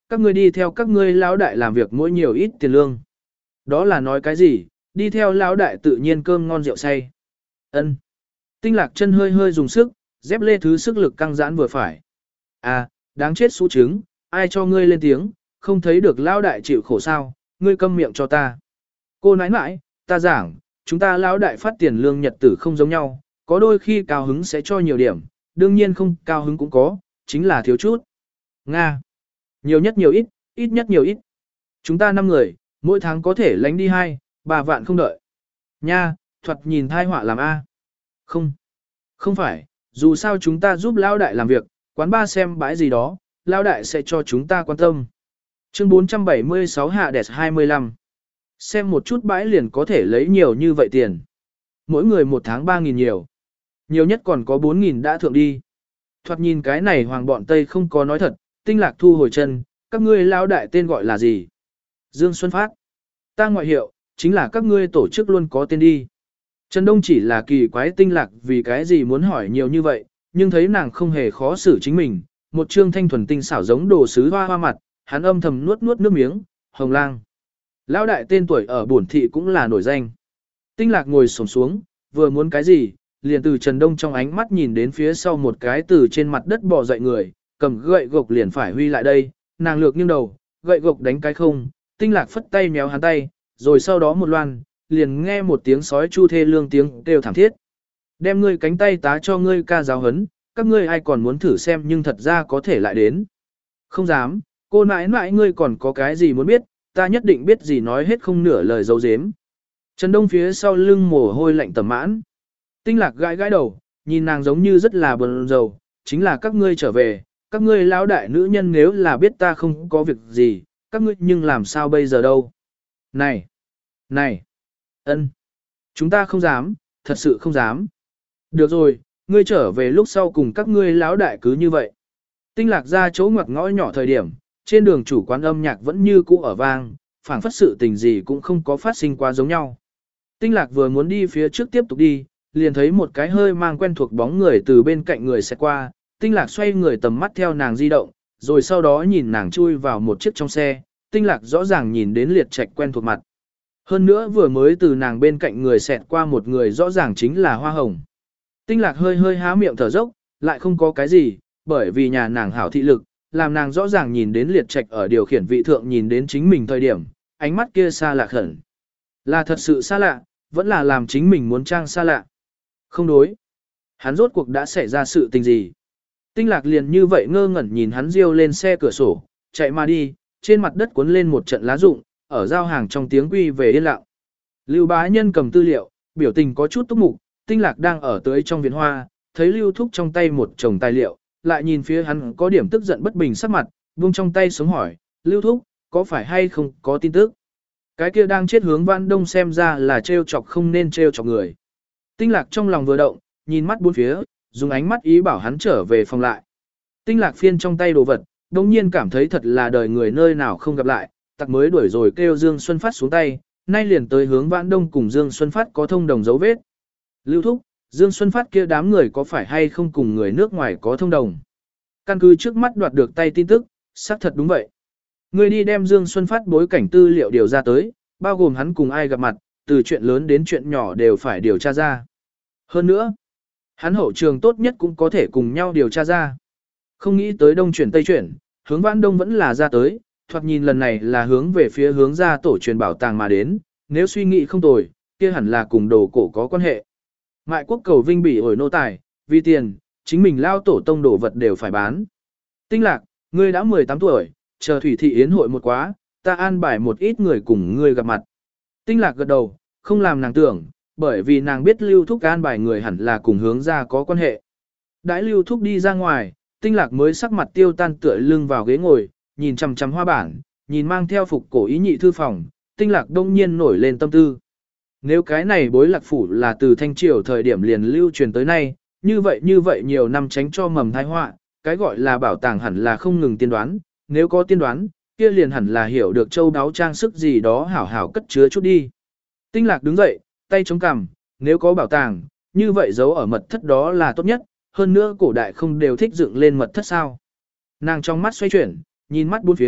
các ngươi đi theo các ngươi lão đại làm việc mỗi nhiều ít tiền lương. Đó là nói cái gì, đi theo lão đại tự nhiên cơm ngon rượu say. Ân. Tinh lạc chân hơi hơi dùng sức, dép lê thứ sức lực căng giãn vừa phải. À, đáng chết xú trứng, ai cho ngươi lên tiếng, không thấy được lão đại chịu khổ sao, ngươi câm miệng cho ta. Cô nãi nãi, ta giảng, chúng ta lão đại phát tiền lương nhật tử không giống nhau, có đôi khi cao hứng sẽ cho nhiều điểm, đương nhiên không cao hứng cũng có, chính là thiếu chút. Nga. Nhiều nhất nhiều ít, ít nhất nhiều ít. Chúng ta năm người, mỗi tháng có thể lánh đi hai, ba vạn không đợi. Nha, thuật nhìn thai họa làm A. Không. Không phải, dù sao chúng ta giúp lão đại làm việc, quán ba xem bãi gì đó, lão đại sẽ cho chúng ta quan tâm. Chương bốn trăm bảy mươi sáu hạ đẹp hai mươi lăm. Xem một chút bãi liền có thể lấy nhiều như vậy tiền. Mỗi người một tháng ba nghìn nhiều. Nhiều nhất còn có bốn nghìn đã thượng đi. Thoạt nhìn cái này hoàng bọn Tây không có nói thật, tinh lạc thu hồi chân, các ngươi lão đại tên gọi là gì? Dương Xuân Phát. Ta ngoại hiệu, chính là các ngươi tổ chức luôn có tên đi. Trần Đông chỉ là kỳ quái tinh lạc vì cái gì muốn hỏi nhiều như vậy, nhưng thấy nàng không hề khó xử chính mình, một trương thanh thuần tinh xảo giống đồ sứ hoa hoa mặt, hắn âm thầm nuốt nuốt nước miếng, Hồng Lang. Lão đại tên tuổi ở bổn thị cũng là nổi danh. Tinh lạc ngồi xổm xuống, vừa muốn cái gì, liền từ Trần Đông trong ánh mắt nhìn đến phía sau một cái từ trên mặt đất bò dậy người, cầm gậy gộc liền phải huy lại đây, nàng lược nghiêng đầu, gậy gộc đánh cái không, tinh lạc phất tay méo hắn tay, rồi sau đó một loan, liền nghe một tiếng sói chu thê lương tiếng kêu thảm thiết. Đem ngươi cánh tay tá cho ngươi ca giáo hấn, các ngươi ai còn muốn thử xem nhưng thật ra có thể lại đến. Không dám, cô nãi nãi ngươi còn có cái gì muốn biết, ta nhất định biết gì nói hết không nửa lời dấu dếm. Trần Đông phía sau lưng mồ hôi lạnh tầm mãn. Tinh lạc gãi gãi đầu, nhìn nàng giống như rất là buồn rầu, chính là các ngươi trở về, các ngươi lão đại nữ nhân nếu là biết ta không có việc gì, các ngươi nhưng làm sao bây giờ đâu. Này, này, ân, chúng ta không dám, thật sự không dám. Được rồi, ngươi trở về lúc sau cùng các ngươi lão đại cứ như vậy. Tinh lạc ra chỗ ngoặc ngõ nhỏ thời điểm, trên đường chủ quán âm nhạc vẫn như cũ ở vang, phảng phất sự tình gì cũng không có phát sinh quá giống nhau. Tinh lạc vừa muốn đi phía trước tiếp tục đi, liền thấy một cái hơi mang quen thuộc bóng người từ bên cạnh người sẽ qua, tinh lạc xoay người tầm mắt theo nàng di động, rồi sau đó nhìn nàng chui vào một chiếc trong xe, tinh lạc rõ ràng nhìn đến liệt trạch quen thuộc mặt. Hơn nữa vừa mới từ nàng bên cạnh người xẹt qua một người rõ ràng chính là Hoa Hồng. Tinh lạc hơi hơi há miệng thở dốc, lại không có cái gì, bởi vì nhà nàng hảo thị lực, làm nàng rõ ràng nhìn đến liệt trạch ở điều khiển vị thượng nhìn đến chính mình thời điểm, ánh mắt kia xa lạ khẩn. Là thật sự xa lạ, vẫn là làm chính mình muốn trang xa lạ. Không đối. Hắn rốt cuộc đã xảy ra sự tình gì? Tinh lạc liền như vậy ngơ ngẩn nhìn hắn riêu lên xe cửa sổ, chạy mà đi, trên mặt đất cuốn lên một trận lá rụng, ở giao hàng trong tiếng quy về yên lặng. Lưu bá nhân cầm tư liệu, biểu tình có chút túc mục, tinh lạc đang ở tới trong viện hoa, thấy Lưu Thúc trong tay một chồng tài liệu, lại nhìn phía hắn có điểm tức giận bất bình sắc mặt, buông trong tay sống hỏi, Lưu Thúc, có phải hay không có tin tức? Cái kia đang chết hướng Vãn Đông xem ra là trêu chọc không nên trêu chọc người. Tinh lạc trong lòng vừa động, nhìn mắt bốn phía, dùng ánh mắt ý bảo hắn trở về phòng lại. Tinh lạc phiên trong tay đồ vật, đồng nhiên cảm thấy thật là đời người nơi nào không gặp lại, tặc mới đuổi rồi kêu Dương Xuân Phát xuống tay, nay liền tới hướng Vãn Đông cùng Dương Xuân Phát có thông đồng dấu vết. Lưu Thúc, Dương Xuân Phát kia đám người có phải hay không cùng người nước ngoài có thông đồng? Căn cứ trước mắt đoạt được tay tin tức, xác thật đúng vậy. Người đi đem Dương Xuân Phát bối cảnh tư liệu điều ra tới, bao gồm hắn cùng ai gặp mặt, từ chuyện lớn đến chuyện nhỏ đều phải điều tra ra. Hơn nữa, hắn hậu trường tốt nhất cũng có thể cùng nhau điều tra ra. Không nghĩ tới đông chuyển tây chuyển, hướng Vãn Đông vẫn là ra tới, thoạt nhìn lần này là hướng về phía hướng ra tổ truyền bảo tàng mà đến, nếu suy nghĩ không tồi, kia hẳn là cùng đồ cổ có quan hệ. Mại quốc cầu vinh bỉ ổi nô tài, vì tiền, chính mình lao tổ tông đồ vật đều phải bán. Tinh lạc, ngươi đã mười tám tuổi, chờ thủy thị yến hội một quá, ta an bài một ít người cùng ngươi gặp mặt. Tinh lạc gật đầu, không làm nàng tưởng, bởi vì nàng biết Lưu Thúc an bài người hẳn là cùng hướng ra có quan hệ. Đãi Lưu Thúc đi ra ngoài, tinh lạc mới sắc mặt tiêu tan tựa lưng vào ghế ngồi, nhìn chằm chằm hoa bản, nhìn mang theo phục cổ ý nhị thư phòng, tinh lạc đông nhiên nổi lên tâm tư. Nếu cái này bối lạc phủ là từ thanh triều thời điểm liền lưu truyền tới nay, như vậy như vậy nhiều năm tránh cho mầm tai họa, cái gọi là bảo tàng hẳn là không ngừng tiên đoán, nếu có tiên đoán, kia liền hẳn là hiểu được châu đáo trang sức gì đó hảo hảo cất chứa chút đi. Tinh lạc đứng dậy, tay chống cằm, nếu có bảo tàng, như vậy giấu ở mật thất đó là tốt nhất, hơn nữa cổ đại không đều thích dựng lên mật thất sao. Nàng trong mắt xoay chuyển, nhìn mắt bốn phía,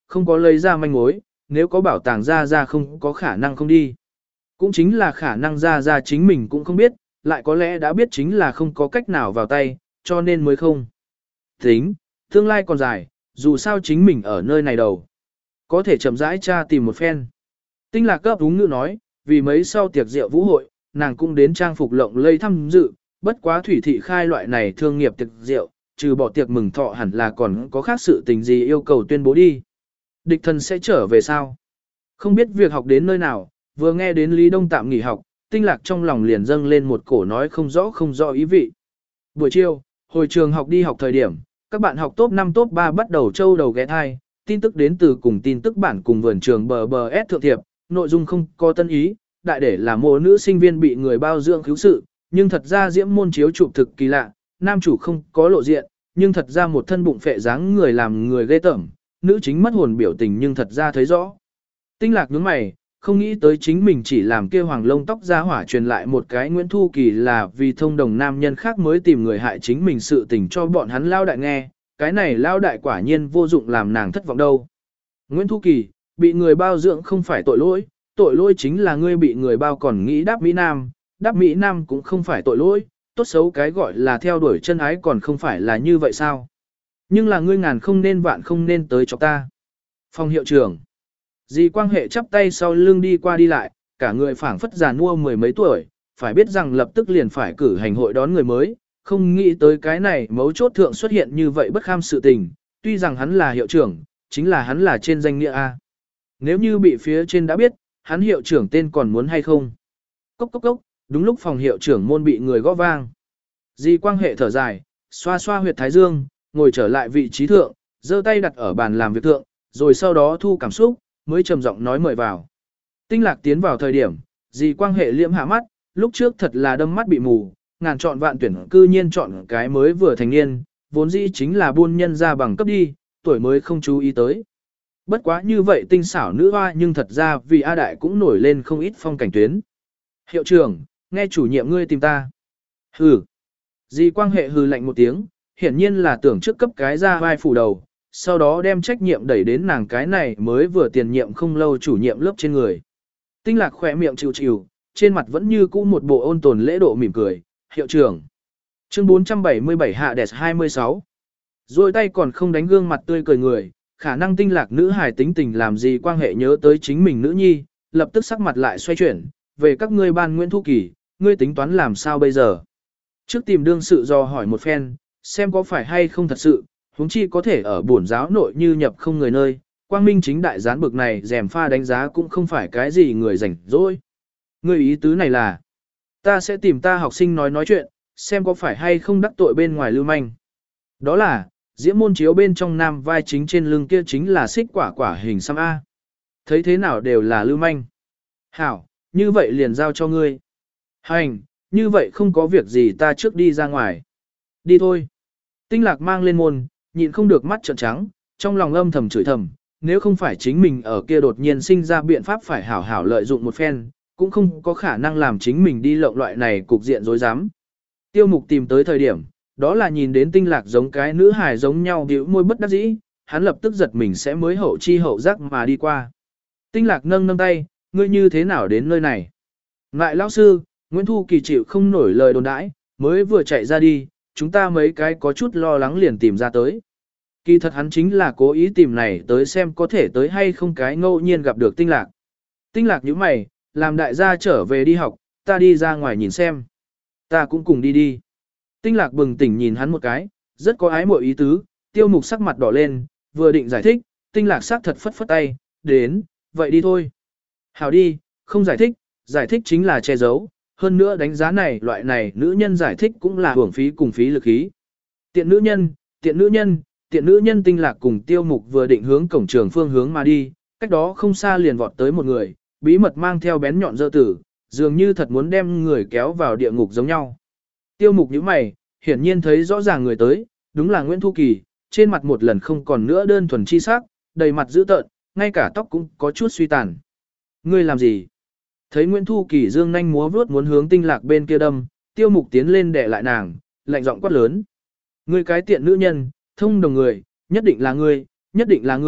không có lấy ra manh mối, nếu có bảo tàng ra ra không có khả năng không đi. Cũng chính là khả năng ra ra chính mình cũng không biết, lại có lẽ đã biết chính là không có cách nào vào tay, cho nên mới không. Tính, tương lai còn dài, dù sao chính mình ở nơi này đầu. Có thể chậm rãi tra tìm một phen. Tinh Lạc cấp đúng ngữ nói, vì mấy sau tiệc rượu vũ hội, nàng cũng đến trang phục lộng lây thăm dự, bất quá thủy thị khai loại này thương nghiệp tiệc rượu, trừ bỏ tiệc mừng thọ hẳn là còn có khác sự tình gì yêu cầu tuyên bố đi. Địch thần sẽ trở về sao? Không biết việc học đến nơi nào, vừa nghe đến Lý Đông tạm nghỉ học, Tinh Lạc trong lòng liền dâng lên một cổ nói không rõ không rõ ý vị. Buổi chiều, hồi trường học đi học thời điểm, các bạn học top năm top ba bắt đầu châu đầu ghé thai, tin tức đến từ cùng tin tức bản cùng vườn trường bờ bờ S thượng thiệp, nội dung không có tân ý, đại để là một nữ sinh viên bị người bao dưỡng cứu sự, nhưng thật ra diễm môn chiếu chụp thực kỳ lạ, nam chủ không có lộ diện, nhưng thật ra một thân bụng phệ dáng người làm người ghê tởm, nữ chính mất hồn biểu tình nhưng thật ra thấy rõ. Tinh Lạc nhướng mày, không nghĩ tới chính mình chỉ làm kia hoàng lông tóc ra hỏa truyền lại một cái Nguyễn Thu Kỳ là vì thông đồng nam nhân khác mới tìm người hại chính mình sự tình cho bọn hắn lao đại nghe, cái này lao đại quả nhiên vô dụng làm nàng thất vọng đâu. Nguyễn Thu Kỳ, bị người bao dưỡng không phải tội lỗi, tội lỗi chính là ngươi bị người bao còn nghĩ đáp Mỹ Nam, đáp Mỹ Nam cũng không phải tội lỗi, tốt xấu cái gọi là theo đuổi chân ái còn không phải là như vậy sao. Nhưng là ngươi ngàn không nên vạn không nên tới cho ta. Phòng hiệu trưởng. Dì Quang Hệ chắp tay sau lưng đi qua đi lại, cả người phảng phất già nua mười mấy tuổi, phải biết rằng lập tức liền phải cử hành hội đón người mới, không nghĩ tới cái này mấu chốt thượng xuất hiện như vậy bất kham sự tình, tuy rằng hắn là hiệu trưởng, chính là hắn là trên danh nghĩa A. Nếu như bị phía trên đã biết, hắn hiệu trưởng tên còn muốn hay không? Cốc cốc cốc, đúng lúc phòng hiệu trưởng môn bị người gõ vang. Dì Quang Hệ thở dài, xoa xoa huyệt thái dương, ngồi trở lại vị trí thượng, giơ tay đặt ở bàn làm việc thượng, rồi sau đó thu cảm xúc, mới trầm giọng nói mời vào. Tinh Lạc tiến vào thời điểm, dì Quang Hệ liễm hạ mắt, lúc trước thật là đâm mắt bị mù, ngàn chọn vạn tuyển cư nhiên chọn cái mới vừa thành niên, vốn dĩ chính là buôn nhân ra bằng cấp đi, tuổi mới không chú ý tới. Bất quá như vậy tinh xảo nữ hoa nhưng thật ra vì A Đại cũng nổi lên không ít phong cảnh tuyến. Hiệu trưởng, nghe chủ nhiệm ngươi tìm ta. Hừ. Dì Quang Hệ hừ lạnh một tiếng, hiển nhiên là tưởng trước cấp cái ra vai phủ đầu, sau đó đem trách nhiệm đẩy đến nàng cái này mới vừa tiền nhiệm không lâu chủ nhiệm lớp trên người. Tinh Lạc khỏe miệng chịu chịu, trên mặt vẫn như cũ một bộ ôn tồn lễ độ mỉm cười, hiệu trưởng. Chương bốn trăm bảy mươi bảy hạ đẹp hai mươi sáu. Rồi tay còn không đánh gương mặt tươi cười người, khả năng Tinh Lạc nữ hài tính tình làm gì Quang Hệ nhớ tới chính mình nữ nhi, lập tức sắc mặt lại xoay chuyển, về các ngươi ban Nguyễn Thu Kỳ, ngươi tính toán làm sao bây giờ? Trước tìm đương sự do hỏi một phen, xem có phải hay không thật sự, huống chi có thể ở bổn giáo nội như nhập không người nơi, quang minh chính đại gián bực này rèm pha đánh giá cũng không phải cái gì người rảnh rỗi. Ngươi ý tứ này là, ta sẽ tìm ta học sinh nói nói chuyện, xem có phải hay không đắc tội bên ngoài lưu manh. Đó là, diễm môn chiếu bên trong nam vai chính trên lưng kia chính là xích quả quả hình xăm A. Thấy thế nào đều là lưu manh. Hảo, như vậy liền giao cho ngươi. Hành, như vậy không có việc gì ta trước đi ra ngoài. Đi thôi. Tinh Lạc mang lên môn, nhịn không được mắt trợn trắng, trong lòng âm thầm chửi thầm, nếu không phải chính mình ở kia đột nhiên sinh ra biện pháp phải hảo hảo lợi dụng một phen, cũng không có khả năng làm chính mình đi lộng loại này cục diện rối rắm. Tiêu Mục tìm tới thời điểm, đó là nhìn đến Tinh Lạc giống cái nữ hài giống nhau bĩu môi bất đắc dĩ, hắn lập tức giật mình sẽ mới hậu chi hậu giác mà đi qua. Tinh Lạc nâng nâng tay, ngươi như thế nào đến nơi này? Ngại lão sư, Nguyễn Thu Kỳ chịu không nổi lời đồn đãi, mới vừa chạy ra đi, chúng ta mấy cái có chút lo lắng liền tìm ra tới. Kỳ thật hắn chính là cố ý tìm này tới xem có thể tới hay không cái ngẫu nhiên gặp được Tinh Lạc. Tinh Lạc nhíu mày, làm đại gia trở về đi học, ta đi ra ngoài nhìn xem. Ta cũng cùng đi đi. Tinh Lạc bừng tỉnh nhìn hắn một cái, rất có ái mộ ý tứ, Tiêu Mục sắc mặt đỏ lên, vừa định giải thích, Tinh Lạc sắc thật phất phất tay, đến, vậy đi thôi. Hảo đi, không giải thích, giải thích chính là che giấu, hơn nữa đánh giá này loại này nữ nhân giải thích cũng là hưởng phí cùng phí lực khí. Tiện nữ nhân, tiện nữ nhân, tiện nữ nhân. Tinh Lạc cùng Tiêu Mục vừa định hướng cổng trường phương hướng mà đi, cách đó không xa liền vọt tới một người, bí mật mang theo bén nhọn dơ tử, dường như thật muốn đem người kéo vào địa ngục giống nhau. Tiêu Mục nhíu mày, hiển nhiên thấy rõ ràng người tới, đúng là Nguyễn Thu Kỳ, trên mặt một lần không còn nữa đơn thuần chi sắc, đầy mặt dữ tợn, ngay cả tóc cũng có chút suy tàn. Ngươi làm gì? Thấy Nguyễn Thu Kỳ dương nhanh múa vuốt muốn hướng Tinh Lạc bên kia đâm, Tiêu Mục tiến lên đè lại nàng, lạnh giọng quát lớn. Ngươi cái tiện nữ nhân, thông đồng người, nhất định là ngươi, nhất định là ngươi,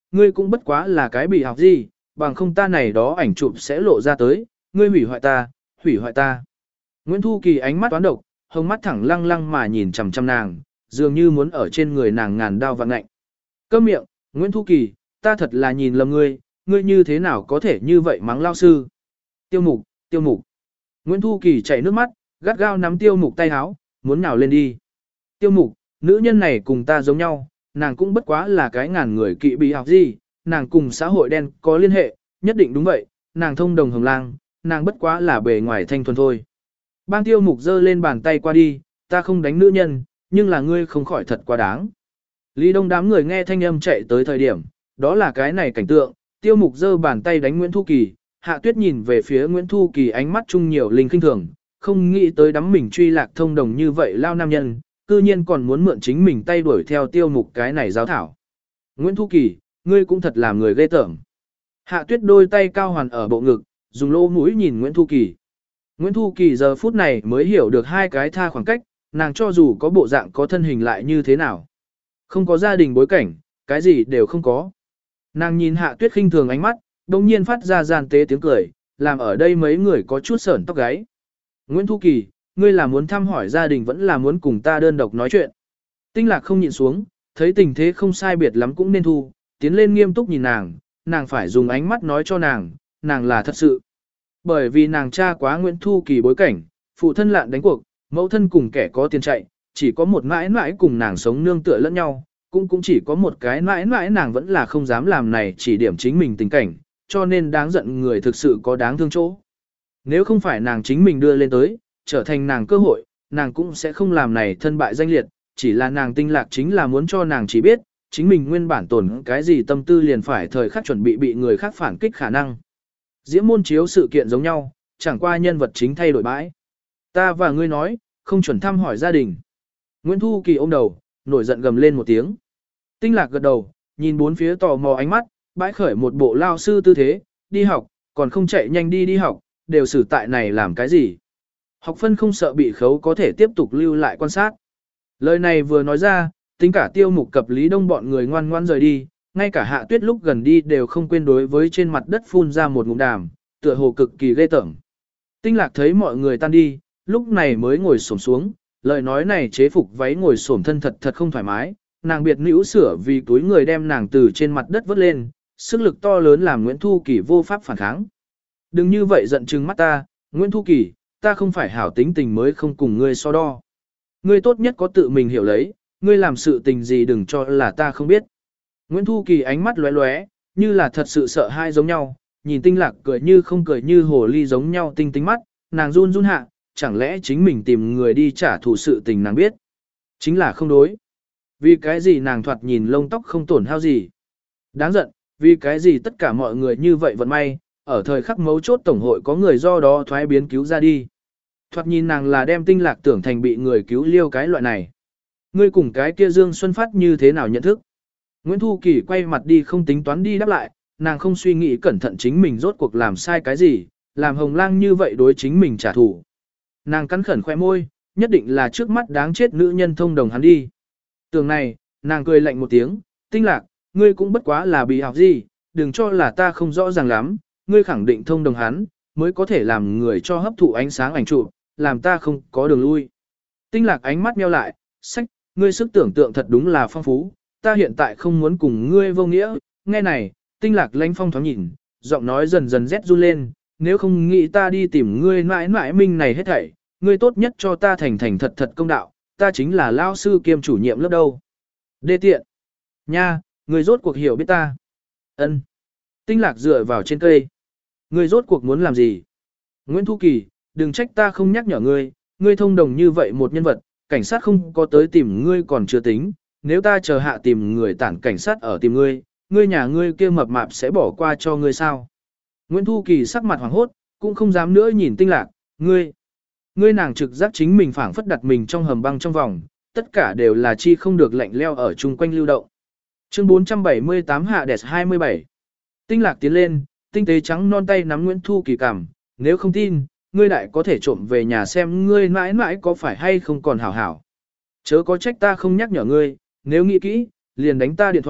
ngươi cũng bất quá là cái bị học gì, bằng không ta này đó ảnh chụp sẽ lộ ra tới, ngươi hủy hoại ta, hủy hoại ta. Nguyễn Thu Kỳ ánh mắt toán độc, hông mắt thẳng lăng lăng mà nhìn chằm chằm nàng, dường như muốn ở trên người nàng ngàn đao vạn ngạnh. Câm miệng, Nguyễn Thu Kỳ, ta thật là nhìn lầm ngươi, ngươi như thế nào có thể như vậy mắng lao sư. Tiêu mục, tiêu mục. Nguyễn Thu Kỳ chảy nước mắt, gắt gao nắm tiêu mục tay háo, muốn nhào lên đi. Tiêu mục, nữ nhân này cùng ta giống nhau, nàng cũng bất quá là cái ngàn người kỵ bị học gì, nàng cùng xã hội đen có liên hệ, nhất định đúng vậy, nàng thông đồng hồng lang, nàng bất quá là bề ngoài thanh thuần thôi. Bang tiêu mục giơ lên bàn tay qua đi, ta không đánh nữ nhân, nhưng là ngươi không khỏi thật quá đáng. Lý Đông đám người nghe thanh âm chạy tới thời điểm, đó là cái này cảnh tượng, tiêu mục giơ bàn tay đánh Nguyễn Thu Kỳ, Hạ Tuyết nhìn về phía Nguyễn Thu Kỳ ánh mắt chung nhiều linh kinh thường, không nghĩ tới đắm mình truy lạc thông đồng như vậy lao nam nhân, cư nhiên còn muốn mượn chính mình tay đuổi theo tiêu mục cái này giáo thảo. Nguyễn Thu Kỳ, ngươi cũng thật làm người ghê tởm. Hạ Tuyết đôi tay cao hoàn ở bộ ngực, dùng lỗ mũi nhìn Nguyễn Thu Kỳ. Nguyễn Thu Kỳ giờ phút này mới hiểu được hai cái tha khoảng cách, nàng cho dù có bộ dạng có thân hình lại như thế nào. Không có gia đình bối cảnh, cái gì đều không có. Nàng nhìn Hạ Tuyết khinh thường ánh mắt, đồng nhiên phát ra gian tế tiếng cười, làm ở đây mấy người có chút sởn tóc gáy. Nguyễn Thu Kỳ, ngươi là muốn thăm hỏi gia đình vẫn là muốn cùng ta đơn độc nói chuyện. Tinh Lạc không nhịn xuống, thấy tình thế không sai biệt lắm cũng nên thu, tiến lên nghiêm túc nhìn nàng, nàng phải dùng ánh mắt nói cho nàng, nàng là thật sự. Bởi vì nàng cha quá Nguyễn Thu Kỳ bối cảnh, phụ thân lạn đánh cuộc, mẫu thân cùng kẻ có tiền chạy, chỉ có một mãi mãi cùng nàng sống nương tựa lẫn nhau, cũng cũng chỉ có một cái mãi mãi nàng vẫn là không dám làm này chỉ điểm chính mình tình cảnh, cho nên đáng giận người thực sự có đáng thương chỗ. Nếu không phải nàng chính mình đưa lên tới, trở thành nàng cơ hội, nàng cũng sẽ không làm này thân bại danh liệt, chỉ là nàng Tinh Lạc chính là muốn cho nàng chỉ biết, chính mình nguyên bản tổn cái gì tâm tư liền phải thời khắc chuẩn bị bị người khác phản kích khả năng. Diễm môn chiếu sự kiện giống nhau, chẳng qua nhân vật chính thay đổi bãi. Ta và ngươi nói, không chuẩn thăm hỏi gia đình. Nguyễn Thu Kỳ ôm đầu, nổi giận gầm lên một tiếng. Tinh Lạc gật đầu, nhìn bốn phía tò mò ánh mắt, bãi khởi một bộ lao sư tư thế, đi học, còn không chạy nhanh đi đi học, đều xử tại này làm cái gì. Học phân không sợ bị khấu có thể tiếp tục lưu lại quan sát. Lời này vừa nói ra, tính cả tiêu mục cập Lý Đông bọn người ngoan ngoan rời đi, ngay cả Hạ Tuyết lúc gần đi đều không quên đối với trên mặt đất phun ra một ngụm đàm, tựa hồ cực kỳ ghê tởm. Tinh Lạc thấy mọi người tan đi, lúc này mới ngồi xổm xuống, lời nói này chế phục váy ngồi xổm thân thật thật không thoải mái, nàng biệt nữ sửa vì túi người đem nàng từ trên mặt đất vớt lên, sức lực to lớn làm Nguyễn Thu Kỳ vô pháp phản kháng. Đừng như vậy giận chừng mắt ta, Nguyễn Thu Kỳ, ta không phải hảo tính tình mới không cùng ngươi so đo. Ngươi tốt nhất có tự mình hiểu lấy, ngươi làm sự tình gì đừng cho là ta không biết. Nguyễn Thu Kỳ ánh mắt lóe lóe, như là thật sự sợ hai giống nhau, nhìn Tinh Lạc cười như không cười như hồ ly giống nhau tinh tinh mắt, nàng run run hạ, chẳng lẽ chính mình tìm người đi trả thù sự tình nàng biết. Chính là không đối. Vì cái gì nàng thoạt nhìn lông tóc không tổn hao gì. Đáng giận, vì cái gì tất cả mọi người như vậy vận may, ở thời khắc mấu chốt tổng hội có người do đó thoái biến cứu ra đi. Thoạt nhìn nàng là đem Tinh Lạc tưởng thành bị người cứu liêu cái loại này. Ngươi cùng cái kia Dương Xuân Phát như thế nào nhận thức? Nguyễn Thu Kỳ quay mặt đi không tính toán đi đáp lại, nàng không suy nghĩ cẩn thận chính mình rốt cuộc làm sai cái gì, làm Hồng Lang như vậy đối chính mình trả thù. Nàng cắn khẩn khoe môi, nhất định là trước mắt đáng chết nữ nhân thông đồng hắn đi. Tường này, nàng cười lạnh một tiếng, Tinh Lạc, ngươi cũng bất quá là bị học gì, đừng cho là ta không rõ ràng lắm, ngươi khẳng định thông đồng hắn, mới có thể làm người cho hấp thụ ánh sáng ảnh chụp, làm ta không có đường lui. Tinh Lạc ánh mắt nheo lại, sách, ngươi sức tưởng tượng thật đúng là phong phú, ta hiện tại không muốn cùng ngươi vô nghĩa, nghe này, Tinh Lạc lánh phong thoáng nhìn, giọng nói dần dần rét run lên, nếu không nghĩ ta đi tìm ngươi mãi mãi minh này hết thảy, ngươi tốt nhất cho ta thành thành thật thật công đạo, ta chính là lao sư kiêm chủ nhiệm lớp đâu. Đê tiện. Nha, ngươi rốt cuộc hiểu biết ta. Ân. Tinh Lạc dựa vào trên cây. Ngươi rốt cuộc muốn làm gì? Nguyễn Thu Kỳ, đừng trách ta không nhắc nhở ngươi, ngươi thông đồng như vậy một nhân vật, cảnh sát không có tới tìm ngươi còn chưa tính, nếu ta chờ hạ tìm người tản cảnh sát ở tìm ngươi, ngươi nhà ngươi kia mập mạp sẽ bỏ qua cho ngươi sao? Nguyễn Thu Kỳ sắc mặt hoảng hốt, cũng không dám nữa nhìn Tinh Lạc, ngươi, ngươi nàng trực giác chính mình phảng phất đặt mình trong hầm băng trong vòng, tất cả đều là chi không được lạnh leo ở chung quanh lưu động. Chương bốn trăm bảy mươi tám hạ đẹp hai mươi bảy. Tinh Lạc tiến lên, tinh tế trắng non tay nắm Nguyễn Thu Kỳ cằm, nếu không tin, ngươi đại có thể trộm về nhà xem ngươi mãi mãi có phải hay không còn hảo hảo. Chớ có trách ta không nhắc nhở ngươi, nếu nghĩ kỹ, liền đánh ta điện thoại,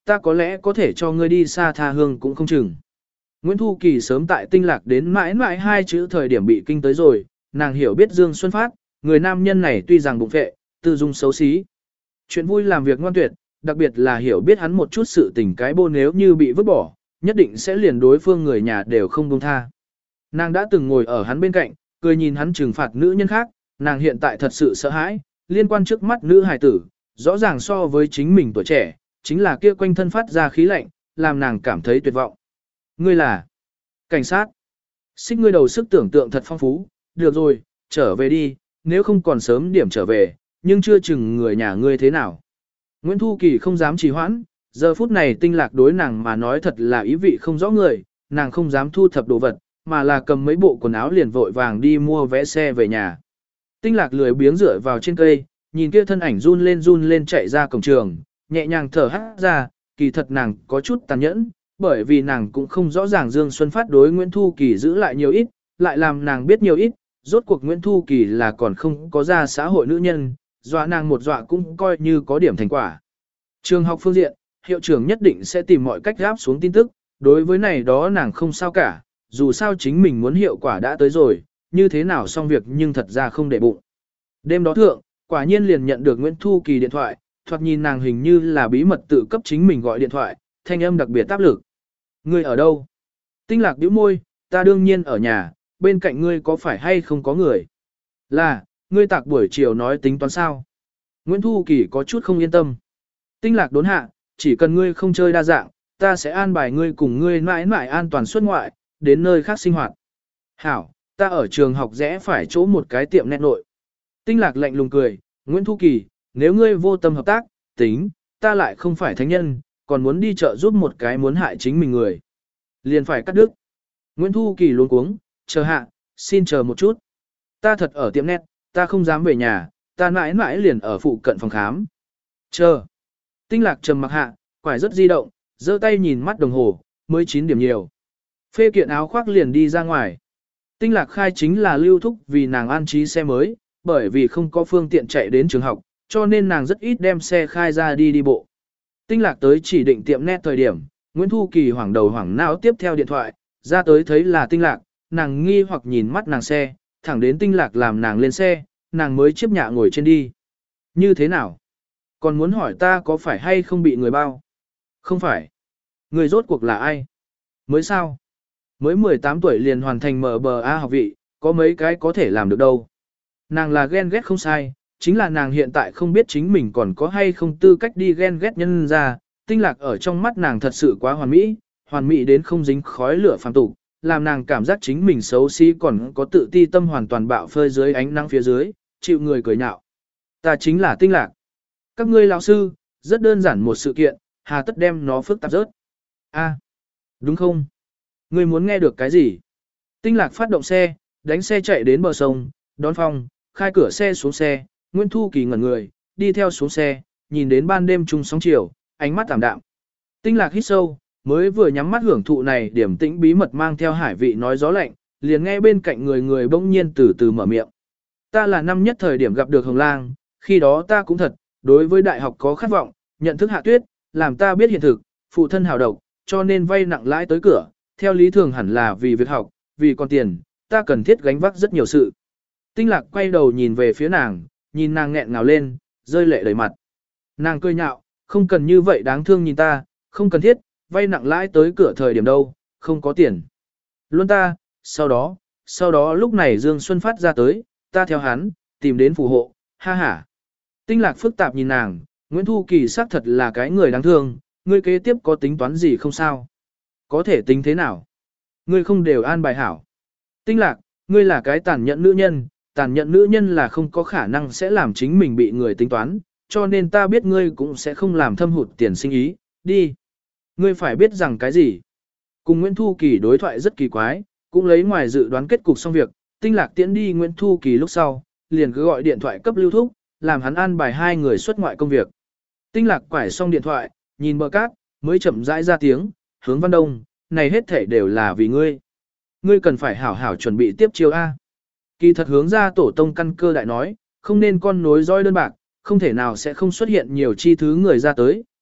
ta có lẽ có thể cho ngươi đi xa tha hương cũng không chừng. Nguyễn Thu Kỳ sớm tại tinh lạc đến mãi mãi hai chữ thời điểm bị kinh tới rồi, nàng hiểu biết Dương Xuân Phát, người nam nhân này tuy rằng bụng vệ, tư dung xấu xí. Chuyện vui làm việc ngoan tuyệt, đặc biệt là hiểu biết hắn một chút sự tình cái bô nếu như bị vứt bỏ, nhất định sẽ liền đối phương người nhà đều không buông tha. Nàng đã từng ngồi ở hắn bên cạnh, cười nhìn hắn trừng phạt nữ nhân khác, nàng hiện tại thật sự sợ hãi, liên quan trước mắt nữ hài tử, rõ ràng so với chính mình tuổi trẻ, chính là kia quanh thân phát ra khí lạnh, làm nàng cảm thấy tuyệt vọng. Ngươi là cảnh sát. Xích ngươi đầu sức tưởng tượng thật phong phú, được rồi, trở về đi, nếu không còn sớm điểm trở về, nhưng chưa chừng người nhà ngươi thế nào. Nguyễn Thu Kỳ không dám trì hoãn, giờ phút này tinh lạc đối nàng mà nói thật là ý vị không rõ người, nàng không dám thu thập đồ vật, mà là cầm mấy bộ quần áo liền vội vàng đi mua vé xe về nhà. Tinh lạc lười biếng dựa vào trên cây, nhìn kia thân ảnh run lên run lên chạy ra cổng trường, nhẹ nhàng thở hắt ra, kỳ thật nàng có chút tàn nhẫn, bởi vì nàng cũng không rõ ràng Dương Xuân Phát đối Nguyễn Thu Kỳ giữ lại nhiều ít, lại làm nàng biết nhiều ít, rốt cuộc Nguyễn Thu Kỳ là còn không có ra xã hội nữ nhân, dọa nàng một dọa cũng coi như có điểm thành quả. Trường học phương diện, hiệu trưởng nhất định sẽ tìm mọi cách gáp xuống tin tức, đối với này đó nàng không sao cả, dù sao chính mình muốn hiệu quả đã tới rồi, như thế nào xong việc nhưng thật ra không để bụng. Đêm đó thượng, quả nhiên liền nhận được Nguyễn Thu Kỳ điện thoại, thoạt nhìn nàng hình như là bí mật tự cấp chính mình gọi điện thoại, thanh âm đặc biệt áp lực. Ngươi ở đâu? Tinh lạc bĩu môi, ta đương nhiên ở nhà, bên cạnh ngươi có phải hay không có người? Là, ngươi tạc buổi chiều nói tính toán sao? Nguyễn Thu Kỳ có chút không yên tâm. Tinh lạc đốn hạ, chỉ cần ngươi không chơi đa dạng, ta sẽ an bài ngươi cùng ngươi mãi mãi an toàn xuất ngoại, đến nơi khác sinh hoạt. Hảo, ta ở trường học rẽ phải chỗ một cái tiệm nét nội. Tinh lạc lạnh lùng cười, Nguyễn Thu Kỳ, nếu ngươi vô tâm hợp tác, tính, ta lại không phải thánh nhân, còn muốn đi chợ giúp một cái muốn hại chính mình người. Liền phải cắt đứt. Nguyễn Thu Kỳ luống cuống, chờ hạ, xin chờ một chút. Ta thật ở tiệm nét, ta không dám về nhà, ta mãi mãi liền ở phụ cận phòng khám. Chờ. Tinh lạc trầm mặc hạ, quải rất di động, giơ tay nhìn mắt đồng hồ, mới chín điểm nhiều. Phê kiện áo khoác liền đi ra ngoài. Tinh lạc khai chính là lưu thúc vì nàng an trí xe mới, bởi vì không có phương tiện chạy đến trường học, cho nên nàng rất ít đem xe khai ra đi đi bộ. Tinh lạc tới chỉ định tiệm nét thời điểm, Nguyễn Thu Kỳ hoảng đầu hoảng não tiếp theo điện thoại, ra tới thấy là tinh lạc, nàng nghi hoặc nhìn mắt nàng xe, thẳng đến tinh lạc làm nàng lên xe, nàng mới chiếc nhạ ngồi trên đi. Như thế nào? Còn muốn hỏi ta có phải hay không bị người bao? Không phải. Người rốt cuộc là ai? Mới sao? Mới mười tám tuổi liền hoàn thành em bê a học vị, có mấy cái có thể làm được đâu. Nàng là ghen ghét không sai, chính là nàng hiện tại không biết chính mình còn có hay không tư cách đi ghen ghét nhân ra. Tinh lạc ở trong mắt nàng thật sự quá hoàn mỹ, hoàn mỹ đến không dính khói lửa phàm tục, làm nàng cảm giác chính mình xấu xí còn có tự ti tâm hoàn toàn bạo phơi dưới ánh nắng phía dưới, chịu người cười nhạo. Ta chính là tinh lạc. Các ngươi lão sư, rất đơn giản một sự kiện, hà tất đem nó phức tạp rớt. A, đúng không? Ngươi muốn nghe được cái gì? Tinh lạc phát động xe, đánh xe chạy đến bờ sông, đón phong, khai cửa xe xuống xe, Nguyễn Thu Kỳ ngẩn người, đi theo xuống xe, nhìn đến ban đêm trung sóng chiều, ánh mắt tạm đạm. Tinh lạc hít sâu, mới vừa nhắm mắt hưởng thụ này điểm tĩnh bí mật mang theo hải vị nói gió lạnh, liền nghe bên cạnh người người bỗng nhiên từ từ mở miệng. Ta là năm nhất thời điểm gặp được Hồng Lang, khi đó ta cũng thật, đối với đại học có khát vọng, nhận thức Hạ Tuyết, làm ta biết hiện thực, phụ thân hào độc, cho nên vay nặng lãi tới cửa, theo lý thường hẳn là vì việc học, vì con tiền, ta cần thiết gánh vác rất nhiều sự. Tinh lạc quay đầu nhìn về phía nàng, nhìn nàng nghẹn ngào lên, rơi lệ đầy mặt. Nàng cười nhạo, không cần như vậy đáng thương nhìn ta, không cần thiết, vay nặng lãi tới cửa thời điểm đâu, không có tiền. Luôn ta, sau đó, sau đó lúc này Dương Xuân Phát ra tới, ta theo hắn, tìm đến phù hộ, ha ha. Tinh lạc phức tạp nhìn nàng, Nguyễn Thu Kỳ xác thật là cái người đáng thương, ngươi kế tiếp có tính toán gì không sao? Có thể tính thế nào? Ngươi không đều an bài hảo. Tinh lạc, ngươi là cái tàn nhẫn nữ nhân, tàn nhẫn nữ nhân là không có khả năng sẽ làm chính mình bị người tính toán, cho nên ta biết ngươi cũng sẽ không làm thâm hụt tiền sinh ý, đi. Ngươi phải biết rằng cái gì? Cùng Nguyễn Thu Kỳ đối thoại rất kỳ quái, cũng lấy ngoài dự đoán kết cục xong việc, tinh lạc tiễn đi Nguyễn Thu Kỳ lúc sau, liền cứ gọi điện thoại cấp lưu thúc, làm hắn an bài hai người xuất ngoại công việc. Tinh lạc quải xong điện thoại, nhìn bờ cát, mới chậm rãi ra tiếng, hướng Văn Đông, này hết thể đều là vì ngươi. Ngươi cần phải hảo hảo chuẩn bị tiếp chiêu A. Kỳ thật hướng ra tổ tông căn cơ đại nói, không nên con nối dõi đơn bạc, không thể nào sẽ không xuất hiện nhiều chi thứ người ra tới,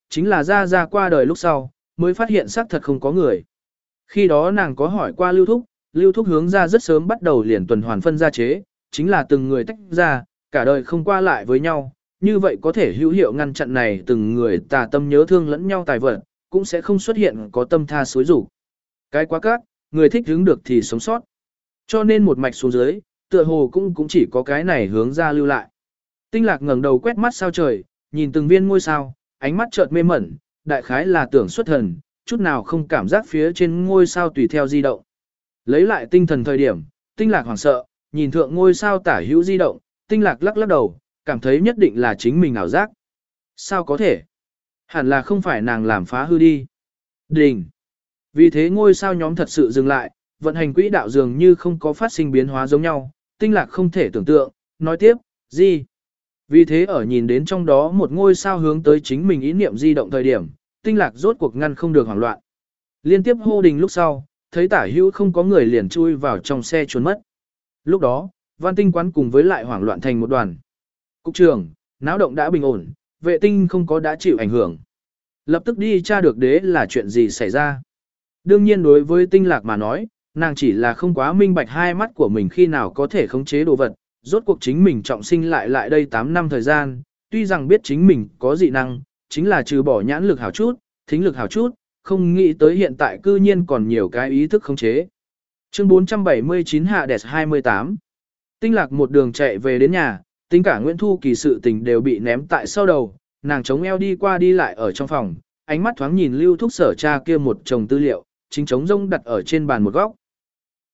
chính là ra ra qua đời lúc sau, mới phát hiện xác thật không có người. Khi đó nàng có hỏi qua Lưu Thúc, Lưu Thúc hướng ra rất sớm bắt đầu liền tuần hoàn phân gia chế, chính là từng người tách ra, cả đời không qua lại với nhau, như vậy có thể hữu hiệu ngăn chặn này từng người tà tâm nhớ thương lẫn nhau tài vật, cũng sẽ không xuất hiện có tâm tha xối rủ. Cái quá cát, người thích hướng được thì sống sót. Cho nên một mạch xuống dưới, tựa hồ cũng cũng chỉ có cái này hướng ra lưu lại. Tinh Lạc ngẩng đầu quét mắt sao trời, nhìn từng viên ngôi sao, ánh mắt chợt mê mẩn, đại khái là tưởng xuất thần, chút nào không cảm giác phía trên ngôi sao tùy theo di động. Lấy lại tinh thần thời điểm, Tinh Lạc hoảng sợ, nhìn thượng ngôi sao tả hữu di động, Tinh Lạc lắc lắc đầu, cảm thấy nhất định là chính mình ảo giác. Sao có thể? Hẳn là không phải nàng làm phá hư đi. Đình. Vì thế ngôi sao nhóm thật sự dừng lại, vận hành quỹ đạo dường như không có phát sinh biến hóa giống nhau, Tinh Lạc không thể tưởng tượng, nói tiếp, gì? Vì thế ở nhìn đến trong đó một ngôi sao hướng tới chính mình ý niệm di động thời điểm, Tinh Lạc rốt cuộc ngăn không được hoảng loạn. Liên tiếp hô đình lúc sau, thấy tả hữu không có người liền chui vào trong xe trốn mất. Lúc đó, Văn Tinh quán cùng với lại hoảng loạn thành một đoàn. Cục trưởng, náo động đã bình ổn, vệ tinh không có đã chịu ảnh hưởng. Lập tức đi tra được đế là chuyện gì xảy ra. Đương nhiên đối với Tinh Lạc mà nói, nàng chỉ là không quá minh bạch hai mắt của mình khi nào có thể khống chế đồ vật. Rốt cuộc chính mình trọng sinh lại lại đây tám năm thời gian, tuy rằng biết chính mình có dị năng, chính là trừ bỏ nhãn lực hảo chút, thính lực hảo chút, không nghĩ tới hiện tại cư nhiên còn nhiều cái ý thức khống chế. Chương bốn trăm bảy mươi chín Hạ Đẹp hai mươi tám. Tinh Lạc một đường chạy về đến nhà, tính cả Nguyễn Thu Kỳ sự tình đều bị ném tại sau đầu, nàng chống eo đi qua đi lại ở trong phòng, ánh mắt thoáng nhìn Lưu Thúc Sở cha kia một chồng tư liệu, chính chống rông đặt ở trên bàn một góc.